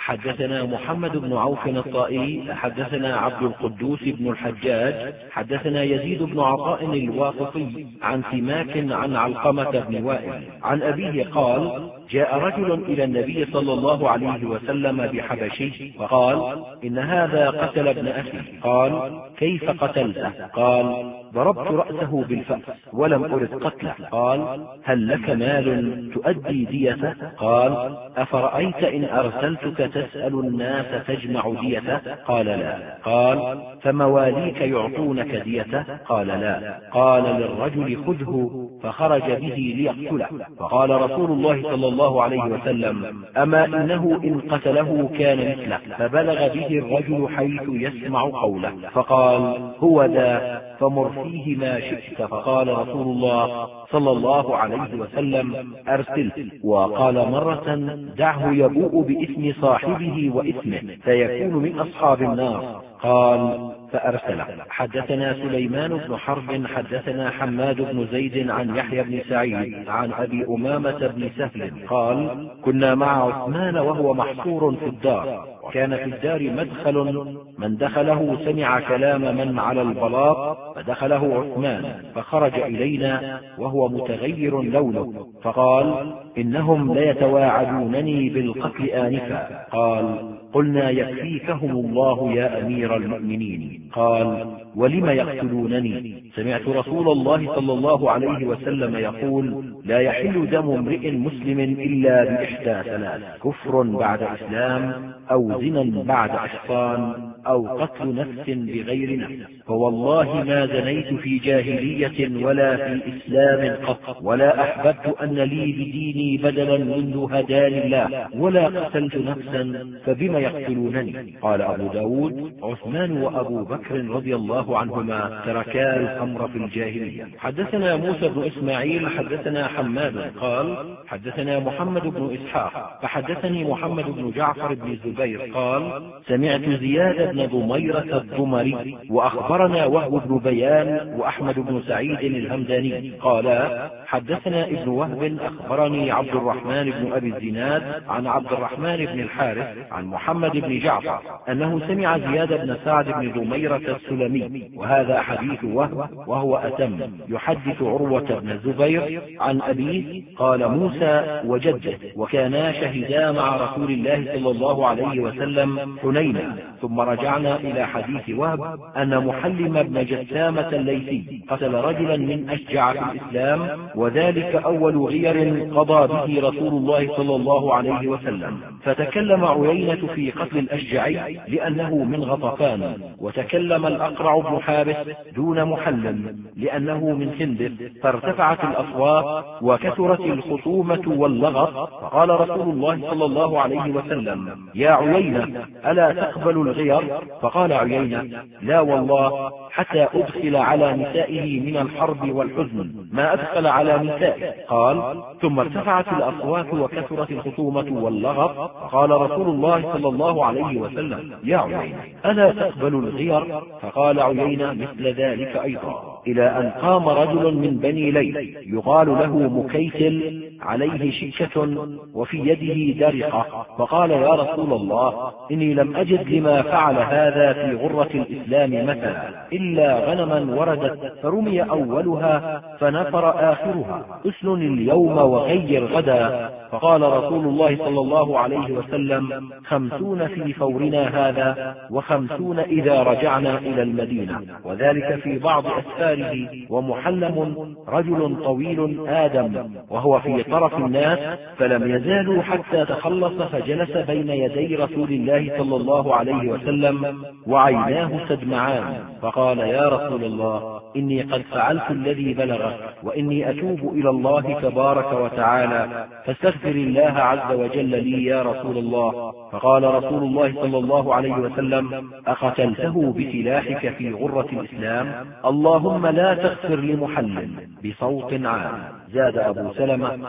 حدثنا محمد بن عوف الطائي حدثنا عبد القدوس بن الحجاج حدثنا يزيد بن عطاء الواسطي عن سماك عن علقمة بن وائل عن أبيه قال: جاء رجل إلى النبي صلى الله عليه وسلم بحبشي فقال: إن هذا قتل ابن أخي. قال: كيف قتلته؟ قال: ضربت رأسه بالفأس ولم أرد قتله. قال: هل لك مال تؤدي ديته؟ قال: أفرأيت إن أرسلتك تسأل الناس تجمع ديته؟ قال: لا. قال: فمواليك يعطونك ديته؟ قال: لا. قال للرجل: خذه. فخرج به ليقتله. فقال رسول الله صلى الله عليه وسلم: أما إنه إن قتله كان مثله. فبلغ به الرجل حيث يسمع قوله فقال: هو ذا فمر فيه ما شئت. فقال رسول الله صلى الله عليه وسلم: أرسله. وقال مرة: دعه يبوء بإثم صاحبه وإثمه فيكون من أصحاب النار. قال: فأرسله. حدثنا سليمان بن حرب حدثنا حماد بن زيد عن يحيى بن سعيد عن أبي أمامة بن سهل قال: كنا مع عثمان وهو محصور في الدار، وكان في الدار مدخل من دخله سمع كلام من على البلاط، فدخله عثمان فخرج إلينا وهو متغير لونه، فقال: إنهم ليتواعدونني بالقتل آنفا. قال: قلنا: يكفيكهم الله يا أمير المؤمنين. قال: ولم يقتلونني؟ سمعت رسول الله صلى الله عليه وسلم يقول: لا يحل دم امرئ مسلم إلا بإحدى ثلاث: كفر بعد إسلام، أو زنا بعد إحصان، أو قتل نفس بغير نفس. فوالله ما زنيت في جاهلية ولا في إسلام قط، ولا أحببت أن لي بديني بدلا منذ هداني الله، ولا قتلت نفسا، فبم يقتلونني؟ قال أبو داود: عثمان وأبو بكر رضي الله عنهما تركا الخمر في الجاهلية. حدثنا موسى بن إسماعيل حدثنا حماد قال: حدثنا محمد بن إسحاق فحدثني محمد بن جعفر بن الزبير قال: سمعت زياد بن ضميرة الضمري وأخبرنا وهب بن بيان وأحمد بن سعيد الهمداني قالا: حدثنا ابن وهب أخبرني عبد الرحمن بن أبي الزناد عن عبد الرحمن بن الحارث عن محمد بن جعفر أنه سمع زياد بن سعد بن ضميرة السلمي، وهذا حديث وهب وهو أتم، يحدث عروة بن الزبير عن أبيه قال: موسى وجده وكانا شهدا مع رسول الله صلى الله عليه وسلم حنينا. ثم رجعنا إلى حديث وهب أن محلم بن جسامة الليثي قتل رجلا من أشجع في الإسلام، وذلك أول غير قضى به رسول الله صلى الله عليه وسلم. فتكلم عيينة في قتل الأشجعي لأنه من غطفان، وتكلم الأقرع بن حابس دون محلم لأنه من هندس، فارتفعت الأصوات وكثرت الخصومة واللغط. فقال رسول الله صلى الله عليه وسلم: يا عيينة ألا تقبل الغير؟ فقال عيينة: لا والله، حتى أدخل على نسائه من الحرب والحزن ما أدخل على نسائه. قال: ثم ارتفعت الأصوات وكثرت الخصومة واللغط. فقال رسول الله صلى الله عليه وسلم: يا عيينة ألا تقبل الغير؟ فقال عيينة مثل ذلك أيضا، إلى أن قام رجل من بني ليث يقال له مكيتل عليه شكة وفي يده درقة، فقال: يا رسول الله، إني لم أجد لما فعل هذا في غرة الإسلام مثلا إلا غنما وردت فرمي أولها فنفر آخرها، أسن اليوم وغير غدا. فقال رسول الله صلى الله عليه وسلم: 50 في فورنا هذا، و50 إذا رجعنا إلى المدينة. وذلك في بعض أسفاره. ومحلم رجل طويل آدم وهو في طرف الناس، فلم يزالوا حتى تخلص فجلس بين يدي رسول الله صلى الله عليه وسلم وعيناه تدمعان، فقال: يا رسول الله، إني قد فعلت الذي بلغك، وإني أتوب إلى الله تبارك وتعالى، فاستغفر الله عز وجل لي يا رسول الله. فقال رسول الله صلى الله عليه وسلم: أقتلته بسلاحك في غرة الإسلام؟ اللهم لا تغفر لمحلم، بصوت عال. زاد أبو سلمة: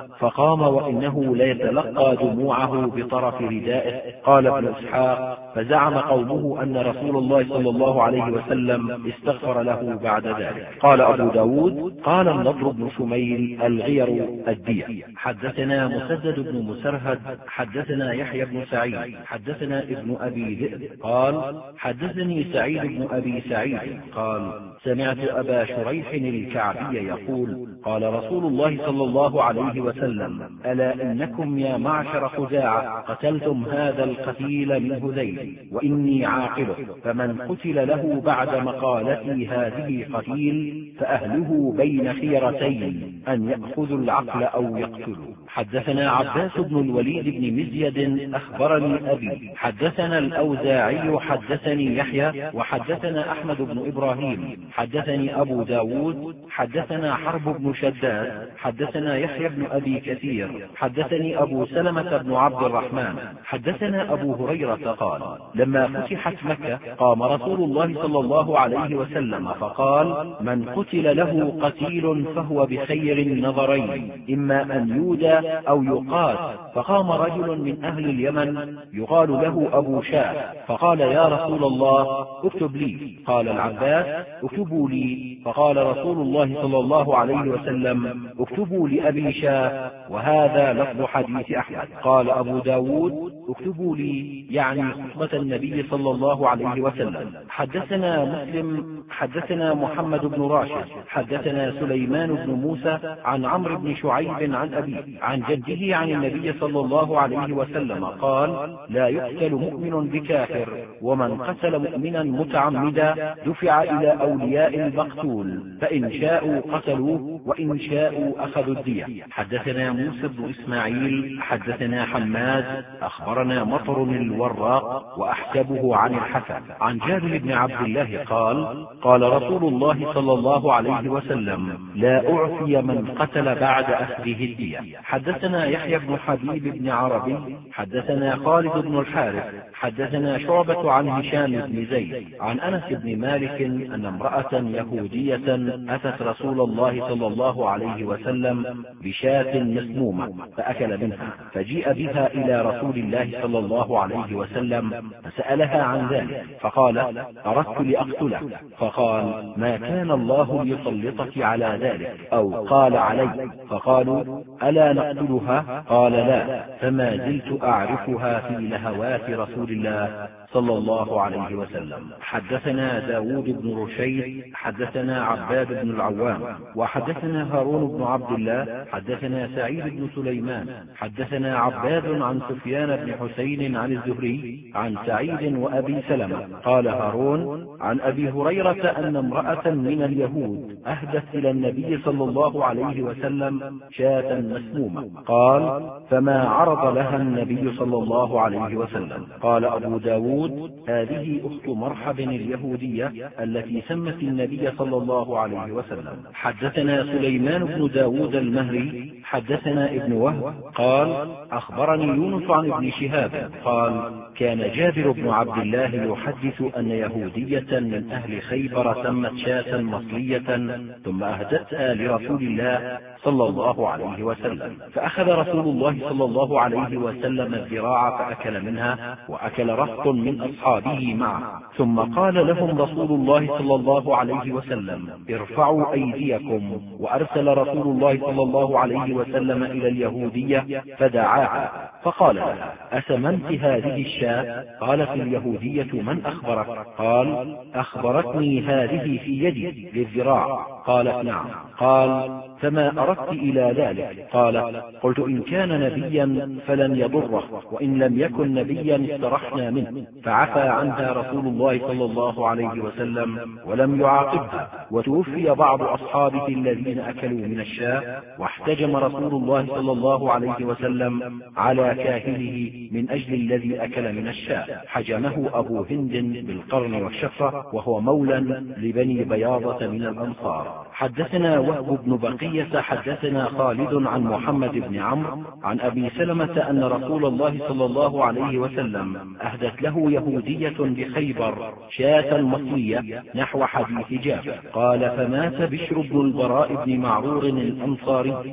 فقام وإنه ليتلقى دموعه بطرف ردائه. قال ابن إسحاق: فزعم قومه أن رسول الله صلى الله عليه وسلم استغفر له بعد ذلك. قال أبو داود: قال النضر بن شميل: الغير الدية. حدثنا مسدد بن مسرهد حدثنا يحيى بن سعيد حدثنا ابن أبي ذئب قال: حدثني سعيد بن أبي سعيد قال: سمعت أبا شريح الكعبي يقول: قال رسول الله صلى الله عليه وسلم: ألا إنكم يا معشر خزاعة قتلتم هذا القتيل من هذيل، وإني عاقبه، فمن قتل له بعد مقالتي هذه قتيل فأهله بين خيرتين، أن يأخذوا العقل أو يقتلوا. حدثنا عباس بن الوليد بن مزيد أخبرني أبي حدثنا الأوزاعي حدثني يحيى وحدثنا أحمد بن إبراهيم حدثني أبو داود حدثنا حرب بن شداد حدثنا يحيى بن أبي كثير حدثني أبو سلمة بن عبد الرحمن حدثنا أبو هريرة قال: لما فتحت مكة قام رسول الله صلى الله عليه وسلم فقال: من قتل له قتيل فهو بخير النظرين، إما أن يودى أو يقات. فقام رجل من أهل اليمن يقال له أبو شاه فقال: يا رسول الله اكتب لي. قال العباس: اكتبوا لي. فقال رسول الله صلى الله عليه وسلم: اكتبوا لأبي شاه. وهذا لفظ حديث أحمد. قال أبو داود: اكتبوا لي يعني خطبة النبي صلى الله عليه وسلم. حدثنا مسلم حدثنا محمد بن راشد حدثنا سليمان بن موسى عن عمرو بن شعيب عن أبيه عن جده عن النبي صلى الله عليه وسلم قال: لا يقتل مؤمن بكافر، ومن قتل مؤمنا متعمدا دفع إلى أولياء المقتول، فإن شاءوا قتلوه وإن شاءوا أخذوا الدية. حدثنا موسى بن إسماعيل حدثنا حماد أخبرنا مطر الوراق وأحسبه عن الحسن عن جابر بن عبد الله قال: قال رسول الله صلى الله عليه وسلم: لا أعفي من قتل بعد أخذه الدية. حدثنا يحيى بن حبيب بن عربي حدثنا خالد بن الحارث حدثنا شعبة عن هشام بن زيد عن أنس بن مالك أن امرأة يهودية أتت رسول الله صلى الله عليه وسلم بشاة مسمومة فأكل منها، فجيء بها إلى رسول الله صلى الله عليه وسلم فسألها عن ذلك، فقال: أردت لأقتله. فقال: ما كان الله ليسلطك على ذلك، أو قال علي. فقالوا: ألا نقتلها؟ قال: لا، فما زلت أعرفها في لهوات رسول الله صلى الله عليه وسلم. حدثنا داود بن رشيد حدثنا عباد بن العوام وحدثنا هارون بن عبد الله حدثنا سعيد بن سليمان حدثنا عباد عن سفيان بن حسين عن الزهري عن سعيد وأبي سلمة. قال هارون: عن أبي هريرة أن امرأة من اليهود أهدت إلى النبي صلى الله عليه وسلم شاة مسمومة. قال: فما عرض لها النبي صلى الله عليه وسلم. قال أبو داود: هذه أخت مرحب اليهودية التي سمت النبي صلى الله عليه وسلم. حدثنا سليمان بن داود المهري حدثنا ابن وهب قال: أخبرني يونس عن ابن شهاب قال: كان جابر بن عبد الله يحدث أن يهودية من أهل خيبر سمت شاة مصلية ثم أهدتها لرسول الله صلى الله عليه وسلم، فأخذ رسول الله صلى الله عليه وسلم الذراع فأكل منها، وأكل رهط من أصحابه معه، ثم قال لهم رسول الله صلى الله عليه وسلم: ارفعوا أيديكم. وأرسل رسول الله صلى الله عليه وسلم إلى اليهودية فدعاها فقال لها: أسمنت هذه الشاة؟ قالت اليهودية: من أخبرك؟ قال: أخبرتني هذه في يدي للذراع. قالت: نعم. قال: فما أردت إلى ذلك؟ قالت: قلت إن كان نبيا فلن يضره، وإن لم يكن نبيا استرحنا منه. فعفى عنها رسول الله صلى الله عليه وسلم ولم يعاقبها. وتوفي بعض أصحابه الذين أكلوا من الشاة، واحتجم رسول الله صلى الله عليه وسلم على كاهله من أجل الذي أكل من الشاة، حجمه أبو هند بالقرن والشفرة، وهو مولى لبني بياضة من الأنصار. حدثنا وهب بن بقية حدثنا خالد عن محمد بن عمرو عن أبي سلمة أن رسول الله صلى الله عليه وسلم أهدت له يهودية بخيبر شاة مصلية نحو حديث جابر. قال: فمات بشر بن البراء بن معرور الأنصاري، فأرسل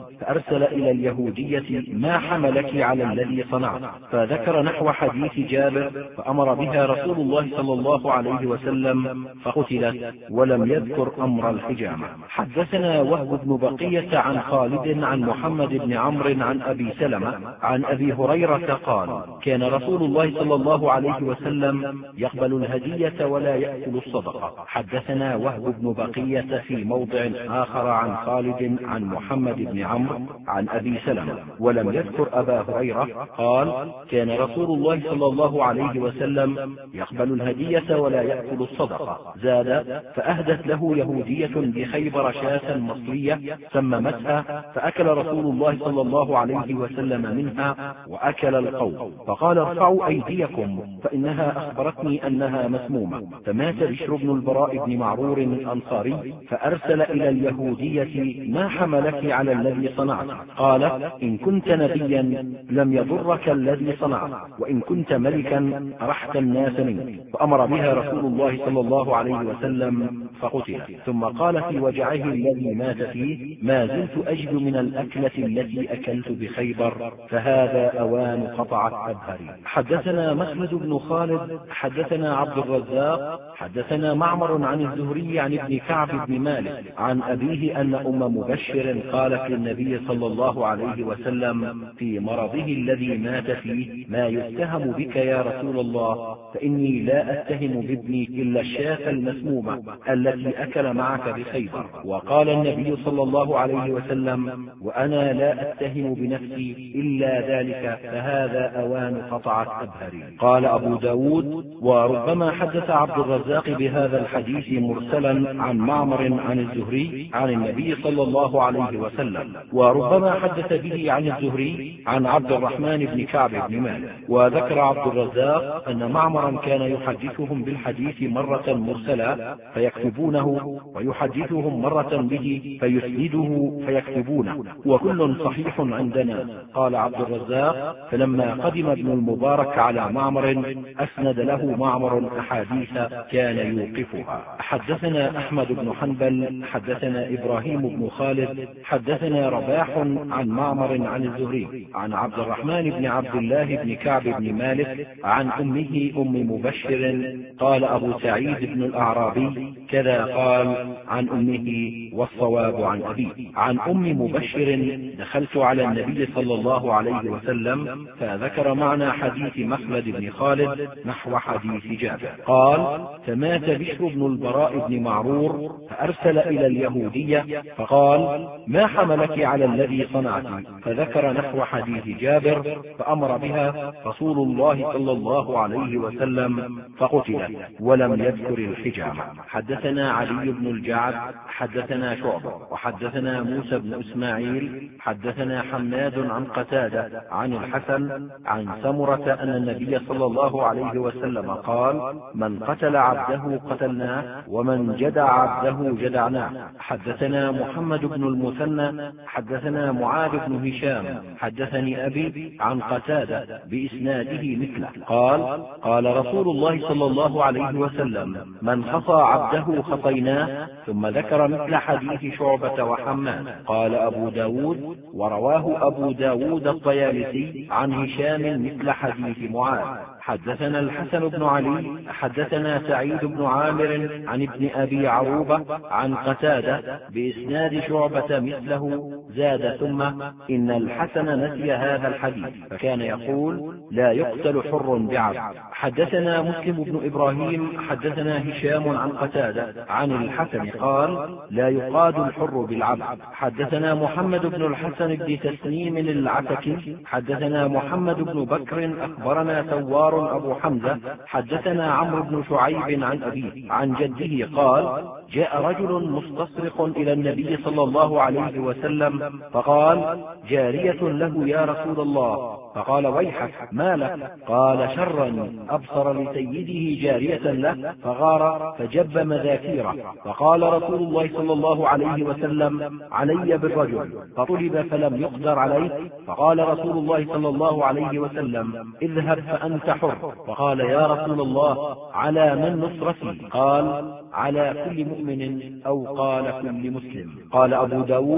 فأرسل إلى اليهودية: ما حملك على الذي صنعت؟ فذكر نحو حديث جابر، فأمر بها رسول الله صلى الله عليه وسلم فقتلت، ولم يذكر أمر الحجامة. حدثنا وهب بن بقية عن خالد عن محمد بن عمرو عن أبي سلمة عن أبي هريرة قال: كان رسول الله صلى الله عليه وسلم يقبل الهدية ولا يأكل الصدقة. حدثنا وهب بن بقية في موضع آخر عن خالد عن محمد بن عمرو عن أبي سلمة ولم يذكر أبا هريرة قال: كان رسول الله صلى الله عليه وسلم يقبل الهدية ولا يأكل الصدقة. زاد: فأهدت له يهودية بخيبر شاة مصرية سممتها، فأكل رسول الله صلى الله عليه وسلم منها وأكل القوم، فقال: ارفعوا أيديكم فإنها أخبرتني أنها مسمومة. فمات بشر بن البراء بن معرور الأنصاري فأرسل إلى اليهودية: ما حملك على الذي صنعت؟ قال: إن كنت نبيا لم يضرك الذي صنعت، وإن كنت ملكا أرحت الناس منك. فأمر بها رسول الله صلى الله عليه وسلم فقتل. ثم قال في وجعه الذي مات فيه: ما زلت أجد من الأكلة التي أكلت بخيبر، فهذا أوان قطعت أبهري. حدثنا مسعود بن خالد حدثنا عبد الرزاق حدثنا معمر عن الزهري عن ابن كعب بن مالك عن أبيه أن أم مبشر قالت للنبي صلى الله عليه وسلم في مرضه الذي مات فيه: ما يتهم بك يا رسول الله؟ فإني لا أتهم بابني إلا الشاة المسمومة التي أكل معك بخيبر. وقال النبي صلى الله عليه وسلم: وأنا لا أتهم بنفسي إلا ذلك، فهذا أوان قطعت أبهري. قال أبو داود: وربما حدث عبد الرزاق بهذا الحديث مرسلا عن معمر عن الزهري عن النبي صلى الله عليه وسلم، وربما حدث به عن الزهري عن عبد الرحمن بن كعب بن مالك. وذكر عبد الرزاق أن معمرا كان يحدثهم بالحديث مرة مرسلا فيكتبونه، ويحدثهم مرة به فيسنده فيكتبونه، وكل صحيح عندنا. قال عبد الرزاق: فلما قدم ابن المبارك على معمر أسند له معمر أحاديث كان يوقفها. حدثنا أحمد بن حنبل حدثنا إبراهيم بن خالد حدثنا رباح عن معمر عن الزهري عن عبد الرحمن بن عبد الله بن كعب بن مالك عن أمه أم مبشر. قال أبو سعيد بن الأعرابي: كذا قال عن أمه، والصواب عن أبيه. عن أم مبشر: دخلت على النبي صلى الله عليه وسلم فذكر معنى حديث مخلد بن خالد نحو حديث جابر. قال: فمات بشر بن البراء بن معرور فأرسل إلى اليهودية فقال: ما حملك على الذي صنعت؟ فذكر نحو حديث جابر، فأمر بها رسول الله صلى الله عليه وسلم فقتلت، ولم يذكر الحجامة. حدثنا علي بن الجعد حدثنا شعبة وحدثنا موسى بن إسماعيل حدثنا حماد عن قتادة عن الحسن عن سمرة أن النبي صلى الله عليه وسلم قال: من قتل عبده قتلناه، ومن جدع عبده جدعناه. حدثنا محمد بن المثنى حدثنا معاذ بن هشام حدثني أبي عن قتادة بإسناده مثله قال: قال رسول الله صلى الله عليه وسلم: من خصى عبده خصيناه. ثم ذكر مثل حديث شعبة وحماد. قال أبو داود: ورواه أبو داود الطيالسي عن هشام مثل حديث معاذ. حدثنا الحسن بن علي حدثنا سعيد بن عامر عن ابن أبي عروبة عن قتادة بإسناد شعبة مثله. زاد: ثم إن الحسن نسي هذا الحديث فكان يقول: لا يقتل حر بعبد. حدثنا مسلم بن إبراهيم حدثنا هشام عن قتادة عن الحسن قال: لا يقاد الحر بالعبد. حدثنا محمد بن الحسن بن تسنيم العتكي حدثنا محمد بن بكر أخبرنا ثوار أبو حمزة حدثنا عمرو بن شعيب عن أبيه عن جده قال: جاء رجل مستصرخ إلى النبي صلى الله عليه وسلم فقال: جارية له يا رسول الله. فقال: ويحك، ما لك؟ قال: شرا أبصر لسيده جارية له فغار فجب مذاكيره. فقال رسول الله صلى الله عليه وسلم: علي بالرجل. فطلب فلم يقدر عليه. فقال رسول الله صلى الله عليه وسلم: اذهب فأنت حر. فقال: يا رسول الله، على من نصرتي؟ قال: على كل مؤمن، أو قال كل مسلم. قال أبو داود: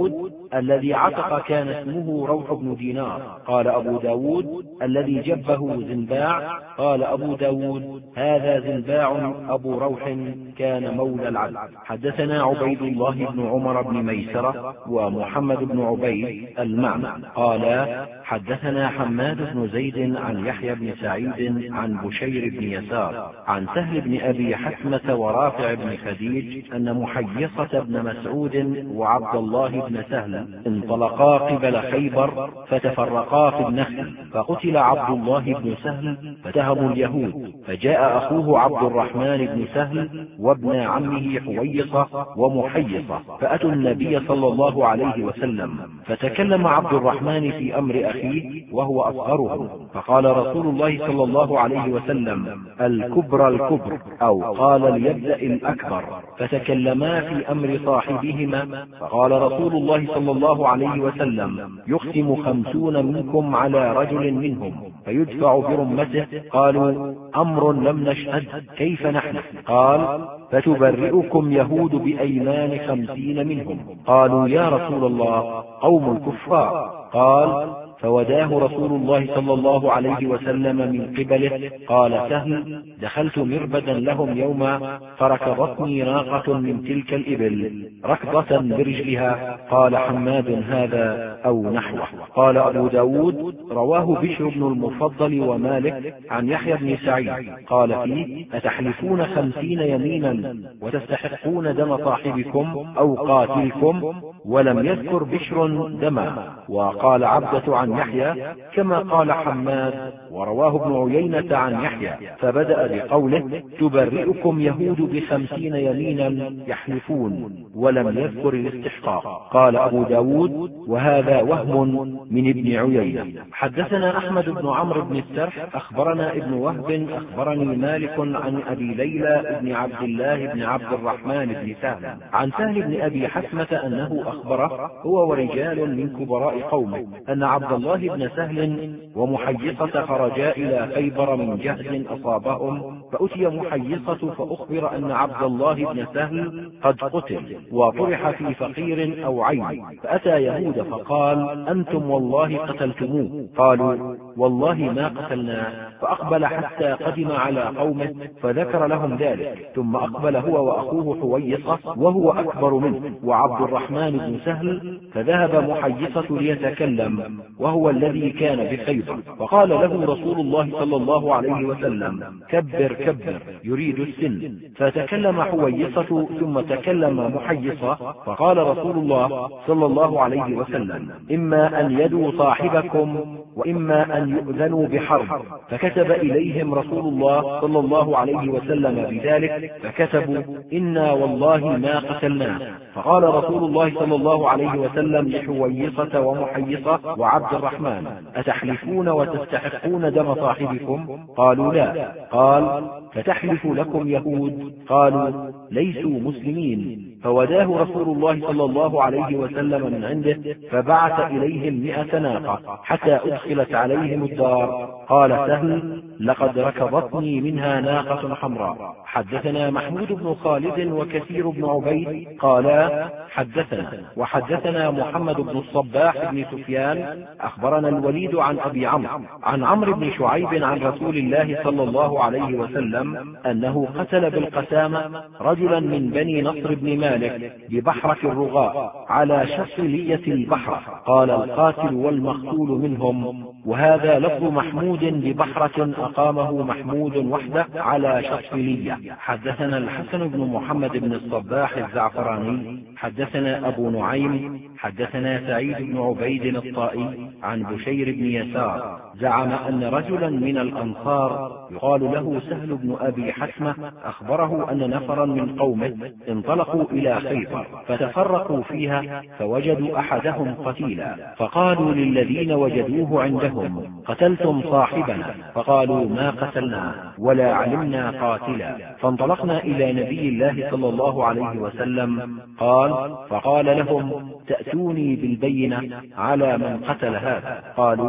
الذي عتق كان اسمه روح بن دينار. قال أبو داود الذي جبه زنباع. قال أبو داود هذا زنباع أبو روح كان مولى العبد. حدثنا عبيد الله بن عمر بن ميسرة ومحمد بن عبيد المعنى قال حدثنا حماد بن زيد عن يحيى بن سعيد عن بشير بن يسار عن سهل بن أبي حكمة ورافع بن خديج أن محيصة بن مسعود وعبد الله بن سهل انطلقا قبل خيبر فتفرقا في النخل، فقتل عبد الله بن سهل فتهموا اليهود، فجاء أخوه عبد الرحمن بن سهل وابن عمه حويصة ومحيصة فأتوا النبي صلى الله عليه وسلم، فتكلم عبد الرحمن في أمر أخيه وهو أصغرهم، فقال رسول الله صلى الله عليه وسلم الكبر الكبر، أو قال ليبدأ الأكبر، فتكلما في أمر صاحبهما، فقال رسول الله صلى الله عليه وسلم يقسم 50 منكم على رجل منهم فيدفع برمته. قالوا أمر لم نشهد كيف نحن؟ قال فتبرئكم يهود بأيمان 50 منهم. قالوا يا رسول الله قوم الكفار. قال فوداه رسول الله صلى الله عليه وسلم من قبله. قال سهل دخلت مربدا لهم يوما فركضتني ناقة من تلك الإبل ركضة برجلها. قال حماد هذا أو نحوه. قال أبو داود رواه بشر بن المفضل ومالك عن يحيى بن سعيد قال فيه أتحلفون 50 يمينا وتستحقون دم صاحبكم أو قاتلكم؟ ولم يذكر بشر دما. وقال عبدة عن يحيى كما قال حماد، ورواه ابن عيينة عن يحيى فبدأ بقوله تبرئكم يهود ب50 يمينا يحلفون، ولم يذكر الاستحقاق. قال أبو داود وهذا وهم من ابن عيينة. حدثنا أحمد بن عمرو بن السرح أخبرنا ابن وهب أخبرني مالك عن أبي ليلى بن عبد الله بن عبد الرحمن بن سهل عن سهل بن أبي حكمة أنه أخبره هو ورجال من كبراء قومه أن عبد الله بن سهل ومحيصة خرجا إلى خيبر من جهد أصابهم، فأتي محيصة فأخبر أن عبد الله بن سهل قد قتل وطرح في فقير أو عين، فأتى يهود فقال أنتم والله قتلتموه. قالوا والله ما قتلناه. فأقبل حتى قدم على قومه فذكر لهم ذلك، ثم أقبل هو وأخوه حويصة وهو أكبر منه وعبد الرحمن بن سهل، فذهب محيصة ليتكلم وهو الذي كان بخيبر، فقال له رسول الله صلى الله عليه وسلم كبر كبر يريد السن، فتكلم حويصة ثم تكلم محيصة، فقال رسول الله صلى الله عليه وسلم إما أن يدوا صاحبكم وإما أن يؤذنوا بحرب، فكتب إليهم رسول الله صلى الله عليه وسلم بذلك، فكتبوا إنا والله ما قتلناه. فقال رسول الله صلى الله عليه وسلم لحويصة ومحيصة وعبد الرحمن أتحلفون وتستحقون دم صاحبكم؟ قالوا لا. قال فتحلف لكم يهود؟ قالوا ليسوا مسلمين. فوداه رسول الله صلى الله عليه وسلم من عنده فبعث إليهم 100 ناقة حتى أدخلت عليهم الدار. قال سهل لقد ركضتني منها ناقة حمراء. حدثنا محمود بن خالد وكثير بن عبيد قالا حدثنا وحدثنا محمد بن الصباح بن سفيان أخبرنا الوليد عن أبي عمرو عن عمرو بن شعيب عن رسول الله صلى الله عليه وسلم أنه قتل بالقسامة رجلا من بني نصر بن مالك ببحرة الرغاء على شصلية البحر. قال القاتل والمقتول منهم. وهذا لفظ محمود ببحرة أقامه محمود وحده على شصلية. حدثنا الحسن بن محمد بن الصباح الزعفراني حدثنا أبو نعيم حدثنا سعيد بن عبيد الطائي عن بشير بن يسار زعم أن رجلا من الأنصار يقال له سهل بن أبي حكمة أخبره أن نفرا من قومه انطلقوا إلى خيبر فتفرقوا فيها فوجدوا أحدهم قتيلا، فقالوا للذين وجدوه عندهم قتلتم صاحبنا؟ فقالوا ما قتلناه ولا علمنا قاتلا. فانطلقنا إلى نبي الله صلى الله عليه وسلم فقال لهم تأتوني بالبينة على من قتل هذا. قالوا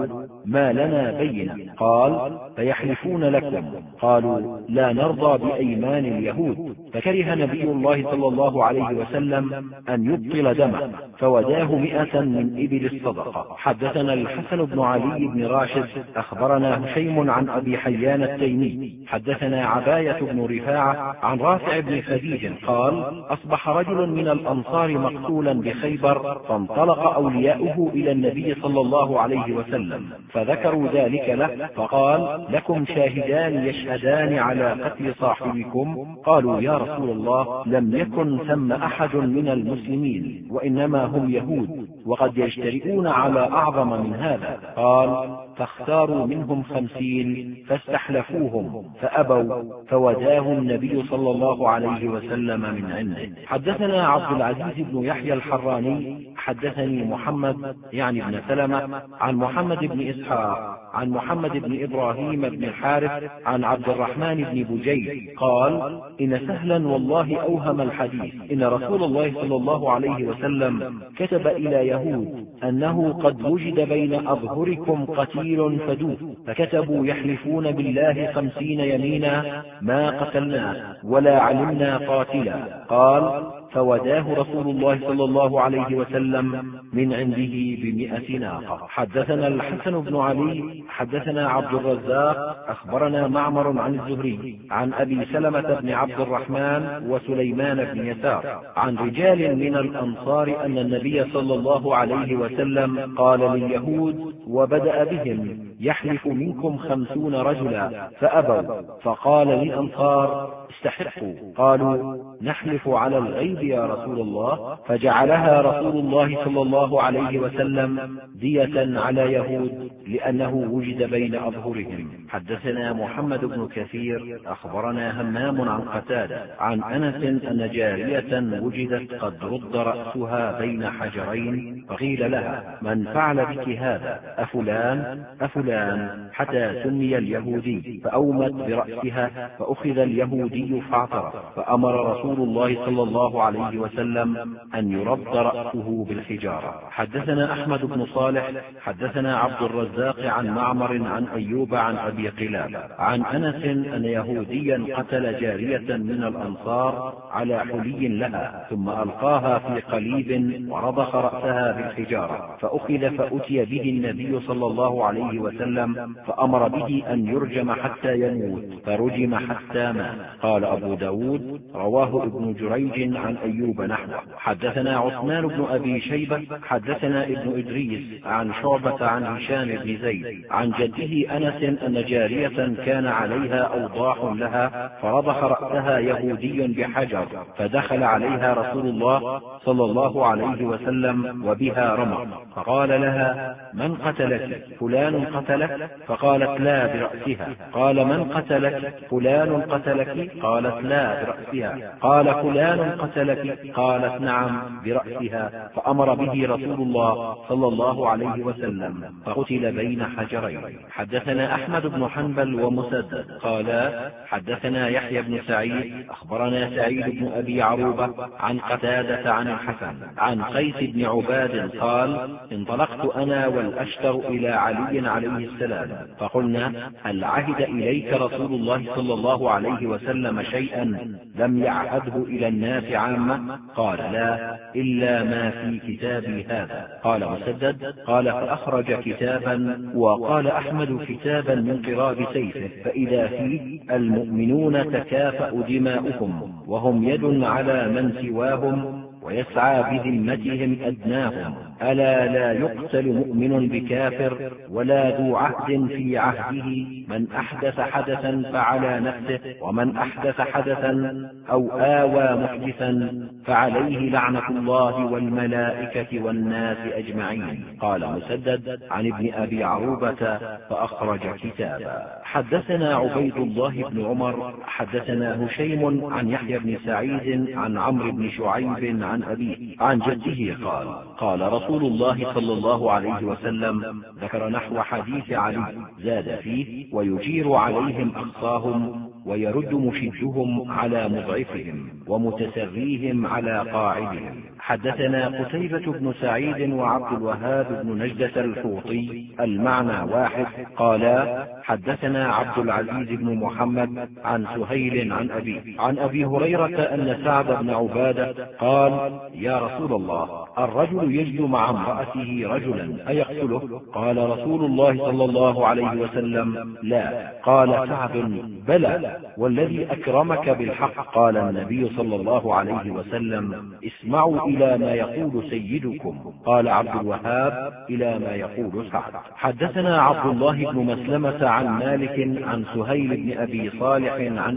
ما لنا بينة. قال: فيحلفون لكم. قالوا: لا نرضى بأيمان اليهود. فكره نبي الله صلى الله عليه وسلم أن يبطل دمه، فوداه 100 من إبل الصدقة. حدثنا الحسن بن علي بن راشد أخبرنا هشيم عن أبي حيان التيمي حدثنا عباية بن رفاعة عن رافع بن خديج قال: أصبح رجل من الأنصار مقتولا بخيبر، فانطلق أولياؤه إلى النبي صلى الله عليه وسلم فذكروا ذلك له، فقال: لكم شاهدان يشهدان على قتل صاحبكم؟ قالوا: يا رسول الله، لم يكن ثم أحد من المسلمين، وإنما هم يهود، وقد يجترئون على أعظم من هذا. قال: فاختاروا منهم 50 فاستحلفوهم فأبوا، فوداه النبي صلى الله عليه وسلم من عنده. حدثنا عبد العزيز بن يحيى الحراني حدثني محمد يعني بن سلمة عن محمد بن إسحاق عن محمد بن إبراهيم بن الحارث عن عبد الرحمن بن بجيد قال: إن سهلا والله أوهم الحديث، إن رسول الله صلى الله عليه وسلم كتب إلى يهود أنه قد وجد بين أظهركم قتيل فدوه، فكتبوا يحلفون بالله 50 يمينا ما قتلناه ولا علمنا قاتلا. قال: فوداه رسول الله صلى الله عليه وسلم من عنده ب100 ناقة. حدثنا الحسن بن علي حدثنا عبد الرزاق أخبرنا معمر عن الزهري عن أبي سلمة بن عبد الرحمن وسليمان بن يسار عن رجال من الأنصار أن النبي صلى الله عليه وسلم قال لليهود وبدأ بهم: يحلف منكم 50 رجلا فأبوا، فقال للأنصار: استحقوا. قالوا: نحلف على الغيب يا رسول الله، فجعلها رسول الله صلى الله عليه وسلم دية على يهود لأنه وجد بين أظهرهم. حدثنا محمد بن كثير أخبرنا همام عن قتادة عن أنس أن جارية وجدت قد رد رأسها بين حجرين، فقيل لها: من فعل بك هذا؟ أفلان أفلان؟ حتى سمي اليهودي، فأومت برأسها، فأخذ اليهودي فاعترف، فأمر رسول الله صلى الله عليه وسلم أن يرد رأسه بالحجارة. حدثنا أحمد بن صالح حدثنا عبد الرزاق عن معمر عن أيوب عن أبي قلابة عن أنس أن يهوديا قتل جارية من الأنصار على حلي لها، ثم ألقاها في قليب ورضخ رأسها بالحجارة، فأخذ فأتي به النبي صلى الله عليه وسلم فأمر به أن يرجم حتى يموت، فرجم حتى مات. قال أبو داود: رواه ابن جريج عن أيوب نحوه. حدثنا عثمان بن أبي شيبة حدثنا ابن إدريس عن شعبة عن هشام بن زيد عن جده أنس أن جارية كان عليها أوضاح لها، فرضخ رأسها يهودي بحجر، فدخل عليها رسول الله صلى الله عليه وسلم وبها رمق، فقال لها: من قتلك؟ فلان قتلك؟ فقالت: لا، برأسها. قال: من قتلك؟ فلان قتلك؟ قالت: لا، برأسها. قال: فلان قتلك؟ قالت: نعم، برأسها. فأمر به رسول الله صلى الله عليه وسلم فقتل بين حجرين. حدثنا أحمد بن حنبل ومسدد قالا: حدثنا يحيى بن سعيد أخبرنا سعيد بن أبي عروبة عن قتادة عن الحسن عن قيس بن عباد قال: انطلقت أنا والأشتر إلى علي عليه السلام، فقلنا: هل عهد إليك رسول الله صلى الله عليه وسلم شيئا لم يعهده إلى الناس عامة؟ قال: لا، إلا ما في كتابي هذا. قال مسدد: قال: فأخرج كتابا، وقال أحمد: كتابا من قراب سيفه، فإذا فيه: المؤمنون تكافأ دماؤهم، وهم يد على من سواهم، ويسعى بذمتهم أدناهم، ألا لا يقتل مؤمن بكافر ولا ذو عهد في عهده، من أحدث حدثا فعلى نفسه، ومن أحدث حدثا أو آوى محدثا فعليه لعنة الله والملائكة والناس أجمعين. قال مسدد عن ابن أبي عروبة: فأخرج كتابا. حدثنا عبيد الله بن عمر حدثنا هشيم عن يحيى بن سعيد عن عمرو بن شعيب عن أبيه عن جده قال: قال رسول الله صلى الله عليه وسلم، ذكر نحو حديث علي، زاد فيه: ويجير عليهم أقصاهم، ويرد مشدهم على مضعفهم، ومتسريهم على قاعدهم. حدثنا قتيبة بن سعيد وعبد الوهاب بن نجدة الحوطي المعنى واحد قالا حدثنا عبد العزيز بن محمد عن سهيل عن أبي هريرة أن سعد بن عبادة قال يا رسول الله الرجل يجد مع امرأته رجلا أيقتله؟ قال رسول الله صلى الله عليه وسلم لا. قال سعد بلى والذي أكرمك بالحق. قال النبي صلى الله عليه وسلم اسمعوا إلى ما يقول سيدكم. قال عبد الوهاب إلى ما يقول سعد. حدثنا عبد الله بن مسلمة عن مالك عن سهيل بن أبي صالح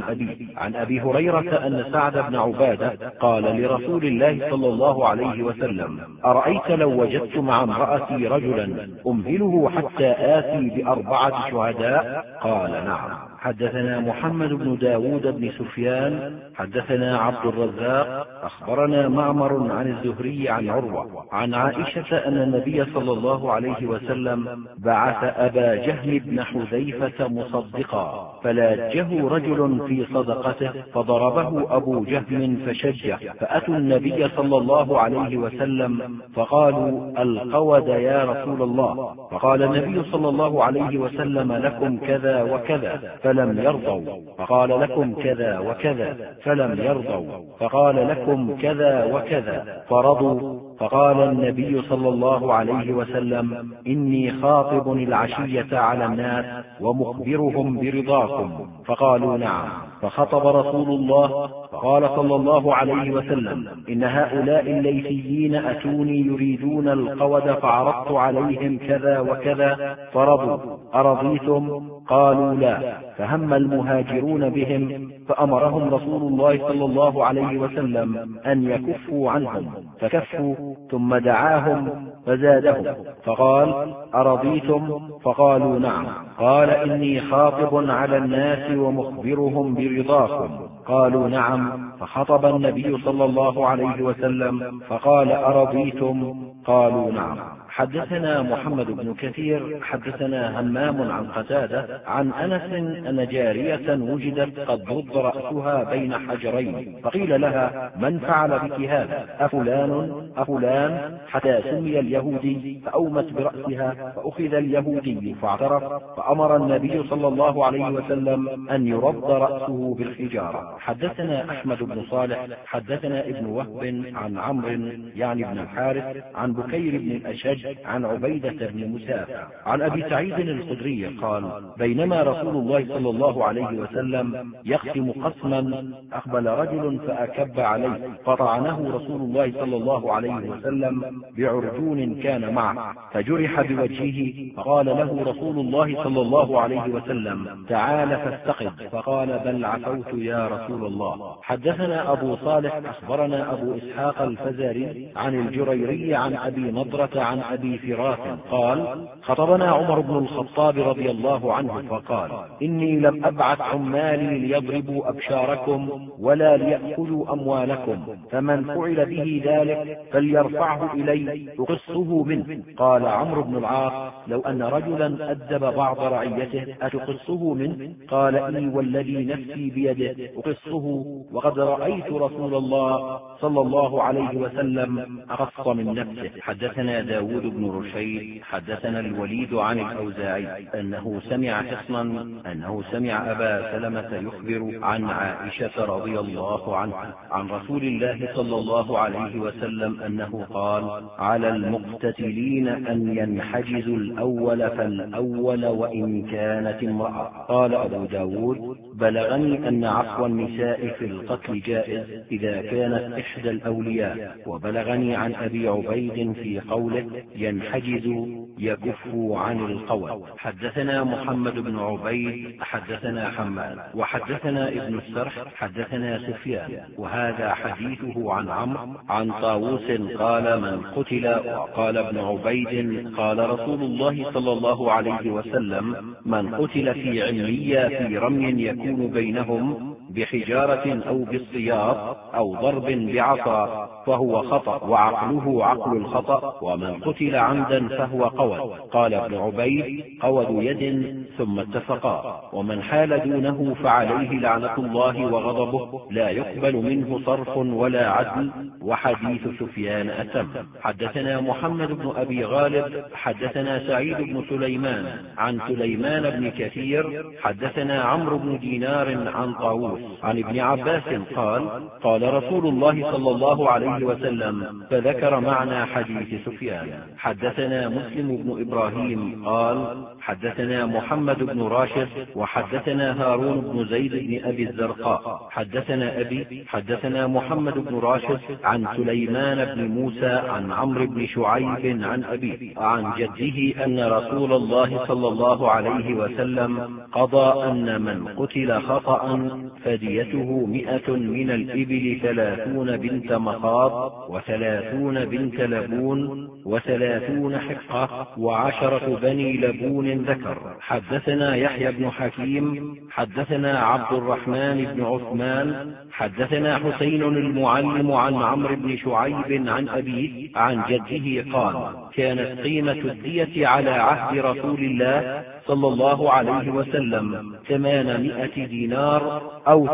عن أبي هريرة أن سعد بن عبادة قال لرسول الله صلى الله عليه وسلم أرأيت لو وجدت مع امرأتي رجلا أمهله حتى آتي ب4 شهداء؟ قال نعم. حدثنا محمد بن داود بن سفيان حدثنا عبد الرزاق أخبرنا معمر عن الزهري عن عروة عن عائشة أن النبي صلى الله عليه وسلم بعث أبا جهم بن حذيفة مصدقا فلاجه رجل في صدقته فضربه أبو جهم فشجه فأتوا النبي صلى الله عليه وسلم فقالوا القود يا رسول الله. فقال النبي صلى الله عليه وسلم لكم كذا وكذا فلم يرضوا. فقال لكم كذا وكذا فلم يرضوا. فقال لكم كذا وكذا فرضوا. فقال النبي صلى الله عليه وسلم إني خاطب العشية على الناس ومخبرهم برضاكم. فقالوا نعم. فخطب رسول الله فقال صلى الله عليه وسلم إن هؤلاء الليثيين أتوني يريدون القود فعرضت عليهم كذا وكذا فرضوا أرضيتم؟ قالوا لا. فهم المهاجرون بهم فأمرهم رسول الله صلى الله عليه وسلم أن يكفوا عنهم فكفوا ثم دعاهم فزادهم فقال أرضيتم؟ فقالوا نعم. قال إني خاطب على الناس ومخبرهم برضاكم. قالوا نعم. فخطب النبي صلى الله عليه وسلم فقال أرضيتم؟ قالوا نعم. حدثنا محمد بن كثير حدثنا همام عن قتادة عن أنس أن جارية وجدت قد ضد رأسها بين حجرين فقيل لها من فعل بك هذا أفلان حتى سمي اليهودي فأومت برأسها فأخذ اليهودي فاعترف فأمر النبي صلى الله عليه وسلم أن يرد رأسه بالحجارة. حدثنا أحمد بن صالح حدثنا ابن وهب عن عمرو يعني بن الحارث عن بكير بن الأشج عن عبيدة بن مسافع عن أبي سعيد الخدري قال بينما رسول الله صلى الله عليه وسلم يقسم قسما أقبل رجل فأكب عليه فطعنه رسول الله صلى الله عليه وسلم بعرجون كان معه فجرح بوجهه فقال له رسول الله صلى الله عليه وسلم تعال فاستقد فقال بل عفوت يا رسول الله. حدثنا أبو صالح أخبرنا أبو إسحاق الفزاري عن الجريري عن أبي نضرة عن أبي فراس قال خطبنا عمر بن الخطاب رضي الله عنه فقال إني لم أبعث عمالي ليضربوا أبشاركم ولا ليأكلوا أموالكم فمن فعل به ذلك فليرفعه إلي أقصه منه. قال عمرو بن العاص لو أن رجلا أدب بعض رعيته أتقصه منه؟ قال إني والذي نفسي بيده أقصه وقد رأيت رسول الله صلى الله عليه وسلم أقص من نفسه. حدثنا داود بن رشيد حدثنا الوليد عن الأوزاعي أنه سمع أبا سلمة يخبر عن عائشة رضي الله عنها عن رسول الله صلى الله عليه وسلم أنه قال على المقتتلين أن ينحجزوا الأول فالأول وإن كانت امرأة. قال أبو داود بلغني أن عفو النساء في القتل جائز إذا كانت إحدى الأولياء وبلغني عن أبي عبيد في قوله ينحجز يكف عن القول. حدثنا محمد بن عبيد حدثنا حماد وحدثنا ابن السرح حدثنا سفيان وهذا حديثه عن عمرو عن طاووس قال من قتل. وقال ابن عبيد قال رسول الله صلى الله عليه وسلم من قتل في علمية في رمي يكون بينهم بحجارة أو بالسياط أو ضرب بعصا فهو خطأ، وعقله عقل الخطأ، ومن قتل عمدا فهو قود. قال ابن عبيد: قود يد ثم اتفقا. ومن حال دونه فعليه لعنة الله وغضبه، لا يقبل منه صرف ولا عدل. وحديث سفيان أتم. حدثنا محمد بن أبي غالب حدثنا سعيد بن سليمان عن سليمان بن كثير حدثنا عمرو بن دينار عن طاووس عن ابن عباس قال: قال رسول الله صلى الله عليه وسلم، فذكر معنى حديث سفيان. حدثنا مسلم بن إبراهيم قال: حدثنا محمد بن راشد وحدثنا هارون بن زيد بن أبي الزرقاء حدثنا أبي حدثنا محمد بن راشد عن سليمان بن موسى عن عمرو بن شعيب عن أبيه عن جده أن رسول الله صلى الله عليه وسلم قضى أن من قتل خطأ فديته 100 من الإبل 30 بنت مخاض 30 بنت لبون 30 حقة 10 بني لبون ذكر. حدثنا يحيى بن حكيم حدثنا عبد الرحمن بن عثمان حدثنا حسين المعلم عن عمرو بن شعيب عن أبيه عن جده قال: كانت قيمة الدية على عهد رسول الله صلى الله عليه وسلم 800 دينار أو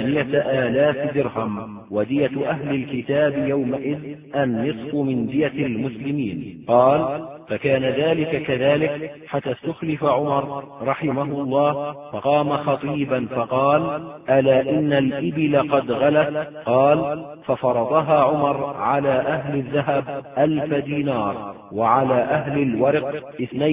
8000 درهم، ودية أهل الكتاب يومئذ النصف من دية المسلمين. قال: فكان ذلك كذلك حتى استخلف عمر رحمه الله فقام خطيبا فقال: ألا إن الإبل قد غلت؟ قال: ففرضها عمر على أهل الذهب 1000 دينار، وعلى أهل الورق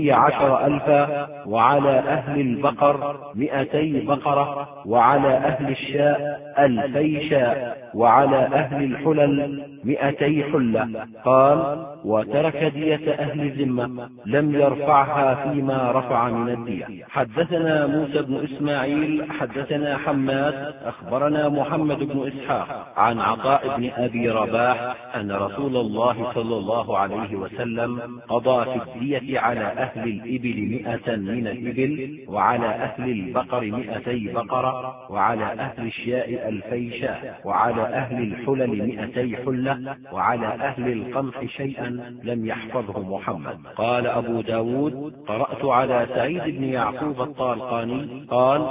12,000، وعلى أهل البقر 200 بقرة، وعلى أهل الشاء 2000 شاء، وعلى أهل الحلل 200 حلة. قال: وترك دية أهل الذمة لم يرفعها فيما رفع من الدية. حدثنا موسى بن إسماعيل حدثنا حماد أخبرنا محمد بن إسحاق عن عطاء بن أبي رباح أن رسول الله صلى الله عليه وسلم قضى في الدية على أهل الإبل 100 من الإبل، وعلى أهل البقر 200 بقرة، وعلى أهل الشاء 2000 شاء، وعلى أهل الحلل 200 حلة، وعلى أهل القمح شيئا لم يحفظه محمد. قال أبو داود: قرأت على سعيد بن يعقوب الطالقاني قال: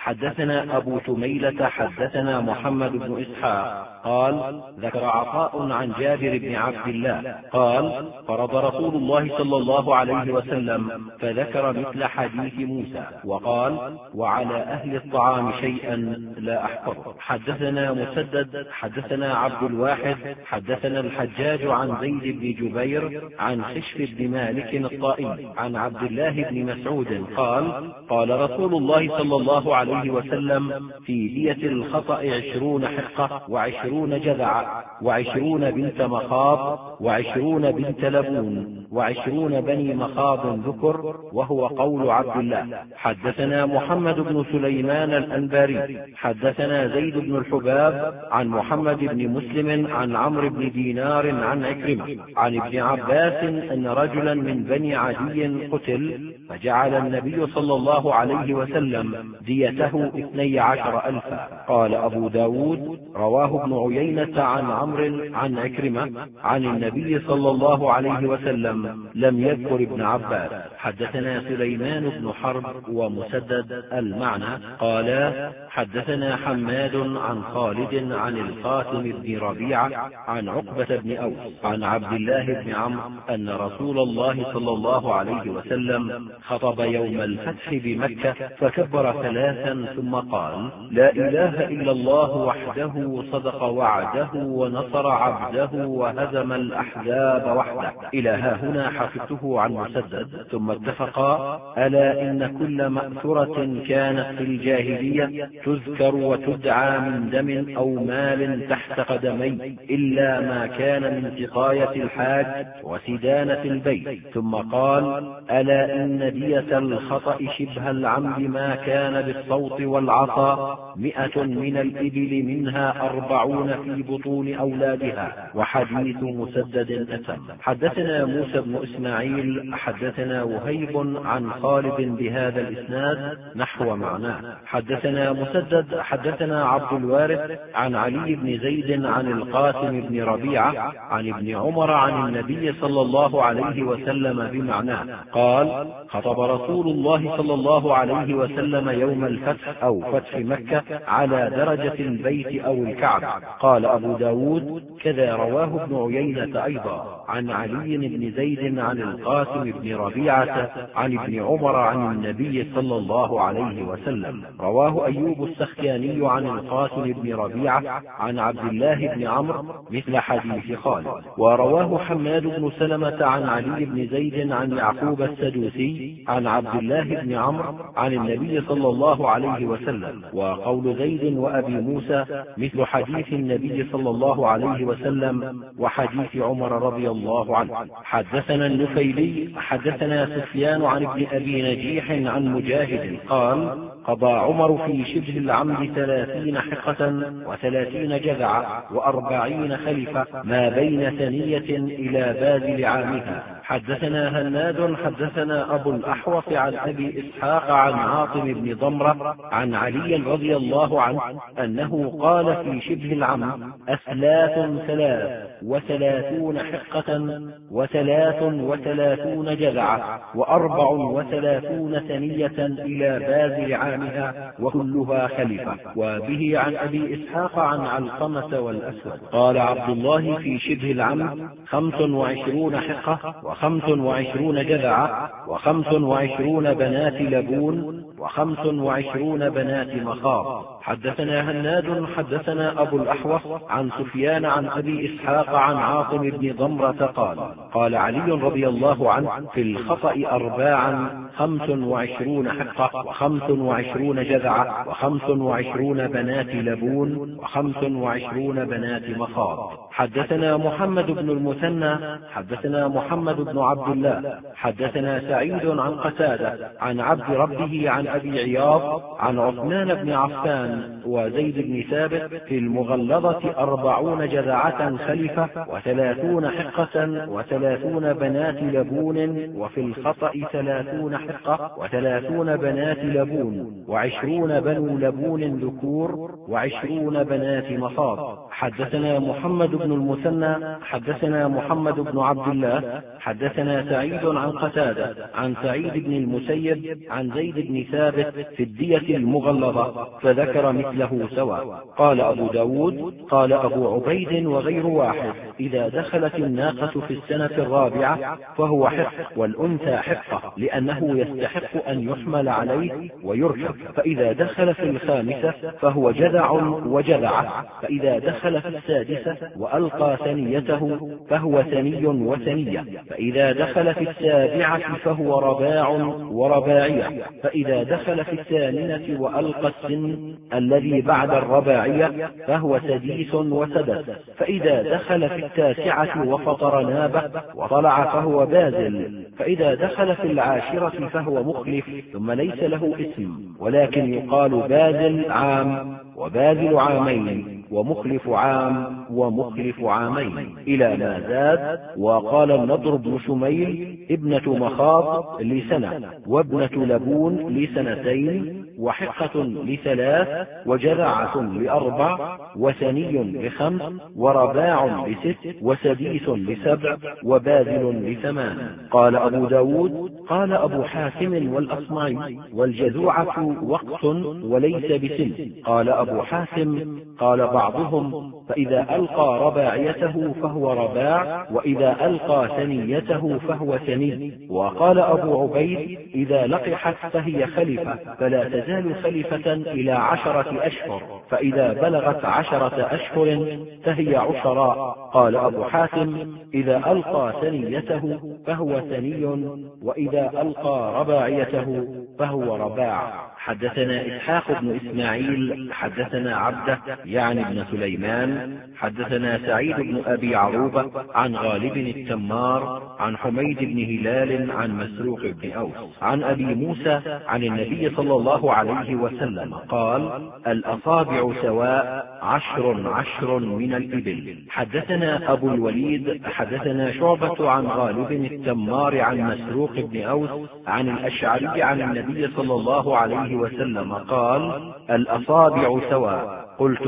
حدثنا أبو تميلة حدثنا محمد بن إسحاق قال: ذكر عطاء عن جابر بن عبد الله قال: فرض رسول الله صلى الله عليه وسلم، فذكر مثل حديث موسى، وقال: وعلى أهل الطعام شيئا لا أحفظه. حدثنا مسدد حدثنا عبد الواحد حدثنا الحجاج عن زيد بن جبير عن خشف بن مالك الطائي عن عبد الله بن مسعود قال: قال رسول الله صلى الله عليه وسلم: في دية الخطأ 20 حقة 20 جذع 20 بنت مخاض 20 بنت لبون 20 بني مخاض ذكر، وهو قول عبد الله. حدثنا محمد بن سليمان الأنباري حدثنا زيد بن الحباب عن محمد بن مسلم عن عمرو بن دينار عن عكرمة عن ابن عباس أن رجلا من بني عدي قتل، فجعل النبي صلى الله عليه وسلم ديته 12,000. قال أبو داود: رواه ابن عيينة عن عمرو عن عكرمة عن النبي صلى الله عليه وسلم، لم يذكر ابن عباس. حدثنا سليمان بن حرب ومسدد المعنى قالا: حدثنا حماد عن خالد عن القاسم بن ربيعة عن عقبة بن أوس عن عبد الله بن عمرو أن رسول الله صلى الله عليه وسلم خطب يوم الفتح بمكة فكبر 3 ثم قال: لا إله إلا الله وحده صدق وعده ونصر عبده وهزم الأحزاب وحده. إلى ها هنا حفظته عن مسدد. ثم اتفقا: ألا إن كل مأثرة كانت في الجاهلية تذكر وتدعى من دم أو مال تحت قدمي إلا ما كان من سقاية الحاج وسدانة البيت. ثم قال: ألا إن دية الخطأ شبه العمد ما كان بالصوت والعصا 100 من الإبل منها 40 يضعون في بطون أولادها. وحديث مسدد أتم. حدثنا موسى بن إسماعيل حدثنا وهيب عن خالد بهذا الإسناد نحو معناه. حدثنا مسدد حدثنا عبد الوارث عن علي بن زيد عن القاسم بن ربيعة عن ابن عمر عن النبي صلى الله عليه وسلم بمعناه قال: خطب رسول الله صلى الله عليه وسلم يوم الفتح أو فتح مكة على درجة البيت أو الكعبة. قال أبو داود: كذا رواه ابن عيينة أيضا عن علي بن زيد عن القاسم بن ربيعة عن ابن عمر عن النبي صلى الله عليه وسلم. رواه أيوب السختياني عن القاسم بن ربيعة عن عبد الله بن عمرو مثل حديث خالد. ورواه حماد بن سلمة عن علي بن زيد عن يعقوب السدوسي عن عبد الله بن عمرو عن النبي صلى الله عليه وسلم. وقول زيد وأبي موسى مثل حديث النبي صلى الله عليه وسلم وحديث عمر رضي الله عنه. حدثنا النفيلي حدثنا سفيان عن ابن أبي نجيح عن مجاهد قال: قضى عمر في شبه العمد 30 حقة و30 جذعة و40 خلفة ما بين ثنية إلى باذل عامها. حدثنا هناد حدثنا أبو الأحوص عن أبي إسحاق عن عاصم بن ضمرة عن علي رضي الله عنه أنه قال في شبه العمد: 33 حقة و33 جذعة و34 ثنية إلى باذل عامها وكلها خلفة. وبه عن أبي إسحاق عن علقمة والأسود قال عبد الله في شبه العمد: 25 حقة و25 جذعة و25 بنات لبون و25 بنات مخاض. حدثنا هناد حدثنا أبو الأحوص عن سفيان عن أبي إسحاق عن عاصم بن ضمرة قال: قال علي رضي الله عنه: في الخطأ 25 حقة و25 جذعة و25 بنات لبون و25 بنات مخاض. حدثنا محمد بن المثنى حدثنا محمد بن عبد الله حدثنا سعيد عن قتادة عن عبد ربه عن أبي عياض عن عثمان بن عفان وزيد بن ثابت: في المغلظة 40 جذعة خلفة و30 حقة و30 بنات لبون، وفي الخطأ 30 حقة و30 بنات لبون و20 بنو لبون ذكور و20 بنات مخاض. حدثنا محمد بن المثنى حدثنا محمد بن عبد الله حدثنا سعيد عن قتادة عن سعيد بن المسيب عن زيد بن ثابت في الدية المغلظة فذكر مثله سواء. قال أبو داود: قال أبو عبيد وغير واحد: إذا دخلت الناقة في السنة الرابعة فهو حق، والأنثى حقة، لأنه يستحق أن يحمل عليه ويركب. فإذا دخل في الخامسة فهو جذع وجذعة. فإذا دخل في السادسة وألقى ثنيته فهو ثني وثنية. فإذا دخل في السابعة فهو رباع ورباعية. فإذا دخل في الثامنة وألقى السن الذي بعد الرباعية فهو سديس وسدس. فإذا دخل في التاسعة وفطر نابه وطلع فهو بازل. فإذا دخل في العاشرة فهو مخلف، ثم ليس له اسم، ولكن يقال بازل عام وبازل عامين ومخلف عام ومخلف عامين إلى ما زاد. وقال النضر بن شميل: ابنة مخاض لسنة، وابنة لبون لسنتين، وحقة ل3، وجذعة ل4، وثني ل5، ورباع ل6، وسديس ل7، وباذل ل8. قال أبو داود: قال أبو حاتم والأصمعي: والجذوعة وقت وليس بسن. قال أبو حاتم: قال بعضهم: فإذا ألقى رباعيته فهو رباع، وإذا ألقى ثنيته فهو ثني. وقال أبو عبيد: إذا لقحت فهي خلفة، فلا تزال خلفة إلى 10 أشهر، فإذا بلغت 10 أشهر فهي عشراء. قال أبو حاتم: إذا ألقى ثنيته فهو ثني، وإذا ألقى رباعيته فهو رباع. حدثنا إسحاق بن إسماعيل حدثنا عبده يعني ابن سليمان حدثنا سعيد بن أبي عروبة عن غالب التمار عن حميد بن هلال عن مسروق بن أوس عن أبي موسى عن النبي صلى الله عليه وسلم قال: الأصابع سواء 10 من الإبل. حدثنا أبو الوليد حدثنا شعبة عن غالب التمار عن مسروق بن أوس عن الأشعري عن النبي صلى الله عليه وسلم قال: الأصابع سواء. قلت: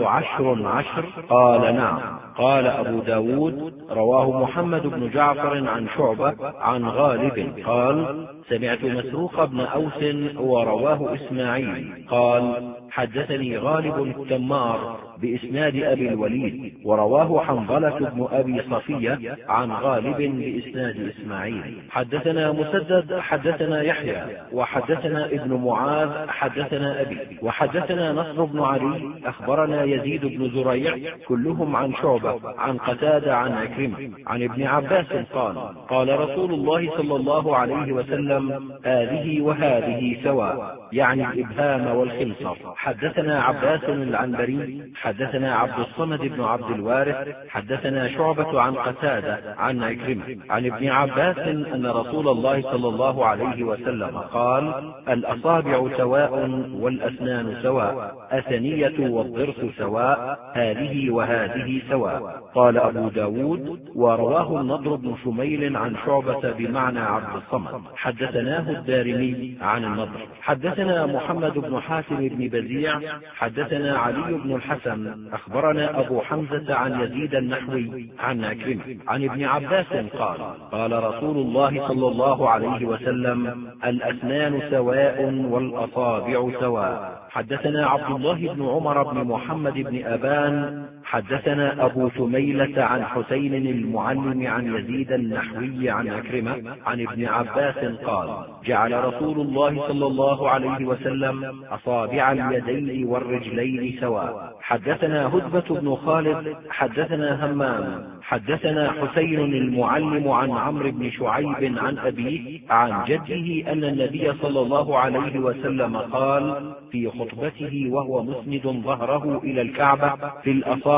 10 قال: نعم. قال أبو داود: رواه محمد بن جعفر عن شعبة عن غالب قال: سمعت مسروق بن أوس ورواه إسماعيل قال: حدثني غالب التمار بإسناد أبي الوليد، ورواه حنظلة بن أبي صفية عن غالب بإسناد إسماعيل. حدثنا مسدد حدثنا يحيى وحدثنا ابن معاذ حدثنا أبي وحدثنا نصر بن علي أخبرنا يزيد بن زريع كلهم عن شعبة عن قتادة عن عكرمة عن ابن عباس قال: قال رسول الله صلى الله عليه وسلم: هذه وهذه سواء، يعني الإبهام والخنصر. حدثنا عباس العنبري حدثنا عبد الصمد بن عبد الوارث حدثنا شعبة عن قتادة عن عكرمة عن ابن عباس أن رسول الله صلى الله عليه وسلم قال: الأصابع سواء والأسنان سواء، الثنية والضرس سواء، هذه وهذه سواء. قال أبو داود: ورواه النضر بن شميل عن شعبة بمعنى عبد الصمد. حدثناه الدارمي عن النضر. حدثنا محمد بن حاتم بن بزيع حدثنا علي بن الحسن أخبرنا أبو حمزة عن يزيد النحوي عن عكرمة عن ابن عباس قال: قال رسول الله صلى الله عليه وسلم: الأسنان سواء والأصابع سواء. حدثنا عبد الله بن عمر بن محمد بن أبان حدثنا أبو ثميلة عن حسين المعلم عن يزيد النحوي عن عكرمة عن ابن عباس قال: جعل رسول الله صلى الله عليه وسلم أصابع اليدين والرجلين سواء. حدثنا هدبة بن خالد حدثنا همام حدثنا حسين المعلم عن عمرو بن شعيب عن أبيه عن جده أن النبي صلى الله عليه وسلم قال في خطبته وهو مسند ظهره إلى الكعبة: في الأصابع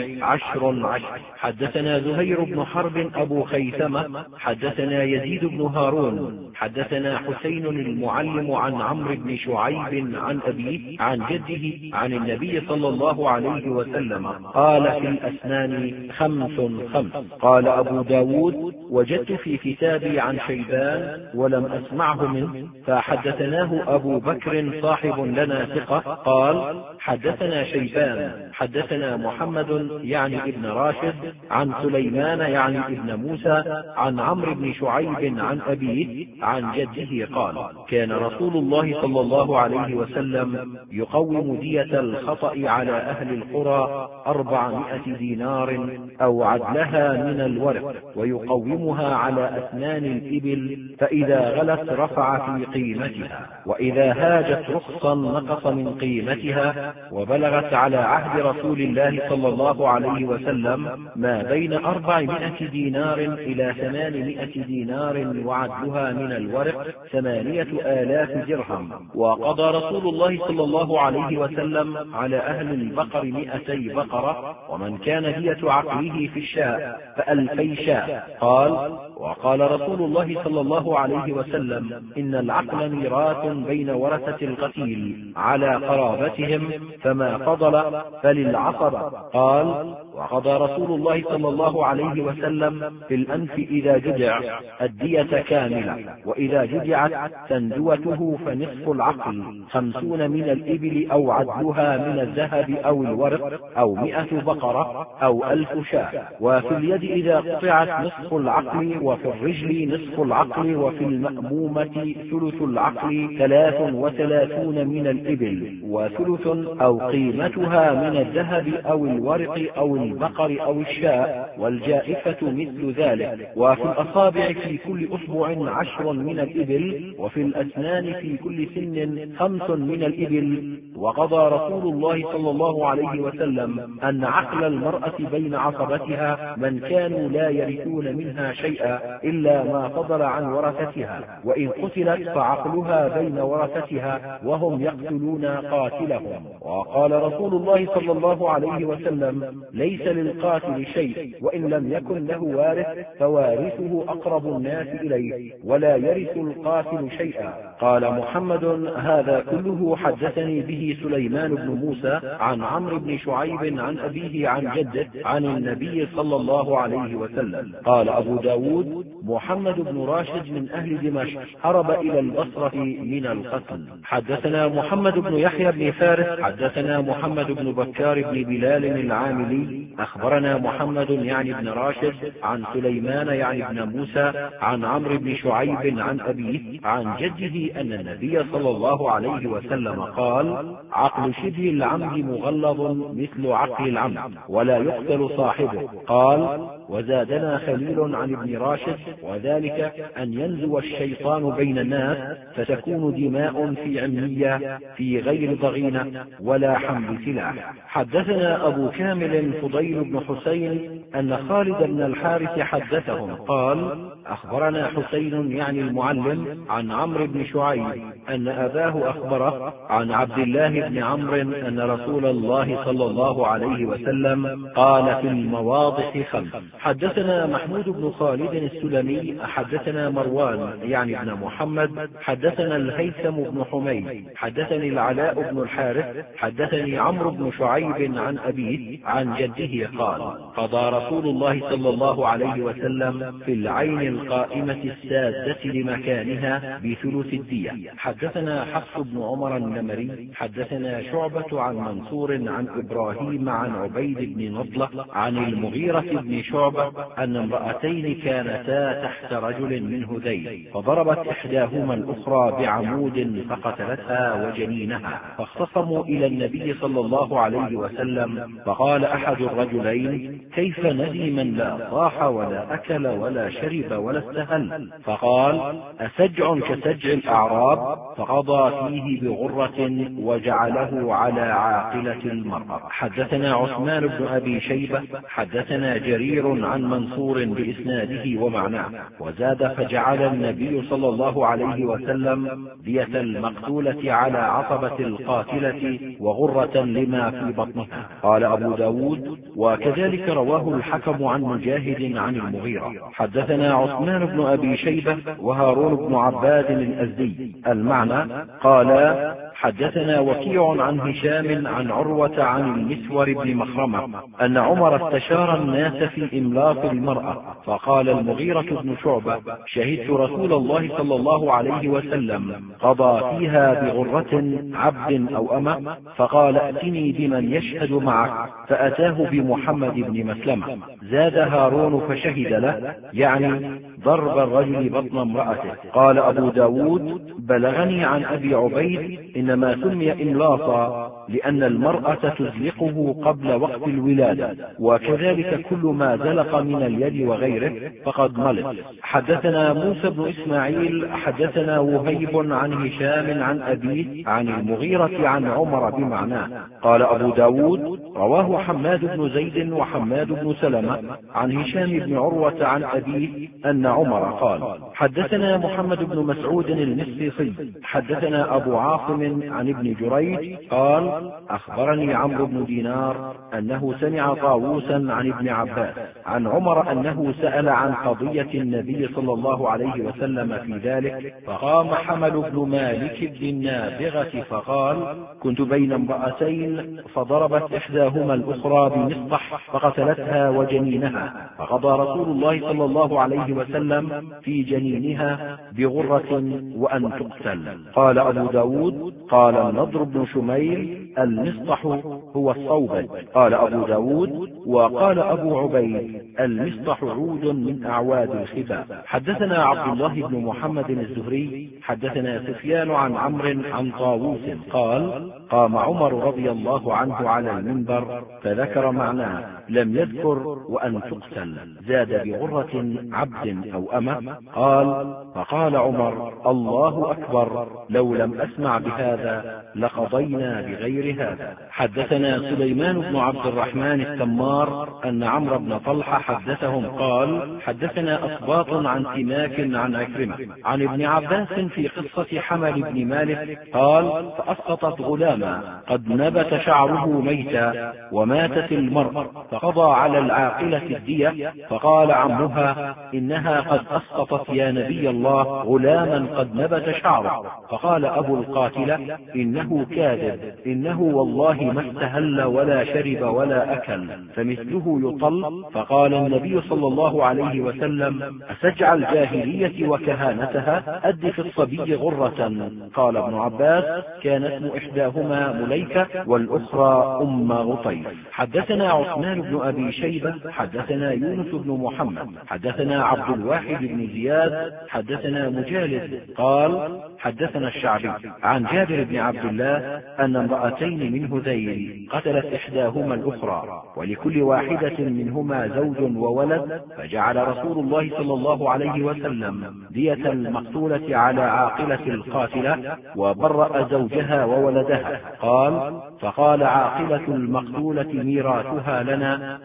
10. حدثنا زهير بن حرب أبو خيثمة حدثنا يزيد بن هارون حدثنا حسين المعلم عن عمرو بن شعيب عن أبيه عن جده عن النبي صلى الله عليه وسلم قال: في الأسنان 5. قال أبو داود: وجدت في كتابي عن شيبان ولم أسمعه منه، فحدثناه أبو بكر صاحب لنا ثقة قال: حدثنا شيبان حدثنا محمد يعني ابن راشد عن سليمان يعني ابن موسى عن عمرو بن شعيب عن أبيه عن جده قال: كان رسول الله صلى الله عليه وسلم يقوم دية الخطأ على أهل القرى 400 دينار أو عدلها من الورق، ويقومها على أسنان الإبل، فإذا غلت رفع في قيمتها، وإذا هاجت رخصا نقص من قيمتها، وبلغت على عهد رسول الله صلى الله عليه وسلم ما بين 400 دينار إلى 800 دينار وعدلها من الورق 8,000 درهم. وقضى رسول الله صلى الله عليه وسلم على أهل البقر 200 بقرة، ومن كان دية عقله في الشاء ف2,000 شاء. قال: وقال رسول الله صلى الله عليه وسلم: إن العقل ميراث بين ورثة القتيل على قرابتهم، فما فضل فللعصبة. قال: وقضى رسول الله صلى الله عليه وسلم في الأنف إذا جدع الدية كاملة، وإذا جدعت سندوته فنصف العقل 50 من الإبل أو عدلها من الذهب أو الورق أو 100 بقرة أو 1000 شاة. وفي اليد إذا قطعت نصف العقل، وفي الرجل نصف العقل، وفي المأمومة ثلث العقل 33 من الإبل وثلث أو قيمتها من الذهب أو الورق أو البقر أو الشاء، والجائفة مثل ذلك. وفي الأصابع في كل أصبع 10 من الإبل، وفي الأسنان في كل سن 5 من الإبل. وقضى رسول الله صلى الله عليه وسلم أن عقل المرأة بين عصبتها من كانوا لا يرثون منها شيئا إلا ما فضل عن ورثتها، وإن قتلت فعقلها بين ورثتها وهم يقتلون قاتلهم. وقال رسول الله صلى الله عليه وسلم: وسلم: ليس للقاتل شيء، وإن لم يكن له وارث فوارثه أقرب الناس إليه، ولا يرث القاتل شيئا. قال محمد: هذا كله حدثني به سليمان بن موسى عن عمرو بن شعيب عن أبيه عن جده عن النبي صلى الله عليه وسلم. قال أبو داود: محمد بن راشد من أهل دمشق، هرب إلى البصرة من القتل. حدثنا محمد بن يحيى بن فارس حدثنا محمد بن بكار بن بلال العاملي أخبرنا محمد يعني بن راشد عن سليمان يعني بن موسى عن عمرو بن شعيب عن أبيه عن جده أن النبي صلى الله عليه وسلم قال: عقل شبه العمد مغلظ مثل عقل العمد، ولا يقتل صاحبه. قال: وزادنا خليل عن ابن راشد: وذلك أن ينزو الشيطان بين الناس فتكون دماء في عمية في غير ضغينة ولا حمل سلاح. حدثنا أبو كامل فضيل بن حسين أن خالد بن الحارث حدثهم قال: أخبرنا حسين يعني المعلم عن عمرو بن شعيب أن أباه أخبره عن عبد الله بن عمرو أن رسول الله صلى الله عليه وسلم قال: في المواضح 5. حدثنا محمود بن خالد السلمي حدثنا مروان يعني ابن محمد حدثنا الهيثم بن حميد حدثني العلاء بن الحارث حدثني عمرو بن شعيب عن أبيه عن جده قال: قضى رسول الله صلى الله عليه وسلم في العين القائمة السادة لمكانها بثلث الدية. حدثنا حفص بن عمر النمري حدثنا شعبة عن منصور عن إبراهيم عن عبيد بن نضلة عن المغيرة بن شعبة أن امرأتين كانتا تحت رجل من هذيل، فضربت إحداهما الأخرى بعمود فقتلتها وجنينها، فاختصموا إلى النبي صلى الله عليه وسلم، فقال أحد الرجلين: كيف ندي من لا صاح ولا أكل ولا شرب ولا استهل؟ فقال: أسجع كسجع الأعراب؟ فقضى فيه بغرة وجعله على عاقلة المرأة. حدثنا عثمان بن أبي شيبة حدثنا جرير عن منصور بإسناده ومعناه، وزاد: فجعل النبي صلى الله عليه وسلم دية المقتولة على عصبة القاتلة وغرة لما في بطنها. قال أبو داود: وكذلك رواه الحكم عن مجاهد عن المغيرة. حدثنا عثمان بن أبي شيبة وهارون بن عباد الأزدي المعنى. قال: حدثنا وكيع عن هشام عن عروة عن المسور بن مخرمة أن عمر استشار الناس في إملاق المرأة، فقال المغيرة بن شعبة: شهدت رسول الله صلى الله عليه وسلم قضى فيها بغرة عبد أو أمة، فقال: ائتني بمن يشهد معك، فأتاه بمحمد بن مسلمة. زاد هارون: فشهد له، يعني ضرب الرجل بطن امرأته. قال أبو داود: بلغني عن أبي عبيد إنما سمي إملاصا لأن المرأة تزلقه قبل وقت الولادة، وكذلك كل ما زلق من اليد وغيره فقد ملط. حدثنا موسى بن إسماعيل حدثنا وهيب عن هشام عن أبيه عن المغيرة عن عمر بمعناه. قال أبو داود: رواه حماد بن زيد وحماد بن سلمة عن هشام بن عروة عن أبيه أن عمر قال. حدثنا محمد بن مسعود المصيصي حدثنا أبو عاصم عن ابن جريج قال: أخبرني عمرو بن دينار أنه سمع طاووسا عن ابن عباس عن عمر أنه سأل عن قضية النبي صلى الله عليه وسلم في ذلك، فقام حمل بن مالك بن النابغة فقال: كنت بين امرأتين فضربت إحداهما الأخرى بمصطح فقتلتها وجنينها، فقضى رسول الله صلى الله عليه وسلم في جنينها بغرة وأن تقتل. قال أبو داود: قال النضر بن شميل: المصطح هو الصوبج. قال أبو داود: وقال أبو عبيد: المصطح عود من أعواد الخباء. حدثنا عبد الله بن محمد الزهري حدثنا سفيان عن عمرو عن طاووس قال: قام عمر رضي الله عنه على المنبر فذكر معناه، لم يذكر وأن تقتل، زاد بغرة عبد أو أمة. قال: فقال عمر: الله أكبر، لو لم أسمع بهذا لقضينا بغير غير هذا. حدثنا سليمان بن عبد الرحمن التمار أن عمرو بن طلحة حدثهم قال حدثنا أسباط عن سماك عن عكرمة عن ابن عباس في قصة حمل بن مالك قال فأسقطت غلاما قد نبت شعره ميتا وماتت المرأة فقضى على العاقلة الدية، فقال عمها إنها قد أسقطت يا نبي الله غلاما قد نبت شعره، فقال أبو القاتلة إنه كاذب، إنه والله ما استهل ولا شرب ولا أكل فمثله يطل. فقال النبي صلى الله عليه وسلم أسجع الجاهلية وكهانتها أد في الصبي غرة. قال ابن عباس كان اسم إحداهما مليكة والأخرى غطيف. حدثنا عثمان بن أبي شيبة حدثنا يونس بن محمد حدثنا عبد الواحد بن زياد حدثنا مجالد قال حدثنا الشعبي عن جابر بن عبد الله أن امرأتين من هذيل قتلت إحداهما الأخرى ولكل واحدة منهما زوج وولد، فجعل رسول الله صلى الله عليه وسلم دية المقتولة على عاقلة القاتلة وبرأ زوجها وولدها. قال فقال عاقلة المقتولة ميراثها لنا.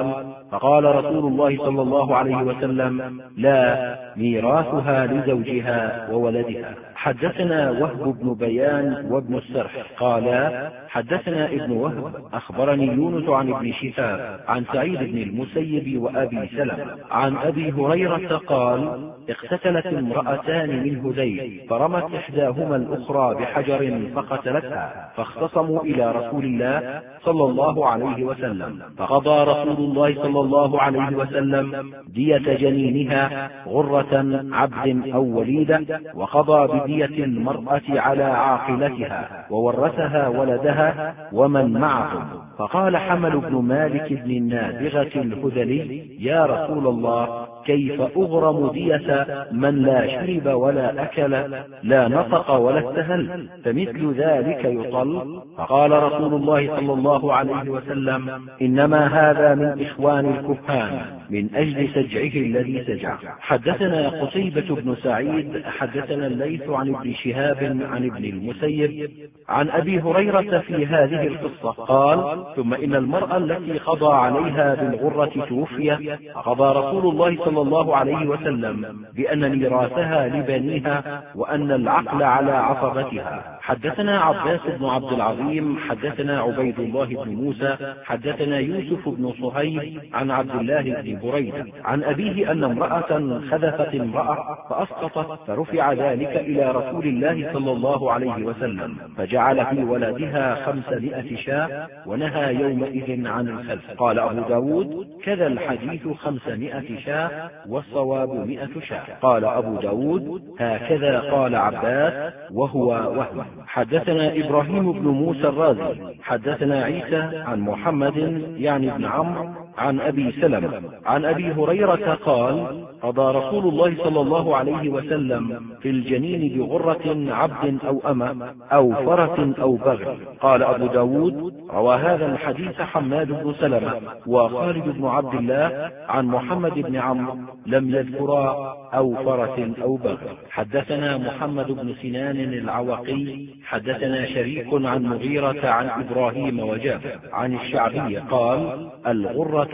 فقال رسول الله صلى الله عليه وسلم لا، ميراثها لزوجها وولدها. حدثنا وهب بن بيان وابن السرح قالا حدثنا ابن وهب أخبرني يونس عن ابن شهاب عن سعيد بن المسيب وأبي سلمة عن أبي هريرة قال اقتتلت امرأتان من هذيل فرمت إحداهما الأخرى بحجر فقتلتها، فاختصموا إلى رسول الله صلى الله عليه وسلم، فقضى رسول الله صلى الله عليه وسلم دية جنينها غرة عبد أو وليدة، وقضى بدية المرأة على عاقلتها وورثها ولدها ومن معهم. فقال حمل بن مالك بن النابغة الهذلي يا رسول الله كيف أغرم دية من لا شرب ولا أكل لا نطق ولا استهل فمثل ذلك يطل؟ فقال رسول الله صلى الله عليه وسلم إنما هذا من إخوان الكهان من أجل سجعه الذي سجع. حدثنا قتيبة بن سعيد حدثنا الليث عن ابن شهاب عن ابن المسيب عن أبي هريرة في هذه القصة قال ثم إن المرأة التي قضى عليها بالغرة توفي، فقضى رسول الله صلى الله عليه وسلم بأن ميراثها لبنيها وأن العقل على عصبتها. حدثنا عباس بن عبد العظيم حدثنا عبيد الله بن موسى حدثنا يوسف بن صهيب عن عبد الله بن بريدة عن أبيه أن امرأة خذفت امرأة فأسقطت، فرفع ذلك إلى رسول الله صلى الله عليه وسلم فجعل في ولدها 500 شاة ونهى يومئذ عن الخلف. قال أبو داود كذا الحديث 500 شاة والصواب 100 شاة. قال أبو داود هكذا قال عباس وهو وهم. حدثنا إبراهيم بن موسى الرازي حدثنا عيسى عن محمد يعني ابن عمرو عن أبي سلمة عن أبي هريرة قال قضى رسول الله صلى الله عليه وسلم في الجنين بغرة عبد أو أمة أو فرس أو بغل. قال أبو داود روى هذا الحديث حماد بن سلمة وخالد بن عبد الله عن محمد بن عمرو لم يذكرا أو فرس أو بغل. حدثنا محمد بن سنان العوقي حدثنا شريك عن مغيرة عن إبراهيم وجابر عن الشعبي قال الغرة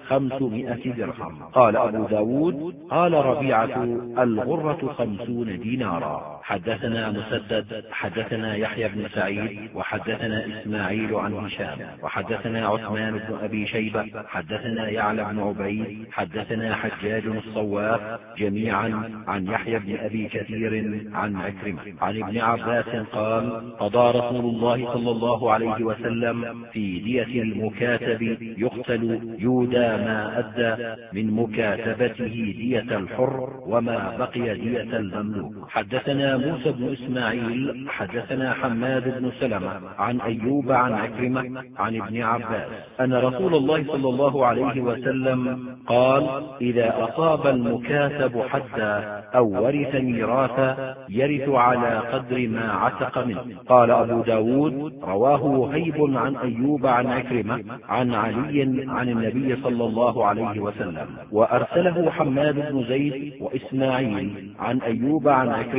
500 درهم. قال أبو داود قال ربيعة الغرة 50 دينارا. حدثنا مسدد حدثنا يحيى بن سعيد وحدثنا إسماعيل عن هشام وحدثنا عثمان بن أبي شيبة حدثنا يعلى بن عبيد حدثنا حجاج الصواف جميعا عن يحيى بن أبي كثير عن عكرمة عن ابن عباس قال قضى رسول الله صلى الله عليه وسلم في دية المكاتب يقتل يودى ما أدى من مكاتبته دية الحر وما بقي دية المملوك. حدثنا موسى بن إسماعيل حدثنا حماد بن سلمة عن أيوب عن عكرمة عن ابن عباس أن رسول الله صلى الله عليه وسلم قال إذا أصاب المكاتب حدا أو ورث ميراثا يرث على قدر ما عتق منه. قال أبو داود رواه وهيب عن أيوب عن عكرمة عن علي عن النبي صلى الله عليه وسلم، وأرسله حماد بن زيد وإسماعيل عن أيوب عن عكرمة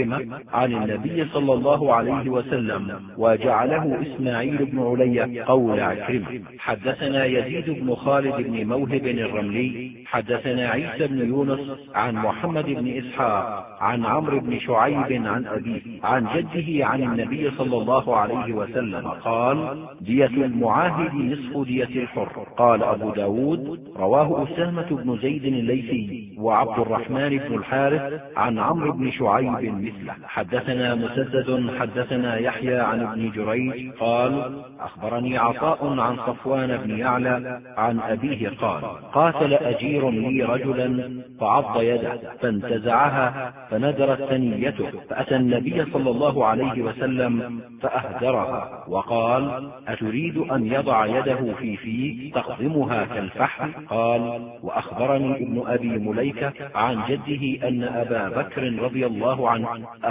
عن النبي صلى الله عليه وسلم، وجعله إسماعيل بن علي قول عكرمة. حدثنا يزيد بن خالد بن موهب الرملي حدثنا عيسى بن يونس عن محمد بن إسحاق عن عمرو بن شعيب عن أبيه عن جده عن النبي صلى الله عليه وسلم قال: دية المعاهد نصف دية الحر. قال أبو داود: رواه أسامة بن زيد الليثي وعبد الرحمن بن الحارث عن عمرو بن شعيب مثله. حدثنا مسدد حدثنا يحيى عن ابن جريج قال: أخبرني عطاء عن صفوان بن يعلى عن أبيه قال: قاتل أجير لي رجلا فعض يده فانتزعها فندرت ثنيته، فأتى النبي صلى الله عليه وسلم فأهدرها وقال: أتريد أن يضع يده في فيك تقضمها كالفحم؟ قال: وأخبرني ابن أبي مليكة عن جده أن أبا بكر رضي الله عنه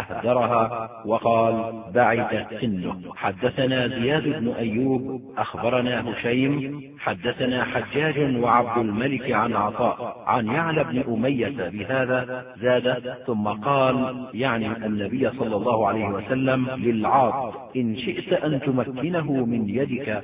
أهدرها وقال: بعد سنه. حدثنا زياد بن أيوب أخبرنا هشيم حدثنا حجاج وعبد الملك عن عطاء عن يعلى بن أمية بهذا زاد ثم قال، يعني النبي صلى الله عليه وسلم: للعاض إن شئت أن تمكنه من يدك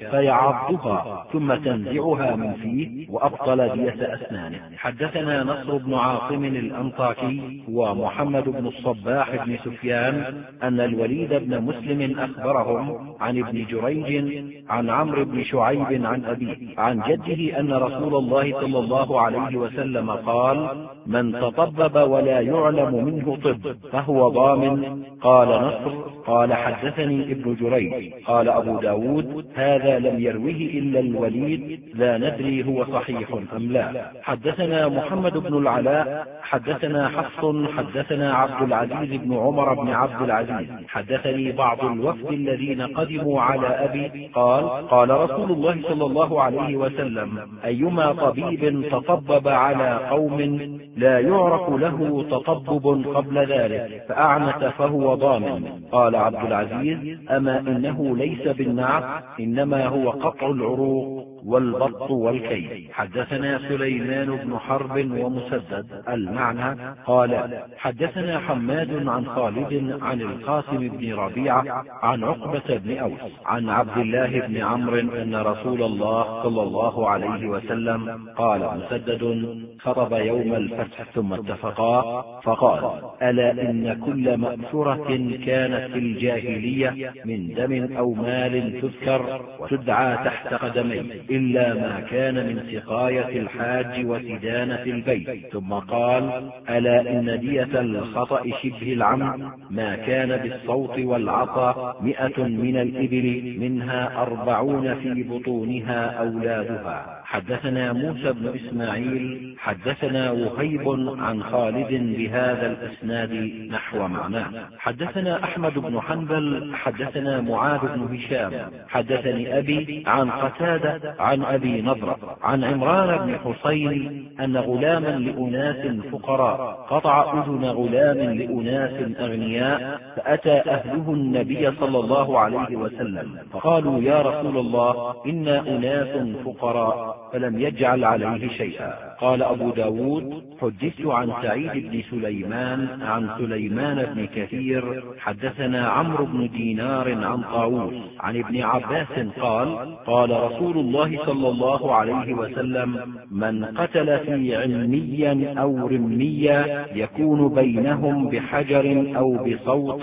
فيعضها ثم تنزعها من فيه وأبطل دية أسنانه. حدثنا نصر بن عاصم الأنطاكي ومحمد بن الصباح بن سفيان أن الوليد بن مسلم أخبرهم عن ابن جريج عن عمرو بن شعيب عن أبيه عن جده أن رسول الله صلى الله عليه وسلم قال: من تطبب ولا يعلم منه طب فهو ضامن. قال نصر قال: حدثني ابن جريج. قال أبو داود: هذا لم يروه إلا الوليد، لا ندري هو صحيح أم لا. حدثنا محمد بن العلاء حدثنا حفص حدثنا عبد العزيز بن عمر بن عبد العزيز حدثني بعض الوفد الذين قدموا على أبي قال رسول الله صلى الله عليه وسلم: أيما طبيب تطبب على قوم لا يعرف له تطبب قبل ذلك فأعنت فهو ضامن. قال عبد العزيز: أما إنه ليس بالنعت، إنما هو قطع العروق والبط والكي. حدثنا سليمان بن حرب ومسدد المعنى قال: حدثنا حماد عن خالد عن القاسم بن ربيعة عن عقبة بن أوس عن عبد الله بن عمرو أن رسول الله صلى الله عليه وسلم قال: مسدد خطب يوم الفتح ثم اتفقا فقال: ألا إن كل مأثورة كانت في الجاهلية من دم أو مال تذكر وتدعى تحت قدمي إلا ما كان من سقاية الحاج وسدانة البيت. ثم قال: ألا إن دية الخطأ شبه العمد ما كان بالصوت والعطا 100 من الإبل منها 40 في بطونها أولادها. حدثنا موسى بن إسماعيل حدثنا وهيب عن خالد بهذا الإسناد نحو معناه. حدثنا أحمد بن حنبل حدثنا معاذ بن هشام حدثني أبي عن قتادة عن أبي نضرة عن عمران بن حسين أن غلاما لأناس فقراء قطع أذن غلام لأناس أغنياء، فأتى أهله النبي صلى الله عليه وسلم فقالوا: يا رسول الله، إنا أناس فقراء، فلم يجعل عليه شيئا. قال أبو داود: حدثت عن سعيد بن سليمان عن سليمان بن كثير حدثنا عمرو بن دينار عن طاووس عن ابن عباس قال: قال رسول الله صلى الله عليه وسلم: من قتل في علميا أو رميا يكون بينهم بحجر أو بصوت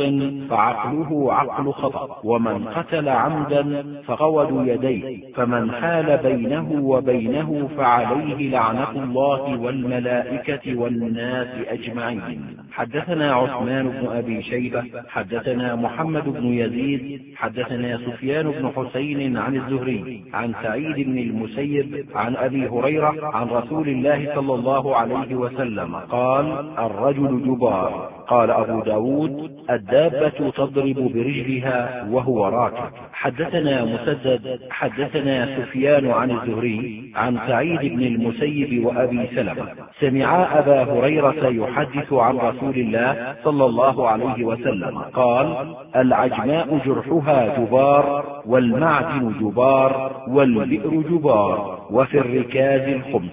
فعقله عقل خطأ، ومن قتل عمدا فقود يديه، فمن حال بينه وبينه فعليه لعنة الله والملائكة والناس أجمعين. حدثنا عثمان بن أبي شيبة حدثنا محمد بن يزيد حدثنا سفيان بن حسين عن الزهري عن سعيد بن المسيب عن أبي هريرة عن رسول الله صلى الله عليه وسلم قال: الرجل جبار. قال أبو داود: الدابة تضرب برجلها وهو راكب. حدثنا مسدد حدثنا سفيان عن الزهري عن سعيد بن المسيب وأبي سلمة سمعا أبا هريرة يحدث عن رسول الله صلى الله عليه وسلم قال: العجماء جرحها جبار، والمعدن جبار، والبئر جبار، وفي الركاز الخمس.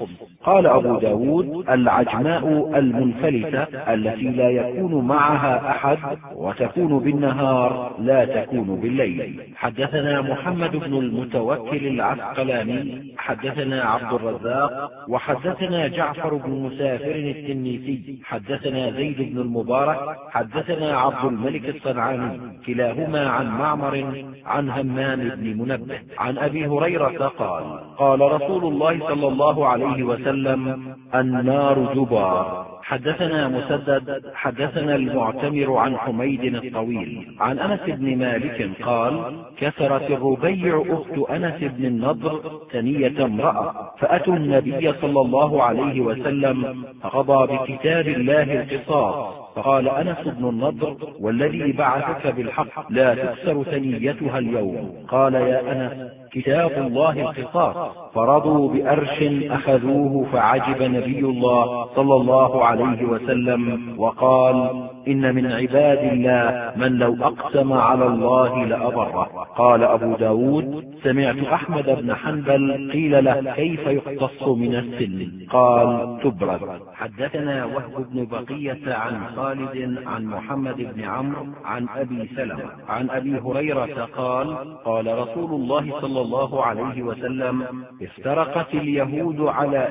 قال أبو داود: العجماء المنفلتة التي لا يكون معها أحد، وتكون بالنهار لا تكون بالليل. حدثنا محمد بن المتوكل العسقلاني حدثنا عبد الرزاق وحدثنا جعفر بن مسافر التنيسي حدثنا زيد بن المبارك حدثنا عبد الملك الصنعاني كلاهما عن معمر عن همام بن منبه عن أبي هريرة قال: قال رسول الله صلى الله عليه وسلم: النار جبار. حدثنا مسدد حدثنا المعتمر عن حميد الطويل عن أنس بن مالك قال: كسرت الربيع أخت أنس بن النضر ثنية امرأة، فأتوا النبي صلى الله عليه وسلم فقضى بكتاب الله القصاص، فقال أنس بن النضر: والذي بعثك بالحق لا تكسر ثنيتها اليوم. قال: يا أنس، كتاب الله القصاص. فرضوا بأرش أخذوه، فعجب نبي الله صلى الله عليه وسلم وقال: إن من عباد الله من لو أقسم على الله لأبره. قال أبو داود: سمعت أحمد بن حنبل قيل له: كيف يقتص من السن؟ قال: تبرد. حدثنا وهب بن بقية عن خالد عن محمد بن عمرو عن أبي سلمة عن أبي هريرة قال: قال رسول الله صلى الله عليه وسلم: افترقت اليهود على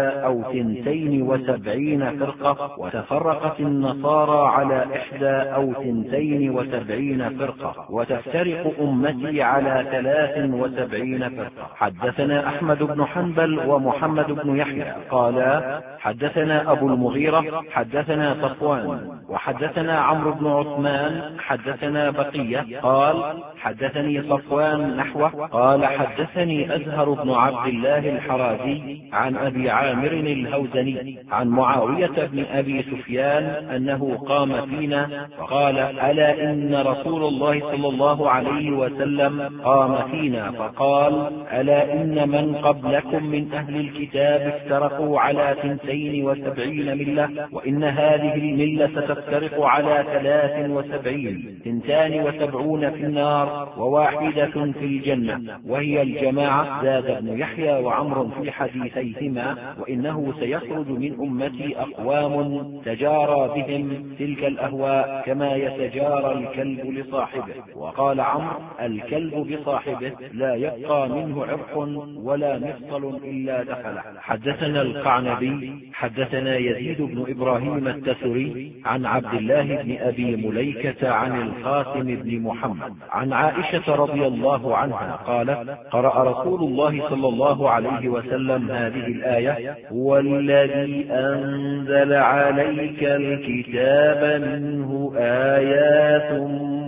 71 فرقة، وتفرقت النصارى على 71 فرقة، وتفترق أمتي على 73 فرقة. حدثنا أحمد بن حنبل ومحمد بن يحيى قالا: حدثنا أبو المغيرة حدثنا صفوان وحدثنا عمرو بن عثمان حدثنا بقية قال: حدثني صفوان نحوه قال: حدثني أزهر بن عبد الله الحرازي عن أبي عامر الهوزني عن معاوية بن أبي سفيان أنه قام فينا فقال: ألا إن رسول الله صلى الله عليه وسلم قام فينا فقال: ألا إن من قبلكم من أهل الكتاب افترقوا على 72 ملة، وإن هذه الملة ستفترق على 73، 72 في النار وواحدة في الجنة، وهي الجماعة. زاد ابن يحيى وعمر في حديثيهما: وإنه سيخرج من أمتي أقوام تجارى بهم تلك الأهواء كما يتجارى الكلب لصاحبه. وقال عمرو: الكلب بصاحبه لا يبقى منه عرق ولا مفصل إلا دخله. حدثنا القعنبي حدثنا يزيد بن إبراهيم التثري عن عبد الله بن أبي مليكة عن القاسم بن محمد عن عائشة رضي الله عنها قالت: قرأ رسول الله صلى الله عليه وسلم هذه الآية: هو الذي أنزل عليك الكتاب منه آيات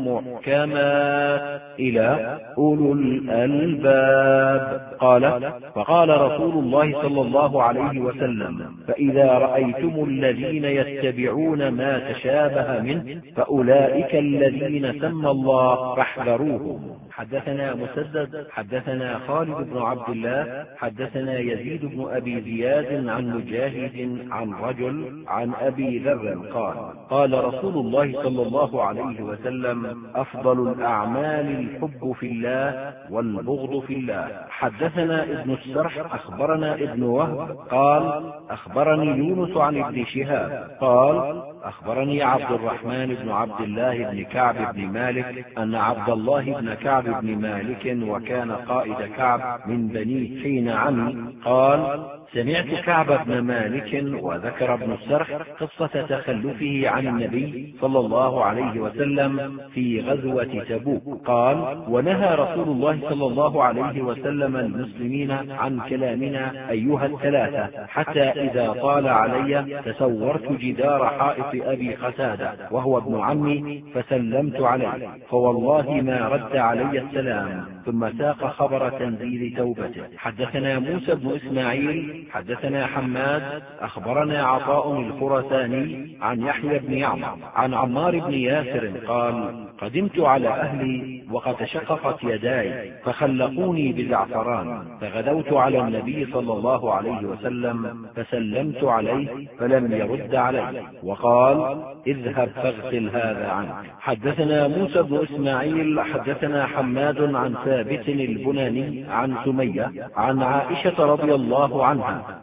محكمات إلى أولو الألباب. قال: فقال رسول الله صلى الله عليه وسلم: فإذا رأيتم الذين يتبعون ما تشابه منه فأولئك الذين سمى الله فاحذروهم. حدثنا مسدد حدثنا خالد بن عبد الله حدثنا يزيد بن أبي زياد عن مجاهد عن رجل عن أبي ذر قال: قال رسول الله صلى الله عليه وسلم: أفضل الأعمال الحب في الله والبغض في الله. حدثنا ابن السرح أخبرنا ابن وهب قال: أخبرني يونس عن ابن شهاب قال: أخبرني عبد الرحمن بن عبد الله بن كعب بن مالك أن عبد الله بن كعب بن مالك وكان قائد كعب من بني حين عمي قال: سمعت كعب بن مالك وذكر ابن السرح قصة تخلفه عن النبي صلى الله عليه وسلم في غزوة تبوك قال: ونهى رسول الله صلى الله عليه وسلم المسلمين عن كلامنا أيها الثلاثة، حتى إذا طال علي تسورت جدار حائط أبي قتادة وهو ابن عمي فسلمت عليه، فوالله ما رد علي السلام، ثم ساق خبر تنزيل توبته. حدثنا موسى بن إسماعيل حدثنا حماد أخبرنا عطاء الخرساني عن يحيى بن يعمر عن عمار بن ياسر قال: قدمت على أهلي وقد شققت يداي فخلقوني بزعفران، فغدوت على النبي صلى الله عليه وسلم فسلمت عليه فلم يرد علي، وقال: اذهب فاغسل هذا عنك. حدثنا موسى بن إسماعيل حدثنا حماد عن ثابت البناني عن سمية عن عائشة رضي الله عنها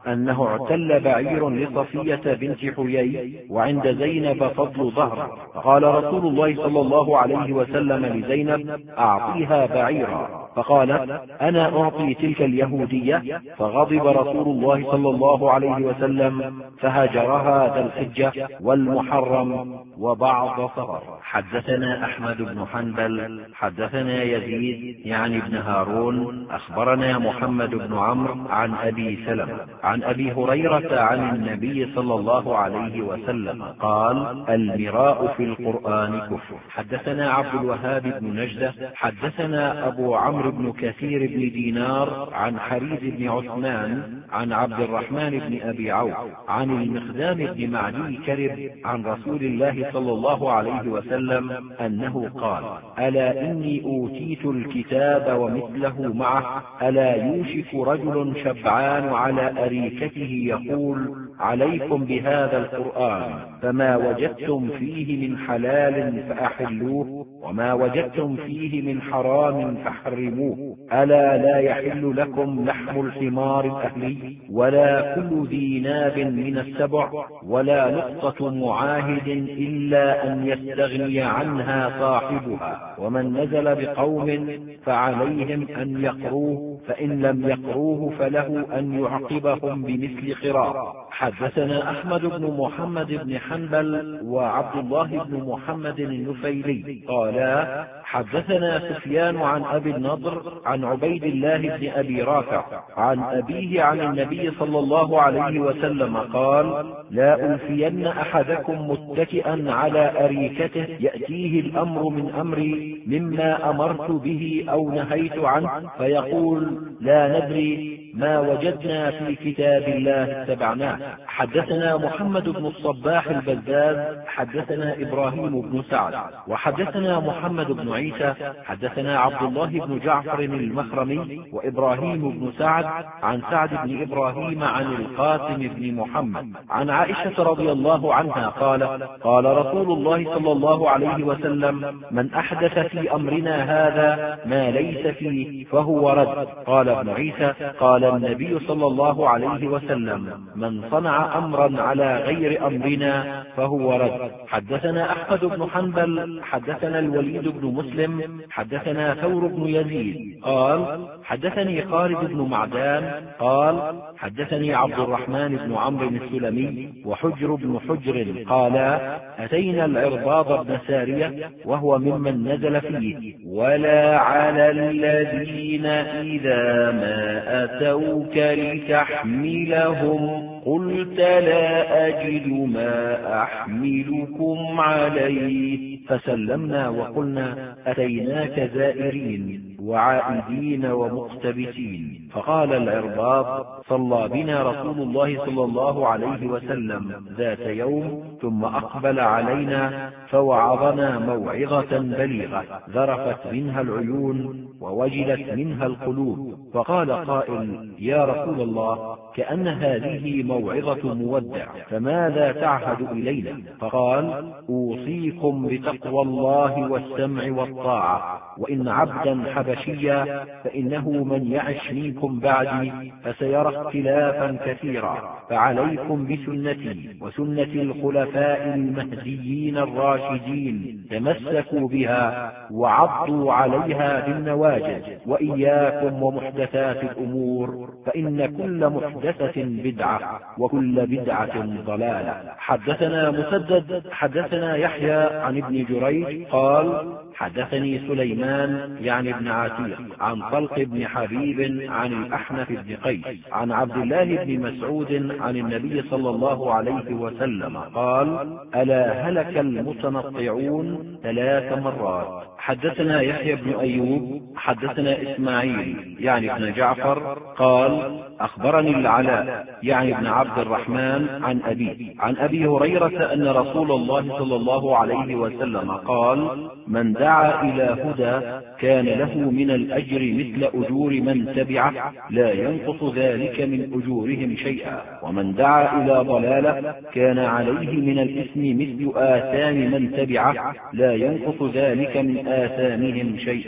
أنه اعتل بعير لصفية بنت حيي وعند زينب فضل ظهر، فقال رسول الله صلى الله عليه وسلم لزينب: أعطيها بعيرا، فقالت: أنا أعطي تلك اليهودية، فغضب رسول الله صلى الله عليه وسلم فهجرها ذا الحجة والمحرم وبعض صفر. حدثنا أحمد بن حنبل حدثنا يزيد يعني ابن هارون أخبرنا محمد بن عمرو عن أبي سلمة عن أبي هريرة عن النبي صلى الله عليه وسلم قال: المراء في القرآن كفر. حدثنا عبد الوهاب بن نجدة حدثنا أبو عمرو بن كثير بن دينار عن حريز بن عثمان عن عبد الرحمن بن أبي عوف عن المقدام بن معدي كرب عن رسول الله صلى الله عليه وسلم أنه قال: ألا إني أوتيت الكتاب ومثله معه، ألا يوشك رجل شبعان على أريكته يقول: عليكم بهذا القرآن، فما وجدتم فيه من حلال فأحلوه، وما وجدتم فيه من حرام فحرموه. ألا لا يحل لكم لحم الحمار الأهلي، ولا كل ذي ناب من السبع، ولا نقطة معاهد إلا أن يستغني عنها صاحبها، ومن نزل بقوم فعليهم أن يقروه، فإن لم يقروه فله أن يعقبهم بمثل قراء. حدثنا أحمد بن محمد بن حنبل وعبد الله بن محمد النفيلي قالا: حدثنا سفيان عن أبي النضر عن عبيد الله بن أبي رافع عن أبيه عن النبي صلى الله عليه وسلم قال: لا ألفين أحدكم متكئا على أريكته يأتيه الأمر من أمري مما أمرت به أو نهيت عنه، فيقول: لا ندري، ما وجدنا في كتاب الله اتبعناه. حدثنا محمد بن الصباح البزاز حدثنا إبراهيم بن سعد وحدثنا محمد بن عيسى حدثنا عبد الله بن جعفر المخرمي وإبراهيم بن سعد عن سعد بن إبراهيم عن القاسم بن محمد عن عائشة رضي الله عنها قال: قال رسول الله صلى الله عليه وسلم: من أحدث في أمرنا هذا ما ليس فيه فهو رد. قال ابن عيسى: قال النبي صلى الله عليه وسلم: من صنع أمرا على غير أمرنا فهو رد. حدثنا أحمد بن حنبل حدثنا الوليد بن مسلم حدثنا ثور بن يزيد قال: حدثني خالد بن معدان قال: حدثني عبد الرحمن بن عمرو السلمي وحجر بن حجر قالا: أتينا العرباض بن سارية وهو ممن نزل فيه: ولا على الذين إذا ما أتوك لتحملهم قلت لا أجد ما أحملكم عليه، فسلمنا وقلنا: أتيناك زائرين وعائدين ومقتبسين. فقال العرباض: صلى بنا رسول الله صلى الله عليه وسلم ذات يوم ثم أقبل علينا فوعظنا موعظة بليغة ذرفت منها العيون ووجلت منها القلوب، فقال قائل: يا رسول الله، كأن هذه موعظة مودع، فماذا تعهد إلينا؟ فقال: أوصيكم بتقوى الله والسمع والطاعة، وإن عبدا حبشيا فإنه من يعش منكم بعدي فسيرى اختلافا كثيرا، فعليكم بسنتي وسنة الخلفاء المهديين الراشدين، تمسكوا بها وعضوا عليها بالنواجذ، وإياكم ومحدثات الأمور، فإن كل محدثة بدعة وكل بدعة ضلالة. حدثنا مسدد حدثنا يحيى عن ابن جريج قال: حدثني سليمان يعني ابن عتيق عن طلق بن حبيب عن الأحنف بن قيس عن عبد الله بن مسعود عن النبي صلى الله عليه وسلم قال: ألا هلك المتنطعون 3 مرات. حدثنا يحيى بن أيوب حدثنا إسماعيل يعني ابن جعفر قال: أخبرني العلاء يعني ابن عبد الرحمن عن أبيه عن أبي هريرة أن رسول الله صلى الله عليه وسلم قال: من دعا إلى هدى كان له من الأجر مثل أجور من تبعه لا ينقص ذلك من أجورهم شيئا، ومن دعا إلى ضلالة كان عليه من الإثم مثل آثام من تبعه لا ينقص ذلك من آثامهم شيئا.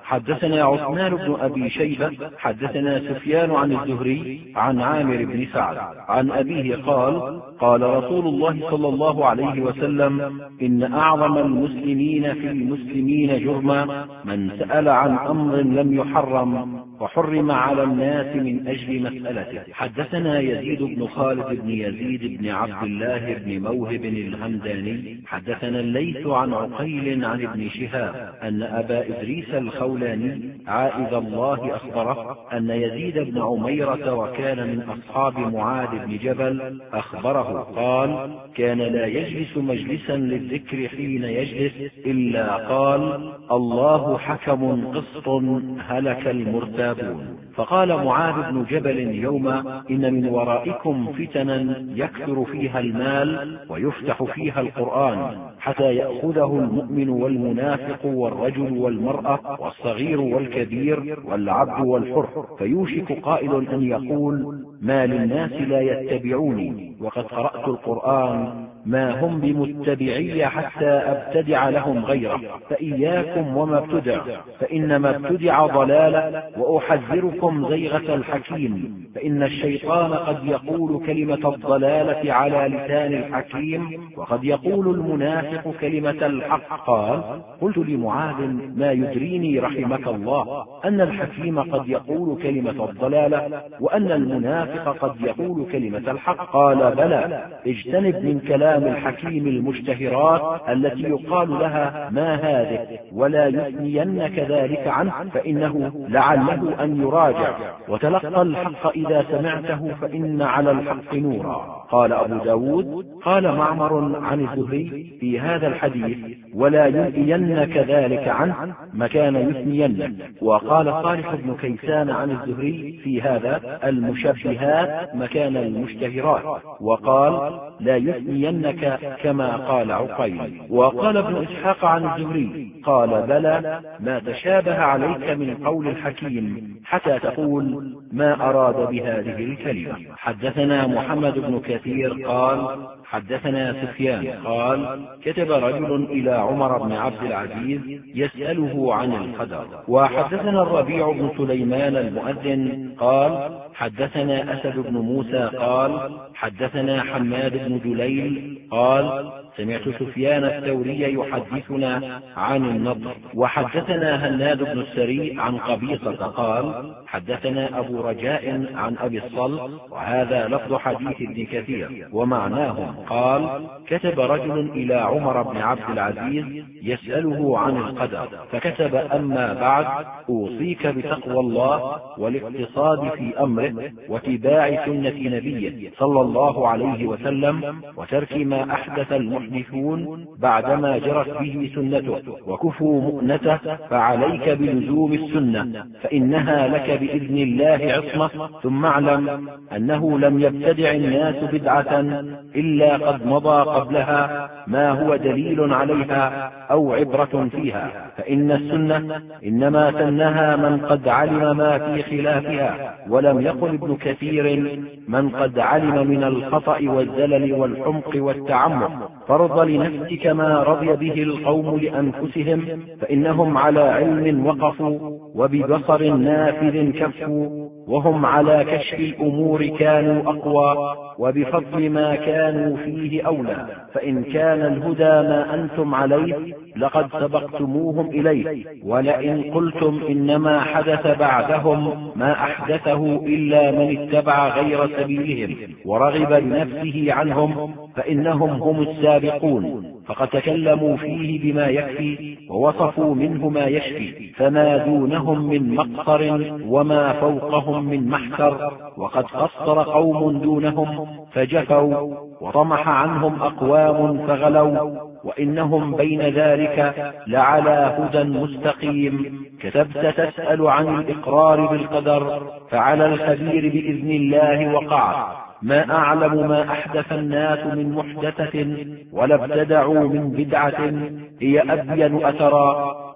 حدثنا عثمان بن أبي شيبة حدثنا سفيان عن الزهري عن عامر بن سعد عن أبيه قال قال رسول الله صلى الله عليه وسلم إن أعظم المسلمين في المسلمين جرما من سأل عن أمر لم يحرم وحرم على الناس من أجل مسألته. حدثنا يزيد بن خالد بن يزيد بن عبد الله بن موهب الهمداني حدثنا الليث عن عقيل عن ابن شهاب أن أبا إدريس الخولاني عائذ الله أخبره أن يزيد بن عميرة وكان من أصحاب معاذ بن جبل أخبره قال كان لا يجلس مجلسا للذكر حين يجلس إلا قال الله حكم قسط هلك المرتابون. فقال معاذ بن جبل يوما إن من ورائكم فتنا يكثر فيها المال ويفتح فيها القرآن حتى يأخذه المؤمن والمنافق والرجل والمرأة والصغير والكبير والعبد والحر فيوشك قائل أن يقول ما للناس لا يتبعوني وقد قرأت القرآن ما هم بمتبعي حتى أبتدع لهم غيره فإياكم وما ابتدع فإنما ابتدع ضلالة وأحذركم زيغة الحكيم فإن الشيطان قد يقول كلمة الضلالة على لسان الحكيم وقد يقول المنافق كلمة الحق. قال قلت لمعاذ ما يدريني رحمك الله أن الحكيم قد يقول كلمة الضلالة وأن المنافق قد يقول كلمة الحق. قال بلى اجتنب من كلام الحكيم المشتهرات التي يقال لها ما هذه ولا يثنينك ذلك عنه فإنه لعله أن يراجع وتلقى الحق إذا سمعته فإن على الحق نورا. قال أبو داود قال معمر عن الزهري في هذا الحديث ولا ينئينك ذلك عنه مكان يثنينك. وقال صالح بن كيسان عن الزهري في هذا المشبهات مكان المشتهرات وقال لا يثنينك كما قال عقيل. وقال ابن إسحاق عن الزهري قال بلى ما تشابه عليك من قول الحكيم حتى تقول ما أراد بهذه الكلمة. حدثنا محمد بن كثير قال حدثنا سفيان قال كتب رجل إلى عمر بن عبد العزيز يسأله عن القدر. وحدثنا الربيع بن سليمان المؤذن قال حدثنا أسد بن موسى قال حدثنا حماد بن جليل قال سمعت سفيان الثوري يحدثنا عن النضر. وحدثنا هناد بن السري عن قبيصة قال حدثنا أبو رجاء عن أبي الصلت وهذا لفظ حديث ابن كثير ومعناه قال كتب رجل إلى عمر بن عبد العزيز يسأله عن القدر فكتب أما بعد أوصيك بتقوى الله والاقتصاد في أمره واتباع سنة نبيه صلى الله عليه وسلم وترك ما أحدث المحدثون بعدما جرت به سنته وكفوا مؤنته فعليك بلزوم السنة فإنها لك بإذن الله عصمة. ثم اعلم أنه لم يبتدع الناس بدعة إلا قد مضى قبلها ما هو دليل عليها أو عبرة فيها فإن السنة إنما سنها من قد علم ما في خلافها. ولم يقل ابن كثير من قد علم من الخطأ والزلل والحمق والتعمق فرض لنفسك ما رضي به القوم لأنفسهم فإنهم على علم وقفوا وببصر نافذ كفوا وهم على كشف الأمور كانوا أقوى وبفضل ما كانوا فيه أولى. فإن كان الهدى ما أنتم عليه لقد سبقتموهم إليه ولئن قلتم إنما حدث بعدهم ما أحدثه إلا من اتبع غير سبيلهم ورغب بنفسه عنهم فإنهم هم السابقون فقد تكلموا فيه بما يكفي ووصفوا منه ما يشفي فما دونهم من مقصر وما فوقهم من محسر وقد قصر قوم دونهم فجفوا وطمح عنهم أقوام فغلوا وإنهم بين ذلك لعلى هدى مستقيم. كتبت تسأل عن الإقرار بالقدر فعلى الخبير بإذن الله وقعت ما أعلم ما أحدث الناس من محدثة ولا ابتدعوا من بدعة هي أبين أثرا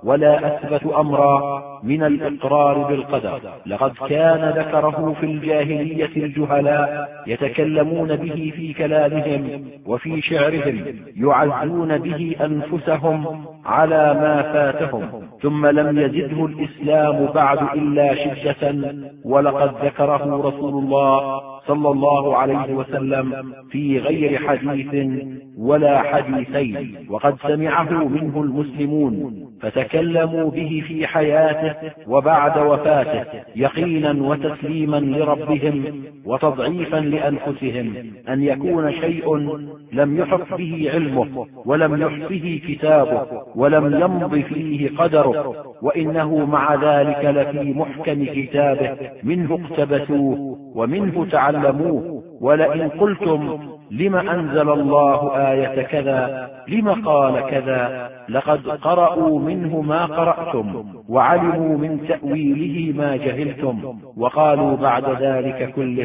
ولا أثبت أمرا من الإقرار بالقدر. لقد كان ذكره في الجاهلية الجهلاء يتكلمون به في كلامهم وفي شعرهم، يعزون به أنفسهم على ما فاتهم، ثم لم يزده الإسلام بعد إلا شدة. ولقد ذكره رسول الله صلى الله عليه وسلم في غير حديث ولا حديثين، وقد سمعه منه المسلمون فتكلموا به في حياته وبعد وفاته يقينا وتسليما لربهم وتضعيفا لأنفسهم، أن يكون شيء لم يحط به علمه ولم يحصه كتابه ولم يمض فيه قدره، وإنه مع ذلك لفي محكم كتابه، منه اقتبسوه ومنه تعلموه. ولئن قلتم لم أنزل الله آية كذا، لم قال كذا، لقد قرأوا منه ما قرأتم وعلموا من تأويله ما جهلتم، وقالوا بعد ذلك كله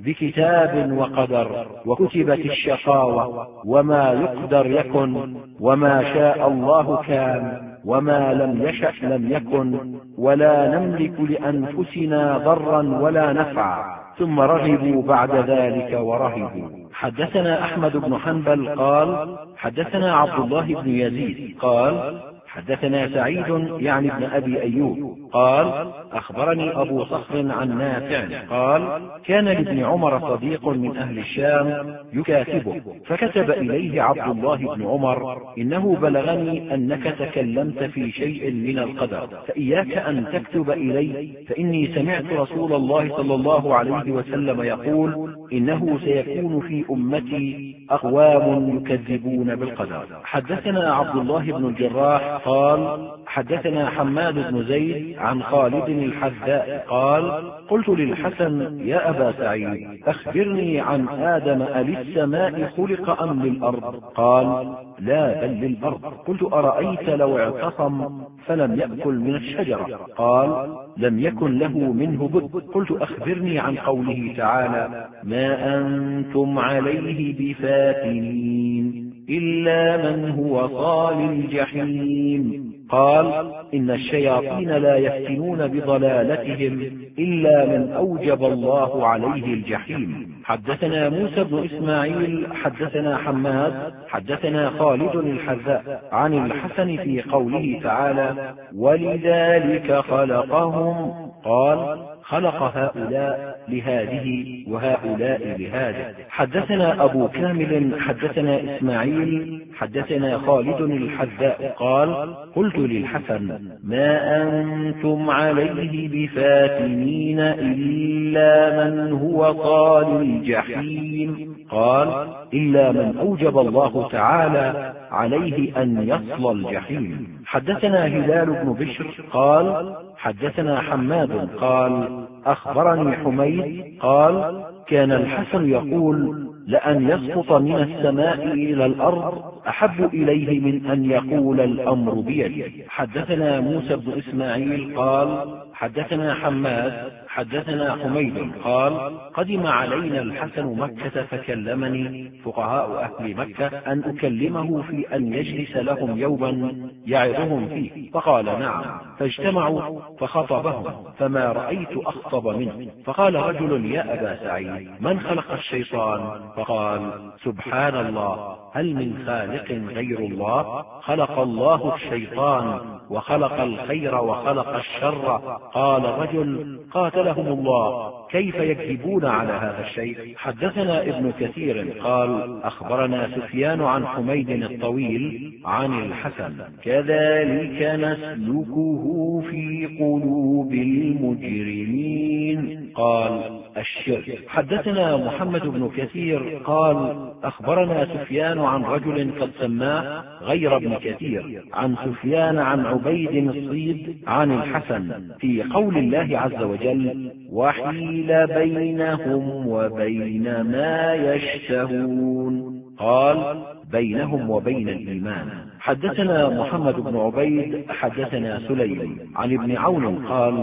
بكتاب وقدر، وكتبت الشقاوة، وما يقدر يكن، وما شاء الله كان، وما لم يشأ لم يكن، ولا نملك لأنفسنا ضرا ولا نفعا، ثم رغبوا بعد ذلك ورهبوا. حدثنا أحمد بن حنبل قال حدثنا عبد الله بن يزيد قال حدثنا سعيد يعني ابن أبي أيوب قال أخبرني أبو صخر عن نافع قال كان لابن عمر صديق من أهل الشام يكاتبه، فكتب إليه عبد الله بن عمر إنه بلغني أنك تكلمت في شيء من القدر، فإياك أن تكتب إلي، فإني سمعت رسول الله صلى الله عليه وسلم يقول إنه سيكون في أمتي أقوام يكذبون بالقدر. حدثنا عبد الله بن الجراح قال حدثنا حماد بن زيد عن خالد الحذاء قال قلت للحسن يا أبا سعيد أخبرني عن آدم أللسماء خلق أم للأرض؟ قال لا بل للأرض. قلت أرأيت لو اعتصم فلم يأكل من الشجرة؟ قال لم يكن له منه بد. قلت أخبرني عن قوله تعالى ما أنتم عليه بفاتنين إلا من هو صال الجحيم. قال إن الشياطين لا يفتنون بضلالتهم إلا من أوجب الله عليه الجحيم. حدثنا موسى بن إسماعيل حدثنا حماد حدثنا خالد الحذاء عن الحسن في قوله تعالى ولذلك خلقهم، قال خلق هؤلاء لهذه وهؤلاء لهذا. حدثنا أبو كامل حدثنا إسماعيل حدثنا خالد الحذاء قال قلت للحسن ما أنتم عليه بفاتنين إلا من هو صال الجحيم؟ قال إلا من أوجب الله تعالى عليه أن يصل الجحيم. حدثنا هلال بن بشر قال حدثنا حماد قال أخبرني حميد قال كان الحسن يقول لأن يسقط من السماء إلى الأرض أحب إليه من أن يقول الأمر بيدي. حدثنا موسى بن إسماعيل قال حدثنا حماد حدثنا حميد قال قدم علينا الحسن مكة فكلمني فقهاء أهل مكة أن أكلمه في أن يجلس لهم يوما يعظهم فيه، فقال نعم، فاجتمعوا فخطبهم فما رأيت أخطب منه. فقال رجل يا أبا سعيد من خلق الشيطان؟ فقال سبحان الله هل من خالق غير الله؟ خلق الله الشيطان وخلق الخير وخلق الشر. قال رجل قاتلهم الله كيف يكذبون على هذا الشيء؟ حدثنا ابن كثير قال أخبرنا سفيان عن حميد الطويل عن الحسن كذلك نسلكه في قلوب المجرمين. قال الشرك. حدثنا محمد بن كثير قال أخبرنا سفيان عن رجل قد سماه غير ابن كثير عن سفيان عن عبيد الصيد عن الحسن في قول الله عز وجل وحيل بينهم وبين ما يشتهون. قال بينهم وبين الإيمان. حدثنا محمد بن عبيد حدثنا سليم عن ابن عون قال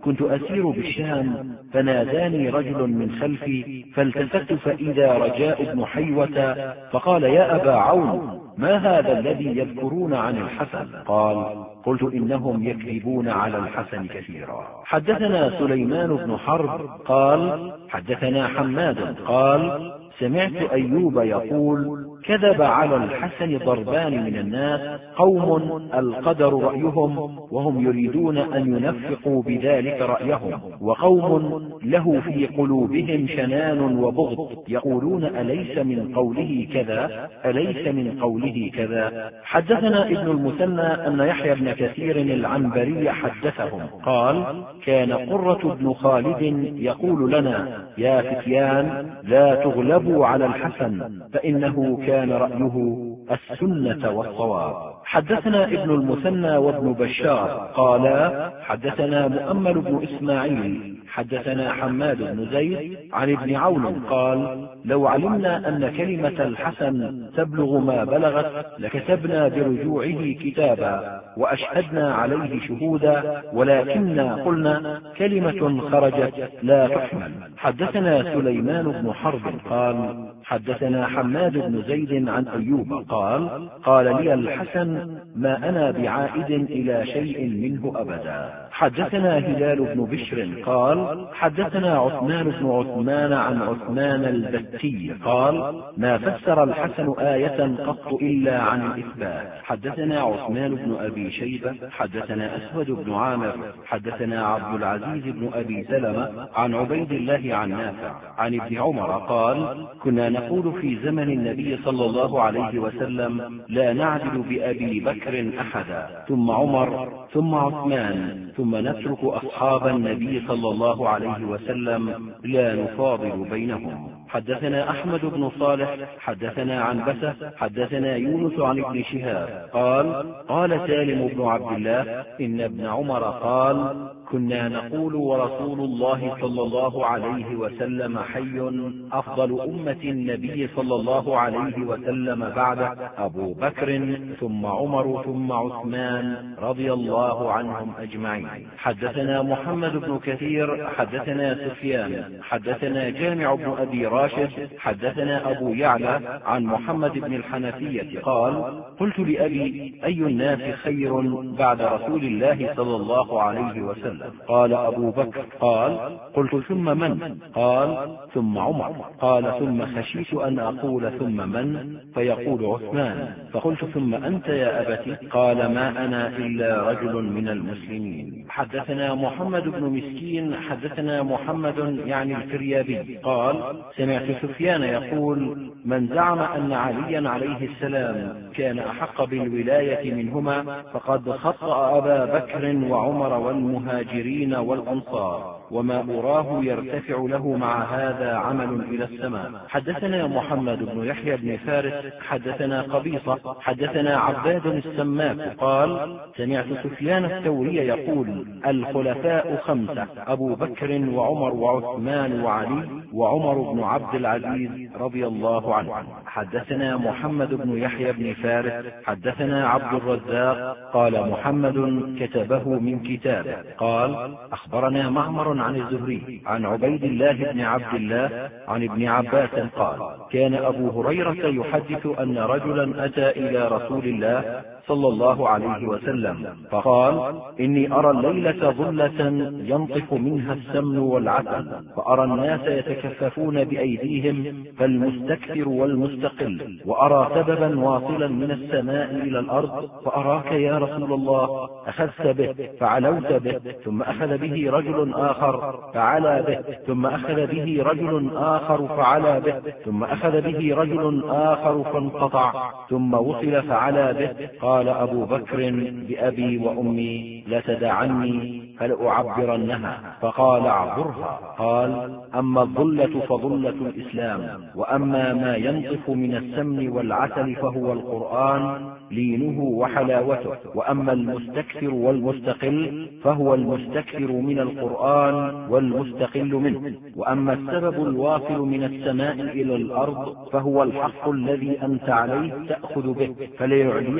كنت أسير بالشام فناداني رجل من خلفي فالتفت فإذا رجاء بن حيوة فقال: يا أبا عون، ما هذا الذي يذكرون عن الحسن؟ قال: قلت: إنهم يكذبون على الحسن كثيرا. حدثنا سليمان بن حرب قال: حدثنا حماد قال: سمعت أيوب يقول: كذب على الحسن ضربان من الناس، قوم القدر رأيهم وهم يريدون أن ينفقوا بذلك رأيهم، وقوم له في قلوبهم شنان وبغض يقولون: أليس من قوله كذا، أليس من قوله كذا. حدثنا ابن المثنى أن يحيى بن كثير العنبري حدثهم قال: كان قرة بن خالد يقول لنا: يا فتيان، لا تغلبوا على الحسن، فإنه كان رأيه السنة والصواب. حدثنا ابن المثنى وابن بشار قالا: حدثنا مؤمل بن إسماعيل حدثنا حماد بن زيد عن ابن عون قال: لو علمنا أن كلمة الحسن تبلغ ما بلغت لكتبنا برجوعه كتابا وأشهدنا عليه شهودا، ولكننا قلنا كلمة خرجت لا تحمل. حدثنا سليمان بن حرب قال: حدثنا حماد بن زيد عن أيوب قال: قال لي الحسن: ما أنا بعائد إلى شيء منه أبدا. حدثنا هلال بن بشر قال: حدثنا عثمان بن عثمان عن عثمان البتي قال: ما فسر الحسن آية قط إلا عن الإثبات. حدثنا عثمان بن أبي شيبة حدثنا أسود بن عامر حدثنا عبد العزيز بن أبي سلمة عن عبيد الله عن نافع عن ابن عمر قال: كنا نقول في زمن النبي صلى الله عليه وسلم: لا نعدل بأبي بكر أحدا، ثم عمر، ثم عثمان، ثم نترك أصحاب النبي صلى الله عليه وسلم، لا نفاضل بينهم. حدثنا أحمد بن صالح حدثنا عنبسة حدثنا يونس عن ابن شهاب قال: قال سالم بن عبد الله: إن ابن عمر قال: كنا نقول ورسول الله صلى الله عليه وسلم حي، أفضل أمة النبي صلى الله عليه وسلم بعد أبو بكر ثم عمر ثم عثمان رضي الله عنهم أجمعين. حدثنا محمد بن كثير حدثنا سفيان حدثنا جامع بن أبي راشد حدثنا أبو يعلى عن محمد بن الحنفية قال: قلت لأبي: أي الناس خير بعد رسول الله صلى الله عليه وسلم؟ قال: أبو بكر. قال: قلت: ثم من؟ قال: ثم عمر. قال: ثم خشيت أن أقول ثم من فيقول عثمان، فقلت: ثم أنت يا أبت؟ قال: ما أنا إلا رجل من المسلمين. حدثنا محمد بن مسكين حدثنا محمد يعني الفريابي قال: سمعت سفيان يقول: من زعم أن عليا عليه السلام كان أحق بالولاية منهما فقد خطأ أبا بكر وعمر والمهاجرين والأنصار، وما أراه يرتفع له مع هذا عمل إلى السماء. حدثنا محمد بن يحيى بن فارس حدثنا قبيصة حدثنا عباد السماك قال: سمعت سفيان الثوري يقول: الخلفاء خمسة: أبو بكر وعمر وعثمان وعلي وعمر بن عبد العزيز رضي الله عنه. حدثنا محمد بن يحيى بن فارس حدثنا عبد الرزاق قال: محمد كتبه من كتابه. قال: أخبرنا معمر عن الزهري عن عبيد الله بن عبد الله عن ابن عباس قال: كان أبو هريرة يحدث أن رجلا أتى إلى رسول الله صلى الله عليه وسلم فقال: إني أرى الليلة ظلة ينطف منها السمن والعسل، فأرى الناس يتكففون بأيديهم فالمستكثر والمستقل، وأرى سببا واصلا من السماء إلى الأرض، فأراك يا رسول الله أخذت به فعلوت به، ثم أخذ به رجل آخر فعلا به، ثم أخذ به رجل آخر فعلا به، ثم أخذ به رجل آخر فانقطع، ثم وصل فعلا به. قال أبو بكر: بأبي وأمي لتدعني فلأعبرنها. فقال: اعبرها. قال: أما الظلة فظلة الإسلام، وأما ما ينطف من السمن والعسل فهو القرآن لينه وحلاوته، وأما المستكثر والمستقل فهو المستكثر من القرآن والمستقل منه، وأما السبب الواصل من السماء إلى الأرض فهو الحق الذي أنت عليه تأخذ به، فليعليك الله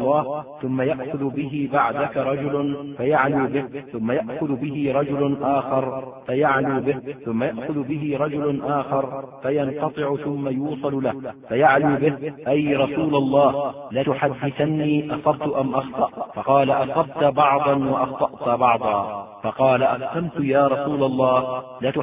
الله ثم يأخذ به بعدك رجل فيعلو به ثم يأخذ به رجل آخر فيعلو به ثم يأخذ به رجل آخر فينقطع ثم يوصل له فيعلو به أي رسول الله لتحدثني أصبت أم أخطأ؟ فقال أصبت بعضا وأخطأت بعضا. فقال أقسمت يا رسول الله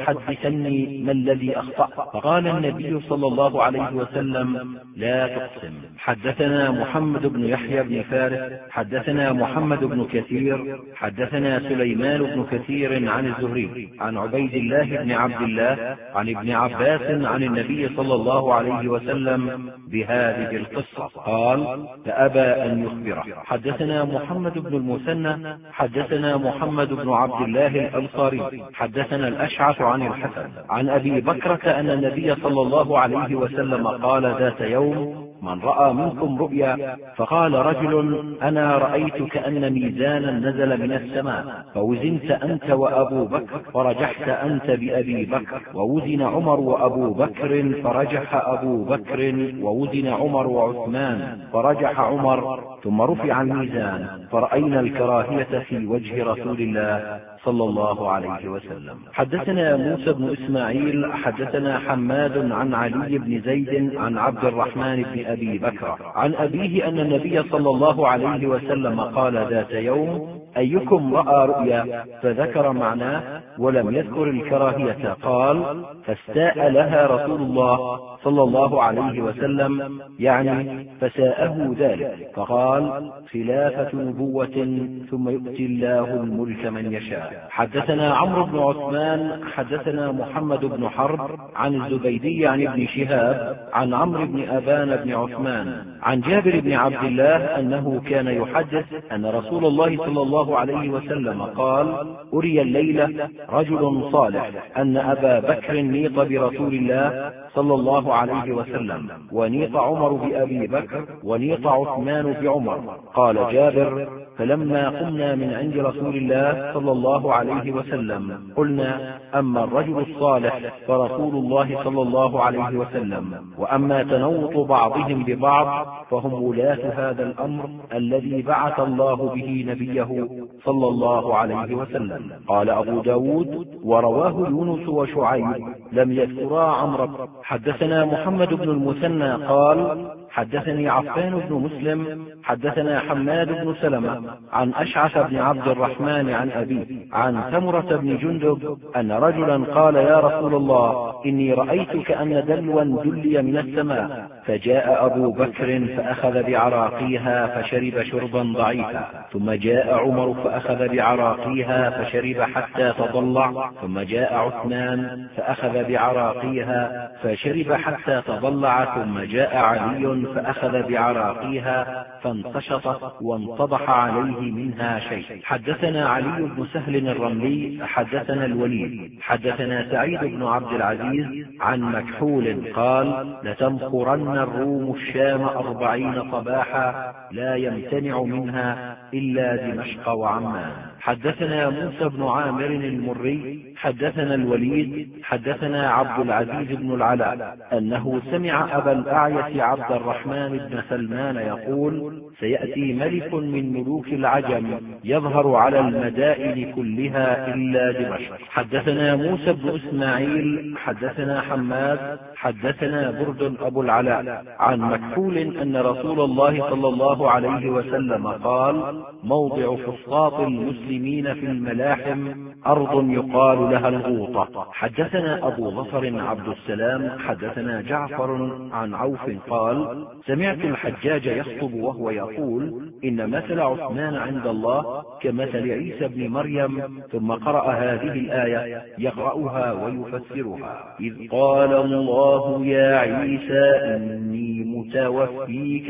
لتحدثني ما الذي أخطأ؟ فقال النبي صلى الله عليه وسلم لا تقسم. حدثنا محمد بن يحيى بن فارس حدثنا محمد بن كثير حدثنا سليمان بن كثير عن الزهري عن عبيد الله بن عبد الله عن ابن عباس عن النبي صلى الله عليه وسلم بهذه القصة قال فأبى أن يخبره. حدثنا محمد بن المثنى حدثنا محمد بن عبد الله الأنصاري حدثنا الأشعث عن الحسن عن أبي بكرة أن النبي صلى الله عليه وسلم قال ذات يوم من رأى منكم رؤيا فقال رجل أنا رأيت كأن ميزانا نزل من السماء فوزنت أنت وأبو بكر فرجحت أنت بأبي بكر ووزن عمر وأبو بكر فرجح أبو بكر ووزن عمر وعثمان فرجح عمر ثم رفع الميزان فرأينا الكراهية في وجه رسول الله صلى الله عليه وسلم. حدثنا موسى بن إسماعيل حدثنا حماد عن علي بن زيد عن عبد الرحمن بن أبي بكر عن أبيه أن النبي صلى الله عليه وسلم قال ذات يوم أيكم رأى رؤيا فذكر معناه ولم يذكر الكراهية قال فاستاء لها رسول الله صلى الله عليه وسلم يعني فساءه ذلك فقال خلافة نبوة ثم يؤتي الله الملك من يشاء. حدثنا عمرو بن عثمان حدثنا محمد بن حرب عن الزبيدي عن ابن شهاب عن عمرو بن أبان بن عثمان عن جابر بن عبد الله أنه كان يحدث أن رسول الله صلى الله عليه وسلم قال أري الليلة رجل صالح أن أبا بكر نيط برسول الله صلى الله عليه وسلم ونيط عمر بأبي بكر ونيط عثمان بعمر. قال جابر فلما قمنا من عند رسول الله صلى الله عليه وسلم قلنا أما الرجل الصالح فرسول الله صلى الله عليه وسلم وأما تنوط بعضهم ببعض فهم ولاة هذا الأمر الذي بعث الله به نبيه صلى الله عليه وسلم. قال أبو داود ورواه يونس وشعيب لم يذكرا عمرو. حدثنا محمد بن المثنى قال حدثني عفان بن مسلم حدثنا حماد بن سلمة عن أشعث بن عبد الرحمن عن أبيه عن ثمرة بن جندب أن رجلا قال يا رسول الله إني رأيت كأن دلوا دلي من السماء فجاء أبو بكر فأخذ بعراقيها فشرب شربا ضعيفا ثم جاء عمر فأخذ بعراقيها فشرب حتى تضلع ثم جاء عثمان فأخذ بعراقيها فشرب حتى تضلع ثم جاء علي فأخذ بعراقيها فانتشطت وانطبح عليه منها شيء. حدثنا علي بن سهل الرملي حدثنا الوليد حدثنا سعيد بن عبد العزيز عن مكحول قال لتمخرن الروم الشام 40 صباحا لا يمتنع منها إلا دمشق وعمان. حدثنا موسى بن عامر المري حدثنا الوليد حدثنا عبد العزيز بن العلاء أنه سمع أبا الأعيس عبد الرحمن بن سلمان يقول سيأتي ملك من ملوك العجم يظهر على المدائن كلها إلا دمشق. حدثنا موسى بن إسماعيل حدثنا حماد حدثنا برد أبو العلاء عن مكحول أن رسول الله صلى الله عليه وسلم قال موضع فسطاط المسلمين في الملاحم أرض يقال لها الغوطة. حدثنا أبو ظفر عبد السلام حدثنا جعفر عن عوف قال سمعت الحجاج يخطب وهو يقول إن مثل عثمان عند الله كمثل عيسى بن مريم ثم قرأ هذه الآية يقرأها ويفسرها إذ قال الله يا عيسى إني متوفيك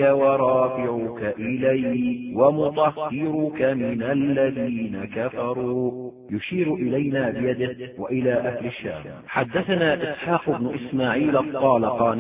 ورافعك إلي ومطهرك من الذين كفروا يشير إلينا بيده وإلى أهل الشام. حدثنا إسحاق بن إسماعيل الطالقاني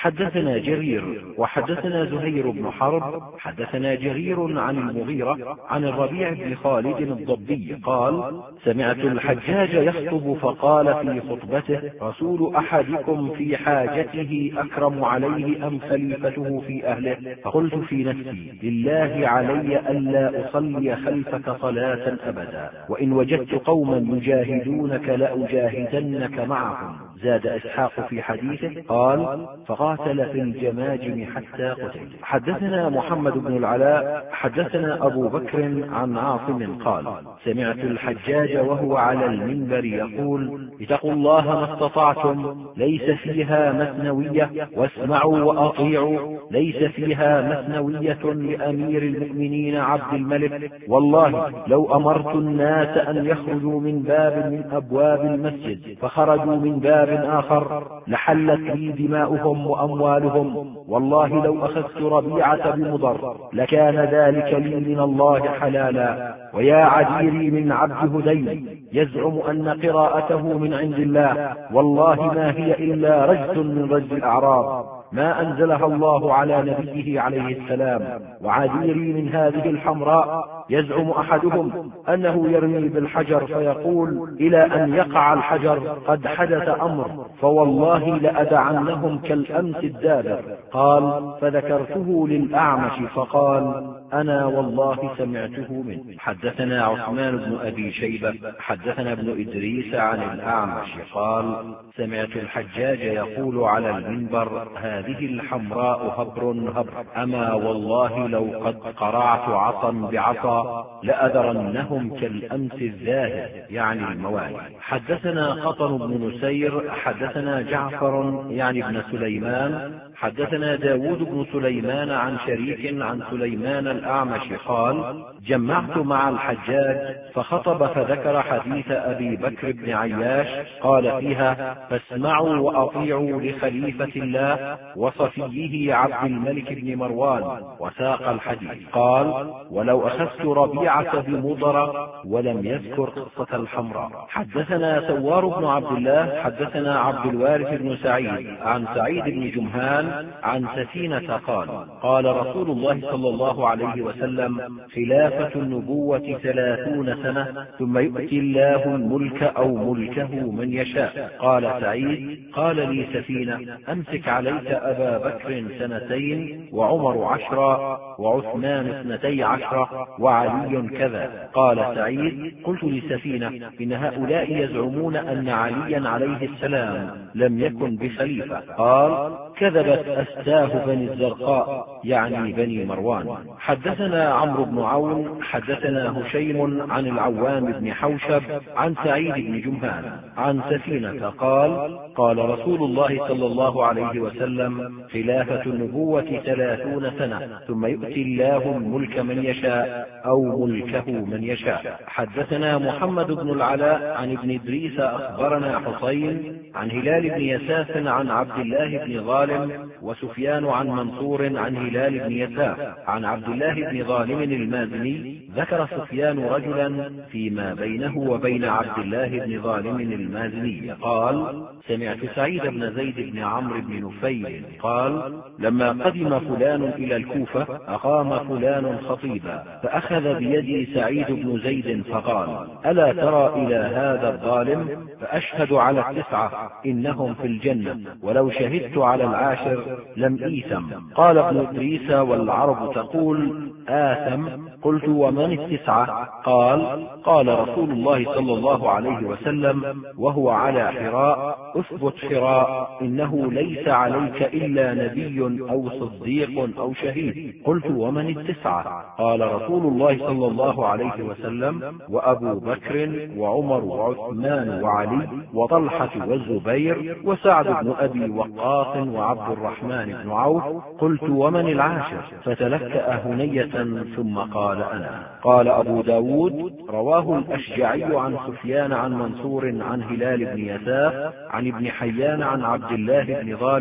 حدثنا جرير وحدثنا زهير بن حرب حدثنا جرير عن المغيرة عن الربيع بن خالد الضبي قال: سمعت الحجاج يخطب فقال في خطبته: رسول أحدكم في حاجته أكرم عليه أم خليفته في أهله؟ فقلت في نفسي: لله علي ألا أصلي خلفك صلاة أبدا، وإن وجدت قوما يجاهدونك لأجاهدنك معهم. زاد إسحاق في حديثه قال: فقاتل في الجماجم حتى قتل. حدثنا محمد بن العلاء حدثنا أبو بكر عن عاصم قال: سمعت الحجاج وهو على المنبر يقول: اتقوا الله ما استطعتم، ليس فيها مثنوية، واسمعوا وأطيعوا، ليس فيها مثنوية لأمير المؤمنين عبد الملك. والله لو أمرت الناس أن يخرجوا من باب من أبواب المسجد فخرجوا من باب آخر لحلت لي دماؤهم وأموالهم. والله لو أخذت ربيعة بمضر لكان ذلك لي من الله حلالا. ويا عذيري من عبد هذيل يزعم أن قراءته من عند الله، والله ما هي إلا رجز من رجز الأعراب ما أنزلها الله على نبيه عليه السلام. وعذيري من هذه الحمراء يزعم أحدهم أنه يرمي بالحجر فيقول: إلى أن يقع الحجر قد حدث أمر، فوالله لأدعنهم كالأمس الدابر. قال: فذكرته للأعمش فقال: أنا والله سمعته منه. حدثنا عثمان بن أبي شيبة حدثنا ابن إدريس عن الأعمش قال: سمعت الحجاج يقول على المنبر: هذه الحمراء هبر هبر، أما والله لو قد قرعت عصا بعصا لأذرنهم كالأمس الذاهب، يعني الموالي. حدثنا قطن بن نسير حدثنا جعفر يعني ابن سليمان حدثنا داود بن سليمان عن شريك عن سليمان الأعمش قال: جمعت مع الحجاج فخطب فذكر حديث أبي بكر بن عياش قال فيها: فاسمعوا وأطيعوا لخليفة الله وصفيه عبد الملك بن مروان، وساق الحديث. قال: ولو أخذت ربيعة بمضر، ولم يذكر قصة الحمراء. حدثنا سوار بن عبد الله حدثنا عبد الوارث بن سعيد عن سعيد بن جمهان عن سفينة قال: قال رسول الله صلى الله عليه وسلم: خلافة النبوة 30 سنة، ثم يؤتي الله الملك أو ملكه من يشاء. قال سعيد: قال لي سفينة: أمسك عليك أبا بكر 2 وعمر 10 وعثمان 12 وعلي كذا. قال سعيد: قلت لسفينة: إن هؤلاء يزعمون أن عليا عليه السلام لم يكن بخليفة. قال: كذبت أستاه بني الزرقاء، يعني بني مروان. حدثنا عمرو بن عون حدثنا هشيم عن العوام بن حوشب عن سعيد بن جمهان عن سفينة قال: قال رسول الله صلى الله عليه وسلم: خلافة النبوة 30 سنة، ثم يؤتي الله الملك من يشاء أو ملكه من يشاء. حدثنا محمد بن العلاء عن ابن إدريس أخبرنا حسين عن هلال بن يساف عن عبد الله بن ظالم، وسفيان عن منصور عن هلال بن يساف عن عبد الله بن ظالم المازني. ذكر سفيان رجلا فيما بينه وبين عبد الله بن ظالم المازني قال: سمعت سعيد بن زيد بن عمرو بن نفيل قال: لما قدم فلان إلى الكوفة أقام فلان خطيبا، فأخذ بيدي سعيد بن زيد فقال: ألا ترى إلى هذا الظالم؟ فأشهد على 9 إنهم في الجنة، ولو شهدت على 10 لم إيثم. قال ابن إدريس: والعرب تقول آثم. قلت: ومن 9؟ قال: قال رسول الله صلى الله عليه وسلم وهو على حراء: اثبت حراء، إنه ليس عليك إلا نبي أو صديق أو شهيد. قلت: ومن 9؟ قال رسول الله صلى الله عليه وسلم: وأبو بكر وعمر وعثمان وعلي وطلحة والزبير وسعد بن أبي وقاص وعبد الرحمن بن عوف. قلت: ومن 10؟ فتلكأ هنية ثم قال: أنا. قال أبو داود: رواه الأشجعي عن سفيان عن منصور عن هلال بن يساف عن ابن حيان عن عبد الله بن ظالم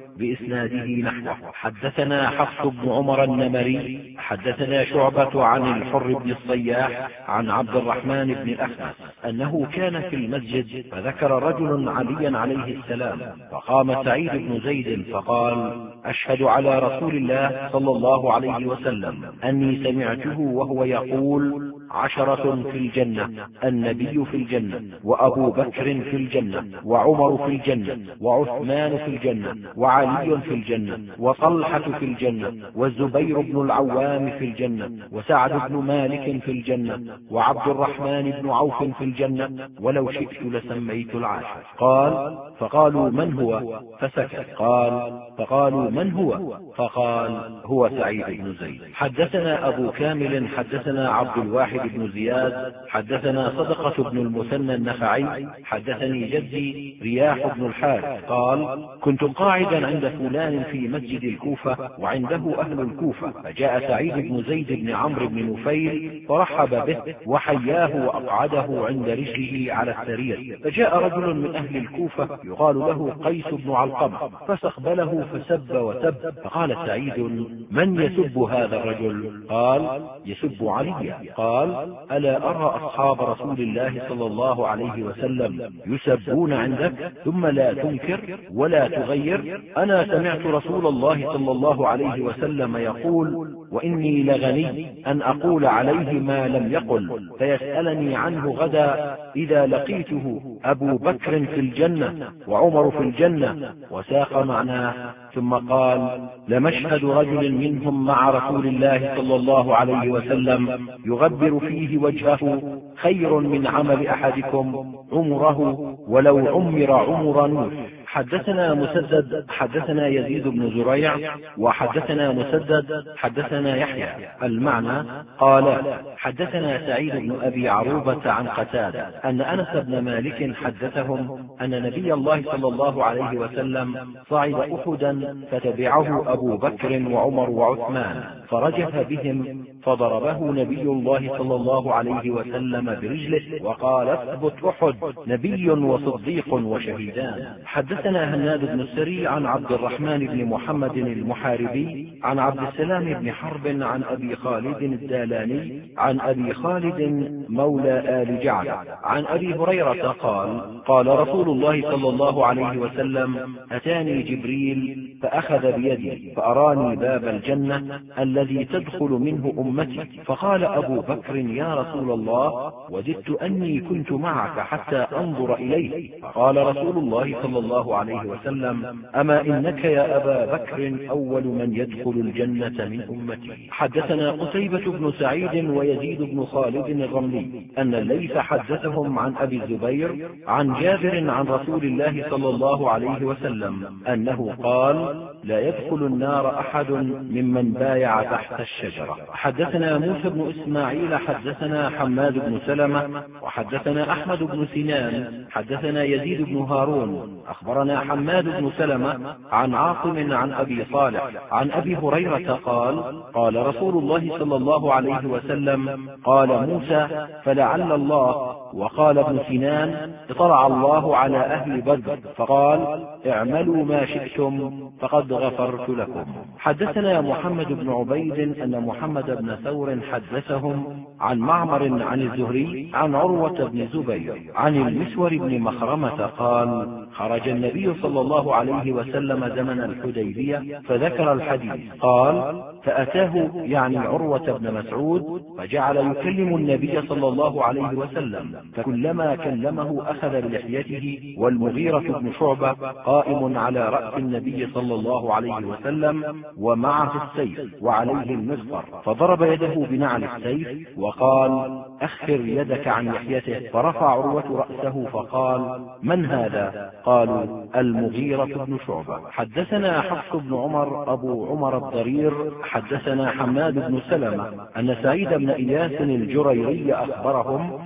بإسناده نحوه. حدثنا حفص بن عمر النمري حدثنا شعبة عن الحر بن الصياح عن عبد الرحمن بن الأخنس أنه كان في المسجد فذكر رجل عليا عليه السلام، فقام سعيد بن زيد فقال: أشهد على رسول الله صلى الله عليه وسلم أني سمعته وهو يقول: 10 في الجنة، النبي في الجنة، وأبو بكر في الجنة، وعمر في الجنة، وعثمان في الجنة، وعلي في الجنة، وطلحة في الجنة، والزبير بن العوام في الجنة، وسعد بن مالك في الجنة، وعبد الرحمن بن عوف في الجنة، ولو شئت لسميت العاشر. قال: فقالوا: من هو؟ فسكت. قال: فقالوا: من هو؟ فقال: هو سعيد بن زيد. حدثنا أبو كامل حدثنا عبد الواحد بن زياد حدثنا صدقة بن المثنى النخعي حدثني جدي رياح بن الحارث قال: كنت قاعدا عند فلان في مسجد الكوفة وعنده أهل الكوفة، فجاء سعيد بن زيد بن عمرو بن نفيل فرحب به وحياه وأقعده عند رجله على السرير، فجاء رجل من أهل الكوفة يقال له قيس بن علقمة فاستقبله فسب وسب، فقال سعيد: من يسب هذا الرجل؟ قال: يسب عليا. قال: ألا أرى أصحاب رسول الله صلى الله عليه وسلم يسبون عندك ثم لا تنكر ولا تغير؟ أنا سمعت رسول الله صلى الله عليه وسلم يقول: وإني لغني أن أقول عليه ما لم يقل، فيسألني عنه غدا إذا لقيته أبو بكر في الجنة وعمر في الجنة، وساق معناه، ثم قال: لمشهد رجل منهم مع رسول الله صلى الله عليه وسلم يغبر فيه وجهه خير من عمل أحدكم عمره ولو عمر عمر نوح. حدثنا مسدد حدثنا يزيد بن زريع وحدثنا مسدد حدثنا يحيى المعنى قال: حدثنا سعيد بن أبي عروبة عن قتادة أن أنس بن مالك حدثهم أن نبي الله صلى الله عليه وسلم صعد أحدا فتبعه أبو بكر وعمر وعثمان فرجف بهم فضربه نبي الله صلى الله عليه وسلم برجله وقال: اثبت أحد، نبي وصديق وشهيدان. حدثنا هناد بن السري عن عبد الرحمن بن محمد المحاربي عن عبد السلام بن حرب عن أبي خالد الدالاني عن أبي خالد مولى آل جعد عن أبي هريرة قال: قال رسول الله صلى الله عليه وسلم: أتاني جبريل فأخذ بيدي فأراني باب الجنة الذي تدخل منه أمتي، فقال أبو بكر: يا رسول الله، وددت أني كنت معك حتى أنظر إليه. فقال رسول الله صلى الله عليه وسلم: أما إنك يا أبا بكر أول من يدخل الجنة من أمتي. حدثنا قتيبة بن سعيد ويزيد بن خالد الرملي أن الليث حدثهم عن أبي الزبير عن جابر عن رسول الله صلى الله عليه وسلم أنه قال: لا يدخل النار أحد ممن بايع تحت الشجرة. حدثنا موسى بن إسماعيل حدثنا حماد بن سلمة وحدثنا أحمد بن سنان حدثنا يزيد بن هارون أخبرنا حماد بن سلمة عن عاصم عن أبي صالح عن أبي هريرة قال: قال رسول الله صلى الله عليه وسلم: قال موسى: فلعل الله، وقال ابن سنان: اطلع الله على أهل بدر فقال: اعملوا ما شئتم فقد غفرت لكم. حدثنا محمد بن عبيد أن محمد بن ثور حدثهم عن معمر عن الزهري عن عروة بن زبير عن المسور بن مخرمة قال: خرج النبي صلى الله عليه وسلم زمن الحديبية فذكر الحديث. قال: فأتاه يعني عروة بن مسعود فجعل يكلم النبي صلى الله عليه وسلم، فكلما كلمه أخذ بلحيته، والمغيرة بن شعبة قائم على رأس النبي صلى الله عليه وسلم ومعه السيف وعليه المزفر، فضرب يده بنعل السيف وقال: أخر يدك عن لحيته، فرفع عروة رأسه فقال: من هذا؟ قالوا: المغيرة بن شعبة. حدثنا حفص بن عمر أبو عمر الضرير حدثنا حماد بن سلمة أن سعيد بن إياس الجريري أخبرهم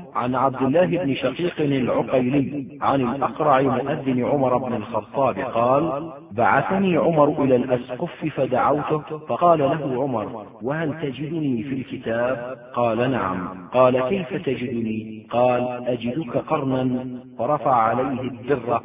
عن عبد الله بن شقيق العقيلي عن الأقرع مؤذن عمر بن الخطاب قال: بعثني عمر إلى الأسقف فدعوته، فقال له عمر: وهل تجدني في الكتاب؟ قال: نعم. قال: كيف تجدني؟ قال: أجدك قرنا. فرفع عليه الدرة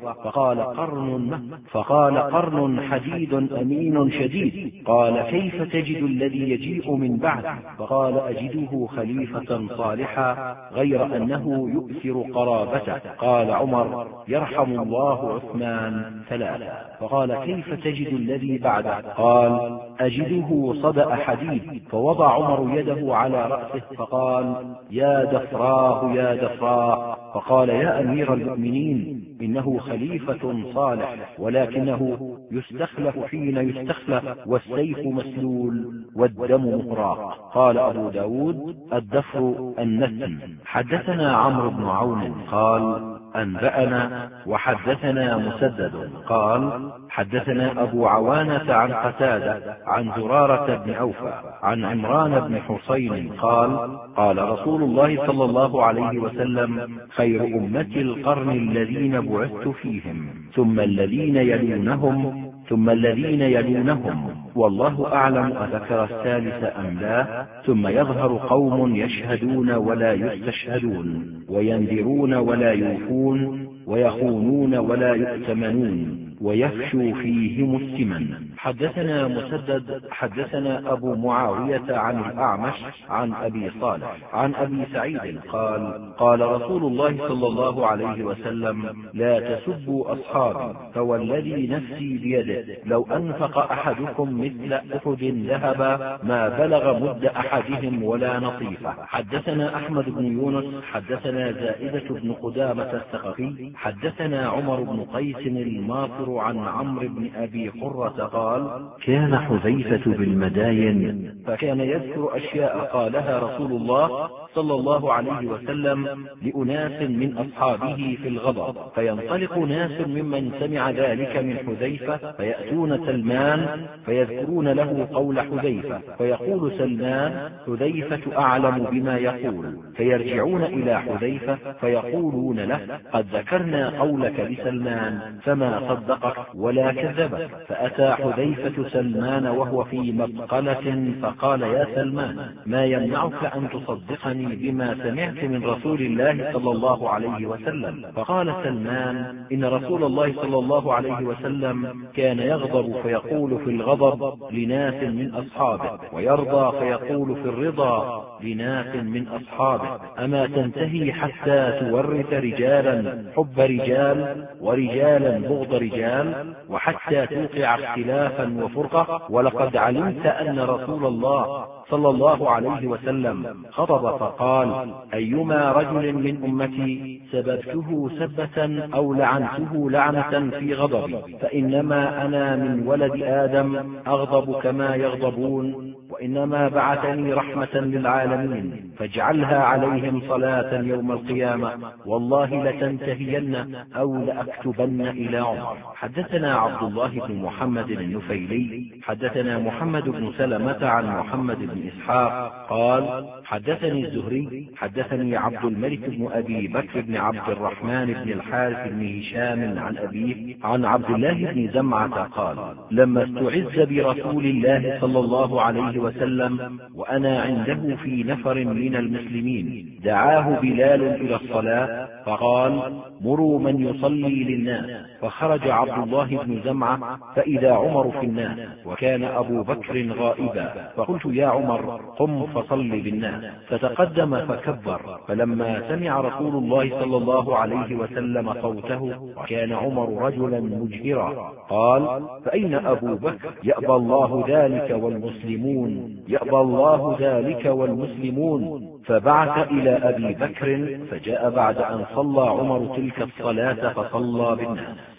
فقال: قرن حديد أمين شديد. قال: كيف تجد الذي يجيء من بعد؟ فقال: أجده خليفة صالحا غير أنه يؤثر قرابته. قال عمر: يرحم الله عثمان. 3. فقال: كيف تجد الذي بعده؟ قال: أجده صدأ حديد. فوضع عمر يده على رأسه فقال: يا دفراه يا دفراه. فقال: يا أمير المؤمنين، إنه خليفة صالح، ولكنه يستخلف حين يستخلف، والسيف مسلول والدم مهراق. قال أبو داود: الدفر النتن. حدثنا عمرو بن عون قال: أنبأنا وحدثنا مسدد قال: حدثنا أبو عوانة عن قتادة عن زرارة بن أوفى عن عمران بن حسين قال: قال رسول الله صلى الله عليه وسلم: خير أمتي القرن الذين بعثت فيهم، ثم الذين يلونهم، ثم الذين يلونهم، والله أعلم أذكر الثالث أم لا. ثم يظهر قوم يشهدون ولا يستشهدون، وينذرون ولا يوفون، ويخونون ولا يؤتمنون، ويفشو فيهم السمن. حدثنا مسدد حدثنا أبو معاوية عن الأعمش عن أبي صالح عن أبي سعيد قال: قال رسول الله صلى الله عليه وسلم: لا تسبوا أصحابي، فوالذي نفسي بيده لو أنفق أحدكم مثل أحد ذهبا ما بلغ مد أحدهم ولا نصيفه. حدثنا أحمد بن يونس حدثنا زائدة بن قدامة الثقفي حدثنا عمر بن قيس الماطر عن عمرو بن أبي قرة قال: كان حذيفة بالمداين، فكان يذكر أشياء قالها رسول الله صلى الله عليه وسلم لأناس من أصحابه في الغضب، فينطلق ناس ممن سمع ذلك من حذيفة فيأتون سلمان فيذكرون له قول حذيفة، فيقول سلمان: حذيفة أعلم بما يقول، فيرجعون إلى حذيفة فيقولون له: قد ذكرنا قولك لسلمان فما صدقك ولا كذبك. فأتى حذيفة سلمان وهو في مبقلة فقال: يا سلمان، ما يمنعك أن تصدقني بما سمعت من رسول الله صلى الله عليه وسلم؟ فقال سلمان: إن رسول الله صلى الله عليه وسلم كان يغضب فيقول في الغضب لناس من أصحابه، ويرضى فيقول في الرضا لناس من أصحابه. أما تنتهي حتى تورث رجالا حب رجال ورجالا بغض رجال، وحتى توقع اختلافا وفرقة؟ ولقد علمت أن رسول الله صلى الله عليه وسلم خطب فقال: أيما رجل من أمتي سببته سبة أو لعنته لعنة في غضبي، فإنما أنا من ولد آدم أغضب كما يغضبون، وإنما بعثني رحمة للعالمين، فاجعلها عليهم صلاة يوم القيامة، والله لتنتهين أو لأكتبن إلى عمر. حدثنا عبد الله بن محمد النفيلي حدثنا محمد بن سلمة عن محمد بن إسحاق قال: حدثني الزهري حدثني عبد الملك بن أبي بكر بن عبد الرحمن بن الحارث بن هشام عن أبيه عن عبد الله بن زمعة قال: لما استعز برسول الله صلى الله عليه وسلم وأنا عنده في نفر من المسلمين، دعاه بلال إلى الصلاة فقال: مروا من يصلي للناس. فخرج عبد الله بن زمعة فإذا عمر في الناس، وكان أبو بكر غائبا، فقلت: يا عمر، قم فصل بالناس. فتقدم فكبر، فلما سمع رسول الله صلى الله عليه وسلم صوته، وكان عمر رجلا مجهرا، قال: فأين أبو بكر؟ يأبى الله ذلك والمسلمون، يأبى الله ذلك والمسلمون. فبعث إلى أبي بكر، فجاء بعد أن صلى عمر تلك الصلاة فصلى بالناس.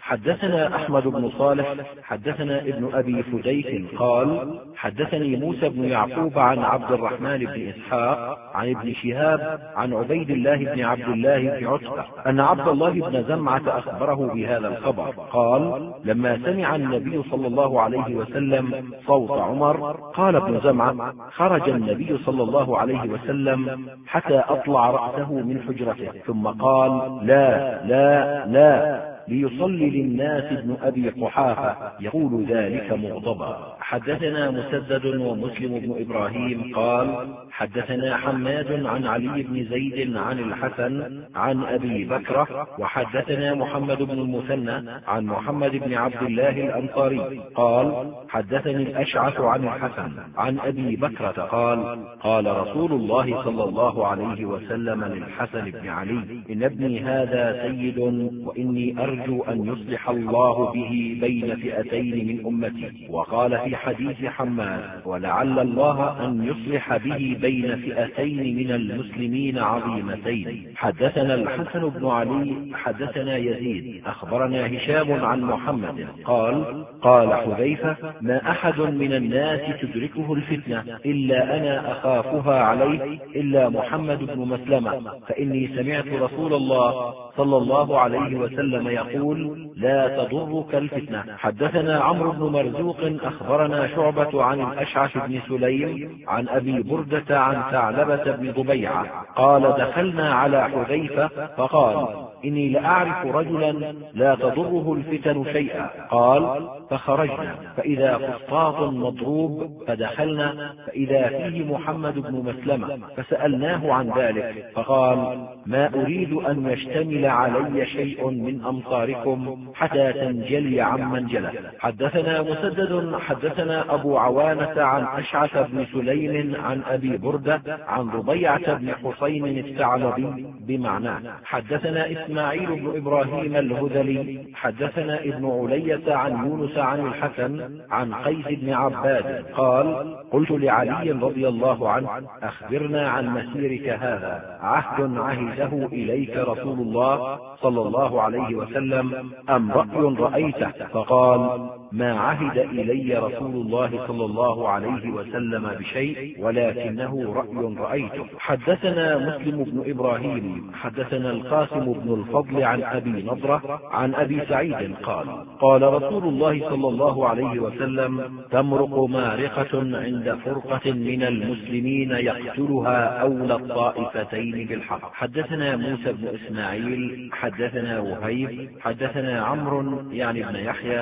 حدثنا أحمد بن صالح حدثنا ابن أبي فديك قال حدثني موسى بن يعقوب عن عبد الرحمن بن إسحاق عن ابن شهاب عن عبيد الله بن عبد الله بن عتبة أن عبد الله بن زمعة أخبره بهذا الخبر قال لما سمع النبي صلى الله عليه وسلم صوت عمر قال ابن زمعة خرج النبي صلى الله عليه وسلم حتى أطلع رأسه من حجرته ثم قال لا لا لا ليصلي للناس ابن أبي قحافة يقول ذلك مغضبا. حدثنا مسدد ومسلم بن إبراهيم قال حدثنا حماد عن علي بن زيد عن الحسن عن أبي بكرة وحدثنا محمد بن المثنى عن محمد بن عبد الله الأنصاري قال حدثني الأشعث عن الحسن عن أبي بكرة قال قال رسول الله صلى الله عليه وسلم للحسن بن علي إن ابني هذا سيد وإني أرجو أن يصلح الله به بين فئتين من أمتي. وقال في حديث حماد ولعل الله أن يصلح به بين فئتين من المسلمين عظيمتين. حدثنا الحسن بن علي حدثنا يزيد أخبرنا هشام عن محمد قال قال حذيفة ما أحد من الناس تدركه الفتنة إلا أنا أخافها عليه إلا محمد بن مسلمة فإني سمعت رسول الله صلى الله عليه وسلم يقول لا تضرك الفتنة. حدثنا عمرو بن مرزوق أخبرنا شعبة عن الأشعث بن سليم عن أبي بردة عن ثعلبة بن ضبيعة قال دخلنا على حذيفة فقال إني لأعرف رجلا لا تضره الفتن شيئا قال فخرجنا فإذا فسطاط مضروب فدخلنا فإذا فيه محمد بن مسلمة فسألناه عن ذلك فقال ما أريد أن يشتمل علي شيء من أمصاركم حتى تنجلي عمن جلس. حدثنا مسدد حدثنا أبو عوانة عن أشعث بن سليم عن أبي بردة عن ربيعة بن حسين الثعلبي بمعناه. حدثنا إسماعيل بن إبراهيم الهذلي حدثنا ابن علية عن يونس عن الحسن عن قيس بن عباد قال قلت لعلي رضي الله عنه أخبرنا عن مسيرك هذا عهد عهده إليك رسول الله صلى الله عليه وسلم أم رأي رأيته فقال ما عهد إلي رسول الله صلى الله عليه وسلم بشيء ولكنه رأي رأيته. حدثنا مسلم بن إبراهيم حدثنا القاسم بن الفضل عن أبي نضرة عن أبي سعيد قال قال رسول الله صلى الله عليه وسلم تمرق مارقة عند فرقة من المسلمين يقتلها أولى الطائفتين بالحق. حدثنا موسى بن إسماعيل حدثنا وهيب حدثنا عمرو يعني ابن يحيى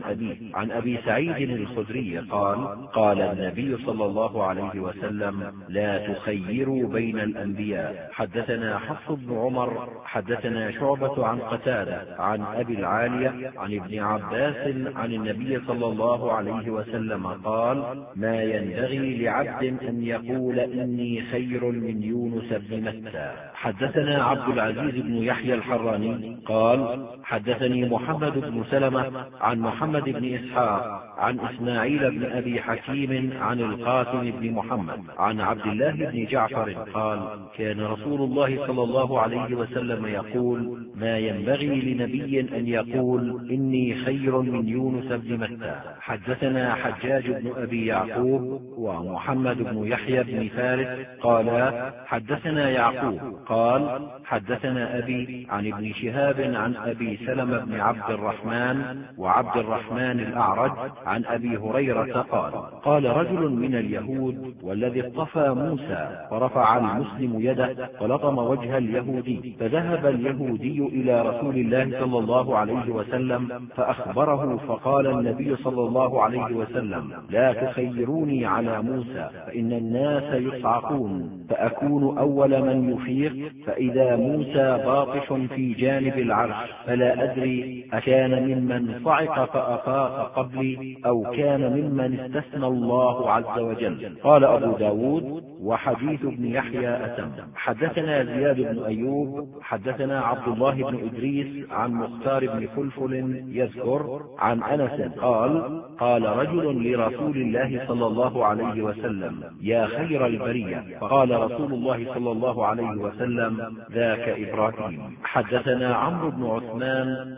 عن أبي سعيد الخدري قال قال النبي صلى الله عليه وسلم لا تخيروا بين الأنبياء. حدثنا حفص بن عمر حدثنا شعبة عن قتادة عن أبي العالية عن ابن عباس عن النبي صلى الله عليه وسلم قال ما ينبغي لعبد أن يقول إني خير من يونس بن متى. حدثنا عبد العزيز بن يحيى الحراني قال حدثني محمد بن سلمة عن محمد بن إسحاق عن إسماعيل بن أبي حكيم عن القاسم بن محمد عن عبد الله بن جعفر قال كان رسول الله صلى الله عليه وسلم يقول ما ينبغي لنبي أن يقول إني خير من يونس بن متى. حدثنا حجاج بن أبي يعقوب ومحمد بن يحيى بن فارس قال حدثنا يعقوب قال حدثنا أبي عن ابن شهاب عن أبي سلمة بن عبد الرحمن وعبد الرحمن الأعرج عن أبي هريرة قال قال رجل من اليهود والذي اصطفى موسى فرفع المسلم يده فلطم وجه اليهودي فذهب اليهودي إلى رسول الله صلى الله عليه وسلم فأخبره فقال النبي صلى الله عليه وسلم لا تخيروني على موسى فإن الناس يصعقون فأكون أول من يفيق فإذا موسى باطش في جانب العرش فلا أدري أكان ممن صعق فأفاق قبلي أو كان ممن استثنى الله عز وجل. قال أبو داود وحديث ابن يحيى أتم. حدثنا زياد بن أيوب حدثنا عبد الله بن إدريس عن مختار بن فلفل يذكر عن أنس قال قال رجل لرسول الله صلى الله عليه وسلم يا خير البرية فقال رسول الله صلى الله عليه وسلم ذاك إبراهيم. حدثنا عمرو بن عثمان حدثنا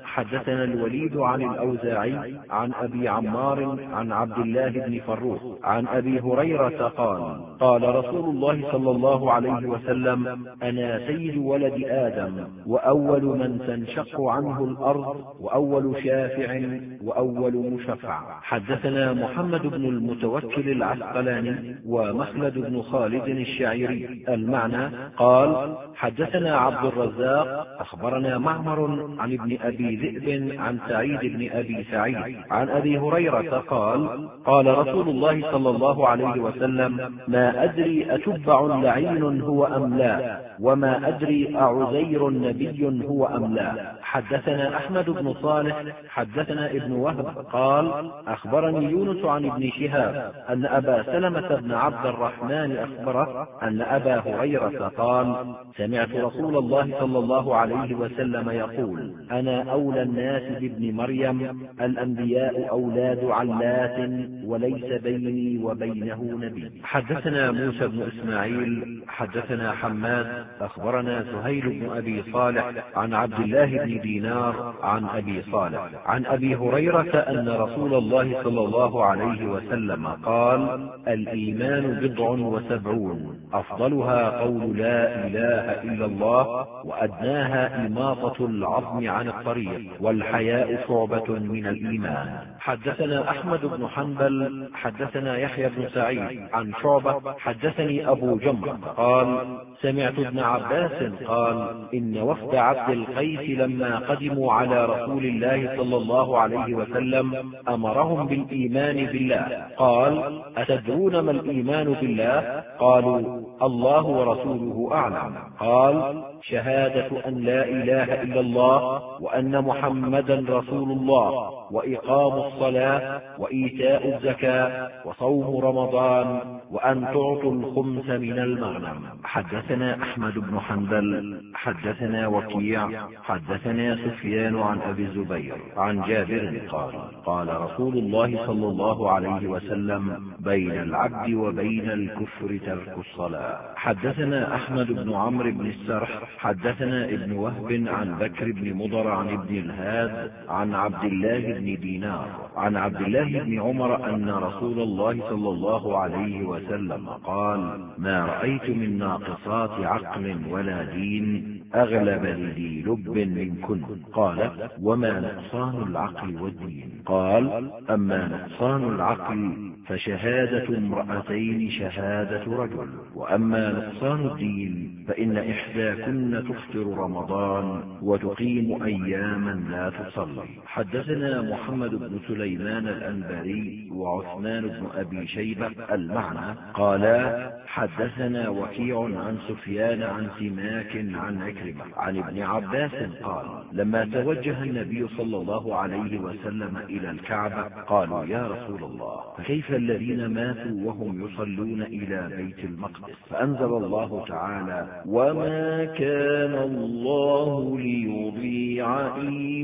حدثنا الوليد عن الأوزاعي عن أبي عمار عن عبد الله بن فروخ عن أبي هريرة قال قال رسول الله صلى الله عليه وسلم أنا سيد ولد آدم وأول من تنشق عنه الأرض وأول شافع وأول مشفع. حدثنا محمد بن المتوكل العسقلاني ومخلد بن خالد الشعيري المعنى قال حدثنا عبد الرزاق أخبرنا معمر عن ابن أبي ذئب عن سعيد بن أبي سعيد عن أبي هريرة قال قال رسول الله صلى الله عليه وسلم ما أدري أتبع لعين هو أم لا وما أدري أعزير نبي هو أم لا. حدثنا أحمد بن صالح حدثنا ابن وهب قال أخبرني يونس عن ابن شهاب أن أبا سلمة بن عبد الرحمن أخبره أن أبا هريرة قال سمعت رسول الله صلى الله عليه وسلم يقول أنا أولى الناس بابن مريم الأنبياء أولاد علات وليس بيني وبينه نبي. حدثنا موسى بن إسماعيل حدثنا حماد أخبرنا سهيل بن أبي صالح عن عبد الله بن دينار عن أبي صالح عن أبي هريرة أن رسول الله صلى الله عليه وسلم قال الإيمان 79 أفضلها قول لا إله إلا الله وأدناها إماطة العظم عن الطريق والحياء شعبة من الإيمان. حدثنا أحمد بن حنبل حدثنا يحيى بن سعيد عن شعبة حدثني أبو جمرة قال سمعت ابن عباس قال إن وفد عبد القيس لما قدموا على رسول الله صلى الله عليه وسلم أمرهم بالإيمان بالله قال أتدرون ما الإيمان بالله؟ قالوا الله ورسوله أعلم. قال شهادة أن لا إله إلا الله وأن محمدا رسول الله وإقام الصلاة وإيتاء الزكاة وصوم رمضان وأن تعطوا الخمس من المغنم. حدثنا أحمد بن حنبل حدثنا وكيع حدثنا سفيان عن أبي الزبير عن جابر قال قال رسول الله صلى الله عليه وسلم بين العبد وبين الكفر ترك الصلاة. حدثنا أحمد بن عمرو بن السرح حدثنا ابن وهب عن بكر بن مضر عن ابن الهاد عن عبد الله بن دينار عن عبد الله بن عمر أن رسول الله صلى الله عليه وسلم قال ما رأيت من ناقصات عقل ولا دين أغلب لذي لب منكن. قال وما نقصان العقل والدين؟ قال أما نقصان العقل فشهادة امرأتين شهادة رجل وأما نقصان الدين فإن إحداكن تفطر رمضان وتقيم أياما لا تصلي. حدثنا محمد بن سليمان الأنباري وعثمان بن أبي شيبة المعنى قالا حدثنا وكيع عن سفيان عن سماك عن عكرمة عن ابن عباس قال لما توجه النبي صلى الله عليه وسلم إلى الكعبة قالوا يا رسول الله فكيف الذين ماتوا وهم يصلون إلى بيت المقدس؟ فأنزل الله تعالى وما كان الله ليضيع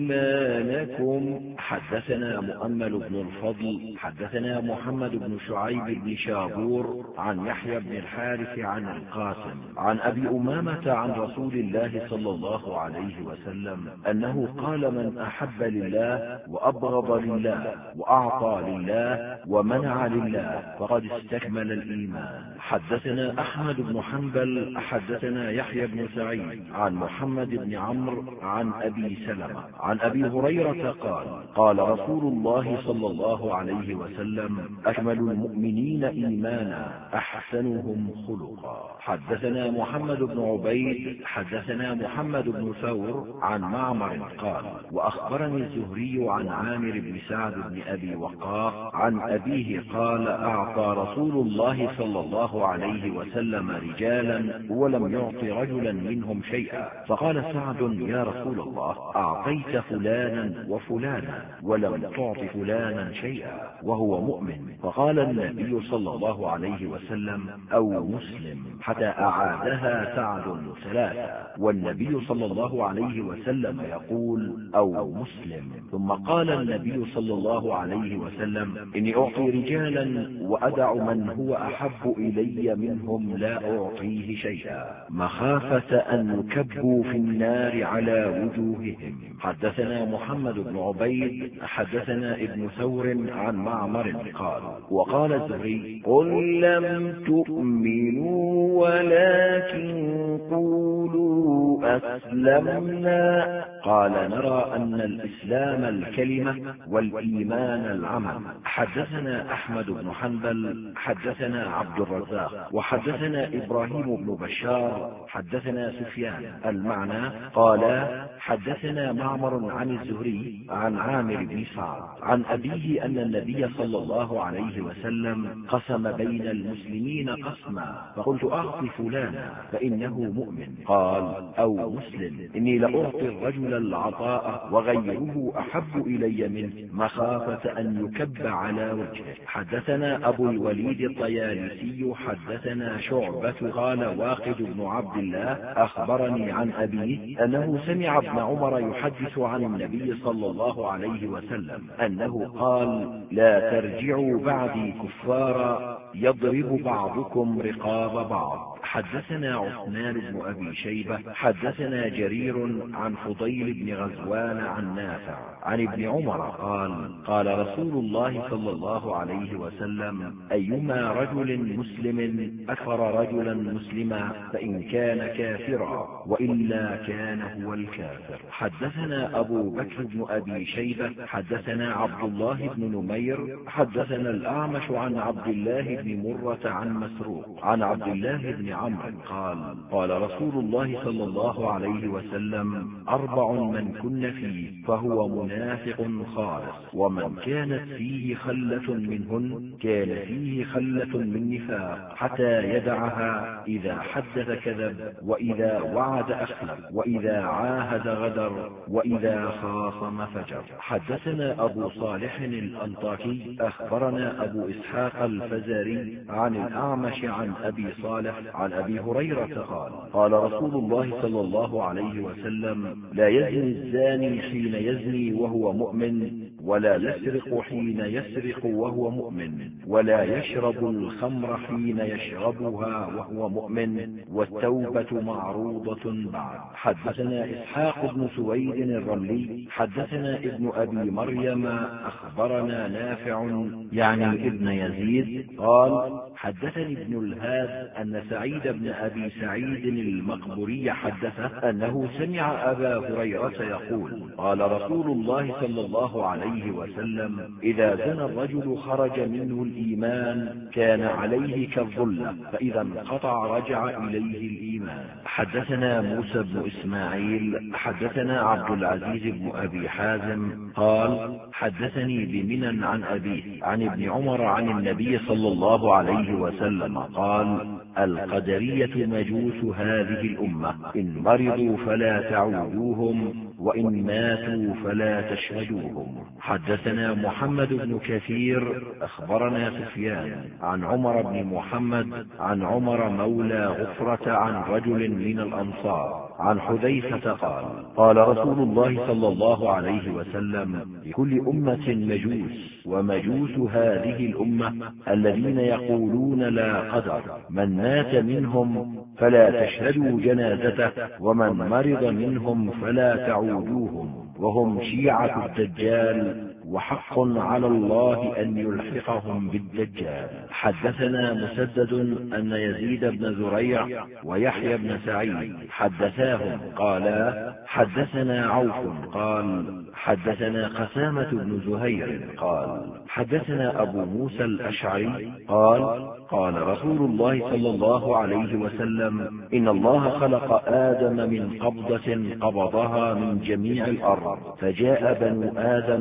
إيمانكم. حدثنا مؤمل بن الفضل حدثنا محمد بن شعيب بن شابور عن يحيى بن الحارث عن القاسم عن أبي أمامة عن رسول الله صلى الله عليه وسلم أنه قال من أحب لله وأبغض لله وأعطى لله ومنع لله فقد استكمل الإيمان. حدثنا أحمد بن حنبل حدثنا يحيى بن سعيد عن محمد بن عمرو عن أبي سلمة عن أبي هريرة قال قال رسول الله صلى الله عليه وسلم أكمل المؤمنين إيمانا أحسنهم خلقا. حدثنا محمد بن عبيد حدثنا محمد بن ثور عن معمر قال وأخبرني الزهري عن عامر بن سعد بن أبي وقاص عن أبيه قال أعطى رسول الله صلى الله عليه وسلم رجالا ولم يعط رجلا منهم شيئا فقال سعد يا رسول الله أعطيت فلانا وفلانا ولم تعط فلانا شيئا وهو مؤمن. فقال النبي صلى الله عليه وسلم أو مسلم حتى أعادها سعد ثلاثا والنبي صلى الله عليه وسلم يقول أو مسلم. ثم قال النبي صلى الله عليه وسلم إني أعطي رجالا وأدع من هو أحب إلي منهم لا أعطيه شيئا مخافة أن يكبوا في النار على وجوههم. حدثنا محمد بن عبيد حدثنا ابن ثور عن معمر قال وقال الزهري قل لم تؤمنوا ولكن قولوا أسلمنا. قال نرى أن الإسلام الكلمة والإيمان العمل. حدثنا أحمد بن حنبل حدثنا عبد الرزاق وحدثنا إبراهيم بن بشار حدثنا سفيان المعنى قال حدثنا معمر عن الزهري عن عامر بن سعد عن أبيه أن النبي صلى الله عليه وسلم قسم بين المسلمين قسما فقلت أعط فلانا فإنه مؤمن. قال أو مسلم إني لأعطي الرجل العطاء وغيره أحب إلي منه مخافة أن يكب على وجهه. حدثنا أبو الوليد الطيالسي حدثنا شعبة قال واقد بن عبد الله أخبرني عن أبيه أنه سمع ابن عمر يحدث عن النبي صلى الله عليه وسلم أنه قال لا ترجعوا بعدي كفارا يضرب بعضكم رقاب بعض. حدثنا عثمان بن أبي شيبة حدثنا جرير عن فضيل بن غزوان عن نافع عن ابن عمر قال قال رسول الله صلى الله عليه وسلم أيما رجل مسلم أكفر رجلا مسلما فإن كان كافرا وإلا كان هو الكافر. حدثنا أبو بكر بن أبي شيبة حدثنا عبد الله بن نمير حدثنا الأعمش عن عبد الله بن مرة عن مسروق عن عبد الله بن عمرو قال قال رسول الله صلى الله عليه وسلم 4 من كن فيه فهو منافق خالص ومن كانت فيه خلة منهن كان فيه خلة من نفاق حتى يدعها إذا حدث كذب وإذا وعد أخلف وإذا عاهد غدر وإذا خاصم فجر. حدثنا أبو صالح الأنطاكي أخبرنا أبو إسحاق الفزاري عن الأعمش عن أبي صالح عن أبي هريرة قال قال رسول الله صلى الله عليه وسلم لا يزني الزاني حين يزني وهو مؤمن ولا يسرق حين يسرق وهو مؤمن ولا يشرب الخمر حين يشربها وهو مؤمن والتوبة معروضة بعد. حدثنا إسحاق بن سويد الرملي حدثنا ابن أبي مريم أخبرنا نافع يعني ابن يزيد قال حدثني ابن الهاد أن سعيد بن أبي سعيد المقبوري حدثه أنه سمع أبا هريرة يقول قال رسول الله صلى الله عليه وسلم إذا زنى الرجل خرج منه الإيمان كان عليه كالظلة فإذا انقطع رجع إليه الإيمان. حدثنا موسى بن إسماعيل حدثنا عبد العزيز بن أبي حازم قال حدثني بمنن عن أبيه عن ابن عمر عن النبي صلى الله عليه وسلم قال القدرية مجوس هذه الأمة إن مرضوا فلا تعودوهم وإن ماتوا فلا تشهدوهم. حدثنا محمد بن كثير أخبرنا سفيان عن عمر بن محمد عن عمر مولى غفرة عن رجل من الأنصار عن حذيفة قال قال رسول الله صلى الله عليه وسلم لكل أمة مجوس ومجوس هذه الأمة الذين يقولون لا قدر من مات منهم فلا تشهدوا جنازته ومن مرض منهم فلا تعودوهم وهم شيعة الدجال وحق على الله أن يلحقهم بالدجال. حدثنا مسدد أن يزيد بن زريع ويحيى بن سعيد حدثاهم قالا حدثنا عوف قال حدثنا قسامة بن زهير قال حدثنا أبو موسى الأشعري قال قال رسول الله صلى الله عليه وسلم إن الله خلق آدم من قبضة قبضها من جميع الأرض فجاء بنو آدم على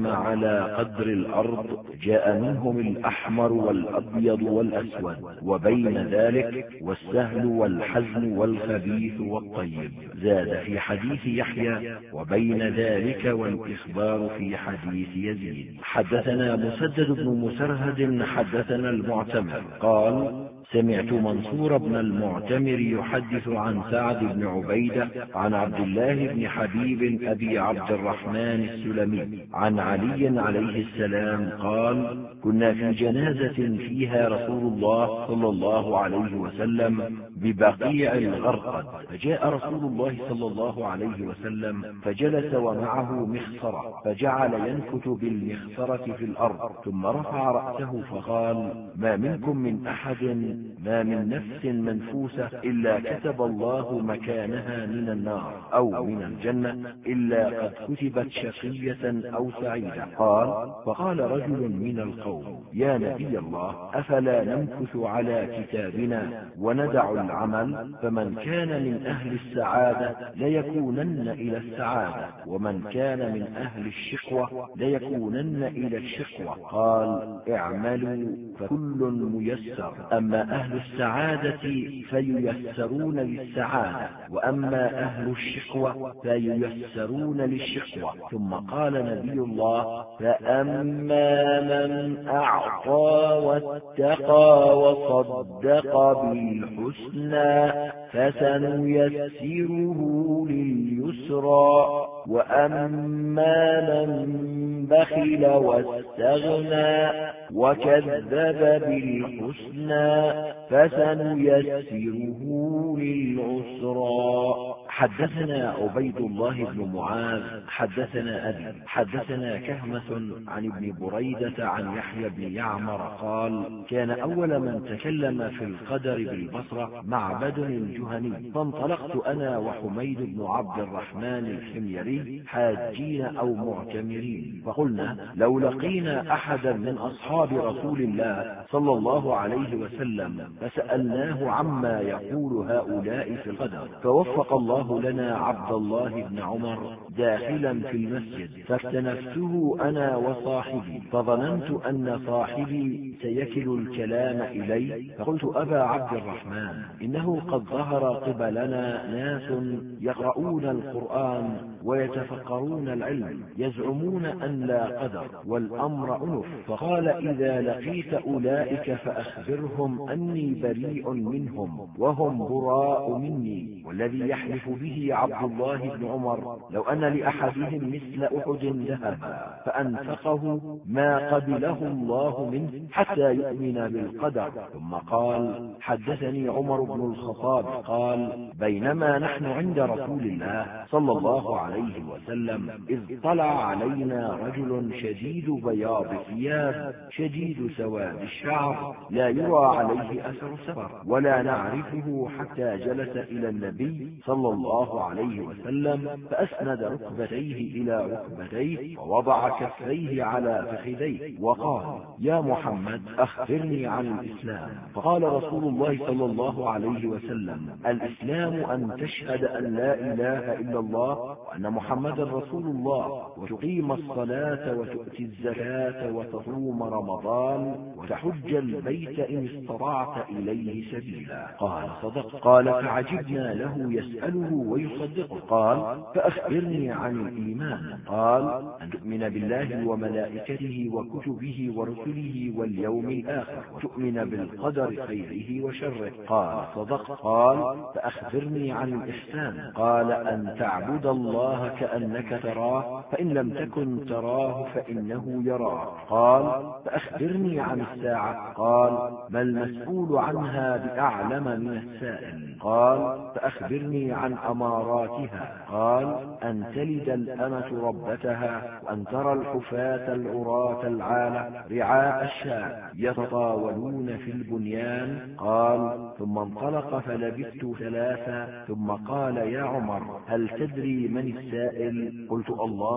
على قدر الأرض، جاء منهم الأحمر والأبيض والأسود، وبين ذلك والسهل والحزن والخبيث والطيب. زاد في حديث يحيى وبين ذلك والإخبار في حديث يزيد. حدثنا مسدد بن مسرهد حدثنا المعتمر قال سمعت منصور بن المعتمر يحدث عن سعد بن عبيدة عن عبد الله بن حبيب أبي عبد الرحمن السلمي عن علي عليه السلام قال كنا في جنازة فيها رسول الله صلى الله عليه وسلم ببقيع الغرقد، فجاء رسول الله صلى الله عليه وسلم فجلس ومعه مخصرة، فجعل ينكت بالمخصرة في الأرض، ثم رفع رأسه فقال ما منكم من أحد ما من نفس منفوسة إلا كتب الله مكانها من النار أو من الجنة إلا قد كتبت شقية أو سعيدة. قال فقال رجل من القوم يا نبي الله أفلا نمكث على كتابنا وندع العمل؟ فمن كان من أهل السعادة ليكونن إلى السعادة، ومن كان من أهل الشقوة ليكونن إلى الشقوة. قال اعملوا فكل ميسر، أما أهل السعادة فييسرون للسعادة، وأما أهل الشقوة فييسرون للشقوة. ثم قال نبي الله فأما من أعطى واتقى وصدق بالحسنى فسنيسره لليسرى، وأما من بخل واستغنى وكذب بالحسنى فسنيسره للعسرى. حدثنا عبيد الله بن معاذ حدثنا أبي حدثنا كهمة عن ابن بريدة عن يحيى بن يعمر قال كان أول من تكلم في القدر بالبصرة معبد الجهني، فانطلقت أنا وحميد بن عبد الرحمن الحميري حاجين أو معتمرين، فقلنا لو لقينا أحدا من أصحاب رسول الله صلى الله عليه وسلم فسألناه عما يقول هؤلاء في القدر، فوفق الله لنا عبد الله بن عمر داخلا في المسجد، فاكتنفته أنا وصاحبي، فظننت أن صاحبي سيكل الكلام إلي، فقلت أبا عبد الرحمن إنه قد ظهر قبلنا ناس يقرؤون القرآن ويتفقرون العلم، يزعمون أن لا قدر والأمر أنف، فقال إذا لقيت أولئك فأخبرهم أني بريء منهم وهم براء مني، والذي يحلف به عبد الله بن عمر لو أن لأحدهم مثل أحد ذهبا فأنفقه ما قبله الله منه حتى يؤمن بالقدر. ثم قال حدثني عمر بن الخطاب قال بينما نحن عند رسول الله صلى الله عليه وسلم إذ طلع علينا رجل شديد بياض الثياب شديد سواد الشعر لا يرى عليه أثر سفر ولا نعرفه، حتى جلس إلى النبي صلى الله عليه وسلم فأسند ركبتيه إلى ركبتيه ووضع كفيه على فخذيه وقال يا محمد أخبرني عن الإسلام. فقال رسول الله صلى الله عليه وسلم الإسلام أن تشهد أن لا إله إلا الله وأن محمدا رسول الله، وتقيم الصلاة وتؤتي الزكاة وتصوم رمضان وتحج البيت إن استطعت إليه سبيلا. قال صدق. قال فعجبنا له يسأله ويصدقه. قال فأخبرني عن الإيمان. قال أن تؤمن بالله وملائكته وكتبه ورسله واليوم الآخر وتؤمن بالقدر خيره وشره. قال صدق. قال فأخبرني عن الإحسان. قال أن تعبد الله كأنك تراه فإن لم تكن تراه فإنه يراك. قال فأخبرني عن الساعة. قال ما المسؤول عنها بأعلم من السائل. قال فأخبرني عن أماراتها. قال أن تلد الأمة ربتها وأن ترى الحفاة العراة العالة رعاء الشاة يتطاولون في البنيان. قال ثم انطلق فلبثت ثلاثة ثم قال يا عمر هل تدري من السائل؟ قلت الله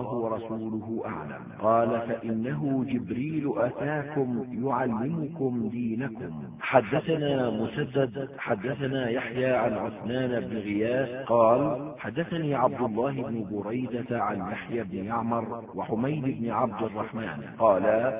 والله ورسوله أعلم. قال: فإنه جبريل أتاكم يعلمكم دينكم. حدثنا مسدد حدثنا يحيى عن عثمان بن غياث قال: حدثني عبد الله بن بريدة عن يحيى بن يعمر وحميد بن عبد الرحمن قال: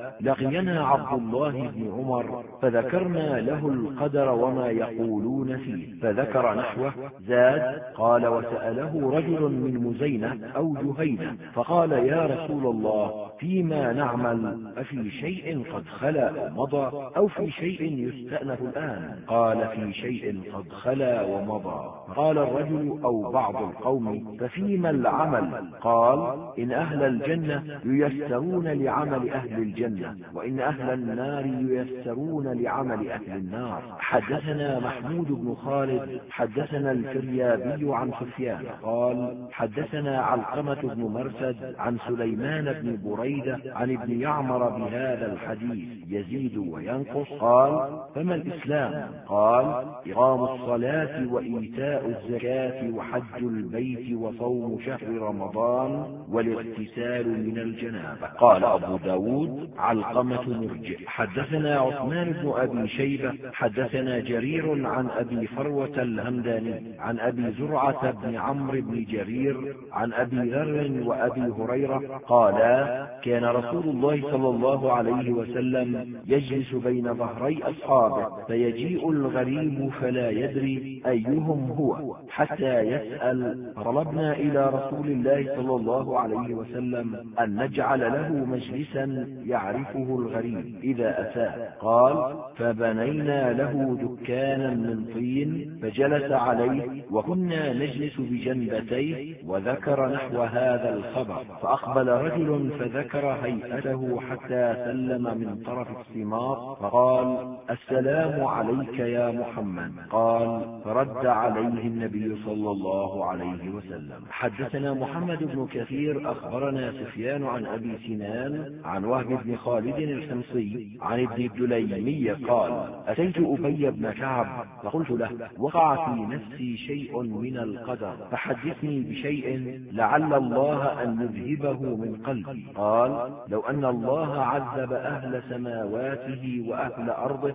لقينا عبد الله بن عمر فذكرنا له القدر وما يقولون فيه، فذكر نحوه. زاد: قال: وسأله رجل من مزينة أو جهينة فقال: يا رسول الله، فيما نعمل؟ أفي شيء قد خلا ومضى أو في شيء يستأنف الآن؟ قال: في شيء قد خلا ومضى. قال الرجل أو بعض القوم: ففيما العمل؟ قال: إن أهل الجنة ييسرون لعمل أهل الجنة، وإن أهل النار ييسرون لعمل أهل النار. حدثنا محمود بن خالد حدثنا الفريابي عن سفيان قال: حدثنا علقمة بن مرثد عن سليمان بن بريدة عن ابن يعمر بهذا الحديث يزيد وينقص. قال: فما الإسلام؟ قال: إقام الصلاة وإيتاء الزكاة وحج البيت وصوم شهر رمضان والاغتسال من الجنابة. قال أبو داود: علقمة مرجع. حدثنا عثمان بن أبي شيبة حدثنا جرير عن أبي فروة الهمداني عن أبي زرعة بن عمرو بن جرير عن أبي ذر وأبي هريرة قالا: كان رسول الله صلى الله عليه وسلم يجلس بين ظهري أصحابه فيجيء الغريب فلا يدري أيهم هو حتى يسأل، طلبنا إلى رسول الله صلى الله عليه وسلم أن نجعل له مجلسا يعرفه الغريب إذا أتاه. قال: فبنينا له دكانا من طين فجلس عليه وكنا نجلس بجنبتيه، وذكر نحو هذا الخبر. فأقبل رجل فذكر هيئته حتى سلم من طرف السماط فقال: السلام عليك يا محمد. قال: فرد عليه النبي صلى الله عليه وسلم. حدثنا محمد بن كثير أخبرنا سفيان عن أبي سنان عن وهب بن خالد الحمصي عن ابن الدليمي قال: أتيت أبي بن كعب فقلت له: وقع في نفسي شيء من القدر فحدثني بشيء لعل الله أن يذهبه من قلبي. قال: لو أن الله عذب أهل سماواته وأهل أرضه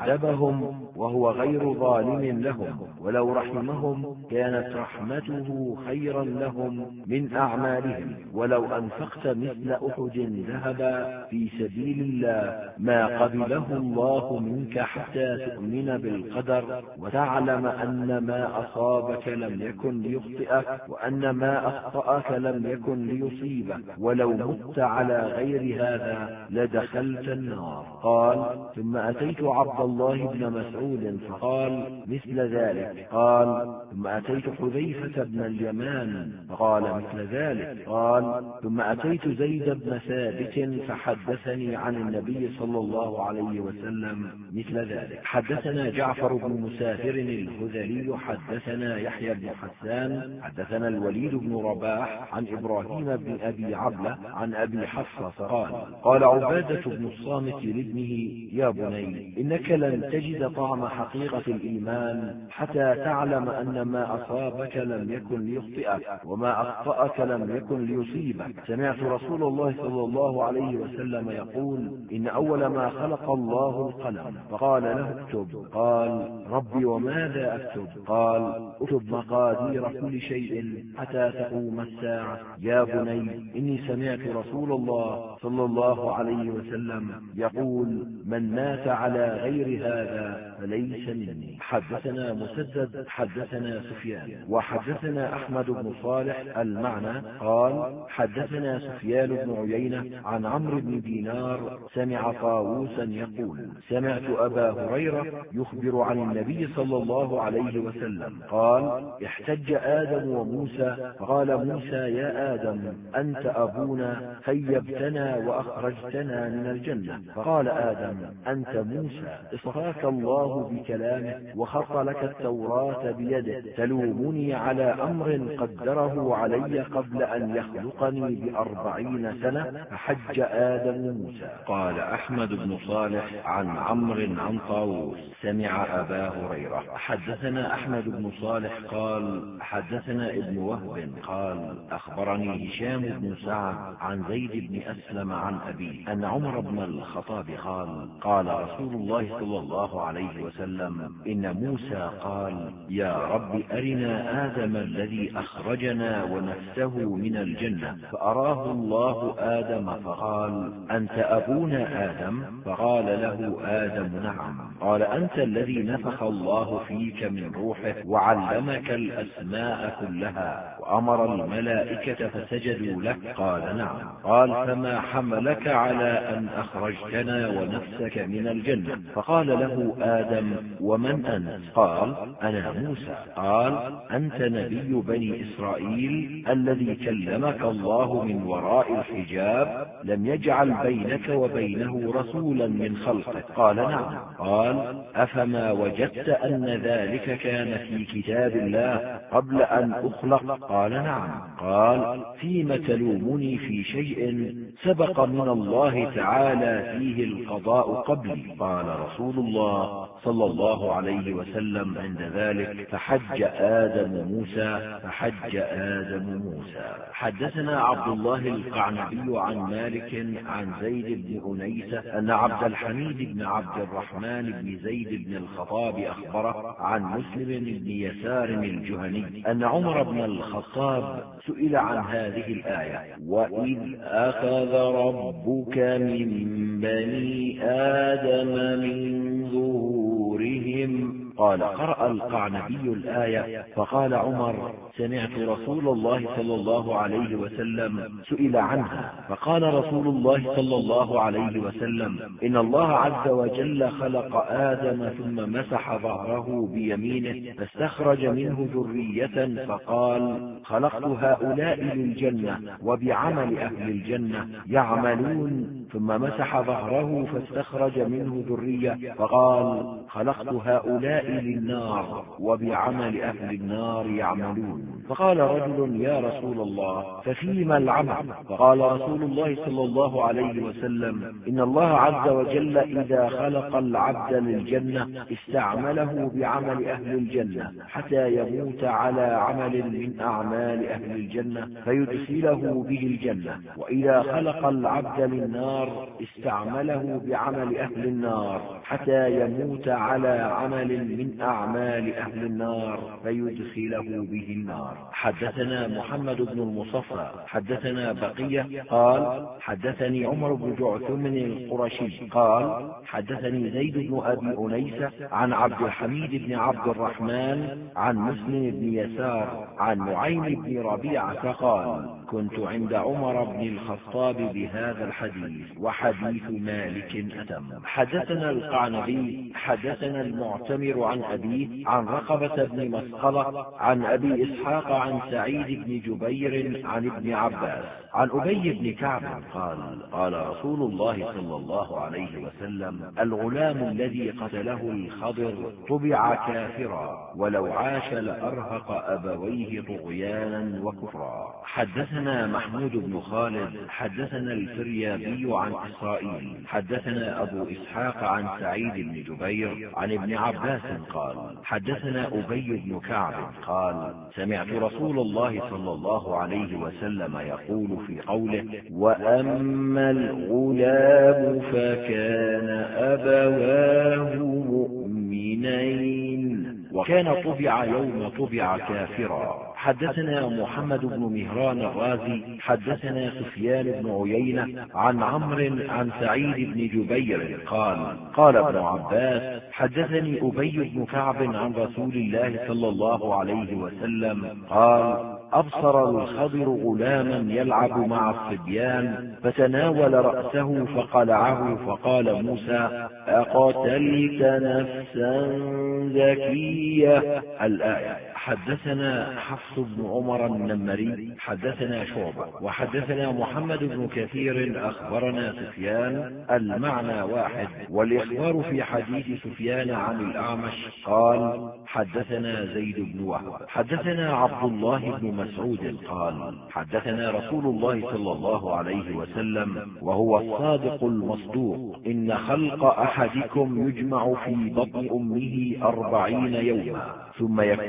عذبهم وهو غير ظالم لهم، ولو رحمهم كانت رحمته خيرا لهم من أعمالهم، ولو أنفقت مثل أحد ذهبا في سبيل الله ما قبله الله منك حتى تؤمن بالقدر وتعلم أن ما أصابك لم يكن ليخطئك وأن ما أخطأك لم يكن ليصيبك، ولو مت على غير هذا لدخلت النار. قال: ثم أتيت عبد الله بن مسعود فقال مثل ذلك. قال: ثم أتيت حذيفة بن اليمان فقال مثل ذلك. قال: ثم أتيت زيد بن ثابت فحدثني عن النبي صلى الله عليه وسلم مثل ذلك. حدثنا جعفر بن مسافر الهذلي حدثنا يحيى بن حسان حدثنا الوليد بن رباح عن إبراهيم بن أبي عبلة عن أبي حفصة قال: قال عبادة بن الصامت لابنه: يا بني، إنك لن تجد طعم حقيقة الإيمان حتى تعلم أن ما أصابك لم يكن ليخطئك وما أخطأك لم يكن ليصيبك. سمعت رسول الله صلى الله عليه وسلم يقول: إن أول ما خلق الله القلم فقال له: اكتب. قال: ربي وماذا أكتب؟ قال: اكتب مقادير كل شيء حتى تقوم الساعة. يا بني، إني سمعت رسول الله صلى الله عليه وسلم يقول: من مات على غير هذا فليس مني. حدثنا مسدد حدثنا سفيان وحدثنا أحمد بن صالح المعنى قال: حدثنا سفيان بن عيينة عن عمرو بن دينار سمع طاووسا يقول: سمعت أبا هريرة يخبر عن النبي صلى الله عليه وسلم قال: احتج آدم وموسى فقال موسى: يا آدم، أنت أبونا خيبتنا وأخرجتنا من الجنة. فقال آدم: أنت موسى، اصطفاك الله بكلامه وخط لك التوراة بيده، تلومني على أمر قدره علي قبل أن يخلقني ب40 سنة. فحج آدم موسى. قال أحمد بن صالح عن عمرو عن طاووس سمع أبا هريرة. حدثنا أحمد بن صالح قال: حدثنا ابن وهب قال: أخبرني هشام بن سعد عن زيد بن أسلم عن أبيه أن عمر بن الخطاب قال رسول الله صلى الله عليه وسلم: إن موسى قال: يا رب أرنا آدم الذي أخرجنا ونفسه من الجنة، فأراه الله آدم فقال: أنت أبونا آدم؟ فقال له آدم: نعم. قال: أنت الذي نفخ الله فيك من روحه وعلمك الأسماء كلها وأمر الملائكة فسجدوا لك؟ قال: نعم. قال: فما حملك على أن أخرجتنا ونفسك من الجنة؟ فقال له آدم: ومن أنت؟ قال: أنا موسى. قال: أنت نبي بني إسرائيل الذي كلمك الله من وراء الحجاب، لم يجعل بينك وبينه رسولا من خلقه؟ قال: نعم. قال: أفما وجدت أن ذلك كان في كتاب الله قبل أن أخلق؟ قال: نعم. قال: فيم تلومني في شيء سبق من الله تعالى فيه القضاء قبلي؟ قال رسول الله صلى الله عليه وسلم عند ذلك: فحج آدم موسى. حدثنا عبد الله القعنبي عن مالك عن زيد بن أنيسة أن عبد الحميد بن عبد الرحمن بن زيد بن الخطاب أخبره عن مسلم بن يسار الجهني أن عمر بن الخطاب سئل عن هذه الآية: وإذ أخذ ربك من بني آدم من ظهورهم. قال: قرأ القعنبي الآية فقال عمر: سمعت رسول الله صلى الله عليه وسلم سئل عنها، فقال رسول الله صلى الله عليه وسلم: إن الله عز وجل خلق آدم ثم مسح ظهره بيمينه فاستخرج منه ذرية فقال: خلقت هؤلاء للجنة وبعمل أهل الجنة يعملون، ثم مسح ظهره فاستخرج منه ذرية فقال: خلقت هؤلاء للنار وبعمل أهل النار يعملون. فقال رجل: يا رسول الله، ففيما العمل؟ فقال رسول الله صلى الله عليه وسلم: إن الله عز وجل إذا خلق العبد للجنة استعمله بعمل أهل الجنة حتى يموت على عمل من أعمال أهل الجنة فيدخله به الجنة، وإذا خلق العبد للنار استعمله بعمل أهل النار حتى يموت على عمل من أعمال أهل النار فيدخله به النار. حدثنا محمد بن المصفى حدثنا بقية قال: حدثني عمر بن جعثم القرشي قال: حدثني زيد بن أبي أنيسة عن عبد الحميد بن عبد الرحمن عن مسلم بن يسار عن نعيم بن ربيعة قال: كنت عند عمر بن الخطاب بهذا الحديث، وحديث مالك أتم. حدثنا القعنبي حدثنا المعتمر عن أبيه عن رقبة بن مسقلة عن أبي إسحاق عن سعيد بن جبير عن ابن عباس عن أبي بن كعب قال: قال رسول الله صلى الله عليه وسلم: الغلام الذي قتله الخضر طبع كافرا، ولو عاش لأرهق أبويه طغيانا وكفرا. حدثنا محمود بن خالد حدثنا الفريابي عن إسرائيل حدثنا أبو إسحاق عن سعيد بن جبير عن ابن عباس قال: حدثنا أبي بن كعب قال: سمعت رسول الله صلى الله عليه وسلم يقول في قوله: وأما الغلام فكان أبواه مؤمنين وكان طبع يوم طبع كافرا. حدثنا محمد بن مهران الرازي حدثنا سفيان بن عيينة عن عمرو عن سعيد بن جبير قال: قال ابن عباس: حدثني أبي بن كعب عن رسول الله صلى الله عليه وسلم قال: أبصر الخضر غلاما يلعب مع الصبيان فتناول رأسه فقلعه فقال موسى: أقتلت نفسا زكية؟ الآية. حدثنا حفص بن عمر النمري حدثنا شعبة وحدثنا محمد بن كثير أخبرنا سفيان المعنى واحد، والإخبار في حديث سفيان عن الأعمش قال: حدثنا زيد بن وهب حدثنا عبد الله بن مسعود قال: حدثنا رسول الله صلى الله عليه وسلم وهو الصادق المصدوق: إن خلق أحدكم يجمع في بطن أمه 40 يوما ثم يكون علقة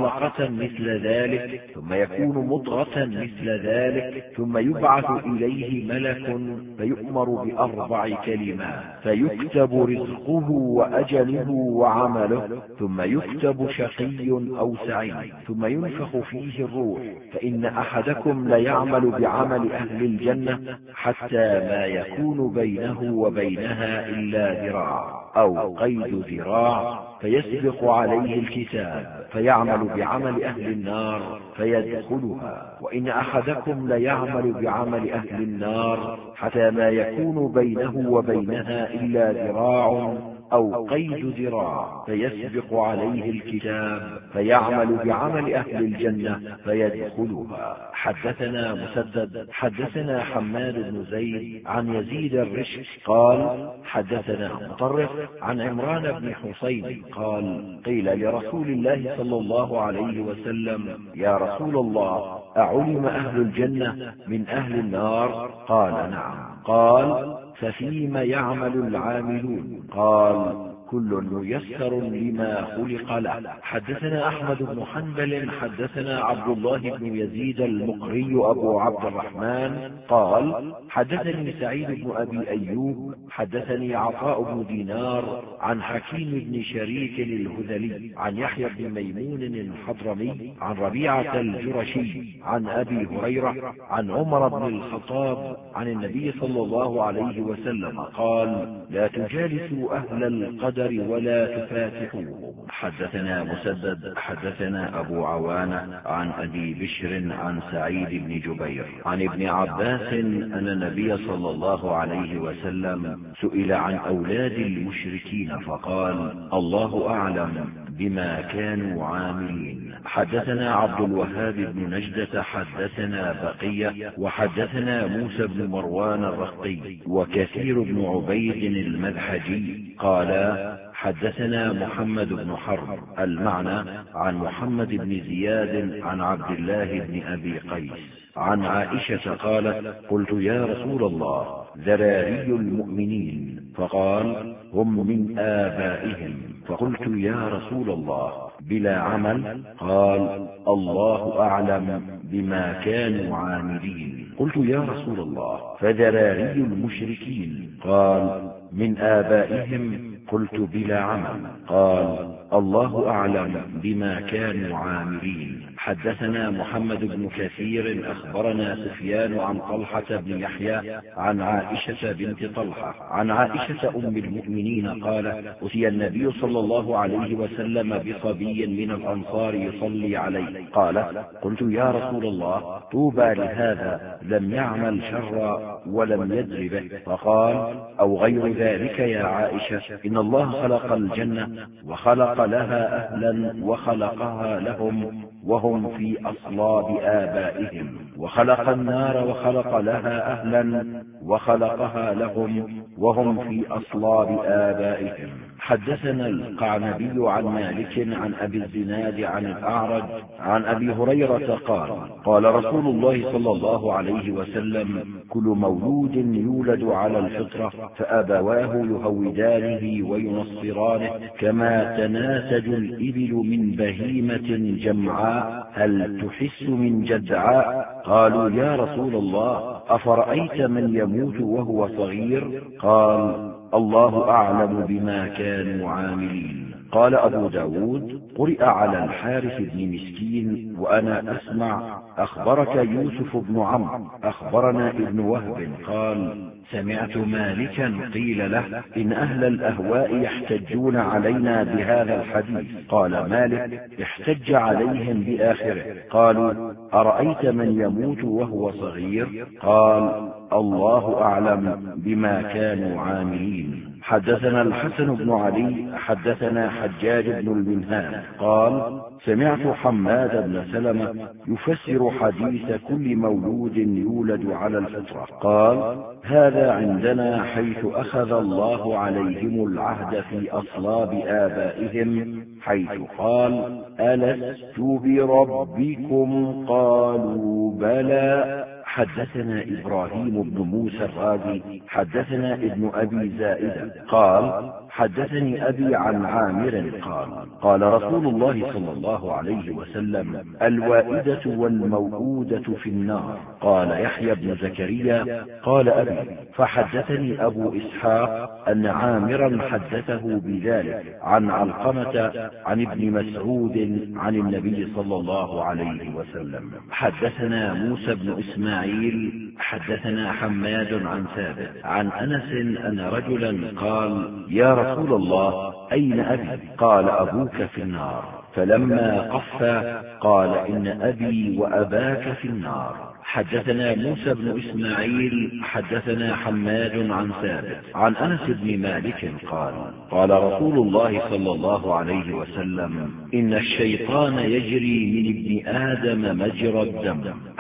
علقة مثل ذلك، ثم يكون مضغة مثل ذلك، ثم يبعث إليه ملك فيؤمر ب4 كلمات، فيكتب رزقه وأجله وعمله، ثم يكتب شقي أو سعيد، ثم ينفخ فيه الروح، فإن أحدكم ليعمل بعمل أهل الجنة حتى ما يكون بينه وبينها إلا ذراع أو قيد ذراع، فيسبق عليه الكتاب فيعمل بعمل أهل النار فيدخلها. وإن أحدكم ليعمل بعمل أهل النار حتى ما يكون بينه وبينها إلا ذراع أو قيد ذراع، فيسبق عليه الكتاب فيعمل بعمل أهل الجنة فيدخلها. حدثنا مسدد حدثنا حماد بن زيد عن يزيد الرشك قال حدثنا مطرف عن عمران بن حسين قال قيل لرسول الله صلى الله عليه وسلم يا رسول الله أعلم أهل الجنة من أهل النار؟ قال نعم. قال ففيما يعمل العاملون؟ قال كل ميسر لما خلق له. حدثنا أحمد بن حنبل حدثنا عبد الله بن يزيد المقري أبو عبد الرحمن قال حدثني سعيد بن أبي أيوب حدثني عطاء بن دينار عن حكيم بن شريك الهذلي عن يحيى بن ميمون الحضرمي عن ربيعة الجرشي عن أبي هريرة عن عمر بن الخطاب عن النبي صلى الله عليه وسلم قال لا تجالسوا أهل القدر ولا تفاتحوهم. حدثنا مسدد حدثنا أبو عوانة عن أبي بشر عن سعيد بن جبير عن ابن عباس أن النبي صلى الله عليه وسلم سئل عن أولاد المشركين فقال الله أعلم بما كانوا عاملين. حدثنا عبد الوهاب بن نجدة حدثنا بقية وحدثنا موسى بن مروان الرقي وكثير بن عبيد المذحجي قالا حدثنا محمد بن حرب المعنى عن محمد بن زياد عن عبد الله بن أبي قيس عن عائشة قالت قلت يا رسول الله ذراري المؤمنين؟ فقال هم من آبائهم. فقلت يا رسول الله بلا عمل؟ قال الله أعلم بما كانوا عاملين. قلت يا رسول الله فذراري المشركين؟ قال من آبائهم. قلت بلا عمل؟ قال الله أعلم بما كانوا عاملين. حدثنا محمد بن كثير أخبرنا سفيان عن طلحة بن يحيى عن عائشة بنت طلحة عن عائشة أم المؤمنين قال أتي النبي صلى الله عليه وسلم بصبي من الأنصار يصلي عليه قال قلت يا رسول الله طوبى لهذا لم يعمل شرا ولم يدر به. فقال أو غير ذلك يا عائشة إن الله خلق الجنة وخلق لها أهلا وخلقها لهم وهم في أصلاب آبائهم، وخلق النار وخلق لها أهلا وخلقها لهم وهم في أصلاب آبائهم. حدثنا القعنبي عن مالك عن أبي الزناد عن الأعرج عن أبي هريرة قال قال رسول الله صلى الله عليه وسلم كل مولود يولد على الفطرة فأبواه يهودانه وينصرانه كما تناسج الإبل من بهيمة جمعاء هل تحس من جدعاء؟ قالوا يا رسول الله أفرأيت من يموت وهو صغير؟ قال الله أعلم بما كانوا عاملين. قال أبو داود قرئ على الحارث بن مسكين وأنا أسمع أخبرك يوسف بن عمرو أخبرنا ابن وهب قال سمعت مالكا قيل له إن أهل الأهواء يحتجون علينا بهذا الحديث. قال مالك احتج عليهم بآخره. قالوا أرأيت من يموت وهو صغير؟ قال الله أعلم بما كانوا عاملين. حدثنا الحسن بن علي حدثنا حجاج بن المنهال قال سمعت حماد بن سلمة يفسر حديث كل مولود يولد على الفطرة قال هذا عندنا حيث أخذ الله عليهم العهد في أصلاب آبائهم حيث قال ألست بربكم؟ قالوا بلى. حدثنا إبراهيم بن موسى الرازي حدثنا ابن أبي زائدة قال حدثني أبي عن عامر قال قال رسول الله صلى الله عليه وسلم الوائدة والموءودة في النار. قال يحيى بن زكريا قال أبي فحدثني أبو إسحاق أن عامرا حدثه بذلك عن علقمة عن ابن مسعود عن النبي صلى الله عليه وسلم. حدثنا موسى بن إسماعيل حدثنا حماد عن ثابت عن أنس أن رجلا قال يا رسول الله أين أبي؟ قال أبوك في النار. فلما قفى قال إن أبي وأباك في النار. حدثنا موسى بن إسماعيل حدثنا حماد عن ثابت عن أنس بن مالك قال قال رسول الله صلى الله عليه وسلم إن الشيطان يجري من ابن آدم مجرى الدم.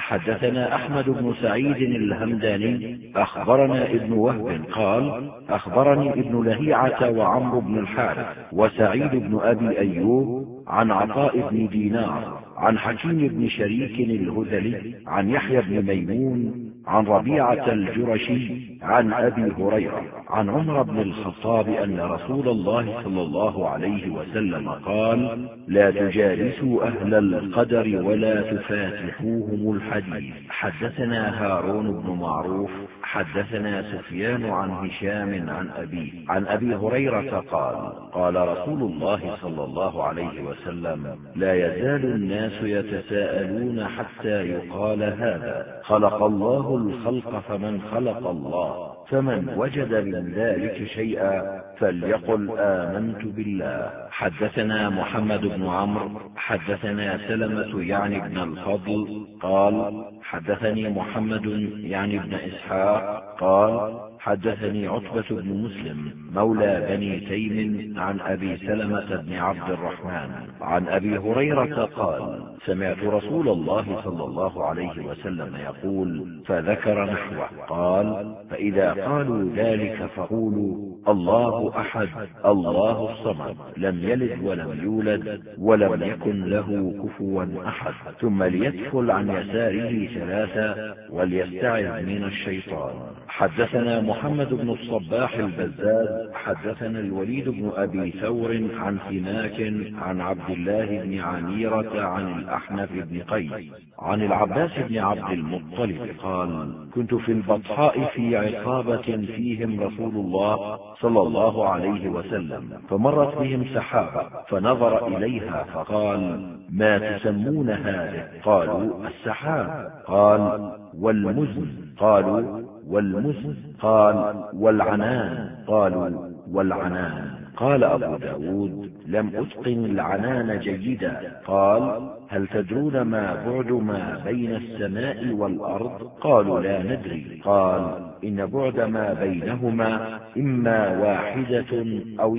حدثنا أحمد بن سعيد الهمداني أخبرنا ابن وهب قال أخبرني ابن لهيعة وعمرو بن الحارث وسعيد بن أبي أيوب عن عطاء بن دينار عن حكيم بن شريك الهذلي عن يحيى بن ميمون عن ربيعة الجرشي عن أبي هريرة عن عمر بن الخطاب أن رسول الله صلى الله عليه وسلم قال لا تجالسوا أهل القدر ولا تفاتحوهم الحديث. حدثنا هارون بن معروف حدثنا سفيان عن هشام عن أبيه عن أبي هريرة قال قال رسول الله صلى الله عليه وسلم لا يزال الناس يتساءلون حتى يقال هذا خلق الله الخلق فمن خلق الله فمن وجد من ذلك شيئا فليقل آمنت بالله. حدثنا محمد بن عمرو حدثنا سلمة يعني ابن الفضل قال حدثني محمد يعني ابن إسحاق قال حدثني عتبة بن مسلم مولى بني تيم عن أبي سلمة بن عبد الرحمن عن أبي هريرة قال سمعت رسول الله صلى الله عليه وسلم يقول فذكر نحوه قال فإذا قالوا ذلك فقولوا الله أحد الله الصمد لم يلد ولم يولد ولم يكن له كفوا أحد ثم ليدخل عن يساره ثلاثة وليستعذ من الشيطان. حدثنا محمد بن الصباح البزاز حدثنا الوليد بن أبي ثور عن سماك عن عبد الله بن عميرة عن الأحنف بن قيس عن العباس بن عبد المطلب قال كنت في البطحاء في عصابة فيهم رسول الله صلى الله عليه وسلم فمرت بهم سحابة فنظر إليها فقال ما تسمون هذا؟ قالوا السحاب. قال والمزن؟ قالوا والمزن. قال والعنان؟ قالوا والعنان. قال أبو داود لم أتقن العنان جيدا. قال هل تدرون ما بعد ما بين السماء والأرض؟ قالوا لا ندري. قال إن بعد ما بينهما إما واحدة أو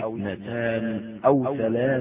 2 أو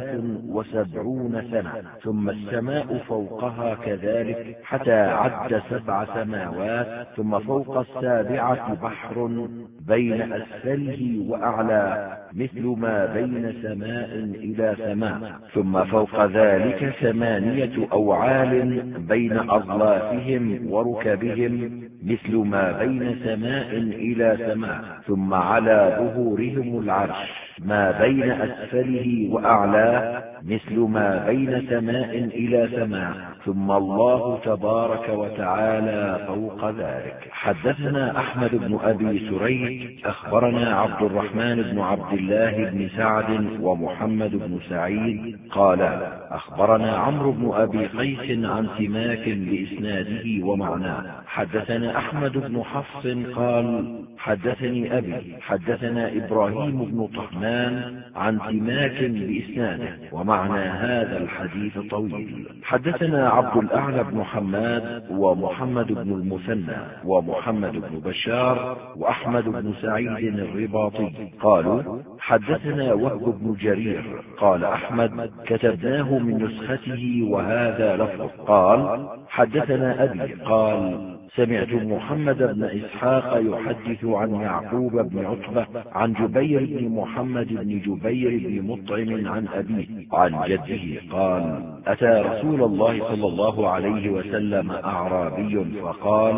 73 سنة ثم السماء فوقها كذلك حتى عد 7 سماوات ثم فوق السابعة بحر بين أسفله وأعلى مثل ما بين سماء إلى سماء ثم فوق ذلك 8 أوعال بين أظلافهم وركبهم مثل ما بين سماء إلى سماء ثم على ظهورهم العرش ما بين أسفله وأعلاه مثل ما بين سماء إلى سماء ثم الله تبارك وتعالى فوق ذلك. حدثنا أحمد بن أبي سريج أخبرنا عبد الرحمن بن عبد الله بن سعد ومحمد بن سعيد قال أخبرنا عمرو بن أبي قيس عن سماك بإسناده ومعناه. حدثنا أحمد بن حفص قال حدثني أبي حدثنا إبراهيم بن طهمان عن سماك بإسناده ومعنى هذا الحديث طويل. حدثنا عبد الأعلى بن حماد ومحمد بن المثنى ومحمد بن بشار وأحمد بن سعيد الرباطي قالوا حدثنا وهب بن جرير قال أحمد كتبناه من نسخته وهذا لفظ. قال حدثنا أبي قال سمعت محمد بن إسحاق يحدث عن يعقوب بن عتبة عن جبير بن محمد بن جبير بن مطعم عن أبيه عن جده قال أتى رسول الله صلى الله عليه وسلم أعرابي فقال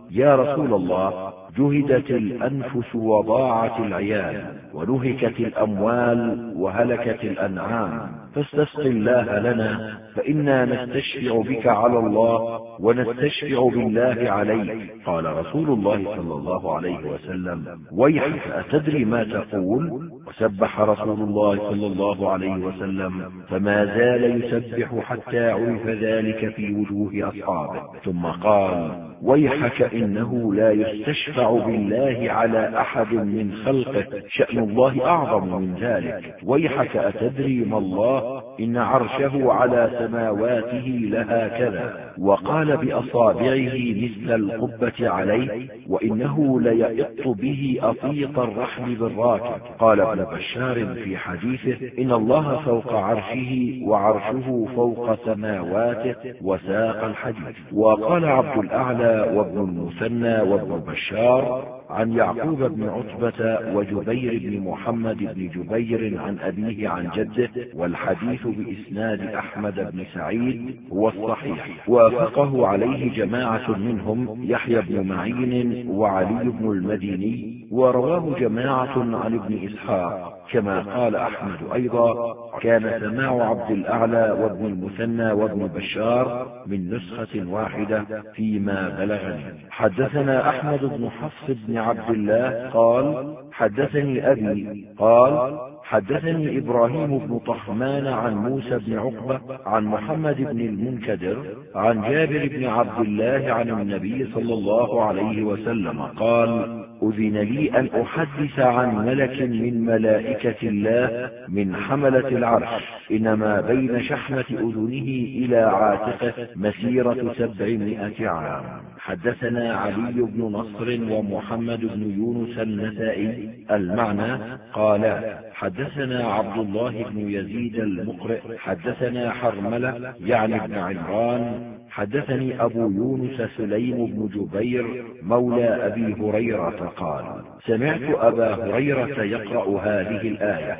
يا رسول الله، جهدت الأنفس وضاعت العيال ونهكت الأموال وهلكت الأنعام، فاستسق الله لنا، فإنا نستشفع بك على الله ونستشفع بالله عليك. قال رسول الله صلى الله عليه وسلم: ويحك، أتدري ما تقول؟ وسبح رسول الله صلى الله عليه وسلم، فما زال يسبح حتى عرف ذلك في وجوه أصحابه، ثم قال: ويحك، إنه لا يستشفع بالله على أحد من خلقه، شأن الله أعظم من ذلك. ويحك، أتدري ما الله؟ إن عرشه على سماواته لهكذا. وقال بأصابعه مثل القبة عليه، وإنه ليئط به أطيط الرحل بالراكب. قال ابن بشار في حديثه: إن الله فوق عرشه وعرشه فوق سماواته، وساق الحديث. وقال عبد الأعلى وابن المثنى وابن بشار عن يعقوب بن عتبة وجبير بن محمد بن جبير عن أبيه عن جده، والحديث بإسناد أحمد بن سعيد هو الصحيح، وافقه عليه جماعة منهم يحيى بن معين وعلي بن المديني، ورواه جماعة عن ابن إسحاق، كما قال أحمد أيضا: كان سماع عبد الأعلى وابن المثنى وابن بشار من نسخة واحدة فيما بلغني. حدثنا أحمد بن حفص بن عبد الله قال: حدثني أبي قال: حدثني إبراهيم بن طهمان عن موسى بن عقبة عن محمد بن المنكدر عن جابر بن عبد الله عن النبي صلى الله عليه وسلم قال: أذن لي أن أحدث عن ملك من ملائكة الله من حملة العرش، إنما بين شحمة أذنه إلى عاتقه مسيرة 700 عام. حدثنا علي بن نصر ومحمد بن يونس النسائي المعنى قال: حدثنا عبد الله بن يزيد المقرئ حدثنا حرملة يعني ابن عمران حدثني أبو يونس سليم بن جبير مولى أبي هريرة قال: سمعت أبا هريرة يقرأ هذه الآية: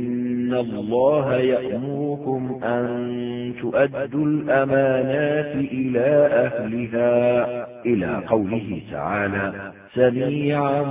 إن الله يأمركم أن تؤدوا الأمانات إلى أهلها، إلى قوله تعالى: سميعا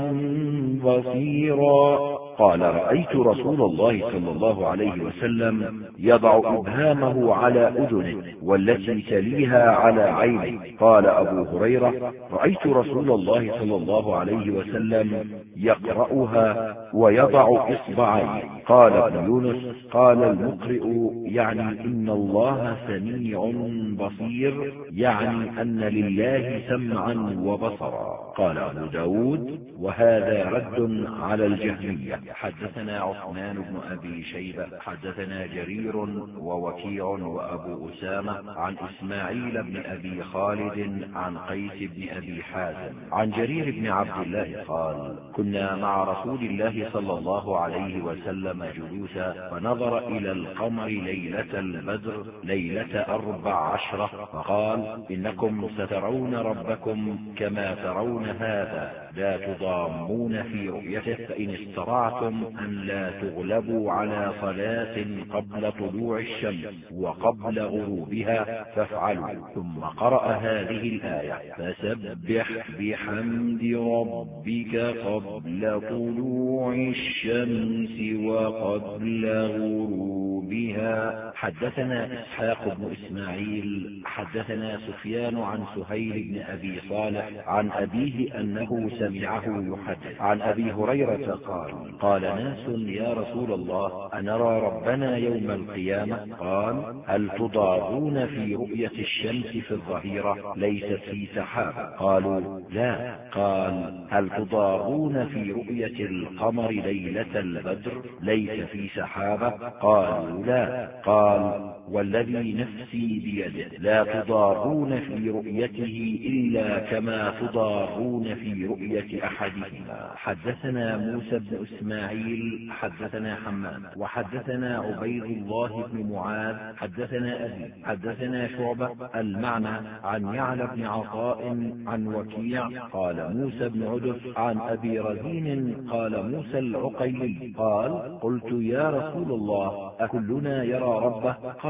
بصيرا. قال: رأيت رسول الله صلى الله عليه وسلم يضع إبهامه على أذنه والتي تليها على عينه. قال أبو هريرة: رأيت رسول الله صلى الله عليه وسلم يقرأها ويضع إصبعيه. قال ابن يونس: قال المقرئ يعني إن الله سميع بصير، يعني أن لله سمعا وبصرا. قال أبو داود: وهذا رد على الجهمية. حدثنا عثمان بن أبي شيبة حدثنا جرير ووكيع وأبو أسامة عن إسماعيل بن أبي خالد عن قيس بن أبي حازم عن جرير بن عبد الله قال: كنا مع رسول الله صلى الله عليه وسلم جلوسا، فنظر إلى القمر ليلة البدر ليلة 14، فقال: إنكم سترون ربكم كما ترون هذا، لا تضامون في رؤيته، فإن استطعتم أن لا تغلبوا على صلاة قبل طلوع الشمس وقبل غروبها فافعلوا. ثم قرأ هذه الآية: فسبح بحمد ربك قبل طلوع الشمس وقبل غروبها. حدثنا إسحاق بن إسماعيل حدثنا سفيان عن سهيل بن أبي صالح عن أبيه أنه سمعه يحدث عن أبي هريرة قال: قال ناس: يا رسول الله، أنرى ربنا يوم القيامة؟ قال: هل تضارون في رؤية الشمس في الظهيرة ليست في سحابة؟ قالوا: لا. قال: هل تضارون في رؤية القمر ليلة البدر ليس في سحابة؟ قالوا: لا. قال: والذي نفسي بيده لا تضارون في رؤيته إلا كما تضارون في رؤية أحدهما. حدثنا موسى بن إسماعيل حدثنا حماد وحدثنا عبيد الله بن معاذ حدثنا أبي حدثنا شعبة المعنى عن يعلى بن عطاء عن وكيع قال موسى بن عدف عن أبي رزين قال موسى العقيلي قال: قلت: يا رسول الله، أكلنا يرى ربه؟ قال: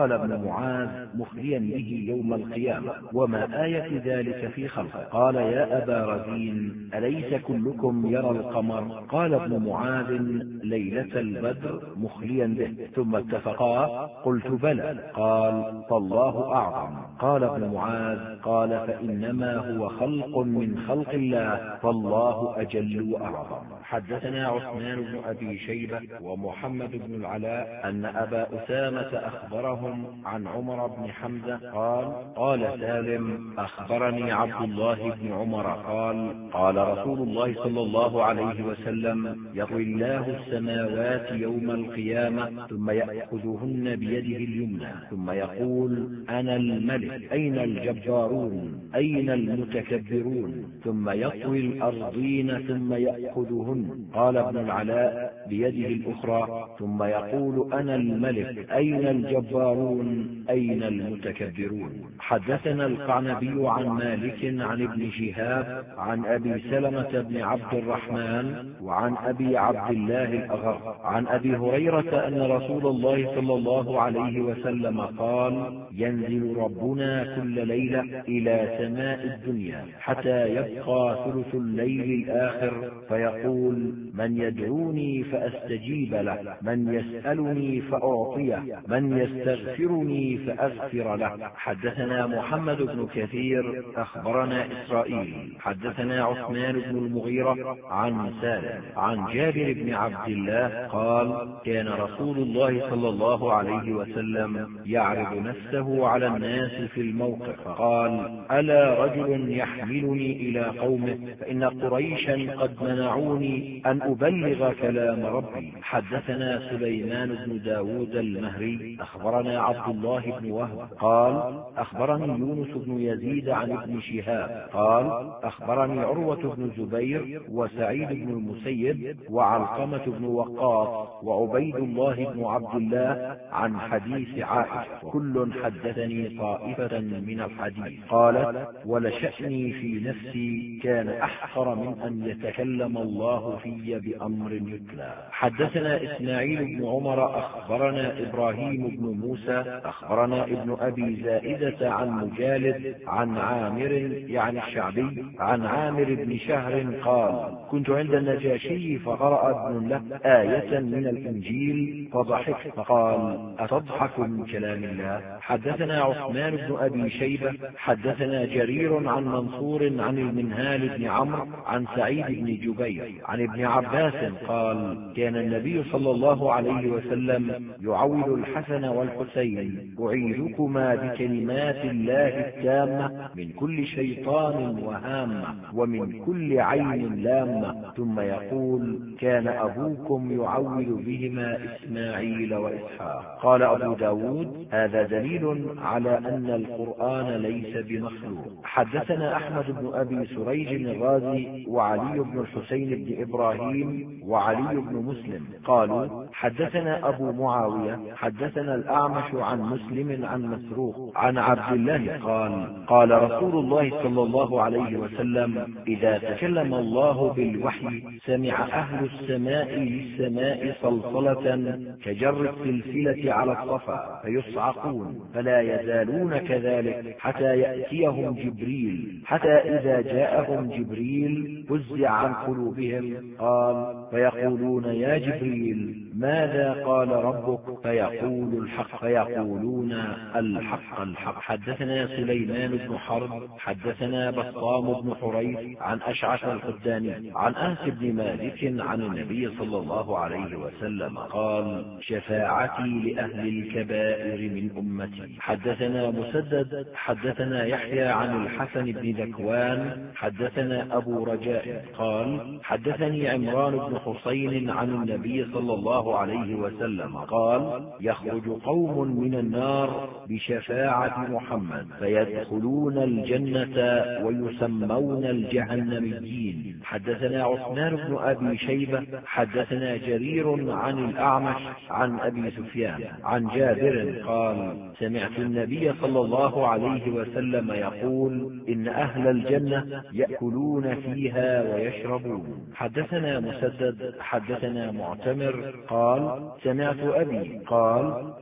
قال ابن معاذ مخليا به يوم القيامة: وما آية ذلك في خلقه؟ قال: يا أبا رزين، أليس كلكم يرى القمر؟ قال ابن معاذ: ليلة البدر مخليا به. ثم اتفقا. قلت: بلى. قال: فالله أعظم. قال ابن معاذ: قال: فإنما هو خلق من خلق الله، فالله أجل وأعظم. حدثنا عثمان بن أبي شيبة ومحمد بن العلاء أن أبا أسامة أخبرهم عن عمر بن حمزة قال: قال سالم: أخبرني عبد الله بن عمر قال: قال رسول الله صلى الله عليه وسلم: يطوي الله السماوات يوم القيامة ثم يأخذهن بيده اليمنى ثم يقول: أنا الملك، أين الجبارون، أين المتكبرون؟ ثم يطوي الأرضين ثم يأخذهن. قال ابن العلاء: بيده الأخرى ثم يقول: أنا الملك، أين الجبارون، أين المتكبرون؟ حدثنا القعنبي عن مالك عن ابن شهاب عن أبي سلمة بن عبد الرحمن وعن أبي عبد الله الأغر عن أبي هريرة أن رسول الله صلى الله عليه وسلم قال: ينزل ربنا كل ليلة إلى سماء الدنيا حتى يبقى ثلث الليل الآخر فيقول: من يدعوني فأستجيب له، من يسألني فأعطيه، من يستغفرني فأغفر له. حدثنا محمد بن كثير أخبرنا إسرائيل حدثنا عثمان بن المغيرة عن سالم عن جابر بن عبد الله قال: كان رسول الله صلى الله عليه وسلم يعرض نفسه على الناس في الموقف قال: ألا رجل يحملني إلى قومه، فإن قريشا قد منعوني أن أبلغ كلام ربي. حدثنا سليمان بن داود المهري أخبرنا عبد الله بن وهب قال: أخبرني يونس بن يزيد عن ابن شهاب قال: أخبرني عروة بن الزبير وسعيد بن المسيب وعلقمة بن وقاص وعبيد الله بن عبد الله عن حديث عائشة، كل حدثني طائفة من الحديث. قالت: ولشأني في نفسي كان أحقر من أن يتكلم الله في بأمر يتلى. حدثنا إسماعيل بن عمر أخبرنا إبراهيم بن موسى أخبرنا ابن أبي زائدة عن مجالد عن عامر يعني الشعبي عن عامر بن شهر قال: كنت عند النجاشي فقرأ ابن له آية من الإنجيل فضحك فقال: أتضحك من كلام الله؟ حدثنا عثمان بن أبي شيبة حدثنا جرير عن منصور عن المنهال بن عمرو عن سعيد بن جبير عن ابن عباس قال: كان النبي صلى الله عليه وسلم يعول الحسن والحسين: أعيذكما بكلمات الله التامة من كل شيطان وهامة ومن كل عين لامة، ثم يقول: كان أبوكم يعول بهما إسماعيل وإسحاق. قال أبو داود: هذا دليل على أن القرآن ليس بمخلوق. حدثنا أحمد بن أبي سريج الرازي وعلي بن الحسين بن إبراهيم وعلي بن مسلم قالوا: حدثنا أبو معاوية حدثنا الأعمش عن مسلم عن مسروق عن عبد الله قال: قال رسول الله صلى الله عليه وسلم: إذا تكلم الله بالوحي سمع أهل السماء للسماء صلصلة كجر السلسلة على الصفا فيصعقون، فلا يزالون كذلك حتى يأتيهم جبريل، حتى إذا جاءهم جبريل فزع عن قلوبهم قال: فيقولون: يا جبريل ماذا قال ربك؟ فيقول: الحق، فيقولون: الحق الحق. حدثنا سليمان بن حرب حدثنا بسطام بن حريث عن أشعث الحداني عن أنس بن مالك عن النبي صلى الله عليه وسلم قال: شفاعتي لأهل الكبائر من أمتي. حدثنا مسدد حدثنا يحيى عن الحسن بن ذكوان حدثنا أبو رجاء قال: حدثني عمران بن حسين عن النبي صلى الله عليه وسلم قال: يخرج قوم من النار بشفاعة محمد فيدخلون الجنة ويسمون الجهنميين. حدثنا عثمان بن أبي شيبة حدثنا جرير عن الأعمش عن أبي سفيان عن جابر قال: سمعت النبي صلى الله عليه وسلم يقول: إن أهل الجنة يأكلون فيها ويشربون. حدثنا مسدد حدثنا معتمر قال: سمعت أبي قال: حدثني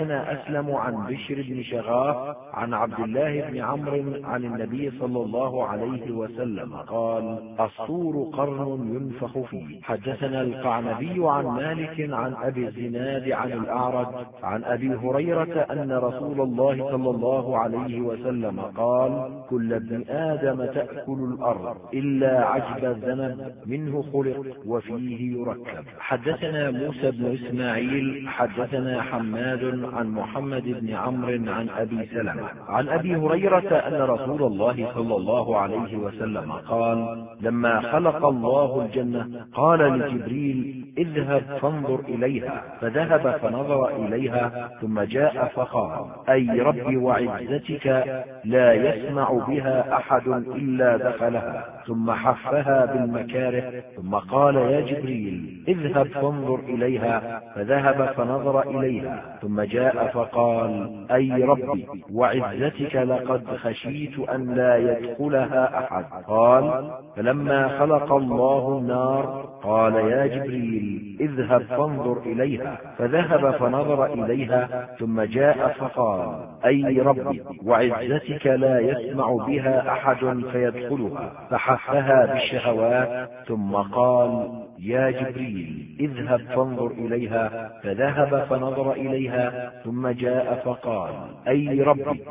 حدثنا أسلم عن بشر بن شغاف عن عبد الله بن عمرو عن النبي صلى الله عليه وسلم قال: الصور قرن ينفخ فيه. حدثنا القعنبي عن مالك عن أبي الزناد عن الأعرج عن أبي هريرة أن رسول الله صلى الله عليه وسلم قال: كل ابن آدم تأكل الأرض إلا عجب الذنب منه خلق وفيه يركب. حدثنا موسى بن إسماعيل حدثنا حماد عن محمد بن عمرو عن أبي سلمة عن أبي هريرة أن رسول الله صلى الله عليه وسلم قال: لما خلق الله الجنة قال لجبريل: اذهب فانظر إليها، فذهب فنظر إليها ثم جاء فقال: أي رب وعزتك لا يسمع بها أحد إلا دخلها، ثم حفها بالمكاره، ثم قال: يا جبريل اذهب فانظر إليها، فذهب فنظر إليها ثم جاء فقال: أي ربي وعزتك لقد خشيت أن لا يدخلها أحد. قال: فلما خلق الله النار قال: يا جبريل اذهب فانظر إليها، فذهب فنظر إليها ثم جاء فقال: أي ربي وعزتك لا يسمع بها أحد فيدخلها، فحفها بالشهوات ثم قال: يا جبريل اذهب فانظر إليها، فذهب فنظر إليها ثم جاء فقال: أي ربي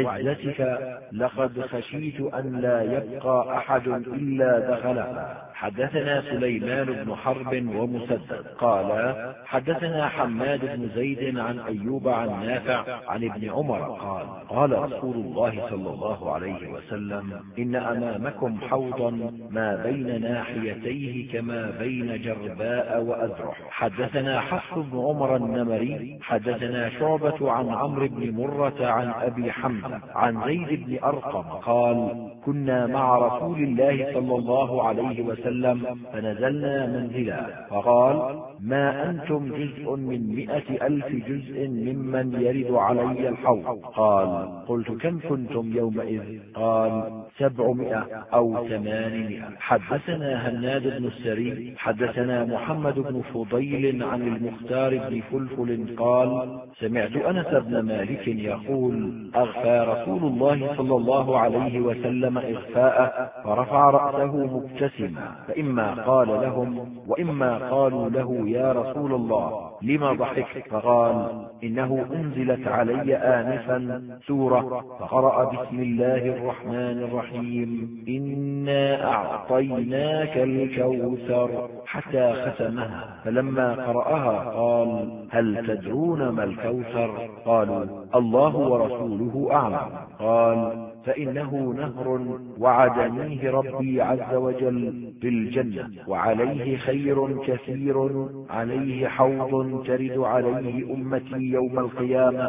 وعزتك لقد خشيت أن لا يبقى أحد إلا دخلها. حدثنا سليمان بن حرب ومسدد قال: حدثنا حماد بن زيد عن أيوب عن نافع عن ابن عمر قال: قال رسول الله صلى الله عليه وسلم: إن أمامكم حوضا ما بين ناحيتيه كما بين جرباء وأذرح. حدثنا حفص بن عمر النمري حدثنا شعبة عن عمرو بن مرة عن أبي حمزة عن زيد بن أرقم قال: كنا مع رسول الله صلى الله عليه وسلم فنزلنا منزلا، فقال: ما أنتم جزء من 100,000 جزء ممن يرد علي الحوض. قال: قلت: كم كنتم يومئذ؟ قال: 700 أو 800. حدثنا هناد بن السري حدثنا محمد بن فضيل عن المختار بن فلفل قال: سمعت أنس بن مالك يقول: أغفى رسول الله صلى الله عليه وسلم إغفاءه، فرفع رأسه مبتسما، فإما قال لهم وإما قالوا له: يا رسول الله لما ضحكت؟ فقال: إنه أنزلت علي آنفا سورة فقرأ: بسم الله الرحمن الرحيم، إنا أعطيناك الكوثر، حتى ختمها، فلما قرأها قال: هل تدرون ما الكوثر؟ قالوا: الله ورسوله أعلم. قال: فإنه نهر وعدنيه ربي عز وجل في الجنة، وعليه خير كثير، عليه حوض ترد عليه أمتي يوم القيامة،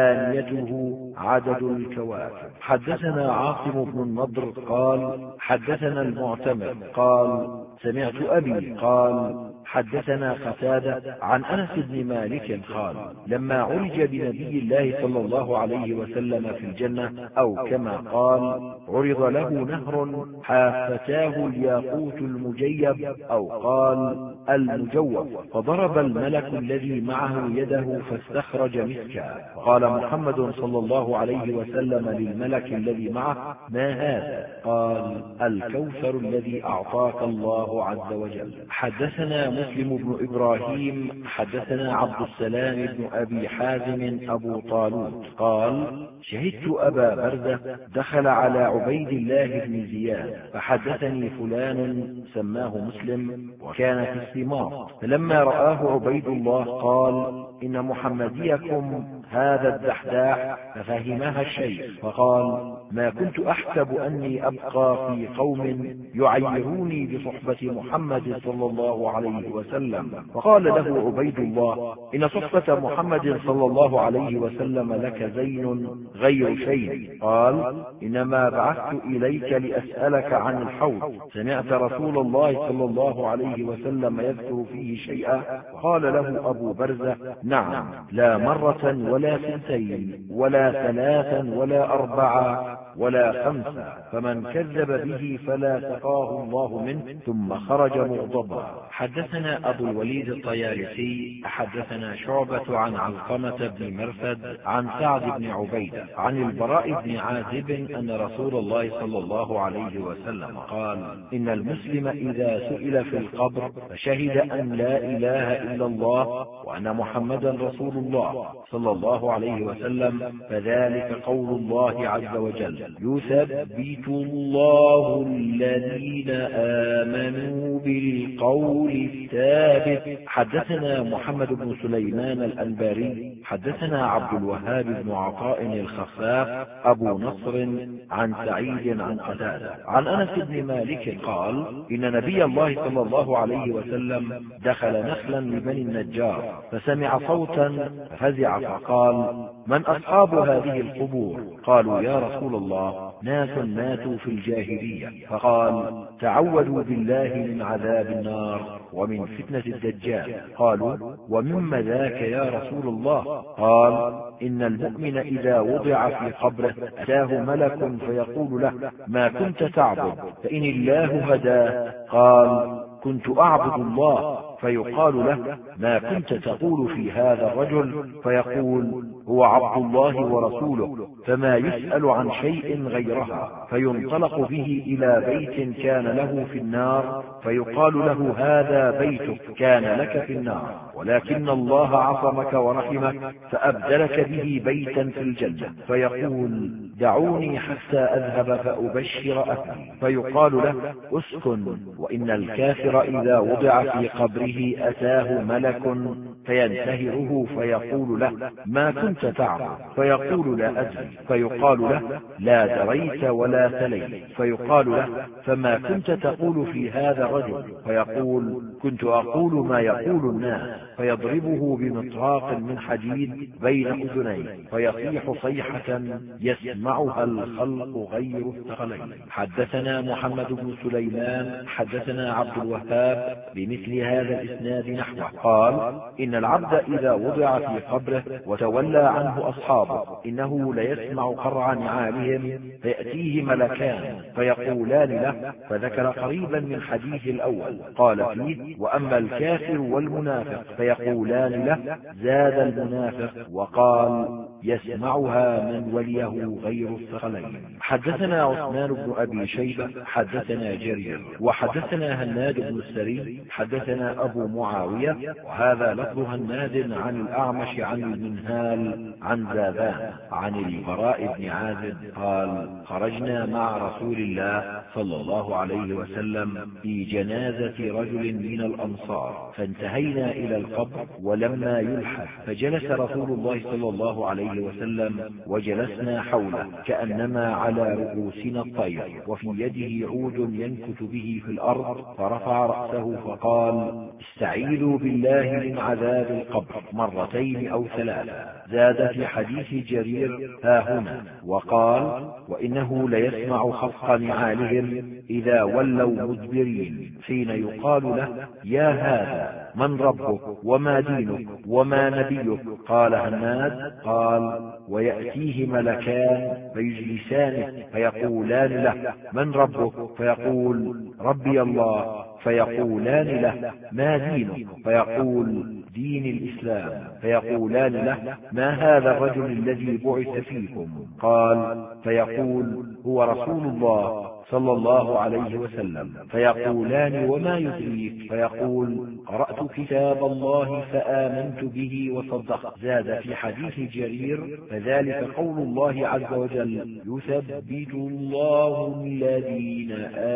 آنيته عدد الكواكب. حدثنا عاصم بن النضر قال: حدثنا المعتمر قال: سمعت أبي قال: حدثنا قتادة عن أنس بن مالك قال: لما عرج بنبي الله صلى الله عليه وسلم في الجنة، أو كما قال: عرض له نهر حافتاه الياقوت المجيب، أو قال المجوف، فضرب الملك الذي معه يده فاستخرج مسكا، فقال محمد صلى الله عليه وسلم للملك الذي معه: ما هذا؟ قال: الكوثر الذي أعطاك الله عز وجل. حدثنا مسلم بن إبراهيم حدثنا عبد السلام بن أبي حازم أبو طالوت قال: شهدت أبا بردة دخل على عبيد الله بن زياد، فحدثني فلان سماه مسلم، وكان في الثمار، فلما رآه عبيد الله قال: إن محمديكم هذا الدحداح، ففهمها الشيخ، فقال: ما كنت أحسب أني أبقى في قوم يعيروني بصحبة محمد صلى الله عليه وسلم. فقال له عبيد الله: إن صحبة محمد صلى الله عليه وسلم لك زين غير شيء. قال: إنما بعثت إليك لأسألك عن الحوض، سمعت رسول الله صلى الله عليه وسلم يذكر فيه شيئا؟ قال له أبو برزة: نعم، لا مرة ولا 2 ولا 3 ولا 4، ولا خمسا، فمن كذب به فلا سقاه الله منه ثم خرج مغضبا. حدثنا أبو الوليد الطيالسي حدثنا شعبة عن علقمة بن مرثد عن سعد بن عبيدة عن البراء بن عازب أن رسول الله صلى الله عليه وسلم قال: إن المسلم إذا سئل في القبر فشهد أن لا إله إلا الله وأن محمدا رسول الله صلى الله عليه وسلم فذلك قول الله عز وجل: يثبت الله الذين آمنوا بالقول الثابت. حدثنا محمد بن سليمان الأنباري حدثنا عبد الوهاب بن عطاء الخفاف أبو نصر عن سعيد عن قتادة عن أنس بن مالك قال: إن نبي الله صلى الله عليه وسلم دخل نخلا لبني النجار فسمع صوتا ففزع فقال: من أصحاب هذه القبور؟ قالوا: يا رسول الله ناس ماتوا في الجاهلية. فقال: تعوذوا بالله من عذاب النار ومن فتنة الدجال. قالوا: ومما ذاك يا رسول الله؟ قال: إن المؤمن إذا وضع في قبره أتاه ملك فيقول له: ما كنت تعبد؟ فإن الله هداه قال: كنت أعبد الله. فيقال له: ما كنت تقول في هذا الرجل؟ فيقول: هو عبد الله ورسوله، فما يسأل عن شيء غيرها. فينطلق به إلى بيت كان له في النار فيقال له: هذا بيتك كان لك في النار، ولكن الله عصمك ورحمك فأبدلك به بيتا في الجنة. فيقول: دعوني حتى أذهب فأبشر أهلي. فيقال له: اسكن. وإن الكافر إذا وضع في قبره أتاه ملك فينتهره فيقول له: ما كنت تعبد؟ فيقول: لا أدري. فيقال له: لا دريت ولا تليت. فيقال له: فما كنت تقول في هذا الرجل؟ فيقول: كنت أقول ما يقول الناس. فيضربه بمطراق من حديد بين أذنيه فيصيح صيحة يسمعها الخلق غير الثقلين. حدثنا محمد بن سليمان حدثنا عبد الوهاب بمثل هذا الإسناد نحوه قال: إن العبد إذا وضع في قبره وتولى عنه أصحابه إنه ليسمع قرع نعالهم فيأتيه ملكان فيقولان له. فذكر قريبا من حديث الأول قال فيه: وأما الكافر والمنافق فيقولان له. زاد المنافق وقال: يسمعها من وليه غير الثقلين. حدثنا عثمان بن أبي شيبة حدثنا جرير وحدثنا هناد بن السري حدثنا أبو معاوية وهذا لفظ هناد عن الأعمش عن المنهال عن زاذان عن البراء بن عازب قال: خرجنا مع رسول الله صلى الله عليه وسلم في جنازة رجل من الأنصار فانتهينا إلى القبر ولما يلحد فجلس رسول الله صلى الله عليه وسلم وجلسنا حوله كأنما على رؤوسنا الطير وفي يده عود ينكت به في الأرض فرفع رأسه فقال: استعيذوا بالله من عذاب القبر مرتين أو ثلاثة. زاد في حديث جرير: ها هنا. وقال: وإنه ليسمع خفق نعالهم إذا ولوا مدبرين حين يقال له: يا هذا من ربك وما دينك وما نبيك؟ قال هناد: قال: ويأتيه ملكان فيجلسانه فيقولان له: من ربك؟ فيقول: ربي الله. فيقولان له: ما دينك؟ فيقول: دين الإسلام. فيقولان له: ما هذا الرجل الذي بعث فيكم؟ قال: فيقول: هو رسول الله صلى الله عليه وسلم. فيقولان: وما يدريك؟ فيقول: قرأت كتاب الله فآمنت به وصدقت. زاد في حديث جرير: فذلك قول الله عز وجل: يثبت الله الذين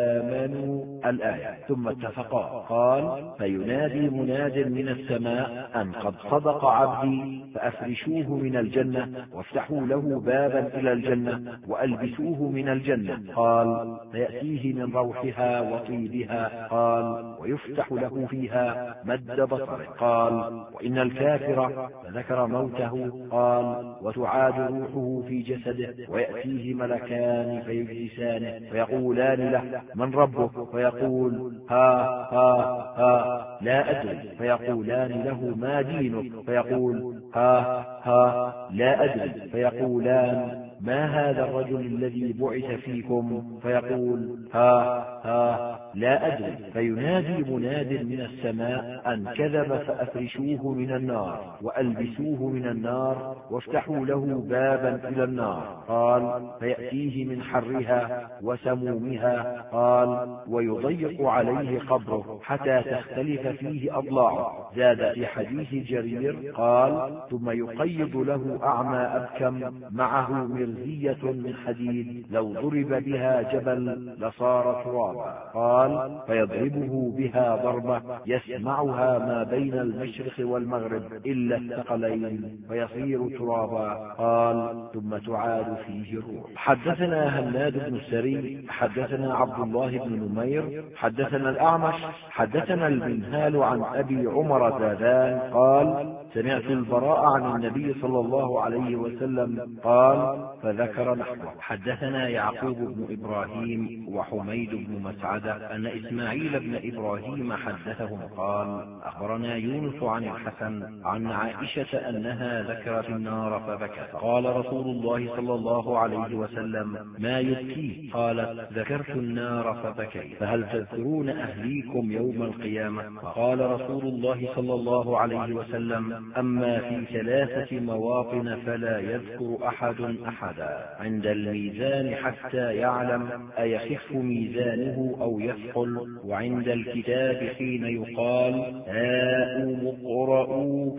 آمنوا الآية. ثم اتفقا. قال: فينادي مناد من السماء أن قد صدق عبدي فأفرشوه من الجنة وافتحوا له بابا إلى الجنة وألبسوه من الجنة. قال: فيأتيه من روحها وطيبها. قال: ويفتح له فيها مد بصره. قال: وإن الكافر فذكر موته. قال: وتعاد روحه في جسده ويأتيه ملكان فيجلسانه فيقولان له: من ربك؟ فيقول: ها ها ها لا أدري. فيقولان له: ما دينك؟ فيقول: ها ها لا أدري. فيقولان: ما هذا الرجل الذي بعث فيكم؟ فيقول ها لا أدري. فينادي مناد من السماء أن كذب فأفرشوه من النار وألبسوه من النار وافتحوا له بابا إلى النار. قال فيأتيه من حرها وسمومها. قال ويضيق عليه قبره حتى تختلف فيه أضلاعه. زاد في حديث جرير قال ثم يقيض له أعمى أبكم معه مرزية من حديد لو ضرب بها جبل لصار ترابا. قال فيضربه بها ضربة يسمعها ما بين المشرق والمغرب إلا الثقلين فيصير ترابا. قال ثم تعاد فيه الروح. حدثنا هناد بن السري حدثنا عبد الله بن نمير حدثنا الأعمش حدثنا المنهال عن أبي عمر زادان قال سمعت البراء عن النبي صلى الله عليه وسلم قال فذكر نحوه. حدثنا يعقوب بن إبراهيم وحميد بن مسعدة أن إسماعيل بن إبراهيم حدثهم قال أخبرنا يونس عن الحسن عن عائشة أنها ذكرت النار فبكت. قال رسول الله صلى الله عليه وسلم ما يبكي؟ قالت ذكرت النار فبكيت. فهل تذكرون أهليكم يوم القيامة؟ قال رسول الله صلى الله عليه وسلم أما في 3 مواطن فلا يذكر أحد أحدا: عند الميزان حتى يعلم أيخف ميزانه أو يثقل، وعند الكتاب حين يقال هاؤم اقرءوا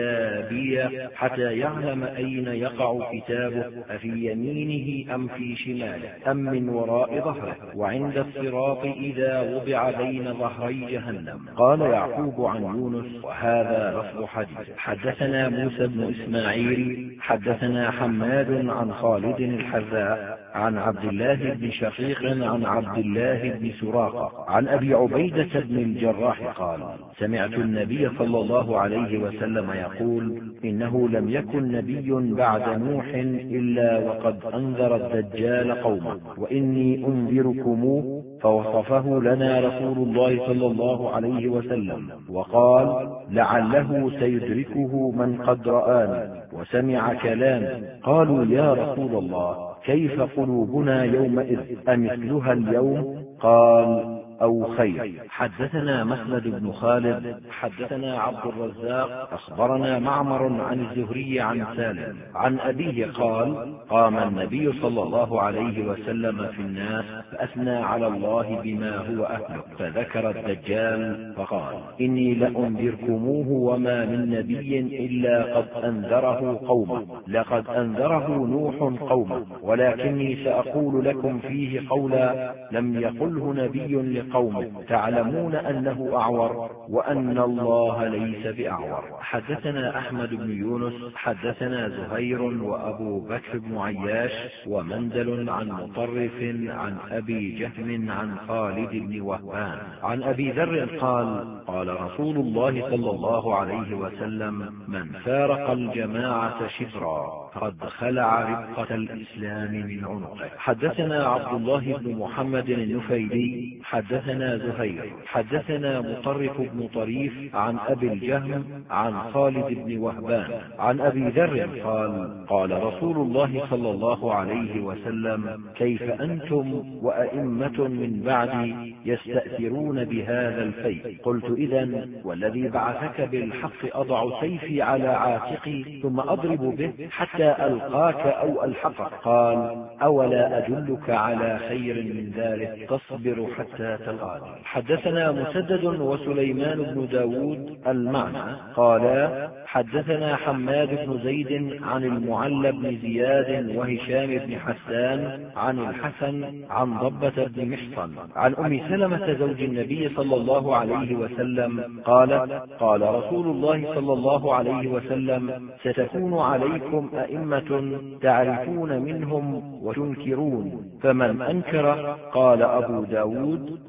كتابيه حتى يعلم أين يقع كتابه أفي يمينه أم في شماله أم من وراء ظهره، وعند الصراط إذا وضع بين ظهري جهنم. قال يعقوب عن يونس وهذا لفظ حديث. حدثنا موسى بن إسماعيل حدثنا حماد عن خالد الحذاء عن عبد الله بن شقيق عن عبد الله بن سراقة عن أبي عبيدة بن الجراح قال سمعت النبي صلى الله عليه وسلم يقول إنه لم يكن نبي بعد نوح إلا وقد أنذر الدجال قومه وإني أنذركموه. فوصفه لنا رسول الله صلى الله عليه وسلم وقال لعله سيدركه من قد رآني وسمع كلامي. قالوا يا رسول الله كيف قلوبنا يومئذ أمثلها اليوم؟ قال أو خير. حدثنا مسند بن خالد حدثنا عبد الرزاق أخبرنا معمر عن الزهري عن سالم عن أبيه قال قام النبي صلى الله عليه وسلم في الناس فأثنى على الله بما هو أهله فذكر الدجال فقال إني لأنذركموه وما من نبي إلا قد أنذره قومه، لقد أنذره نوح قومه ولكني سأقول لكم فيه قولا لم يقله نبي لقومه تعلمون أنه أعور وأن الله ليس بأعور. حدثنا أحمد بن يونس حدثنا زهير وأبو بكر بن عياش ومندل عن مطرف عن أبي جهم عن خالد بن وهبان عن أبي ذر قال قال رسول الله صلى الله عليه وسلم من فارق الجماعة شبرا قد خلع ربقة الإسلام من عنقه. حدثنا عبد الله بن محمد النفيلي حدثنا زهير حدثنا مطرف بن طريف عن أبي الجهم عن خالد بن وهبان عن أبي ذر قال قال رسول الله صلى الله عليه وسلم كيف أنتم وأئمة من بعدي يستأثرون بهذا الفيء؟ قلت إذن والذي بعثك بالحق أضع سيفي على عاتقي ثم أضرب به حتى ألقاك أو ألحقك. قال أولا أدلك على خير من ذلك تصبر حتى تلقاني. حدثنا مسدد وسليمان بن داود المعنى قالا حدثنا حماد بن زيد عن المعلى بن زياد وهشام بن حسان عن الحسن عن ضبة بن محصن عن أم سلمة زوج النبي صلى الله عليه وسلم قالت قال رسول الله صلى الله عليه وسلم ستكون عليكم أئمة تعرفون منهم وتنكرون فمن أنكر؟ قال أبو داود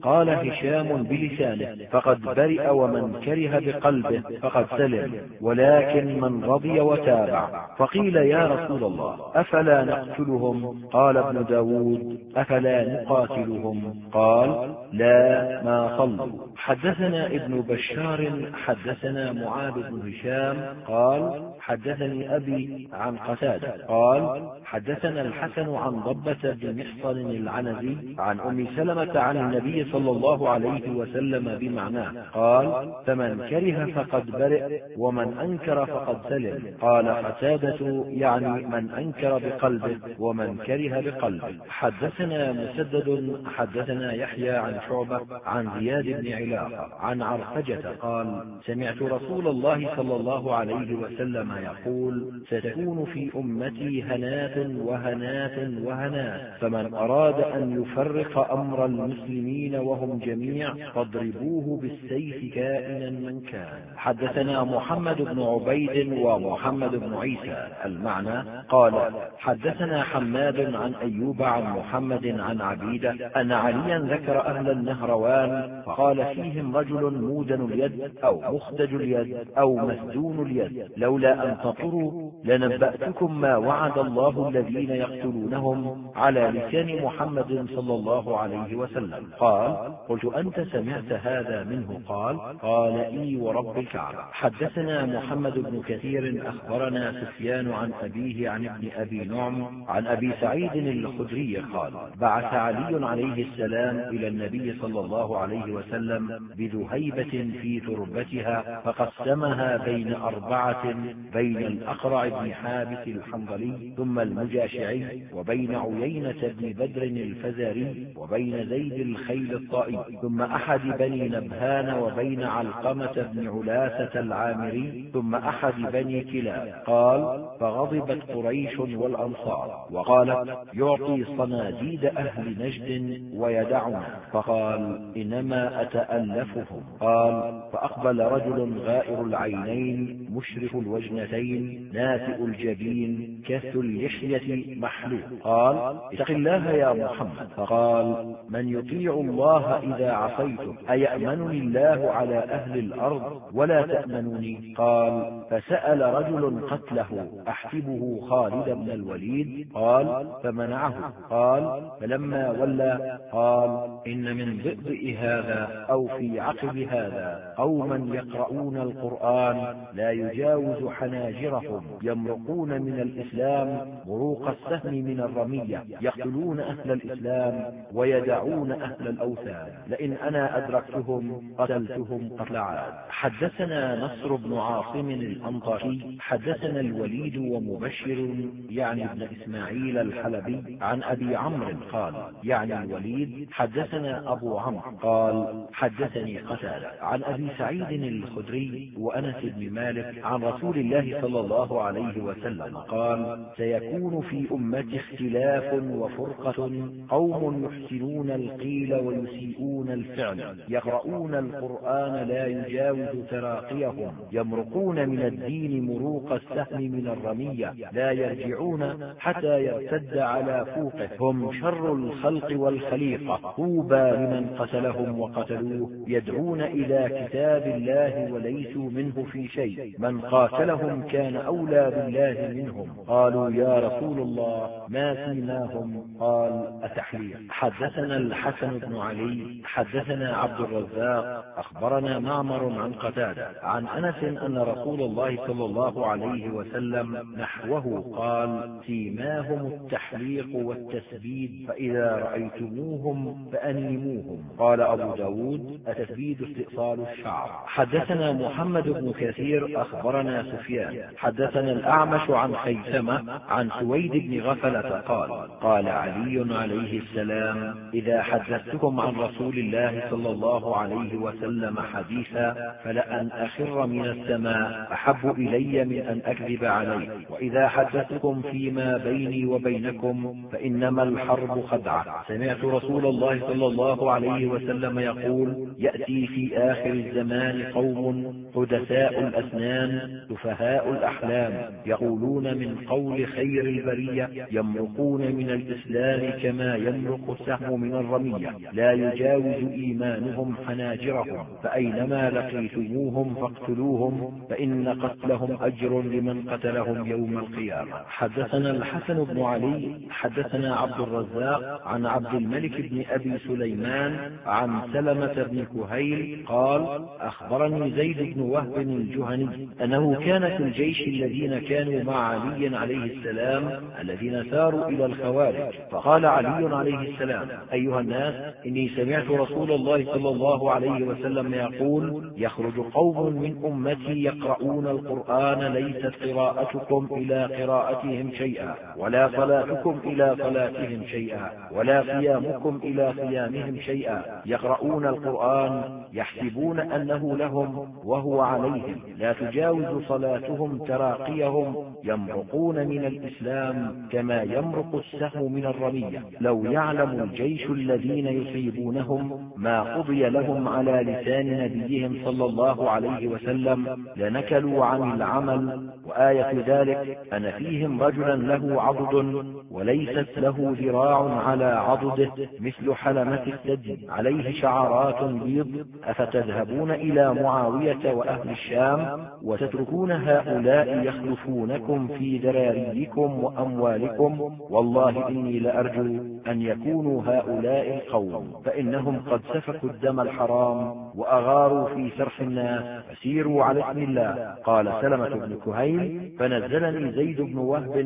قال هشام بلسانه فقد برئ، ومن كره بقلبه فقد سلم، ولكن من رضي وتابع. فقيل يا رسول الله أفلا نقتلهم؟ قال ابن داود أفلا نقاتلهم؟ قال لا، ما صلوا. حدثنا ابن بشار حدثنا معاذ بن هشام قال حدثني أبي عن قتادة قال حدثنا الحسن عن ضبة بن محصن العنزي عن أم سلمة عن النبي صلى الله عليه وسلم بمعناه قال فمن كره فقد برئ، ومن أنكر فقد سلم. قال قتادة يعني من أنكر بقلبه ومن كره بقلبه. حدثنا مسدد حدثنا يحيى عن شعبة عن زياد بن علاقة عن عرفجة قال سمعت رسول الله صلى الله عليه وسلم يقول ستكون في أمتي هنات وهنات وهنات، فمن أراد أن يفرق أمر المسلمين وهم جميع فاضربوه بالسيف كائنا من كان. حدثنا محمد بن عبيد ومحمد بن عيسى المعنى قال حدثنا حماد عن أيوب عن محمد عن عبيدة أن عليا ذكر أهل النهروان فقال فيهم رجل مودن اليد أو مخدج اليد أو مسدون اليد، لولا أن تطروا لنبأتكم ما وعد الله الذين يقتلونهم على لسان محمد صلى الله عليه وسلم. قال قلت أنت سمعت هذا منه؟ قال إي ورب الكعبة. حدثنا محمد بن كثير أخبرنا سفيان عن أبيه عن ابن أبي نعم عن أبي سعيد الخدري قال بعث علي عليه السلام إلى النبي صلى الله عليه وسلم بذهيبة في تربتها فقسمها بين 4، بين الأقرع بن حابس الحنظلي ثم المجاشعي، وبين عيينة بن بدر الفزاري، وبين زيد الخيل الطائي، ثم أحد بني نبهان، وبين علقمة بن علاسة العامري، ثم أحد بني كلاب. قال فغضبت قريش والأنصار وقالت يعطي صناديد أهل نجد ويدعنا، فقال إنما أتألفهم. قال فأقبل رجل غائر العينين مشرف الوجنتين ناتئ الجبين كث اللحية محلوق. قال اتق الله يا محمد. فقال من يطيع الله إذا عصيته أيأمنني الله على أهل الأرض ولا تأمنوني؟ قال فسأل رجل قتله أحسبه خالد بن الوليد؟ قال فمنعه. قال فلما ولى قال إن من ضئضئ هذا أو في عقب هذا قوما يقرؤون القرآن لا يجاوز حناجرهم، يمرقون من الإسلام مروق السهم من الرمية، يقتلون أهل الإسلام ويدعون أهل الأوثان، لئن أنا أدركتهم قتلتهم قتل عاد. حدثنا نصر بن عاصم الأنطاكي حدثنا الوليد ومبشر يعني ابن إسماعيل الحلبي عن أبي عمرو قال يعني الوليد حدثنا أبو عمرو قال حدثني قتادة عن أبي سعيد الخدري وأنس بن مالك عن رسول الله صلى الله عليه وسلم قال سيكون في أمتي اختلاف وفرقة، قوم يحسنون القيل ويسيئون الفعل، يقرؤون القرآن لا يجاوز تراقيهم، يمرقون من الدين مروق السهم من الرمية، لا يرجعون حتى يرتد على فوقه، هم شر الخلق والخليقة، طوبى لمن قتلهم وقتلوه، يدعون إلى كتاب الله وليسوا منه في شيء، من قاتلهم كان أولى بالله منهم. قالوا يا رسول الله ما سيماهم؟ قال التحليق. حدثنا الحسن بن علي حدثنا عبد الرزاق أخبرنا معمر عن قتادة عن أنس أن رسول الله صلى الله عليه وسلم نحوه قال سيماهم التحليق والتسبيد، فإذا رأيتموهم فأنموهم. قال أبو داود التسبيد استئصال الشعر. حدثنا محمد بن كثير أخبرنا سفيان حدثنا الأعمش عن خيثمة عن سويد بن غفلة قال قال علي عليه السلام إذا حدثتكم عن رسول الله صلى الله عليه وسلم حديثا فلأن أخر من السماء أحب إلي من أن أكذب عليه، وإذا حدثتكم فيما بيني وبينكم فإنما الحرب خدعة. سمعت رسول الله صلى الله عليه وسلم يقول يأتي في آخر الزمان قوم حدثاء الأسنان سفهاء الأحلام، يقولون من قول خير البرية، يمرقون من الإسلام كما يمرق السهم من الرمية، لا يجاوز إيمانهم حناجرهم، فأينما لقيتموهم فاقتلوهم، فإن قتلهم أجر لمن قتلهم يوم القيامة. حدثنا الحسن بن علي حدثنا عبد الرزاق عن عبد الملك بن أبي سليمان عن سلمة بن كهيل قال أخبرني زيد بن وهب الجهني أنه كان في الجيش الذين كانوا مع علي عليه السلام الذين ساروا إلى الخوارج، فقال علي عليه السلام: أيها الناس، إني سمعت رسول الله صلى الله عليه وسلم يقول: يخرج قوم من أمتي يقرؤون القرآن ليست قراءتكم إلى قراءتهم شيئا، ولا صلاتكم إلى صلاتهم شيئا، ولا صيامكم إلى صيامهم شيئا، يقرؤون القرآن يحسبون أنه لهم وهو عليهم، لا تجاوز صلاتهم تراقيهم، يمرقون من الإسلام كما يمرق السهم من الرمية. لو يعلم الجيش الذين يصيبونهم ما قضي لهم على لسان نبيهم صلى الله عليه وسلم لنكلوا عن العمل. وآية ذلك: أن فيهم رجلا له عضد وليست له ذراع على عضده مثل حلمة الثدي، عليه شعرات بيض، أفتذهبون إلى معاوية وأهل الشام وتتركون هؤلاء يخلفونكم في ذراريكم وأموالكم؟ والله إني لأرجو أن يكونوا هؤلاء القوم، فإنهم قد سفكوا الدم الحرام وأغاروا في سرح الناس، فسيروا على اسم الله. قال سلمة بن كهيل: فنزلني زيد بن وهب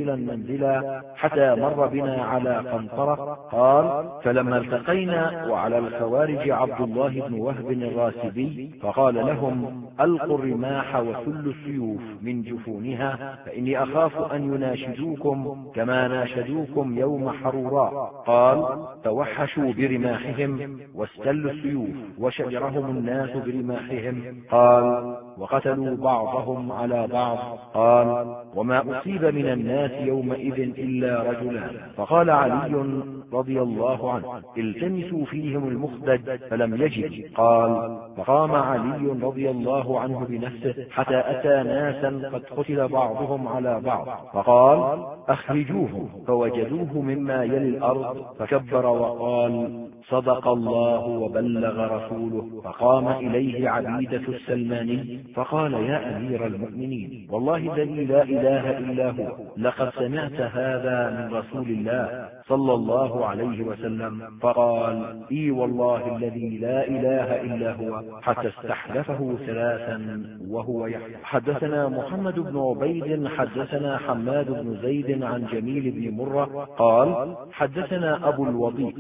منزلا حتى مر بنا على قنطرة. قال: فلما التقينا وعلى الخوارج عبد الله بن وهب الراسبي، فقال لهم: ألقوا الرماح وسلوا السيوف من جفونها، فإني أخاف أن يناشدوكم كما ناشدوكم يوم حروراء. قال: توحشوا برماحهم واستلوا السيوف، وشجرهم الناس برماحهم. قال: وقتلوا بعضهم على بعض. قال: وما أصيب من الناس يومئذ إلا رجلان. فقال علي رضي الله عنه: التمسوا فيهم المخدج، فلم يجد. قال: فقام علي رضي الله عنه بنفسه حتى أتى ناسا قد قتل بعضهم على بعض، فقال: أخرجوهم، فوجدوه مما يلي الأرض، فكبر وقال: صدق الله وبلغ رسوله. فقام إليه عبيدة السلماني فقال: يا أمير المؤمنين، والله الذي لا إله إلا هو، لقد سمعت هذا من رسول الله صلى الله عليه وسلم؟ فقال: إي والله الذي لا إله إلا هو، حتى استحلفه ثلاثا وهو يحلف. حدثنا محمد بن عبيد حدثنا حماد بن زيد عن جميل بن مرة قال: حدثنا أبو الوضيء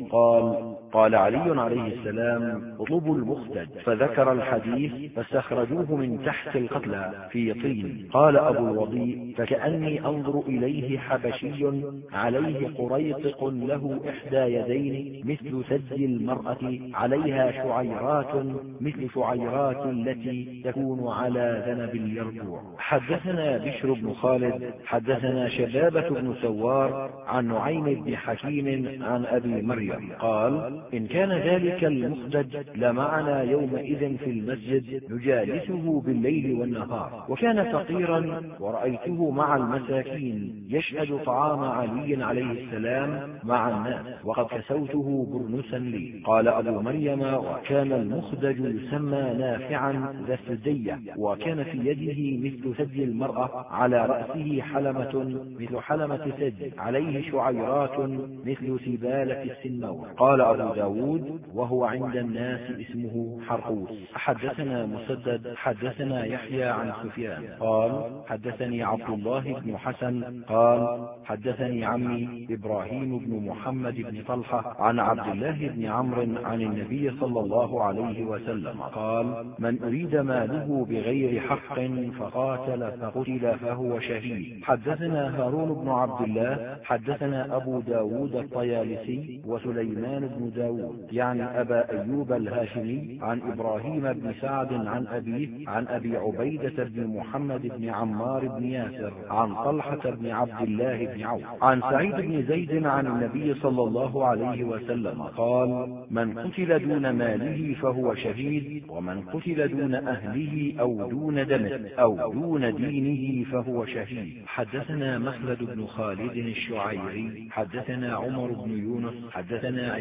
قال علي عليه السلام: اطلبوا المخدج، فذكر الحديث فاستخرجوه من تحت القتلى في طين. قال أبو الوضيء: فكأني أنظر إليه حبشي عليه قريطق له إحدى يدين مثل ثدي المرأة، عليها شعيرات مثل شعيرات التي تكون على ذنب اليربوع. حدثنا بشر بن خالد حدثنا شبابة بن سوار عن نعيم بن حكيم عن أبي مريم قال: إن كان ذلك المخدج لمعنا يومئذ في المسجد نجالسه بالليل والنهار، وكان فقيرا، ورأيته مع المساكين يشهد طعام علي عليه السلام مع الناس، وقد كسوته برنسا لي. قال أبو مريم: وكان المخدج يسمى نافعا ذا الثدية، وكان في يده مثل ثدي المرأة، على رأسه حلمة مثل حلمة ثدي، عليه شعيرات مثل سبالة السنور. قال أبو داود: وهو عند الناس اسمه حرقوس. حدثنا مسدد حدثنا يحيى عن سفيان قال: حدثني عبد الله بن حسن قال: حدثني عمي إبراهيم بن محمد بن طلحة عن عبد الله بن عمرو عن النبي صلى الله عليه وسلم قال: من أريد ماله بغير حق فقاتل فقتل فهو شهيد. حدثنا هارون بن عبد الله حدثنا أبو داود الطيالسي وسليمان بن داود يعني أبا أيوب الهاشمي عن إبراهيم بن سعد عن أبيه عن أبي عبيدة بن محمد بن عمار بن ياسر عن طلحة بن عبد الله بن عوف عن سعيد بن زيد عن النبي صلى الله عليه وسلم قال: من قتل دون ماله فهو شهيد، ومن قتل دون أهله أو دون دمه أو دون دينه فهو شهيد. حدثنا مخلد بن خالد الشعيري حدثنا عمر بن يونس حدثنا عكرمة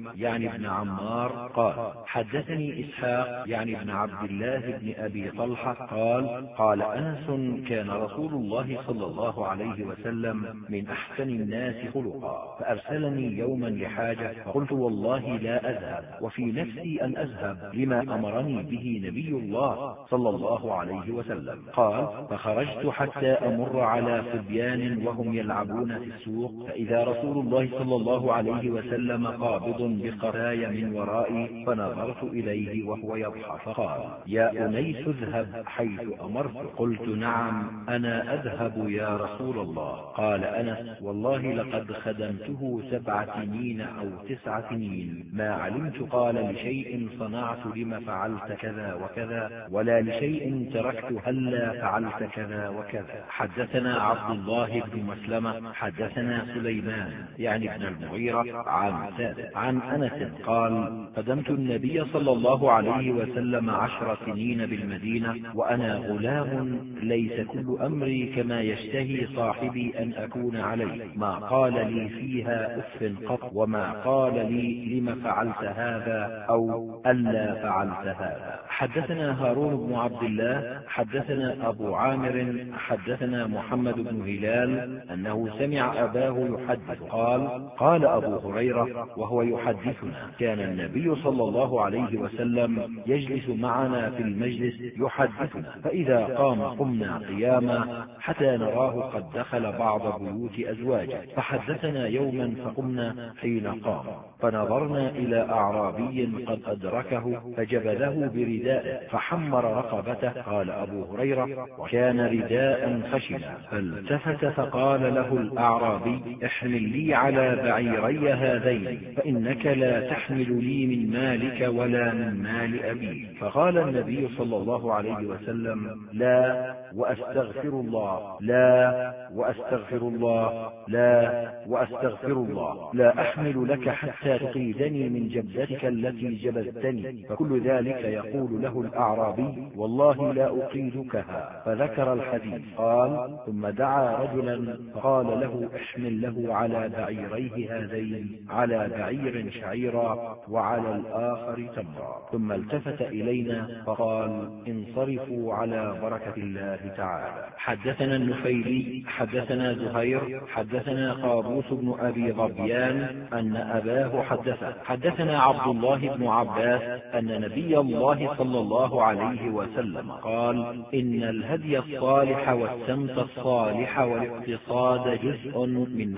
يعني ابن عمار قال: حدثني إسحاق يعني ابن عبد الله بن أبي طلحة قال: قال أنس: كان رسول الله صلى الله عليه وسلم من أحسن الناس خلقا، فأرسلني يوما لحاجة، فقلت: والله لا أذهب، وفي نفسي أن أذهب لما أمرني به نبي الله صلى الله عليه وسلم. قال: فخرجت حتى أمر على صبيان وهم يلعبون في السوق، فإذا رسول الله صلى الله عليه وسلم قابض بقفاي من ورائي، فنظرت إليه وهو يضحك، فقال: يا أنيس اذهب حيث أمرت. قلت: نعم أنا أذهب يا رسول الله. قال أنس: والله لقد خدمته 7 سنين أو 9 سنين، ما علمت قال لشيء صنعت لما فعلت كذا وكذا، ولا لشيء تركت هلا فعلت كذا وكذا. حدثنا عبد الله بن مسلمة حدثنا سليمان يعني ابن المغيرة عن ثابت عن أنس قال: قدمت النبي صلى الله عليه وسلم 10 سنين بالمدينة وأنا غلام، ليس كل أمري كما يشتهي صاحبي أن أكون عليه، ما قال لي فيها أف قط، وما قال لي لم فعلت هذا أو ألا فعلت هذا. حدثنا هارون بن عبد الله حدثنا أبو عامر حدثنا محمد بن هلال أنه سمع أباه يحدث قال: قال أبو هريرة وهو يحدثنا: كان النبي صلى الله عليه وسلم يجلس معنا في المجلس يحدثنا، فإذا قام قمنا قياما حتى نراه قد دخل بعض بيوت أزواجه، فحدثنا يوما فقمنا حين قام، فنظرنا إلى أعرابي قد أدركه فجبله بردائه فحمر رقبته. قال أبو هريرة: وكان رداء خشنا، فالتفت فقال له الأعرابي: احمل لي على بعيري هذين، فإنك لا تحمل لي من مالك ولا من مال أبي. فقال النبي صلى الله عليه وسلم: لا وأستغفر الله، لا وأستغفر الله، لا وأستغفر الله، لا أحمل لك حتى تقيدني من جبدتك التي جبلتني. فكل ذلك يقول له الأعرابي: والله لا أقيدكها. فذكر الحديث. قال: ثم دعا رجلا فقال له: احمل له على بعيريه هذين، على بعير شعيرا وعلى الآخر تمرا. ثم التفت إلينا فقال: انصرفوا على بركة الله تعالى. حدثنا النفيلي حدثنا زهير حدثنا قابوس بن أبي ظبيان أن أباه حدثنا عبد الله بن عباس أن نبي الله صلى الله عليه وسلم قال: إن الهدي الصالح والسمت الصالح والاقتصاد جزء من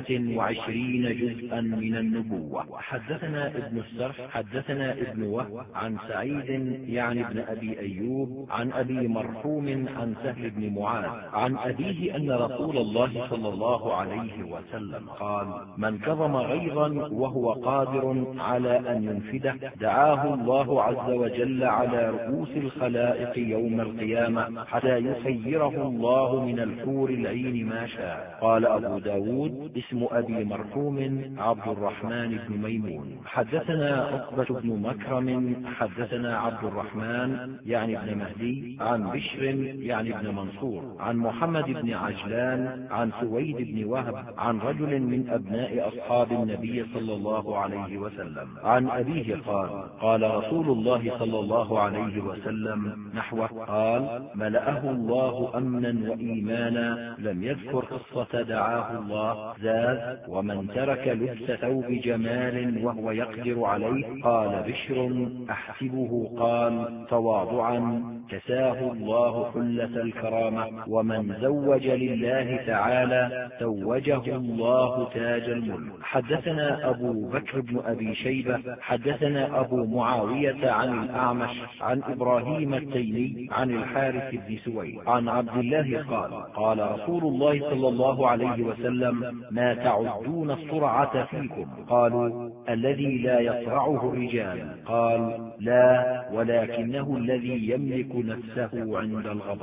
25 جزءا من النبوة. حدثنا ابن السرح حدثنا ابن وهب عن سعيد يعني ابن أبي أيوب عن أبي مرحوم عن سهل بن معاذ عن أبيه أن رسول الله صلى الله عليه وسلم قال: من كظم غيظا وهو قادر على أن ينفده دعاه الله عز وجل على رؤوس الخلائق يوم القيامة حتى يخيره الله من الحور العين ما شاء. قال أبو داود: اسم أبي مرحوم عبد الرحمن بن ميمون. حدثنا عقبة بن مكرم حدثنا عبد الرحمن يعني ابن مهدي عن بشر يعني ابن منصور عن محمد بن عجلان عن سويد بن وهب عن رجل من أبناء أصحاب النبي صلى الله عليه وسلم عن أبيه قال: قال رسول الله صلى الله عليه وسلم نحوه. قال: ملأه الله أمنا وإيمانا. لم يذكر قصة دعاه الله. زاد: ومن ترك لبس ثوب جمال وهو يقدر عليه. قال بشر: أحسبه قال تواضعا كساه الله حلة الكرامة. ومن زوج لله تعالى توجه الله تاج الملك. حدثنا أبو بكر بن أبي شيبة حدثنا أبو معاوية عن الأعمش عن إبراهيم التيمي عن الحارث بن سويد عن عبد الله قال: قال رسول الله صلى الله عليه وسلم: ما تعدون الصرعة فيكم؟ قالوا: الذي لا يصرعه الرجال. قال: لا، ولكنه الذي يملك نفسه عند الغضب.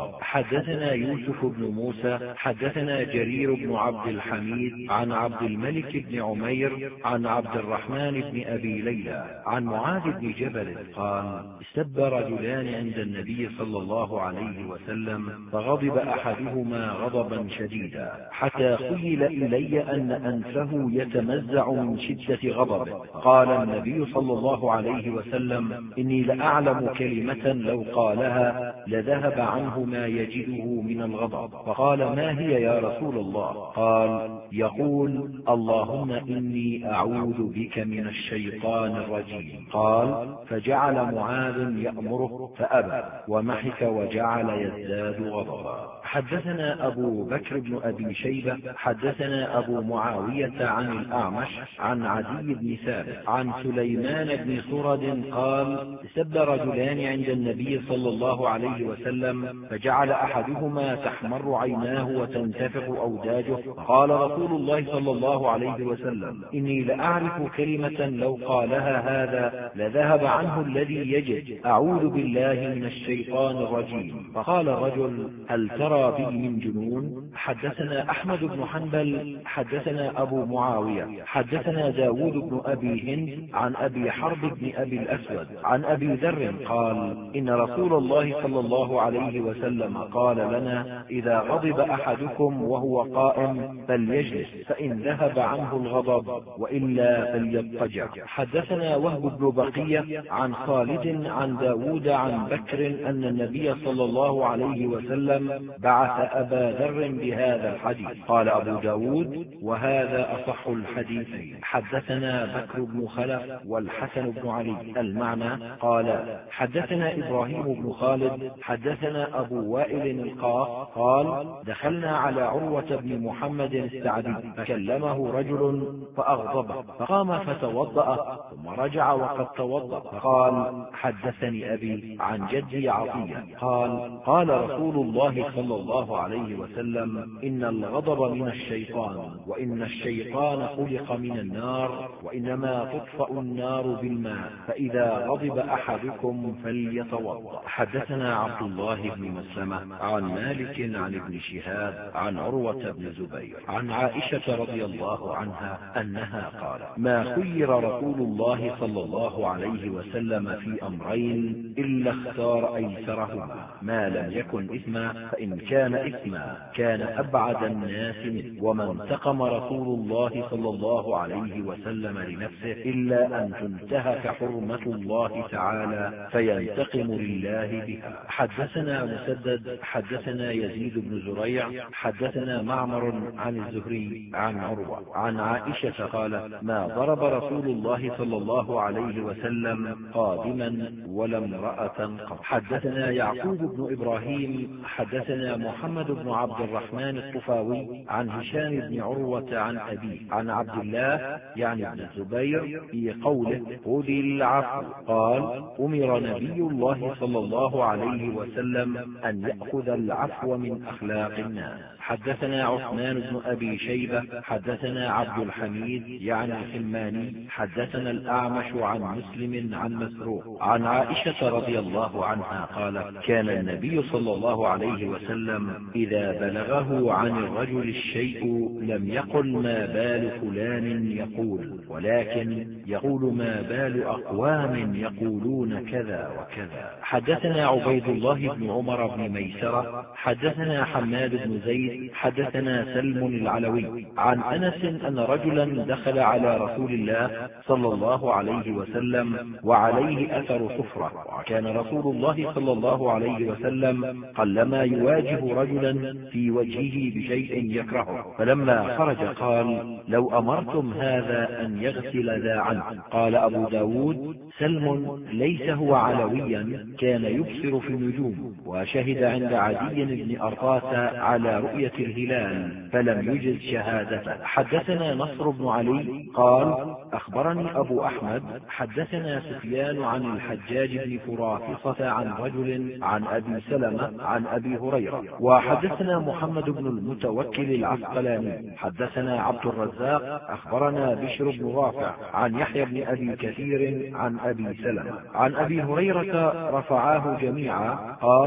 حدثنا يوسف بن موسى حدثنا جرير بن عبد الحميد عن عبد الملك بن عمير عن عبد الرحمن بن أبي ليلى عن معاذ بن جبل قال استب رجلان عند النبي صلى الله عليه وسلم فغضب أحدهما غضبا شديدا حتى خيل إلي أن أنفه يتمزع من شدة غضبه. قال النبي صلى الله عليه وسلم إني لأعلم كلمة لو قالها لذهب عنه ما يجده من الغضب. فقال ما هي يا رسول الله؟ قال يقول اللهم إني أعوذ بك من الشيطان الرجيم. قال فجعل معاذ يأمره فأبى ومحك وجعل يزداد غضبا. حدثنا أبو بكر بن أبي شيبة حدثنا أبو معاوية عن الأعمش عن عدي بن ثابت عن سليمان بن سرد قال سب رجلان عند النبي صلى الله عليه وسلم فجعل أحدهما تحمر عيناه وتنتفخ أوداجه. قال رسول الله صلى الله عليه وسلم إني لأعرف كلمة لو قالها هذا لذهب عنه الذي يجد أعوذ بالله من الشيطان الرجيم. فقال رجل هل ترى بي من جنون؟ حدثنا أحمد بن حنبل حدثنا أبو معاوية حدثنا داود بن أبي هند عن أبي حرب بن أبي الأسود عن أبي ذر قال إن رسول الله صلى الله عليه وسلم قال لنا إذا غضب أحدكم وهو قائم فليجلس فإن ذهب عنه الغضب وإلا فليضطجع. حدثنا وهب بن بقية عن خالد عن داود عن بكر أن النبي صلى الله عليه وسلم بعث أبا ذر بهذا الحديث. قال أبو داود وهذا أصح الحديثين. حدثنا بكر بن خلف والحسن بن علي المعنى. قال حدثنا إبراهيم بن خالد حدثنا أبو وائل القاف قال دخلنا على عروة بن محمد السعدي فكلمه رجل فأغضبه فقام فتوضأ ثم رجع وقد توضأ فقال حدثني أبي عن جدي عطية قال قال رسول الله صلى الله عليه وسلم إن الغضب من الشيطان وإن الشيطان خلق من النار وإنما تطفأ النار بالماء فإذا غضب أحدكم فليتوضأ. حدثنا عبد الله بن مسلمة عن مالك عن ابن شهاب عن عروة بن زبير عن عائشة رضي الله عنها أنها قالت ما خير رسول الله صلى الله عليه وسلم في أمرين إلا اختار أيسرهما ما لم يكن إثما فإن كان إثما كان أبعد الناس منه وما انتقم رسول الله صلى الله عليه وسلم لنفسه إلا أن تنتهك حرمة الله تعالى فينتقم لله بها. حدثنا مسدد حدثنا يزيد بن زريع حدثنا معمر عن الزهري عن عروة عن عائشة قالت ما ضرب رسول الله صلى الله عليه وسلم قادما ولا امرأة قط. حدثنا يعقوب بن إبراهيم حدثنا محمد بن عبد الرحمن الطفاوي عن هشام بن عروة عن أبيه عن عبد الله يعني ابن الزبير في قوله خذ العفو قال أمر نبي الله صلى الله عليه وسلم أن يأخذ العفو من أخلاق الناس. حدثنا عثمان بن أبي شيبة حدثنا عبد الحميد يعني الحماني حدثنا الأعمش عن مسلم عن مسروق عن عائشة رضي الله عنها قالت كان النبي صلى الله عليه وسلم إذا بلغه عن الرجل الشيء لم يقل ما بال فلان يقول ولكن يقول ما بال أقوام يقولون كذا وكذا. حدثنا عبيد الله بن عمر بن ميسرة حدثنا حماد بن زيد حدثنا سلم العلوي عن أنس أن رجلا دخل على رسول الله صلى الله عليه وسلم وعليه أثر صفرة وكان رسول الله صلى الله عليه وسلم قلما يواجه رجلا في وجهه بشيء يكرهه فلما خرج قال لو أمرتم هذا أن يغسل ذا عنه. قال أبو داود سلم ليس هو علويا كان يبصر في النجوم وشهد عند عدي بن أرطاة على رؤية الهلال فلم يجز شهادته. حدثنا نصر بن علي قال أخبرني أبو أحمد حدثنا سفيان عن الحجاج بن فرافصة عن رجل عن أبي سلمة عن أبي هريرة. وحدثنا محمد بن المتوكل العسقلاني حدثنا عبد الرزاق أخبرنا بشر بن رافع عن يحيى بن أبي كثير عن أبي سلمة عن أبي هريرة رفعاه جميعا قال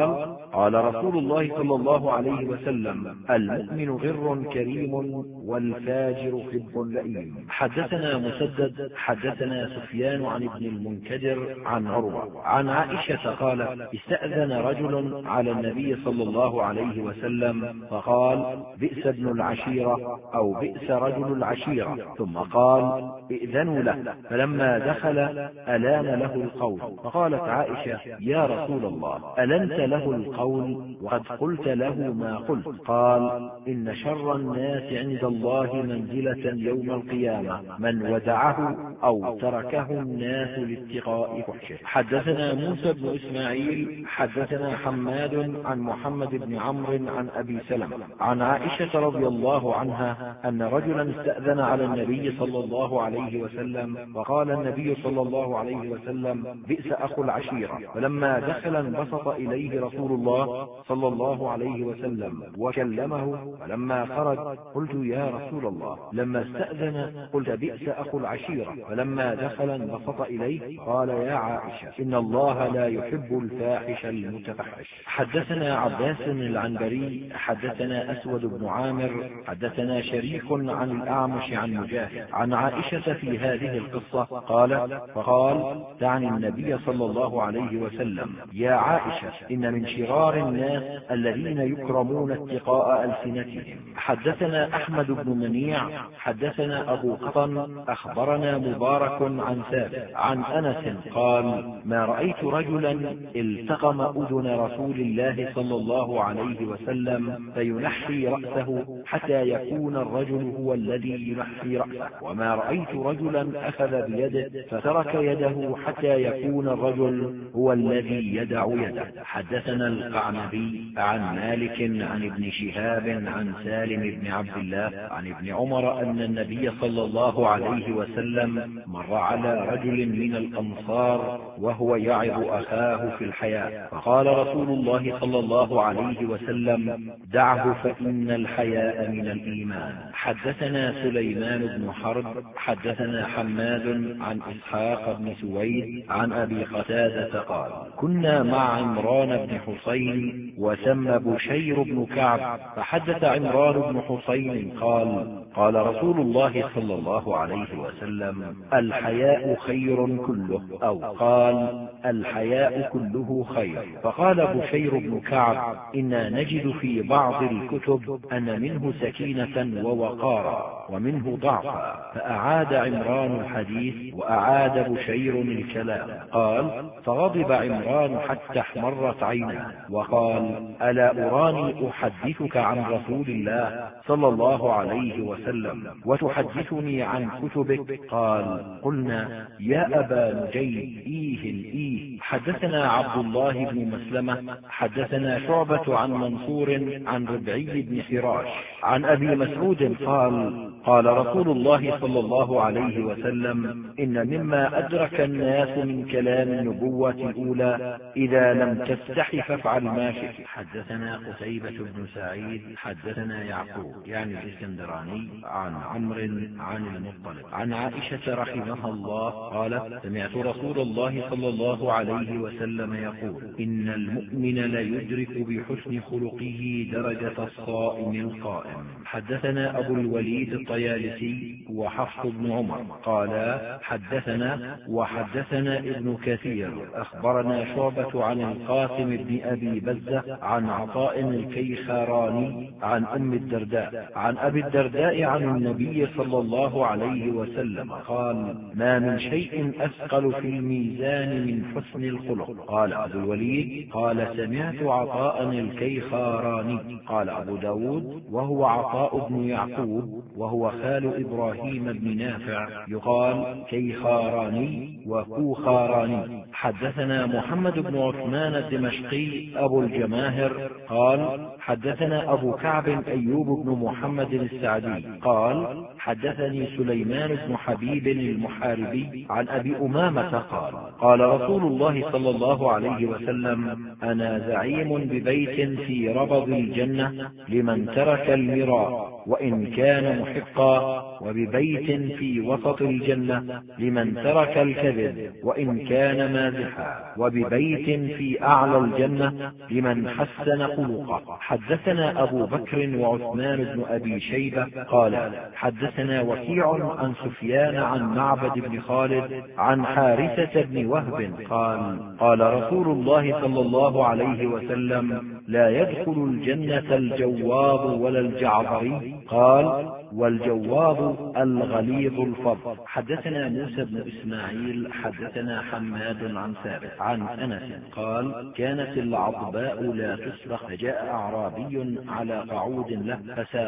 قال رسول الله صلى الله عليه وسلم: المؤمن غر كريم والفاجر خب لئيم. حدثنا مسدد حدثنا سفيان عن ابن المنكدر عن عروة عن عائشة قالت: استأذن رجل على النبي صلى الله عليه وسلم فقال: بئس ابن العشيرة أو بئس رجل العشيرة، ثم قال: ائذنوا له. فلما دخل ألان له القول، فقالت عائشة: يا رسول الله، ألنت له القول وقد قلت له ما قلت؟ قال: إن شر الناس عند الله منزلة يوم القيامة من ودعه أو تركه الناس لاتقاء فحشه. حدثنا موسى بن إسماعيل حدثنا حماد عن محمد بن عمرو عن أبي سلمة عن عائشة رضي الله عنها أن رجلا استأذن على النبي صلى الله عليه وسلم، فقال النبي صلى الله عليه وسلم: بئس أخو العشيرة. فلما دخل انبسط إليه رسول الله صلى الله عليه وسلم وكلمه، فلما خرج قلت: يا رسول الله، لما استأذن قلت: بئس أخو العشيرة. فلما دخل انبسط إليه قال: يا عائشة، إن الله لا يحب الفاحش المتفحش. حدثنا عباس العنبري حدثنا أسود بن عامر حدثنا شريك عن الأعمش عن مجاهد عن عائشة في هذه القصة قال: فقال تعني النبي صلى الله عليه وسلم: يا عائشة، إن من شرار الناس الذين يكرمون اتقاء ألسنتهم. حدثنا أحمد بن منيع حدثنا أبو قطن أخبرنا مبارك عن ثابت عن أنس قال: ما رأيت رجلا التقم أذن رسول الله صلى الله عليه وسلم فينحي رأسه حتى يكون الرجل هو الذي ينحي رأسه، وما رأيت رجلا أخذ بيده فترك يده حتى يكون الرجل هو الذي يدع يده. حدثنا القعنبي عن مالك عن ابن شهاب عن سالم بن عبد الله عن ابن عمر أن النبي صلى الله عليه وسلم مر على رجل من الأنصار وهو يعظ أخاه في الحياء، فقال رسول الله صلى الله عليه وسلم: دعه فإن الحياء من الإيمان. حدثنا سليمان بن حرب حدثنا حماد عن إسحاق بن سويد عن أبي قتادة قال: كنا مع عمران بن حسين وسمى بشير بن كعب، فحدث عمران بن حسين قال: قال رسول الله صلى الله عليه وسلم: الحياء خير كله، أو قال: الحياء كله خير. فقال بشير بن كعب: إنا نجد في بعض الكتب أن منه سكينة ووقارا ومنه ضعفا. فأعاد عمران الحديث وأعاد بشير الكلام. قال: فغضب عمران حتى احمرت عيناه وقال: ألا أراني أحدثك عن رسول الله صلى الله عليه وسلم وتحدثني عن كتبك؟ قال: قلنا: يا أبا نجيب، إيه. حدثنا عبد الله بن مسلمة حدثنا شعبة عن منصور عن ربعي بن فراش عن أبي مسعود قال: قال رسول الله صلى الله عليه وسلم: إن مما أدرك الناس من كلام النبوة الأولى: إذا لم تستح فافعل ما شئت. حدثنا قتيبة بن سعيد حدثنا يعقوب يعني الإسكندراني عن عمرو عن المطلب عن عائشة رحمها الله قالت: سمعت رسول الله صلى الله عليه وسلم يقول: إن المؤمن ليدرك بحسن خلقه درجة الصائم القائم. حدثنا أبو الوليد الطيالسي وحفص بن عمر قالا: حدثنا وحدثنا ابن كثير أخبرنا شعبة عن القاسم بن أبي بزة عن عطاء الكيخاراني عن أم الدرداء عن أبي الدرداء عن النبي صلى الله عليه وسلم قال: ما من شيء أثقل في الميزان من حسن الخلق. قال أبو الوليد: قال سمعت عطاء الكيخاراني. قال أبو داود: وهو عطاء بن يعقوب وهو خال إبراهيم بن نافع، يقال كيخاراني وكوخاراني. حدثنا محمد بن عثمان الدمشقي أبو الجماهر قال: حدثنا أبو كعب أيوب بن محمد السعدي قال: حدثني سليمان بن حبيب المحاربي عن أبي أمامة قال: قال رسول الله صلى الله عليه وسلم: أنا زعيم ببيت في ربض الجنة لمن ترك المراء وإن كان محقا، وببيت في وسط الجنة لمن ترك الكذب وإن كان مازحا، وببيت في أعلى الجنة لمن حسن خلقه. حدثنا أبو بكر وعثمان بن أبي شيبة قال حدثنا وكيع عن سفيان عن معبد بن خالد عن حارثة بن وهب قال قال رسول الله صلى الله عليه وسلم لا يدخل الجنة الجواب ولا الجعفري. قال والجواب الغليظ الفظ. حدثنا موسى بن إسماعيل حدثنا حماد عن ثابت عن أنس قال كانت العضباء لا تسبق، فجاء أعرابي على قعود له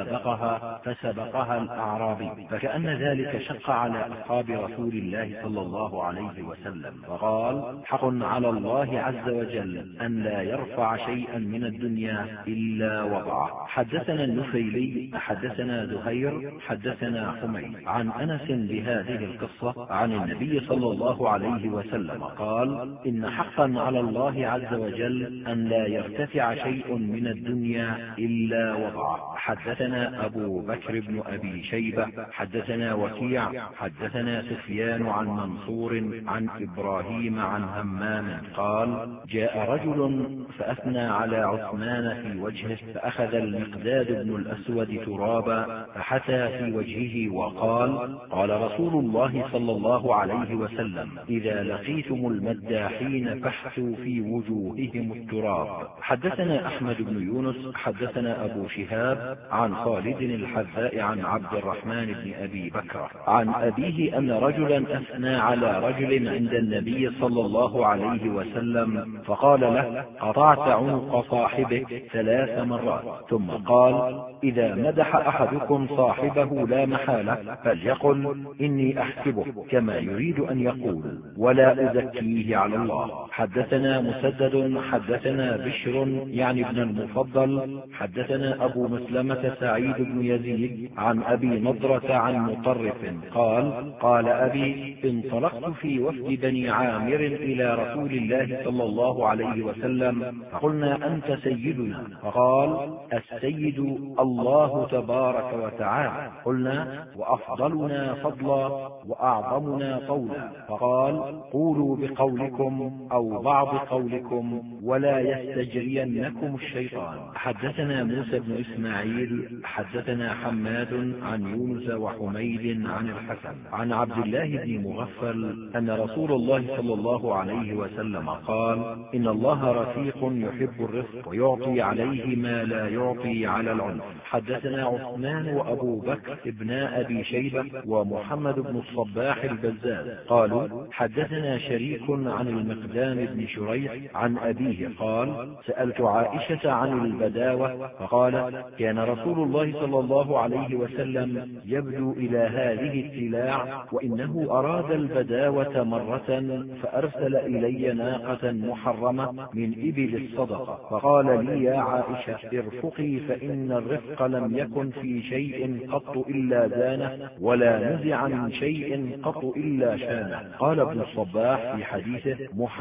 فسبقها الأعرابي، فكأن ذلك شق على أصحاب رسول الله صلى الله عليه وسلم، فقال حق على الله عز وجل أن لا يرفع شيئا من الدنيا إلا وضعه. حدثنا النفيلي حدثنا زهير حدثنا حميد عن أنس بهذه القصة عن النبي صلى الله عليه وسلم قال إن حقا على الله عز وجل أن لا يرتفع شيء من الدنيا إلا وضعه. حدثنا أبو بكر بن أبي شيبة حدثنا وكيع حدثنا سفيان عن منصور عن إبراهيم عن همام قال جاء رجل فأثنى على عثمان في وجهه، فأخذ المقداد بن الأسود ترابا فحتى في وجهه وقال قال رسول الله صلى الله عليه وسلم إذا لقيتم المداحين فاحثوا في وجوههم التراب. حدثنا أحمد بن يونس حدثنا أبو شهاب عن خالد الحذاء عن عبد الرحمن بن أبي بكر عن أبيه أن رجلا أثنى على رجل عند النبي صلى الله عليه وسلم فقال له قطعت عنق صاحبك 3 مرات، ثم قال إذا مدح أحدكم صاحبه لا محالة فليقل إني أحسبه كما يريد أن يقول ولا أزكيه على الله. حدثنا مسدد حدثنا بشر يعني ابن المفضل حدثنا أبو مسلمة سعيد بن يزيد عن أبي نضرة عن مطرف قال قال أبي انطلقت في وفد بني عامر إلى رسول الله صلى الله عليه وسلم فقلنا أنت سيدنا، فقال السيد الله تبارك وتعالى. قلنا وأفضلنا فضلا وأعظمنا قولا، فقال قولوا بقولكم أو بعض قولكم ولا يستجرينكم الشيطان. حدثنا موسى بن إسماعيل حدثنا حماد عن يونس وحميد عن الحسن عن عبد الله بن مغفل أن رسول الله صلى الله عليه وسلم قال إن الله رفيق يحب الرفق ويعطي عليه ما لا يعطي على العنف. حدثنا عثمان وأبو بكر ابن أبي شيبة ومحمد بن الصباح البزاز قالوا حدثنا شريك عن المقدام بن شريح عن أبيه قال سألت عائشة عن البداوة فقال كان رسول الله صلى الله عليه وسلم يبدو إلى هذه السلاع، وإنه أراد البداوة مرة فأرسل إلي ناقة محرمة من إبل الصدقة، فقال لي يا عائشة ارفقي فإن الرفق لم يكن في شيء قط إلا زانه ولا نزع من شيء قط إلا شانه. قال ابن الصباح في حديثه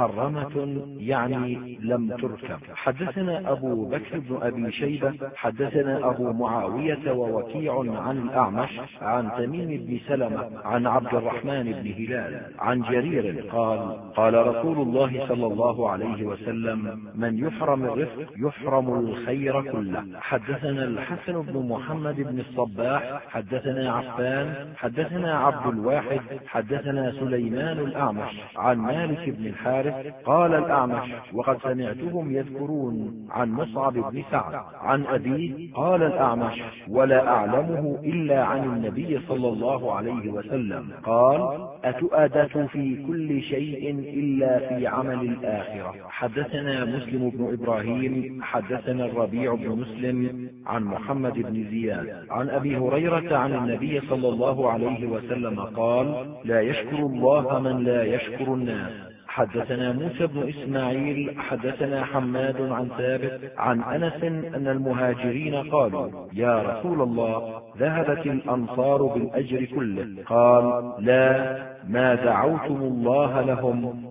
محرمة يعني لم تركب. حدثنا أبو بكر بن أبي شيبة حدثنا أبو معاوية ووكيع عن الأعمش عن تميم بن سلمة عن عبد الرحمن بن هلال عن جرير قال قال رسول الله صلى الله عليه وسلم من يحرم الرفق يحرم الخير كله. حدثنا الحسن بن محمد بن الصباح حدثنا عفان حدثنا عبد الواحد حدثنا سليمان الأعمش عن مالك بن الحارث قال الأعمش وقد سمعتهم يذكرون عن مصعب بن سعد عن أبيه قال الأعمش ولا أعلمه إلا عن النبي صلى الله عليه وسلم قال أتؤدة في كل شيء إلا في عمل الآخرة. حدثنا مسلم بن إبراهيم حدثنا الربيع بن مسلم عن محمد بن زياد عن أبي هريرة عن النبي صلى الله عليه وسلم قال لا يشكر الله من لا يشكر الناس. حدثنا موسى بن إسماعيل حدثنا حماد عن ثابت عن أنس أن المهاجرين قالوا يا رسول الله ذهبت الأنصار بالأجر كله، قال لا ما دعوتم الله لهم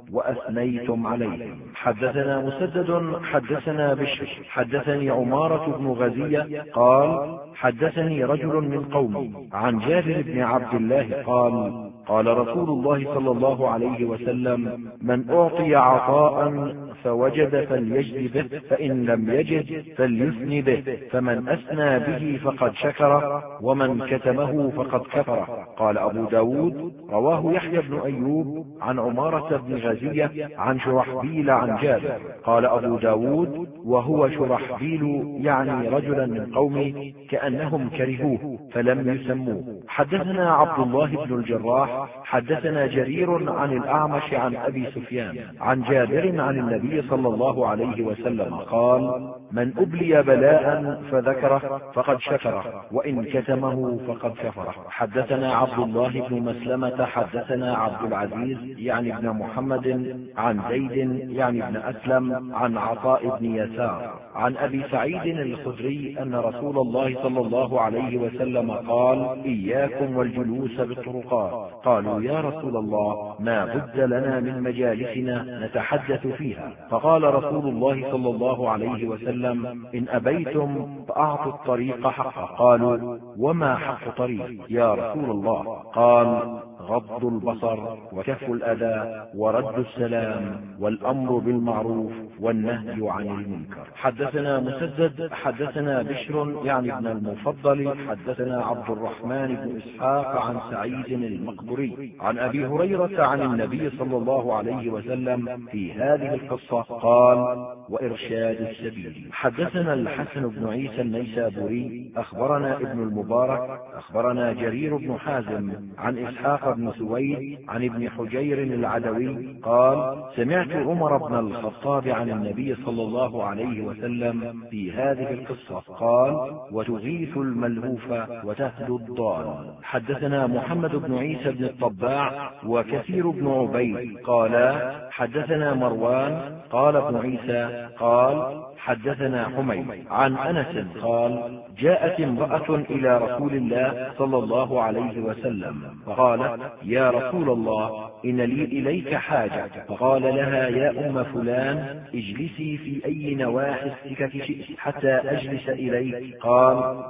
وأثنيتم عليهم. حدثنا مسدد حدثنا بشر حدثني عمارة بن غزية قال حدثني رجل من قومي عن جابر بن عبد الله قال قال رسول الله صلى الله عليه وسلم من أعطي عطاء فوجد فليجد به، فإن لم يجد فليثن به، فمن أثنى به فقد شكر، ومن كتمه فقد كفر. قال أبو داود رواه يحيى بن أيوب عن عمارة بن غزية عن شرحبيل عن جابر. قال أبو داود وهو شرحبيل يعني رجلا من قومه كأنهم كرهوه فلم يسموه. حدثنا عبد الله بن الجراح حدثنا جرير عن الأعمش عن أبي سفيان عن جابر عن النبي صلى الله عليه وسلم قال من أبلي بلاء فذكره فقد شكره، وإن كتمه فقد كفره. حدثنا عبد الله بن مسلمة حدثنا عبد العزيز يعني ابن محمد عن زيد يعني ابن أسلم عن عطاء بن يسار عن أبي سعيد الخدري أن رسول الله صلى الله عليه وسلم قال إياكم والجلوس بالطرقات. قالوا يا رسول الله ما بد لنا من مجالسنا نتحدث فيها. فقال رسول الله صلى الله عليه وسلم إن أبيتم فأعطوا الطريق حقه. قالوا وما حق طريق يا رسول الله؟ قال غض البصر وكف الأذى ورد السلام والأمر بالمعروف والنهي عن المنكر. حدثنا مسدد حدثنا بشر يعني ابن المفضل حدثنا عبد الرحمن بن إسحاق عن سعيد المقبري عن أبي هريرة عن النبي صلى الله عليه وسلم في هذه القصة قال وإرشاد السبيل. حدثنا الحسن بن عيسى النيسابوري أخبرنا ابن المبارك أخبرنا جرير بن حازم عن إسحاق بن سويد عن ابن حجير العدوي قال سمعت عمر بن الخطاب عن النبي صلى الله عليه وسلم في هذه القصة قال وتغيث الملهوف وتهدو الضال. حدثنا محمد بن عيسى بن الطباع وكثير بن عبيد قال حدثنا مروان قال ابن عيسى قال حدثنا حميد عن أنس قال جاءت امرأة إلى رسول الله صلى الله عليه وسلم فقالت يا رسول الله إن لي إليك حاجة. فقال لها يا أم فلان اجلسي في أي نواحي السكك شئت حتى أجلس إليك. قال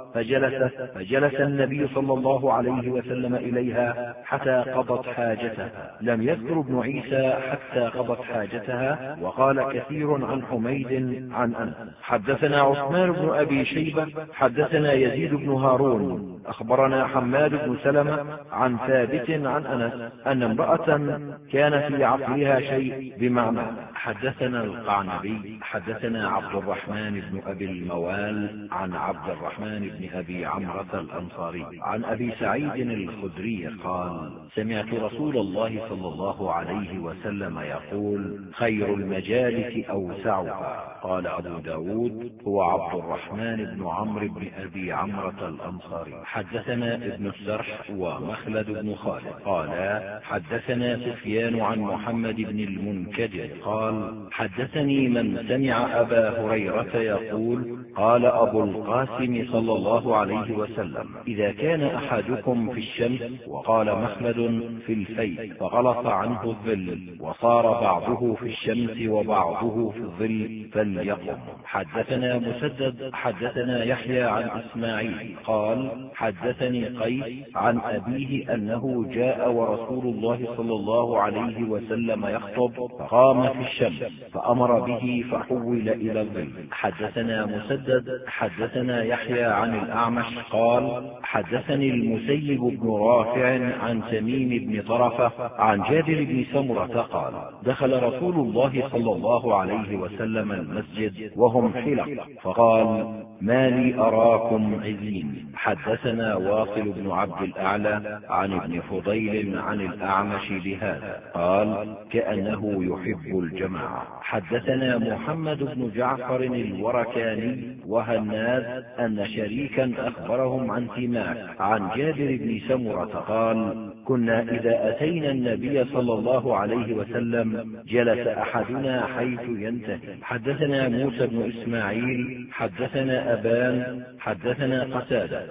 فجلس النبي صلى الله عليه وسلم إليها حتى قضت حاجتها. لم يذكر ابن عيسى حتى قضت حاجتها. وقال كثير عن حميد عن أنس. حدثنا عثمان بن أبي شيبة حدثنا يزيد بن هارون أخبرنا حماد بن سلمة عن ثابت عن أنس أن امرأة كان في عقلها شيء بمعنى. حدثنا القعنبي حدثنا عبد الرحمن بن أبي الموال عن عبد الرحمن بن أبي عمرة الأنصاري عن أبي سعيد الخدري قال سمعت رسول الله صلى الله عليه وسلم يقول خير المجالس أوسعها. قال أبو داود هو عبد الرحمن بن عمرو بن أبي عمرة الأنصاري. حدثنا ابن السرح ومخلد بن خالد قال حدثنا سفيان عن محمد بن المنكدر قال حدثني من سمع أبا هريرة يقول قال أبو القاسم صلى الله عليه وسلم إذا كان أحدكم في الشمس وقال مخلد في الفيء فغلط عنه الظل وصار بعضه في الشمس وبعضه في الظل فليقم. حدثنا مسدد حدثنا يحيى عن إسماعيل قال حدثني قيس عن أبيه أنه جاء ورسول الله صلى الله عليه وسلم يخطب فقام في الشمس فأمر به فحول إلى الظل. حدثنا مسدد حدثنا يحيى عن الأعمش قال حدثني المسيب بن رافع عن تميم بن طرفة عن جابر بن سمرة قال دخل رسول الله صلى الله عليه وسلم المسجد وهم حلق فقال ما لي أراكم عزين. حدثنا واصل بن عبد الأعلى عن ابن فضيل عن الأعمش بهذا قال كأنه يحب الجماعة. حدثنا محمد بن جعفر الوركاني وهناد أن شريكا أخبرهم عن سماك عن جابر بن سمرة قال كنا إذا أتينا النبي صلى الله عليه وسلم جلس أحدنا حيث ينتهي. حدثنا موسى بن إسماعيل حدثنا أبان حدثنا قتادة قال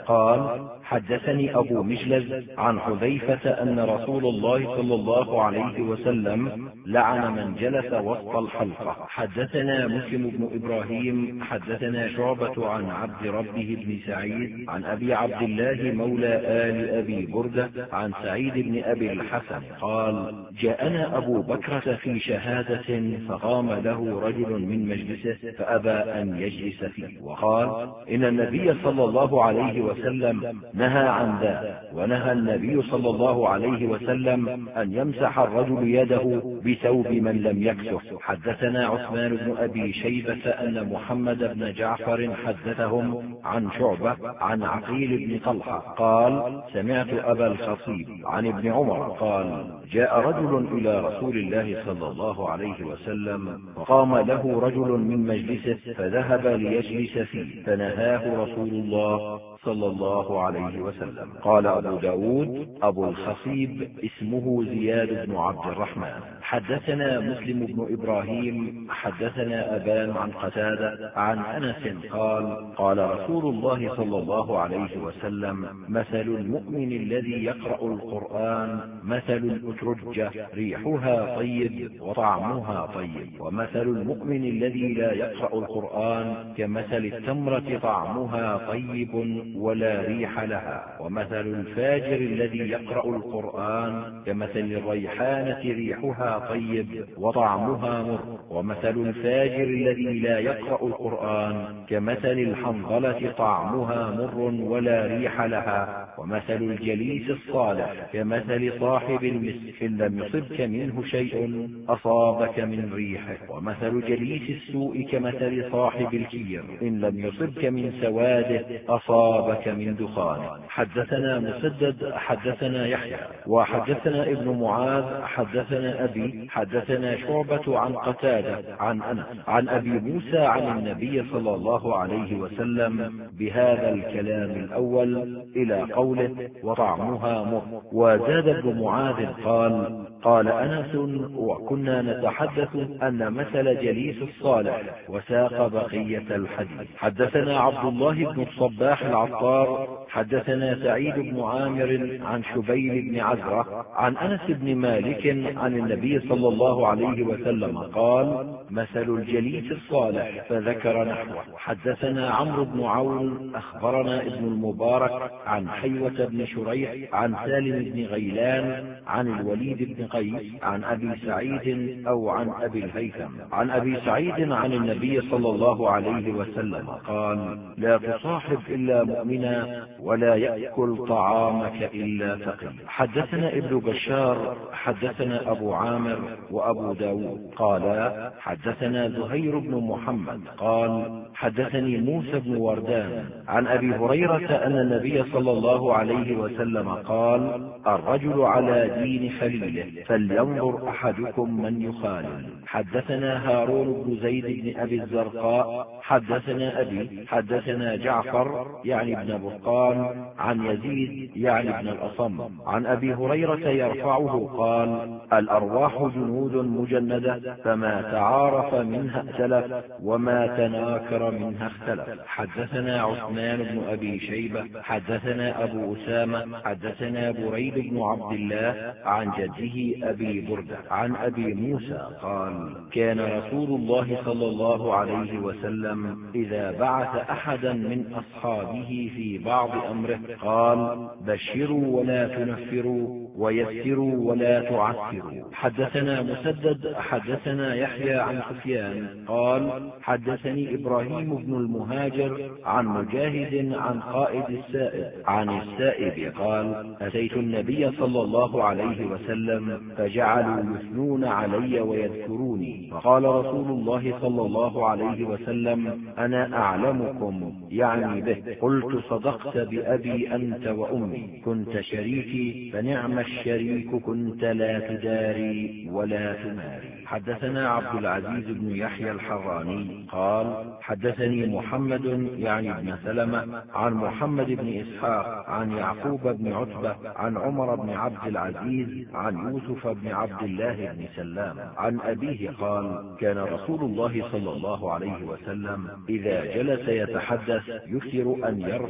حدثني أبو مجلز عن حذيفة أن رسول الله صلى الله عليه وسلم لعن من جلس وسط الحلقة. حدثنا مسلم بن إبراهيم حدثنا شعبة عن عبد ربه بن سعيد عن أبي عبد الله مولى آل أبي بردة عن سعيد بن أبي الحسن قال: جاءنا أبو بكرة في شهادة فقام له رجل من مجلسه فأبى أن يجلس فيه، وقال: إن النبي صلى الله عليه وسلم نهى عن ذا، ونهى النبي صلى الله عليه وسلم أن يمسح الرجل يده بثوب من لم يكسه. حدثنا عثمان بن أبي شيبة أن محمد بن جعفر حدثهم عن شعبة عن عقيل بن طلحة قال: سمعت أبا الخصيب عن ابن عمر قال: جاء رجل إلى رسول الله صلى الله عليه وسلم وقام له رجل من مجلسه فذهب ليجلس فيه فنهاه رسول الله صلى الله عليه وسلم. قال أبو داود: أبو الخصيب اسمه زياد بن عبد الرحمن. حدثنا مسلم بن إبراهيم حدثنا أبان عن قتادة عن أنس قال: قال رسول الله صلى الله عليه وسلم: مثل المؤمن الذي يقرأ القرآن مثل الأترجة ريحها طيب وطعمها طيب، ومثل المؤمن الذي لا يقرأ القرآن كمثل التمرة طعمها طيب ولا ريح لها، ومثل الفاجر الذي يقرأ القرآن كمثل الريحانة ريحها طيب وطعمها مر، ومثل الفاجر الذي لا يقرأ القرآن كمثل الحنظلة طعمها مر ولا ريح لها، ومثل الجليس الصالح كمثل صاحب المسك إن لم يصبك منه شيء أصابك من ريحه، ومثل جليس السوء كمثل صاحب الكير إن لم يصبك من سواده أصابك من دخانه. حدثنا مسدد حدثنا يحيى وحدثنا ابن معاذ حدثنا أبي حدثنا شعبة عن قتادة عن أنس عن أبي موسى عن النبي صلى الله عليه وسلم بهذا الكلام الأول إلى قوله وطعمها مر. وزاد ابن معاذ قال: قال أنس: وكنا نتحدث أن مثل جليس الصالح، وساق بقية الحديث. حدثنا عبد الله بن الصباح العطار حدثنا سعيد بن عامر عن شبيل بن عزرة عن أنس بن مالك عن النبي صلى الله عليه وسلم قال: مثل الجليس الصالح، فذكر نحوه. حدثنا عمرو بن عون أخبرنا ابن المبارك عن حيوة بن شريح عن سالم بن غيلان عن الوليد بن قيس عن أبي سعيد أو عن أبي الهيثم عن أبي سعيد عن النبي صلى الله عليه وسلم قال: لا تصاحب إلا مؤمنا، ولا يأكل طعامك إلا تقي. حدثنا ابن بشار حدثنا أبو عامر وأبو داود قال: حدثنا زهير بن محمد قال: حدثني موسى بن وردان عن أبي هريرة أن النبي صلى الله عليه وسلم قال: الرجل على دين خليله، فلينظر أحدكم من يخالل. حدثنا هارون بن زيد بن أبي الزرقاء حدثنا أبي حدثنا جعفر يعني ابن بطان عن يزيد يعني ابن الأصم عن أبي هريرة يرفعه قال: الأرواح جنود مجندة، فما تعارف منها ائتلف، وما تناكر منها اختلف. حدثنا عثمان بن أبي شيبة حدثنا أبو أسامة حدثنا بريد بن عبد الله عن جده أبي بردة عن أبي موسى قال: كان رسول الله صلى الله عليه وسلم إذا بعث أحدا من أصحابه في بعض أمره قال: بشروا ولا تنفروا، ويسروا ولا تعسروا. حدثنا مسدد حدثنا يحيى عن سفيان قال: حدثني إبراهيم بن المهاجر عن مجاهد عن قائد السائب عن السائب قال: أتيت النبي صلى الله عليه وسلم فجعلوا يثنون علي ويذكروني، فقال رسول الله صلى الله عليه وسلم: أنا أعلمكم يعني به. قلت: صدقت بأبي أنت وأمي، كنت شريكي، فنعم الشريك كنت، لا تداري ولا تماري. حدثنا عبد العزيز بن يحيى الحراني قال: حدثني محمد يعني ابن سلمة عن محمد بن إسحاق عن يعقوب بن عتبة عن عمر بن عبد العزيز عن يوسف بن عبد الله بن سلام عن أبيه قال: كان رسول الله صلى الله عليه وسلم إذا جلس يتحدث يكثر أن يرفع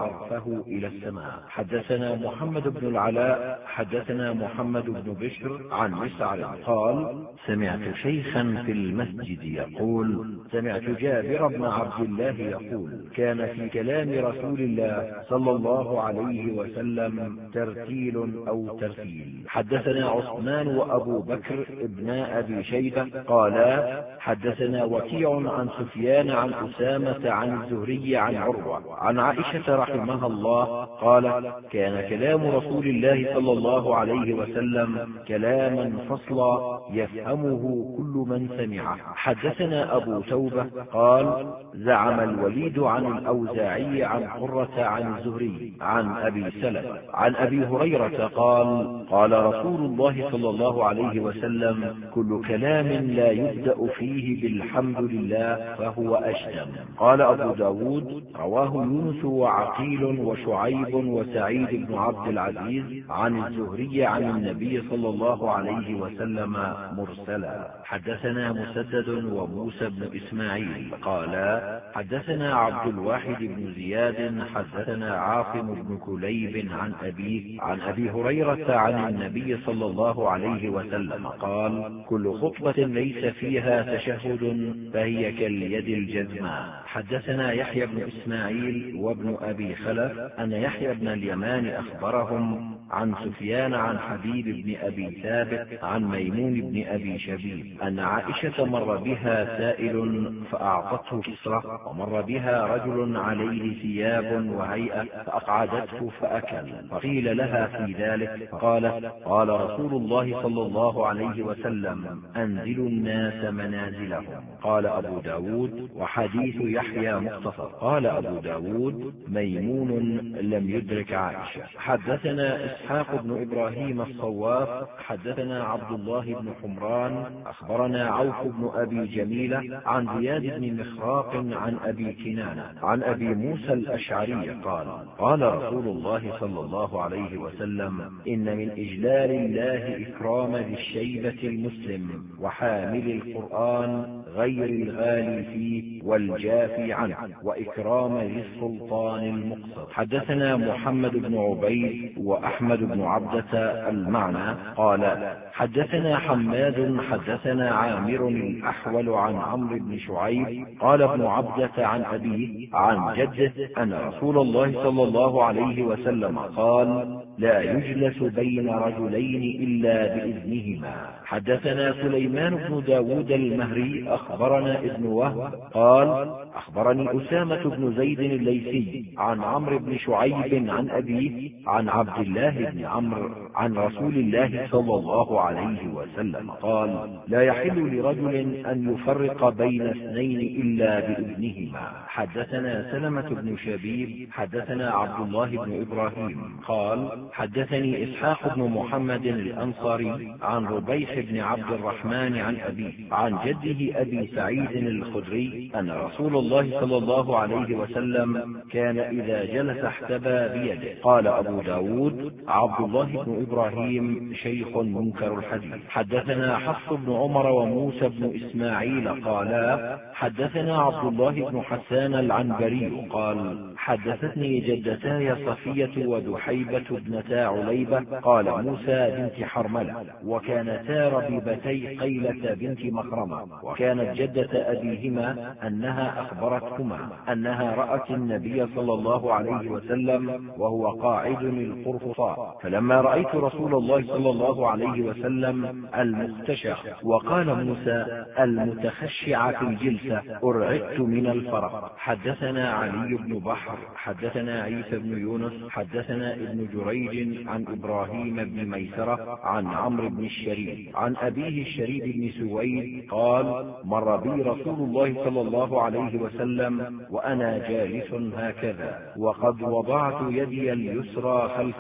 رأسه إلى السماء. حدثنا محمد بن العلاء حدثنا محمد بن بشر عن مسعر قال سمعت شيخا في المسجد يقول سمعت جابر بن عبد الله يقول كان في كلام رسول الله صلى الله عليه وسلم ترتيل أو ترتيل. حدثنا عثمان وأبو بكر ابن أبي شيبة قالا حدثنا وكيع عن سفيان عن أسامة عن الزهري عن عروة عن عائشة رحمها الله قال كان كلام رسول الله صلى الله عليه وسلم كلاما فصلا يفهمه كل من سمعه. حدثنا أبو توبة قال زعم الوليد عن الأوزاعي عن قرة عن الزهري عن أبي سلمة عن أبي هريرة قال قال رسول الله صلى الله عليه وسلم كل كلام لا يبدأ فيه بالحمد لله فهو أشتم. قال أبو داود رواه يونس وعقيل وشعيب وسعيد بن عبد العزيز عن الزهري عن النبي صلى الله عليه وسلم مرسلا. حدثنا مسدد وموسى بن إسماعيل قالا حدثنا عبد الواحد بن زياد حدثنا عاصم بن كليب عن أبيه عن أبي هريرة عن النبي صلى الله عليه وسلم قال كل خطبة ليس فيها تشهد فهي كاليد الجزماء. حدثنا يحيى بن إسماعيل وابن أبي خلف أن يحيى بن اليمان أخبرهم عن سفيان عن حبيب بن أبي ثابت عن ميمون بن أبي شبيب أن عائشة مر بها سائل فأعطته كسرة ومر بها رجل عليه ثياب وهيئة فأقعدته فأكل فقيل لها في ذلك فقالت قال رسول الله صلى الله عليه وسلم أنزلوا الناس منازلهم. قال أبو داود وحديث يحيى مختصر. قال أبو داود ميمون لم يدرك عائشة. حدثنا إسحاق بن إبراهيم الصواف حدثنا عبد الله بن حمران أخبرنا عوف بن أبي جميلة عن زياد بن مخراق عن أبي كنانة عن أبي موسى الأشعري قال قال رسول الله صلى الله عليه وسلم إن من إجلال الله إكرام ذي الشيبة المسلم وحامل القرآن غير الغالي فيه والجافي عنه وإكرام ذي السلطان المقصد. حدثنا محمد بن عبيد وأحمد بن عبدة المعنى قال حدثنا حماد حدثنا عامر الأحول عن عمرو بن شعيب قال ابن عبدة عن أبيه عن جده أن رسول الله صلى الله عليه وسلم قال لا يجلس بين رجلين إلا بإذنهما. حدثنا سليمان بن داود المهري أخبرنا ابن وهب قال أخبرني أسامة بن زيد الليثي عن عمرو بن شعيب عن أبيه عن عبد الله بن عمرو عن رسول الله صلى الله عليه وسلم قال لا يحل لرجل أن يفرق بين اثنين إلا بإذنهما. حدثنا سلمة بن شبيب حدثنا عبد الله بن إبراهيم قال حدثني إسحاق بن محمد الأنصاري عن ربيح بن عبد الرحمن عن أبيه عن جده أبي سعيد الخدري أن رسول الله صلى الله عليه وسلم كان إذا جلس احتبى بيده. قال أبو داود عبد الله بن إبراهيم شيخ منكر الحديث. حدثنا حفص بن عمر وموسى بن إسماعيل قالا حدثنا عبد الله بن حسان العنبري قال حدثتني جدتاي صفية ودحيبة ابنتا عليبة قال موسى بنت حرملة وكانتا ربيبتي قيلة بنت مخرمة وكانت جدة أبيهما أنها أخبرتهما أنها رأت النبي صلى الله عليه وسلم وهو قاعد القرفصاء فلما رأيت رسول الله صلى الله عليه وسلم المختشع وقال موسى المتخشع في الجلسة أرعدت من الفرح. حدثنا علي بن بحر حدثنا عيسى بن يونس حدثنا ابن جريج عن إبراهيم بن ميسرة عن عمرو بن الشريد عن أبيه الشريد بن سويد قال مر بي رسول الله صلى الله عليه وسلم وأنا جالس هكذا وقد وضعت يدي اليسرى خلف ظهري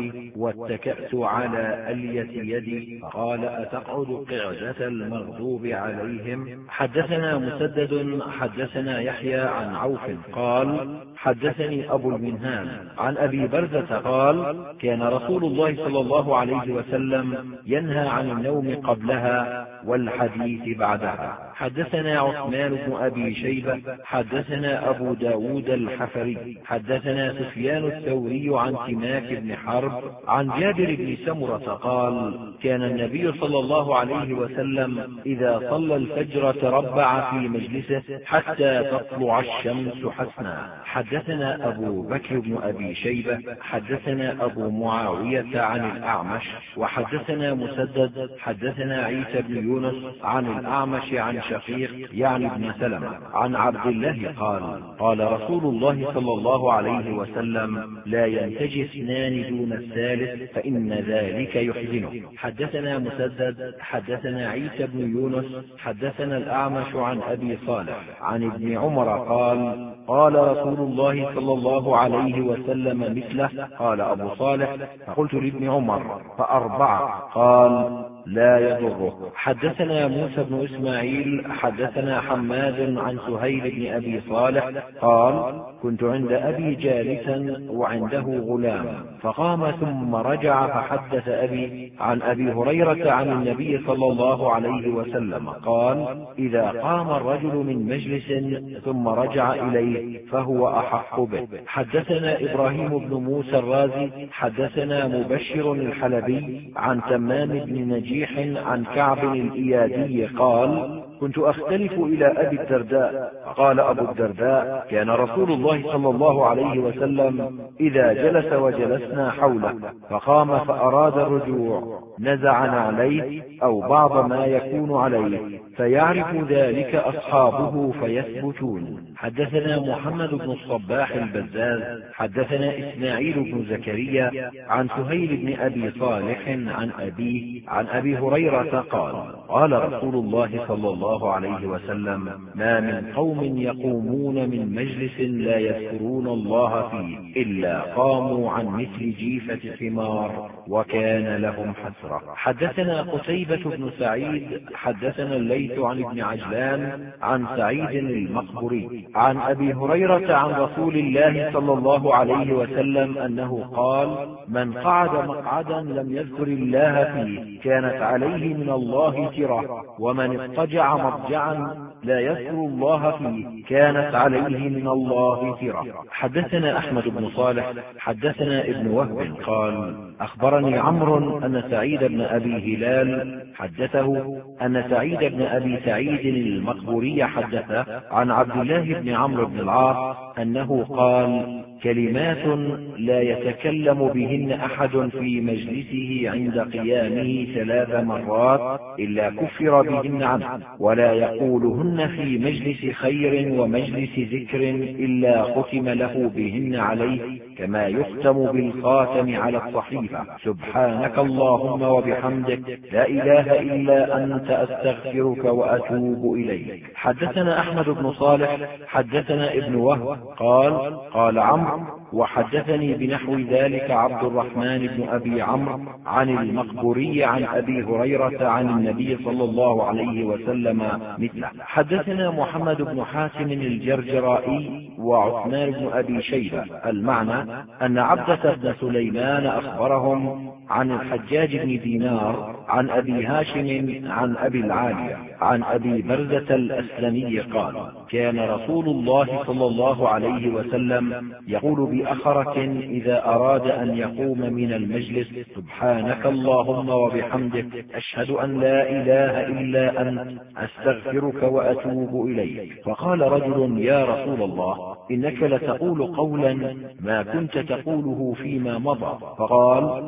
ظهري واتكأت على ألية يدي، قال: أتقعد قعدة المغضوب عليهم؟ حدثنا مسدد حدثنا يحيى عن عوف قال: حدثني أبو المنهال عن أبي برزة قال: كان رسول الله صلى الله عليه وسلم ينهى عن النوم قبلها والحديث بعدها. حدثنا عثمان بن أبي شيبة حدثنا أبو داود الحفري حدثنا سفيان الثوري عن سماك بن حرب عن جابر بن سمرة قال: كان النبي صلى الله عليه وسلم إذا صلى الفجر تربع في مجلسه حتى تطلع الشمس حسنا. حدثنا أبو بكر بن أبي شيبة حدثنا أبو معاوية عن الأعمش وحدثنا مسدد حدثنا عيسى بن يونس عن الأعمش عن شقيق يعني ابن سلمة عن عبد الله قال: قال رسول الله صلى الله عليه وسلم: لا ينتجي اثنان دون الثالث فإن ذلك يحزنه. حدثنا مسدد حدثنا عيسى بن يونس حدثنا الأعمش عن أبي صالح عن ابن عمر قال: قال رسول الله صلى الله عليه وسلم مثله. قال أبو صالح: فقلت لابن عمر: فأربعة؟ قال: لا يضره. حدثنا موسى بن إسماعيل حدثنا حماد عن سهيل بن أبي صالح قال: كنت عند أبي جالسا وعنده غلام فقام ثم رجع فحدث أبي عن أبي هريرة عن النبي صلى الله عليه وسلم قال: إذا قام الرجل من مجلس ثم رجع إليه فهو أحق به. حدثنا إبراهيم بن موسى الرازي حدثنا مبشر الحلبي عن تمام بن نجيح عن كعب الإيادي قال: كنت أختلف إلى أبي الدرداء فقال أبو الدرداء: كان رسول الله صلى الله عليه وسلم إذا جلس وجلسنا حوله فقام فأراد الرجوع نزع نعليه أو بعض ما يكون عليه فيعرف ذلك أصحابه فيثبتون. حدثنا محمد بن الصباح البزاز حدثنا إسماعيل بن زكريا عن سهيل بن أبي صالح عن أبيه عن أبي هريرة قال: قال رسول الله صلى الله عليه وسلم: ما من قوم يقومون من مجلس لا يذكرون الله فيه إلا قاموا عن مثل جيفة حمار وكان لهم حسرة. حدثنا قتيبة بن سعيد حدثنا الليث عن ابن عجلان عن سعيد المقبري عن أبي هريرة عن رسول الله صلى الله عليه وسلم أنه قال: من قعد مقعدا لم يذكر الله فيه كانت عليه من الله ترة، ومن اضطجع مضجعا لا يذكر الله فيه كانت عليه من الله ترة. حدثنا أحمد بن صالح حدثنا ابن وهب قال: أخبرني عمرو أن سعيد بن أبي هلال حدثه أن سعيد بن أبي سعيد المقبوري حدثه عن عبد الله بن عمرو بن العاص أنه قال: كلمات لا يتكلم بهن أحد في مجلسه عند قيامه 3 مرات إلا كفر بهن عنه، ولا يقولهن في مجلس خير ومجلس ذكر إلا ختم له بهن عليه كما يختم بالخاتم على الصحيفة: سبحانك اللهم وبحمدك لا إله إلا أنت أستغفرك وأتوب إليك. حدثنا أحمد بن صالح حدثنا ابن وهب قال: قال عمرو وحدثني بنحو ذلك عبد الرحمن بن أبي عمرو عن المقبوري عن أبي هريرة عن النبي صلى الله عليه وسلم مثله. حدثنا محمد بن حاتم الجرجرائي وعثمان بن أبي شيبة. المعنى أن عبدة بن سليمان أخبرهم عن الحجاج بن دينار عن أبي هاشم عن أبي العالية عن أبي برزة الأسلمي قال: كان رسول الله صلى الله عليه وسلم يقول بأخرة إذا أراد أن يقوم من المجلس: سبحانك اللهم وبحمدك أشهد أن لا إله إلا أنت أستغفرك وأتوب إليك. فقال رجل: يا رسول الله إنك لتقول قولا ما كنت تقوله فيما مضى. فقال: كفر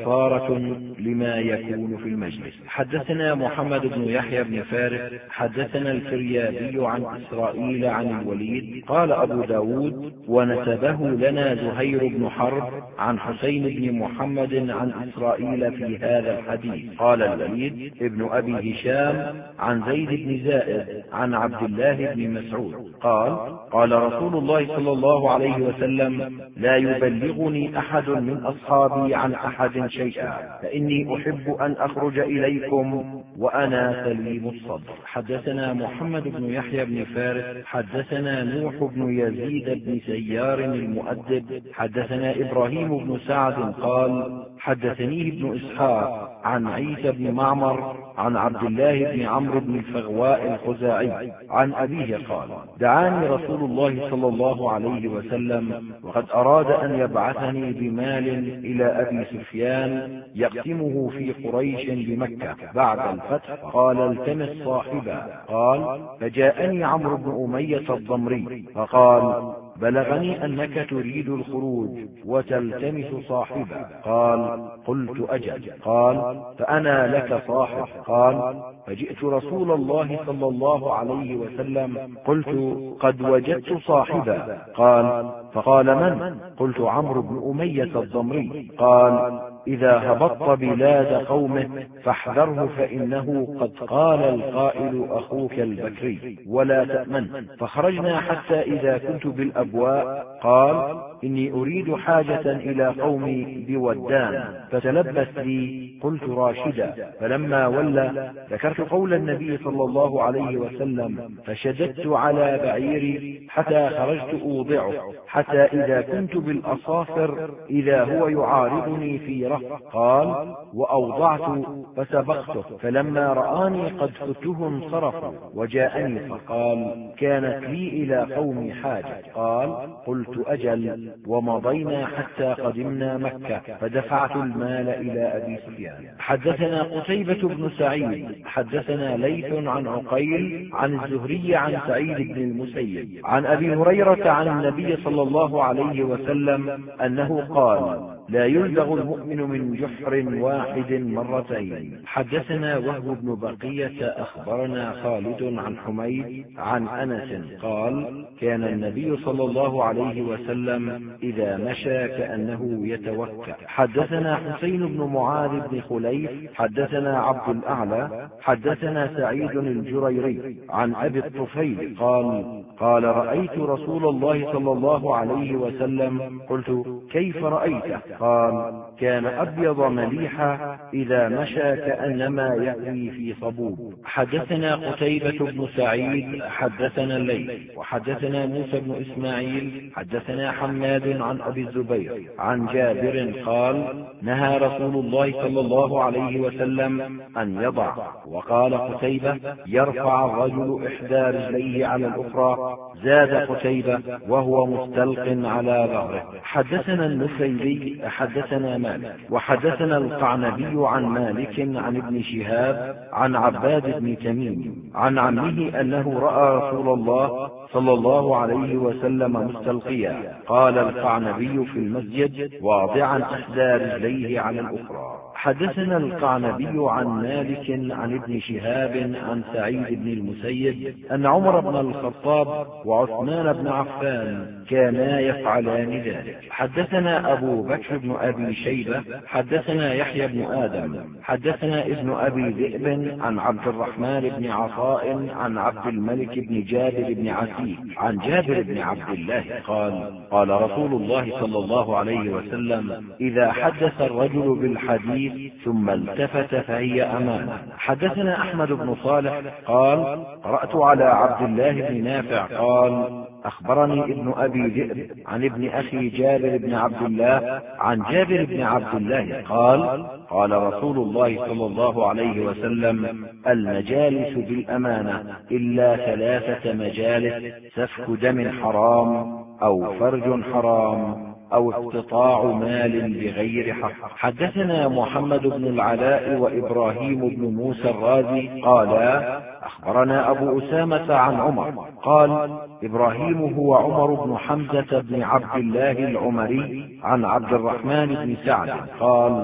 كفارة لما يكون في المجلس. حدثنا محمد بن يحيى بن فارس حدثنا الفريابي عن إسرائيل عن الوليد قال أبو داود ونسبه لنا زهير بن حرب عن حسين بن محمد عن إسرائيل في هذا الحديث. قال الوليد ابن أبي هشام عن زيد بن زائد عن عبد الله بن مسعود قال قال رسول الله صلى الله عليه وسلم لا يبلغني أحد من أصحابي عن أحد شيئا فإني أحب أن أخرج إليكم وأنا سليم الصدر. حدثنا محمد بن يحيى بن فارس حدثنا نوح بن يزيد بن سيار المؤدب حدثنا إبراهيم بن سعد قال حدثني ابن إسحاق عن عيسى بن معمر عن عبد الله بن عمرو بن الفغواء الخزاعي عن أبيه قال دعاني رسول الله صلى الله عليه وسلم وقد أراد أن يبعثني بمال إلى أبي سفيان يقسمه في قريش بمكة بعد الفتح قال التمس صاحبا. قال فجاءني عمرو بن أمية الضمري فقال بلغني أنك تريد الخروج وتلتمس صاحبا. قال قلت أجل. قال فأنا لك صاحب. قال فجئت رسول الله صلى الله عليه وسلم قلت قد وجدت صاحبا. قال فقال من؟ قلت عمرو بن أمية الضمري. قال إذا هبطت بلاد قومه فاحذره فإنه قد قال القائل أخوك البكري ولا تأمن. فخرجنا حتى إذا كنت بالأبواء قال إني أريد حاجة إلى قومي بودان فتلبس لي. قلت راشدا. فلما ولى ذكرت قول النبي صلى الله عليه وسلم فشددت على بعيري حتى خرجت أوضعه حتى إذا كنت بالأصافر إذا هو يعارضني في رفق. قال وأوضعت فسبقته فلما رآني قد فته انصرف وجاءني فقال كانت لي إلى قومي حاجة. قال قلت أجل. ومضينا حتى قدمنا مكة فدفعت المال إلى أبي سفيان. حدثنا قتيبة بن سعيد حدثنا ليث عن عقيل عن الزهري عن سعيد بن المسيب عن أبي هريرة عن النبي صلى الله عليه وسلم أنه قال لا يلدغ المؤمن من جحر واحد مرتين. حدثنا وهب بن بقية أخبرنا خالد عن حميد عن أنس قال كان النبي صلى الله عليه وسلم إذا مشى كأنه يتوكأ. حدثنا حسين بن معاذ بن خليف حدثنا عبد الأعلى حدثنا سعيد الجريري عن أبي الطفيل قال رأيت رسول الله صلى الله عليه وسلم. قلت كيف رأيته؟ قال كان أبيض مليحا إذا مشى كأنما يهوي في صبوب. حدثنا قتيبة بن سعيد حدثنا الليث وحدثنا موسى بن إسماعيل حدثنا حماد عن أبي الزبير عن جابر قال نهى رسول الله صلى الله عليه وسلم أن يضع. وقال قتيبة يرفع الرجل إحدى رجليه على الأخرى. زاد قتيبة وهو مستلق على ظهره. حدثنا النفيلي حدثنا مالك وحدثنا القعنبي عن مالك عن ابن شهاب عن عباد بن تميم عن عمه أنه رأى رسول الله صلى الله عليه وسلم مستلقيا. قال القعنبي في المسجد واضعا إحدى رجليه على الأخرى. حدثنا القعنبي عن مالك عن ابن شهاب عن سعيد بن المسيب أن عمر بن الخطاب وعثمان بن عفان كانا يفعلان ذلك. حدثنا أبو بكر بن أبي شيبة حدثنا يحيى بن آدم حدثنا ابن أبي ذئب عن عبد الرحمن بن عطاء عن عبد الملك بن جابر بن عتيق عن جابر بن عبد الله قال رسول الله صلى الله عليه وسلم إذا حدث الرجل بالحديث ثم التفت فهي أمانة. حدثنا أحمد بن صالح قال قرأت على عبد الله بن نافع قال أخبرني ابن أبي ذئب عن ابن أخي جابر بن عبد الله عن جابر بن عبد الله قال رسول الله صلى الله عليه وسلم المجالس بالأمانة إلا 3 مجالس سفك دم حرام أو فرج حرام أو اقتطاع مال بغير حق. حدثنا محمد بن العلاء وإبراهيم بن موسى الرازي قالا أخبرنا أبو أسامة عن عمر قال إبراهيم هو عمر بن حمزة بن عبد الله العمري عن عبد الرحمن بن سعد قال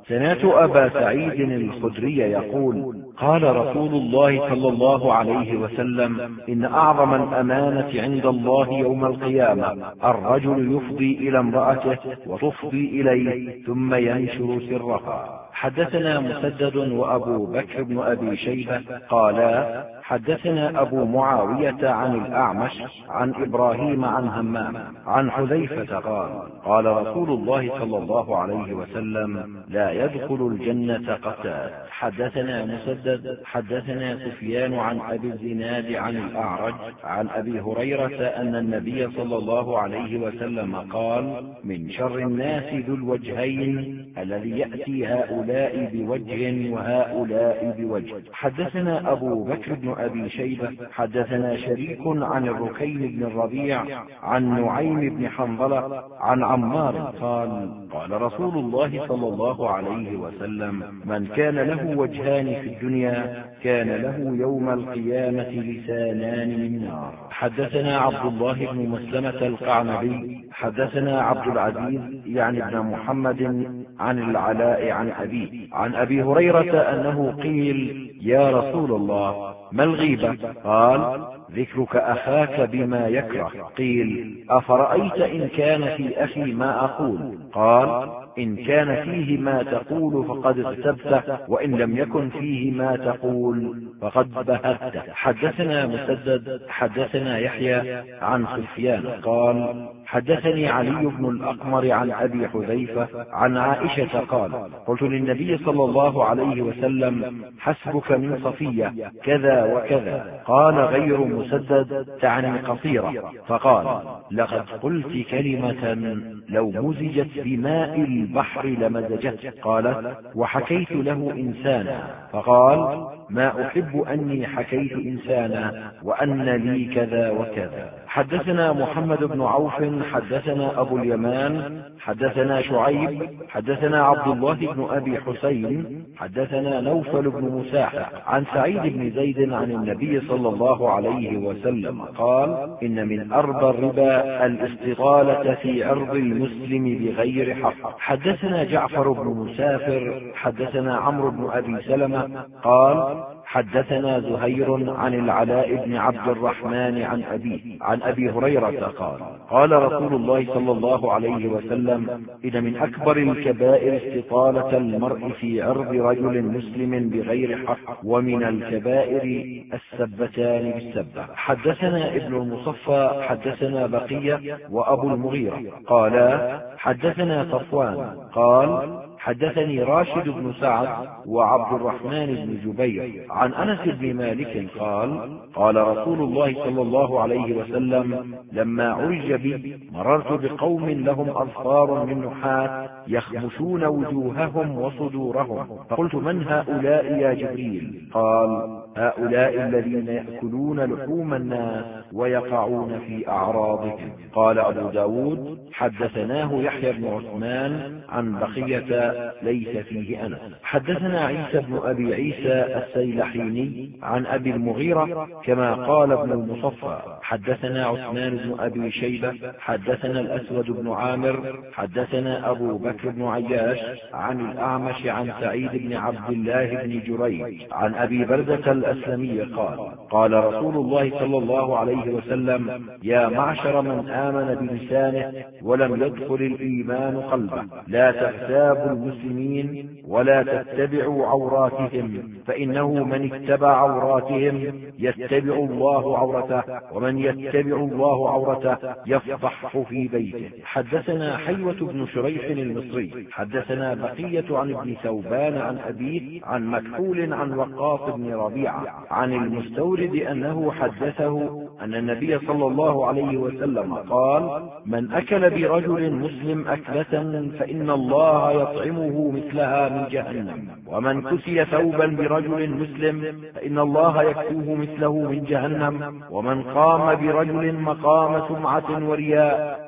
سمعت أبا سعيد الخدري يقول قال رسول الله صلى الله عليه وسلم إن أعظم الأمانة عند الله يوم القيامة الرجل يفضي إلى امرأته وتفضي إليه ثم ينشر سرها. حدثنا مسدد وأبو بكر بن أبي شيبة قالا حدثنا أبو معاوية عن الأعمش عن إبراهيم عن همام عن حذيفة قال قال رسول الله صلى الله عليه وسلم لا يدخل الجنة قتال. حدثنا مسدد حدثنا سفيان عن أبي الزناد عن الأعرج عن أبي هريرة أن النبي صلى الله عليه وسلم قال من شر الناس ذو الوجهين الذي يأتي هؤلاء بوجه وهؤلاء بوجه. حدثنا أبو بكر بن أبي شيبة حدثنا شريك عن الركين بن الربيع عن نعيم بن حنظلة عن عمار قال قال رسول الله صلى الله عليه وسلم من كان له وجهان في الدنيا كان له يوم القيامة لسانان من نار. حدثنا عبد الله بن مسلمة القعنبي حدثنا عبد العزيز يعني ابن محمد عن العلاء عن أبيه عن أبي هريرة أنه قيل يا رسول الله ما الغيبة؟ قال ذكرك أخاك بما يكره. قيل أفرأيت إن كان في أخي ما أقول؟ قال إن كان فيه ما تقول فقد اغتبته وإن لم يكن فيه ما تقول فقد بهته. حدثنا مسدد حدثنا يحيى عن سفيان قال حدثني علي بن الأقمر عن أبي حذيفة عن عائشة قال قلت للنبي صلى الله عليه وسلم حسبك من صفية كذا وكذا. قال غير مسدد تعني قصيرة. فقال لقد قلت كلمة لو مزجت بماء البحر لمزجته. قال وحكيت له إنسانا فقال ما أحب أني حكيت إنسانا وأن لي كذا وكذا. حدثنا محمد بن عوف حدثنا أبو اليمان حدثنا شعيب حدثنا عبد الله بن أبي حسين حدثنا نوفل بن مساحة عن سعيد بن زيد عن النبي صلى الله عليه وسلم قال إن من أربى الربا الاستطالة في عرض المسلم بغير حق. حدثنا جعفر بن مسافر حدثنا عمرو بن أبي سلمة قال حدثنا زهير عن العلاء بن عبد الرحمن عن أبيه عن أبي هريرة قال قال رسول الله صلى الله عليه وسلم إن من أكبر الكبائر استطالة المرء في عرض رجل مسلم بغير حق ومن الكبائر السبتان بالسبة. حدثنا ابن المصفى حدثنا بقية وأبو المغيرة قالا حدثنا صفوان قال حدثني راشد بن سعد وعبد الرحمن بن جبير عن أنس بن مالك قال قال رسول الله صلى الله عليه وسلم لما عرج بي مررت بقوم لهم أظفار من نحاس يخمشون وجوههم وصدورهم فقلت من هؤلاء يا جبريل؟ قال هؤلاء الذين يأكلون لحوم الناس ويقعون في أعراضهم. قال أبو داود حدثناه يحيى بن عثمان عن بقية ليس فيه أنس. حدثنا عيسى بن أبي عيسى السيلحيني عن أبي المغيرة كما قال ابن المصفى. حدثنا عثمان بن أبي شيبة حدثنا الأسود بن عامر حدثنا أبو بكر بن عياش عن الأعمش عن سعيد بن عبد الله بن جريج عن أبي بردة الأسلمي قال قال رسول الله صلى الله عليه وسلم يا معشر من آمن بلسانه ولم يدخل الإيمان قلبه لا تغتابوا المسلمين ولا تتبعوا عوراتهم فإنه من اتبع عوراتهم يتبع الله عورته ومن يتبع الله عورته يفضحه في بيته. حدثنا حيوة بن شريح المصري حدثنا بقية عن ابن ثوبان عن أبيه عن مكحول عن وقاص بن ربيعة عن المستورد أنه حدثه أن النبي صلى الله عليه وسلم قال من أكل برجل مسلم أكلة فإن الله يطعمه مثلها من جهنم ومن كسي ثوبا برجل مسلم فإن الله يكسوه مثله من جهنم ومن قام برجل مقام سمعة ورياء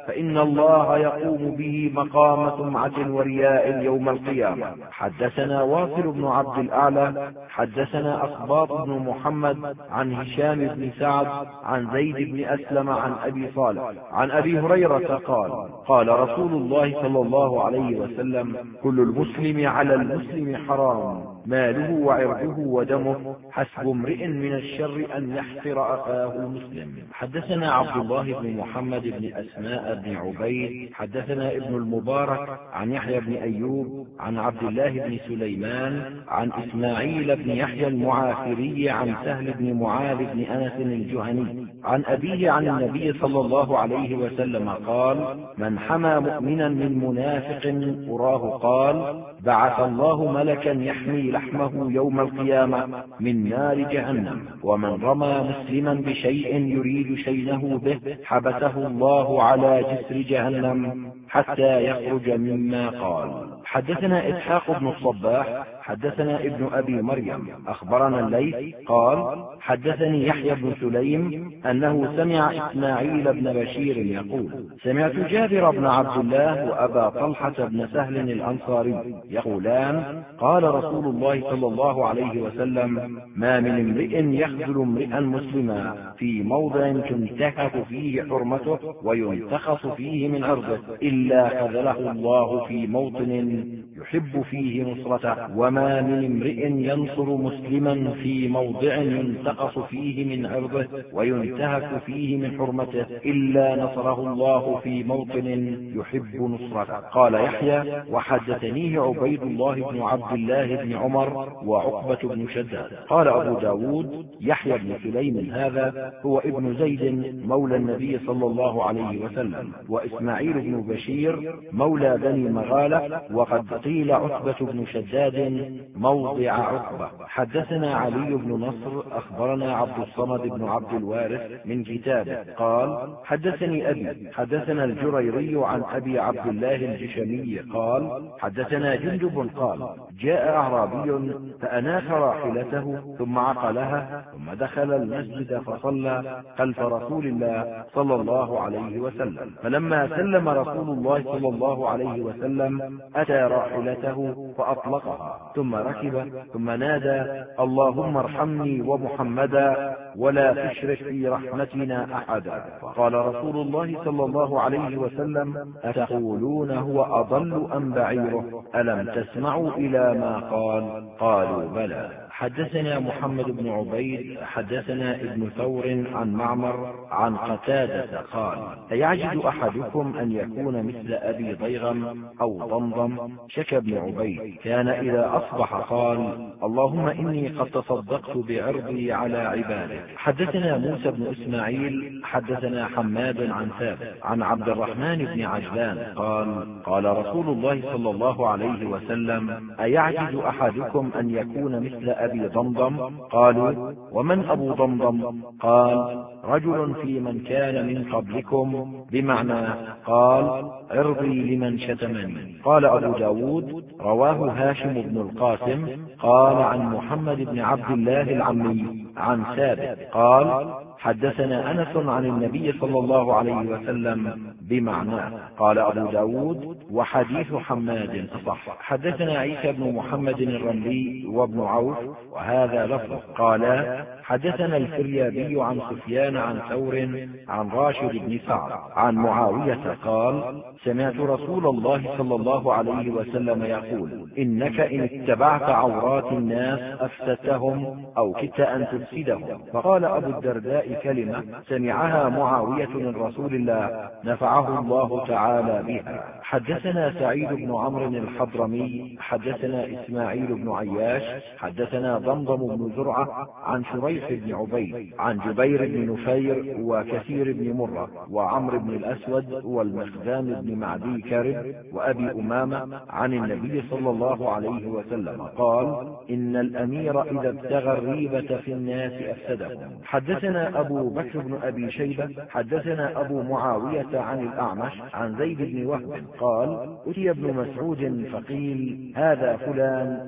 فإن الله يقوم به مقام سمعة ورياء يوم القيامة. حدثنا واصل بن عبد الأعلى حدثنا أصباط بن محمد عن هشام بن سعد عن زيد بن أسلم عن أبي صالح عن أبي هريرة قال قال رسول الله صلى الله عليه وسلم كل المسلم على المسلم حرام ماله وعرضه ودمه حسب امرئ من الشر أن يحقر أخاه المسلم. حدثنا عبد الله بن محمد بن أسماء بن عبيد حدثنا ابن المبارك عن يحيى بن أيوب عن عبد الله بن سليمان عن إسماعيل بن يحيى المعافري عن سهل بن معاذ بن أنس الجهني عن أبيه عن النبي صلى الله عليه وسلم قال من حمى مؤمنا من منافق أراه قال بعث الله ملكا يحمي لحمه يوم القيامة من نار جهنم ومن رمى مسلما بشيء يريد شينه به حبسه الله على جسر جهنم حتى يخرج مما قال. حدثنا إسحاق بن الصباح حدثنا ابن أبي مريم أخبرنا الليث قال حدثني يحيى بن سليم أنه سمع إسماعيل بن بشير يقول سمعت جابر بن عبد الله وأبا طلحة بن سهل الأنصاري يقولان قال رسول الله صلى الله عليه وسلم ما من امرئ يخذل امرئا مسلما في موضع تنتهك فيه حرمته وينتخص فيه من عرضه إلا خذله الله في موطن يحب فيه نصرته وما من امرئ ينصر مسلما في موضع ينتقص فيه من عرضه وينتهك فيه من حرمته إلا نصره الله في موطن يحب نصرته. قال يحيى وحدثنيه عبيد الله بن عبد الله بن عمر وعقبة بن شداد. قال أبو داود يحيى بن سليم هذا هو ابن زيد مولى النبي صلى الله عليه وسلم وإسماعيل بن بشير مولى بني مغالة وقد قيل عقبة بن شداد موضع عقبة. حدثنا علي بن نصر أخبرنا عبد الصمد بن عبد الوارث من كتابه قال حدثني أبي حدثنا الجريري عن أبي عبد الله الجشمي قال حدثنا جندب قال جاء أعرابي فأناخ راحلته ثم عقلها ثم دخل المسجد فصلى خلف رسول الله صلى الله عليه وسلم فلما سلم رسول الله صلى الله عليه وسلم أتى راحلته فأطلقها ثم ركب ثم نادى اللهم ارحمني ومحمدا ولا تشرك في رحمتنا أحدا. قال رسول الله صلى الله عليه وسلم أتقولون هو أضل أم بعيره ألم تسمعوا إلى ما قال قالوا بلى. حدثنا محمد بن عبيد حدثنا ابن ثور عن معمر عن قتادة قال أيعجز أحدكم أن يكون مثل أبي ضيغم أو ضمضم؟ شكى ابن عبيد كان إذا أصبح قال اللهم إني قد تصدقت بعرضي على عبادك. حدثنا موسى بن إسماعيل حدثنا حماد عن ثابت عن عبد الرحمن بن عجلان قال قال رسول الله صلى الله عليه وسلم أيعجز أحدكم أن يكون مثل أبي ضمضم؟ قالوا ومن أبو ضمضم؟ قال رجل في من كان من قبلكم بمعنى قال عرضي لمن شتمني. قال أبو داود رواه هاشم بن القاسم قال عن محمد بن عبد الله العمي عن ثابت قال حدثنا أنس عن النبي صلى الله عليه وسلم بمعناه. قال أبو داود وحديث حماد أصح. حدثنا عيسى بن محمد الرملي وابن عوف وهذا لفظه قال حدثنا الفريابي عن سفيان عن ثور عن راشد بن سعد عن معاوية قال سمعت رسول الله صلى الله عليه وسلم يقول إنك إن اتبعت عورات الناس أفسدتهم أو كدت أن تفسدهم. فقال أبو الدرداء كلمة سمعها معاوية من رسول الله نفعه الله تعالى بها. حدثنا سعيد بن عمرو الحضرمي حدثنا إسماعيل بن عياش حدثنا ضمضم بن زرعة عن شريح بن عبيد عن جبير بن نفير وكثير بن مرة وعمر بن الأسود والمخزام بن معدي كرب وأبي أمامة عن النبي صلى الله عليه وسلم قال إن الأمير إذا ابتغى الريبة في الناس أفسدهم. حدثنا أبو بكر بن أبي شيبة حدثنا أبو معاوية عن الأعمش عن زيد بن وهب قال أتي ابن مسعود فقيل هذا فلان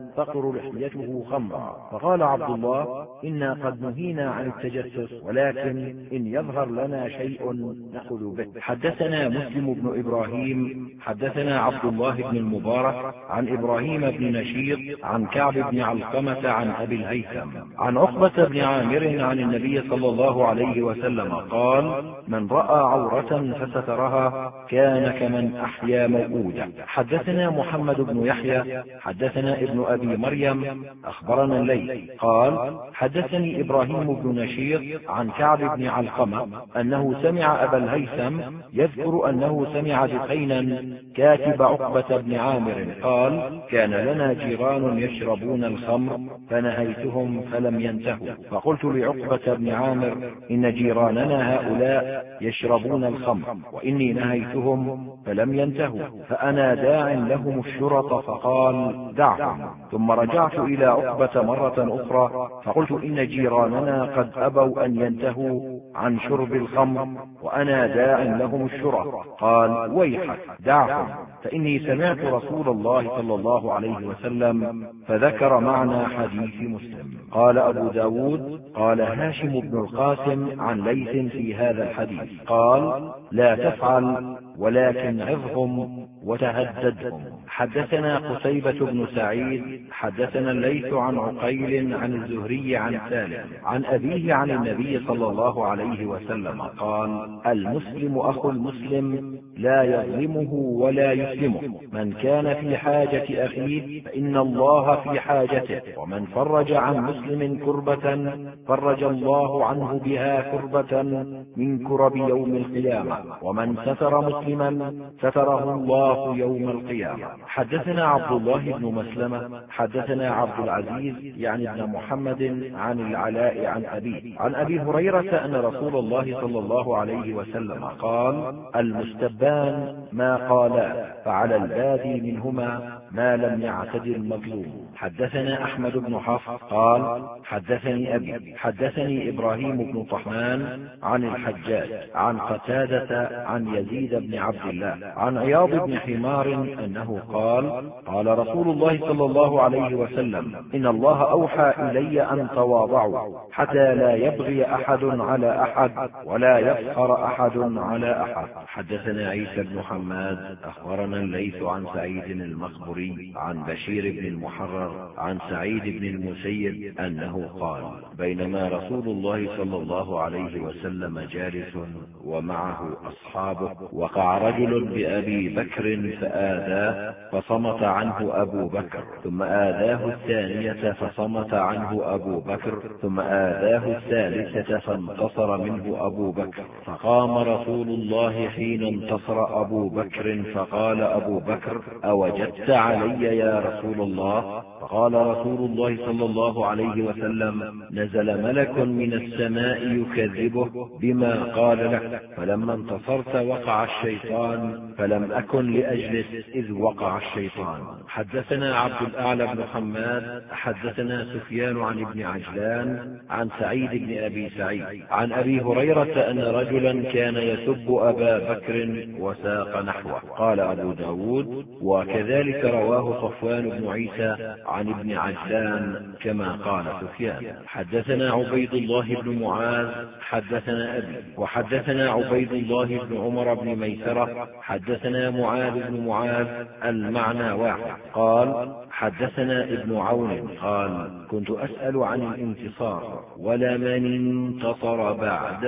تقر لحيته خمرا. فقال عبد الله: إنا قد نهينا عن التجسس، ولكن إن يظهر لنا شيء نأخذ به. حدثنا مسلم بن إبراهيم حدثنا عبد الله بن المبارك عن إبراهيم بن نشيط عن كعب بن علقمة عن أبي الهيثم عن عقبة بن عامر عن النبي صلى الله عليه وسلم قال: من رأى عورة فسترها كان كمن أحيا موءودة. حدثنا محمد بن يحيى حدثنا ابن أبي مريم أخبرنا الليث قال: حدثني إبراهيم بن نشيط عن كعب بن علقمة أنه سمع أبا الهيثم يذكر أنه سمع دخينا كاتب عقبة بن عامر قال: كان لنا جيران يشربون الخمر فنهيتهم فلم ينتهوا، فقلت لعقبة بن عامر: إن جيراننا هؤلاء يشربون الخمر وإني نهيتهم فلم ينتهوا، فأنا داع لهم الشرط، فقال: دعهم. ثم رجعت إلى عقبة مرة أخرى فقلت: إن جيراننا قد أبوا أن ينتهوا عن شرب الخمر وأنا داع لهم الشرط. قال: ويحك دعهم، فإني سمعت رسول الله صلى الله عليه وسلم فذكر معنى حديث مسلم. قال أبو داود: قال هاشم بن القاسم عن ليث في هذا الحديث قال: لا تفعل ولكن عظهم وتهددهم. حدثنا قتيبة بن سعيد حدثنا الليث عن عقيل عن الزهري عن سالم عن أبيه عن النبي صلى الله عليه وسلم قال: المسلم أخو المسلم لا يظلمه ولا يسلمه، من كان في حاجة أخيه فإن الله في حاجته، ومن فرج عن مسلم كربة فرج الله عنه بها كربة من كرب يوم القيامة، ومن ستر مسلما ستره الله يوم القيامة. حدثنا عبد الله بن مسلمة حدثنا عبد العزيز يعني ابن محمد عن العلاء عن أبيه عن أبي هريرة أن رسول الله صلى الله عليه وسلم قال: المستبان ما قالا، فعلى البادي منهما ما لم يعتد المظلوم. حدثنا أحمد بن حفص قال: حدثني أبي حدثني إبراهيم بن طحمان عن الحجاج عن قتادة عن يزيد بن عبد الله عن عياض بن حمار أنه قال: قال رسول الله صلى الله عليه وسلم: إن الله أوحى إلي أن تواضعوا حتى لا يبغي أحد على أحد ولا يفخر أحد على أحد. حدثنا عيسى بن حماد أخبرنا الليث عن سعيد المقبري عن بشير بن المحرر عن سعيد بن المسيب أنه قال: بينما رسول الله صلى الله عليه وسلم جالس ومعه أصحابه وقع رجل بأبي بكر فآذاه فصمت عنه أبو بكر، ثم آذاه الثانية فصمت عنه أبو بكر، ثم آذاه الثالثة فانتصر منه أبو بكر، فقام رسول الله حين انتصر أبو بكر فقال أبو بكر: أوجدت علي يا رسول الله؟ فقال رسول الله صلى الله عليه وسلم: نزل ملك من السماء يكذبه بما قال لك، فلما انتصرت وقع الشيطان فلم أكن لأجلس إذ وقع الشيطان. حدثنا عبد الأعلى بن حماد حدثنا سفيان عن ابن عجلان عن سعيد بن أبي سعيد عن أبي هريرة أن رجلا كان يسب أبا بكر وساق نحوه. قال أبو داود: وكذلك رواه صفوان بن عيسى عن ابن عجلان كما قال سفيان. حدثنا عبيد الله بن معاذ حدثنا أبي وحدثنا عبيد الله بن عمر بن ميسرة حدثنا معاذ بن معاذ المعنى واحد. قال: حدثنا ابن عون قال: كنت أسأل عن الانتصار، ولمن انتصر بعد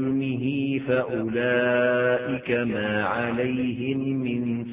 ظلمه فأولئك ما عليهم من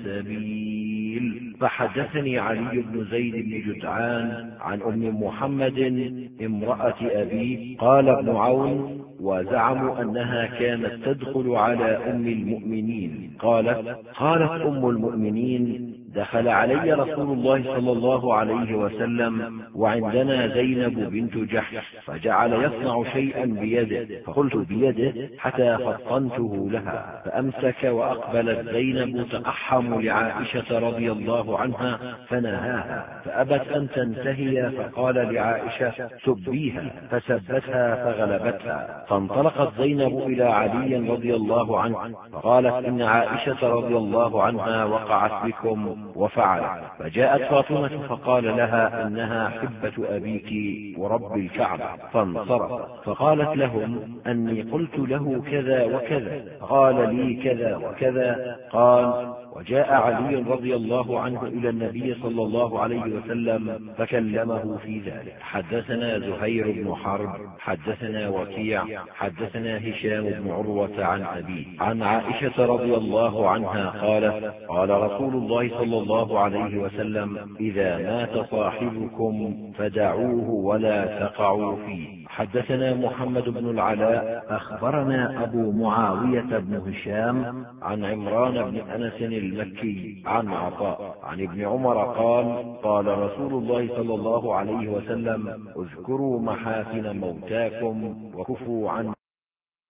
سبيل. فحدثني علي بن زيد بن جدعان عن أم محمد امرأة أبي. قال ابن عون: وزعموا أنها كانت تدخل على أم المؤمنين. قالت أم المؤمنين: دخل علي رسول الله صلى الله عليه وسلم وعندنا زينب بنت جحش، فجعل يصنع شيئا بيده، فقلت بيده حتى فطنته لها، فأمسك وأقبلت زينب تقحم لعائشة رضي الله عنها فنهاها، فأبت أن تنتهي، فقال لعائشة: سبيها، فسبتها فغلبتها، فانطلقت زينب إلى علي رضي الله عنه فقالت: إن عائشة رضي الله عنها وقعت بكم وفعل. فجاءت فاطمة فقال لها إنها حبة أبيك ورب الكعبة، فانصرف. فقالت لهم أني قلت له كذا وكذا، قال لي كذا وكذا. قال: وجاء علي رضي الله عنه إلى النبي صلى الله عليه وسلم فكلمه في ذلك. حدثنا زهير بن حرب حدثنا وكيع حدثنا هشام بن عروة عن أبيه عن عائشة رضي الله عنها قالت: قال رسول الله صلى الله عليه وسلم: إذا مات صاحبكم فدعوه ولا تقعوا فيه. حدثنا محمد بن العلاء أخبرنا أبو معاوية بن هشام عن عمران بن أنس المكي عن عطاء عن ابن عمر قال: قال رسول الله صلى الله عليه وسلم: اذكروا محاسن موتاكم وكفوا عن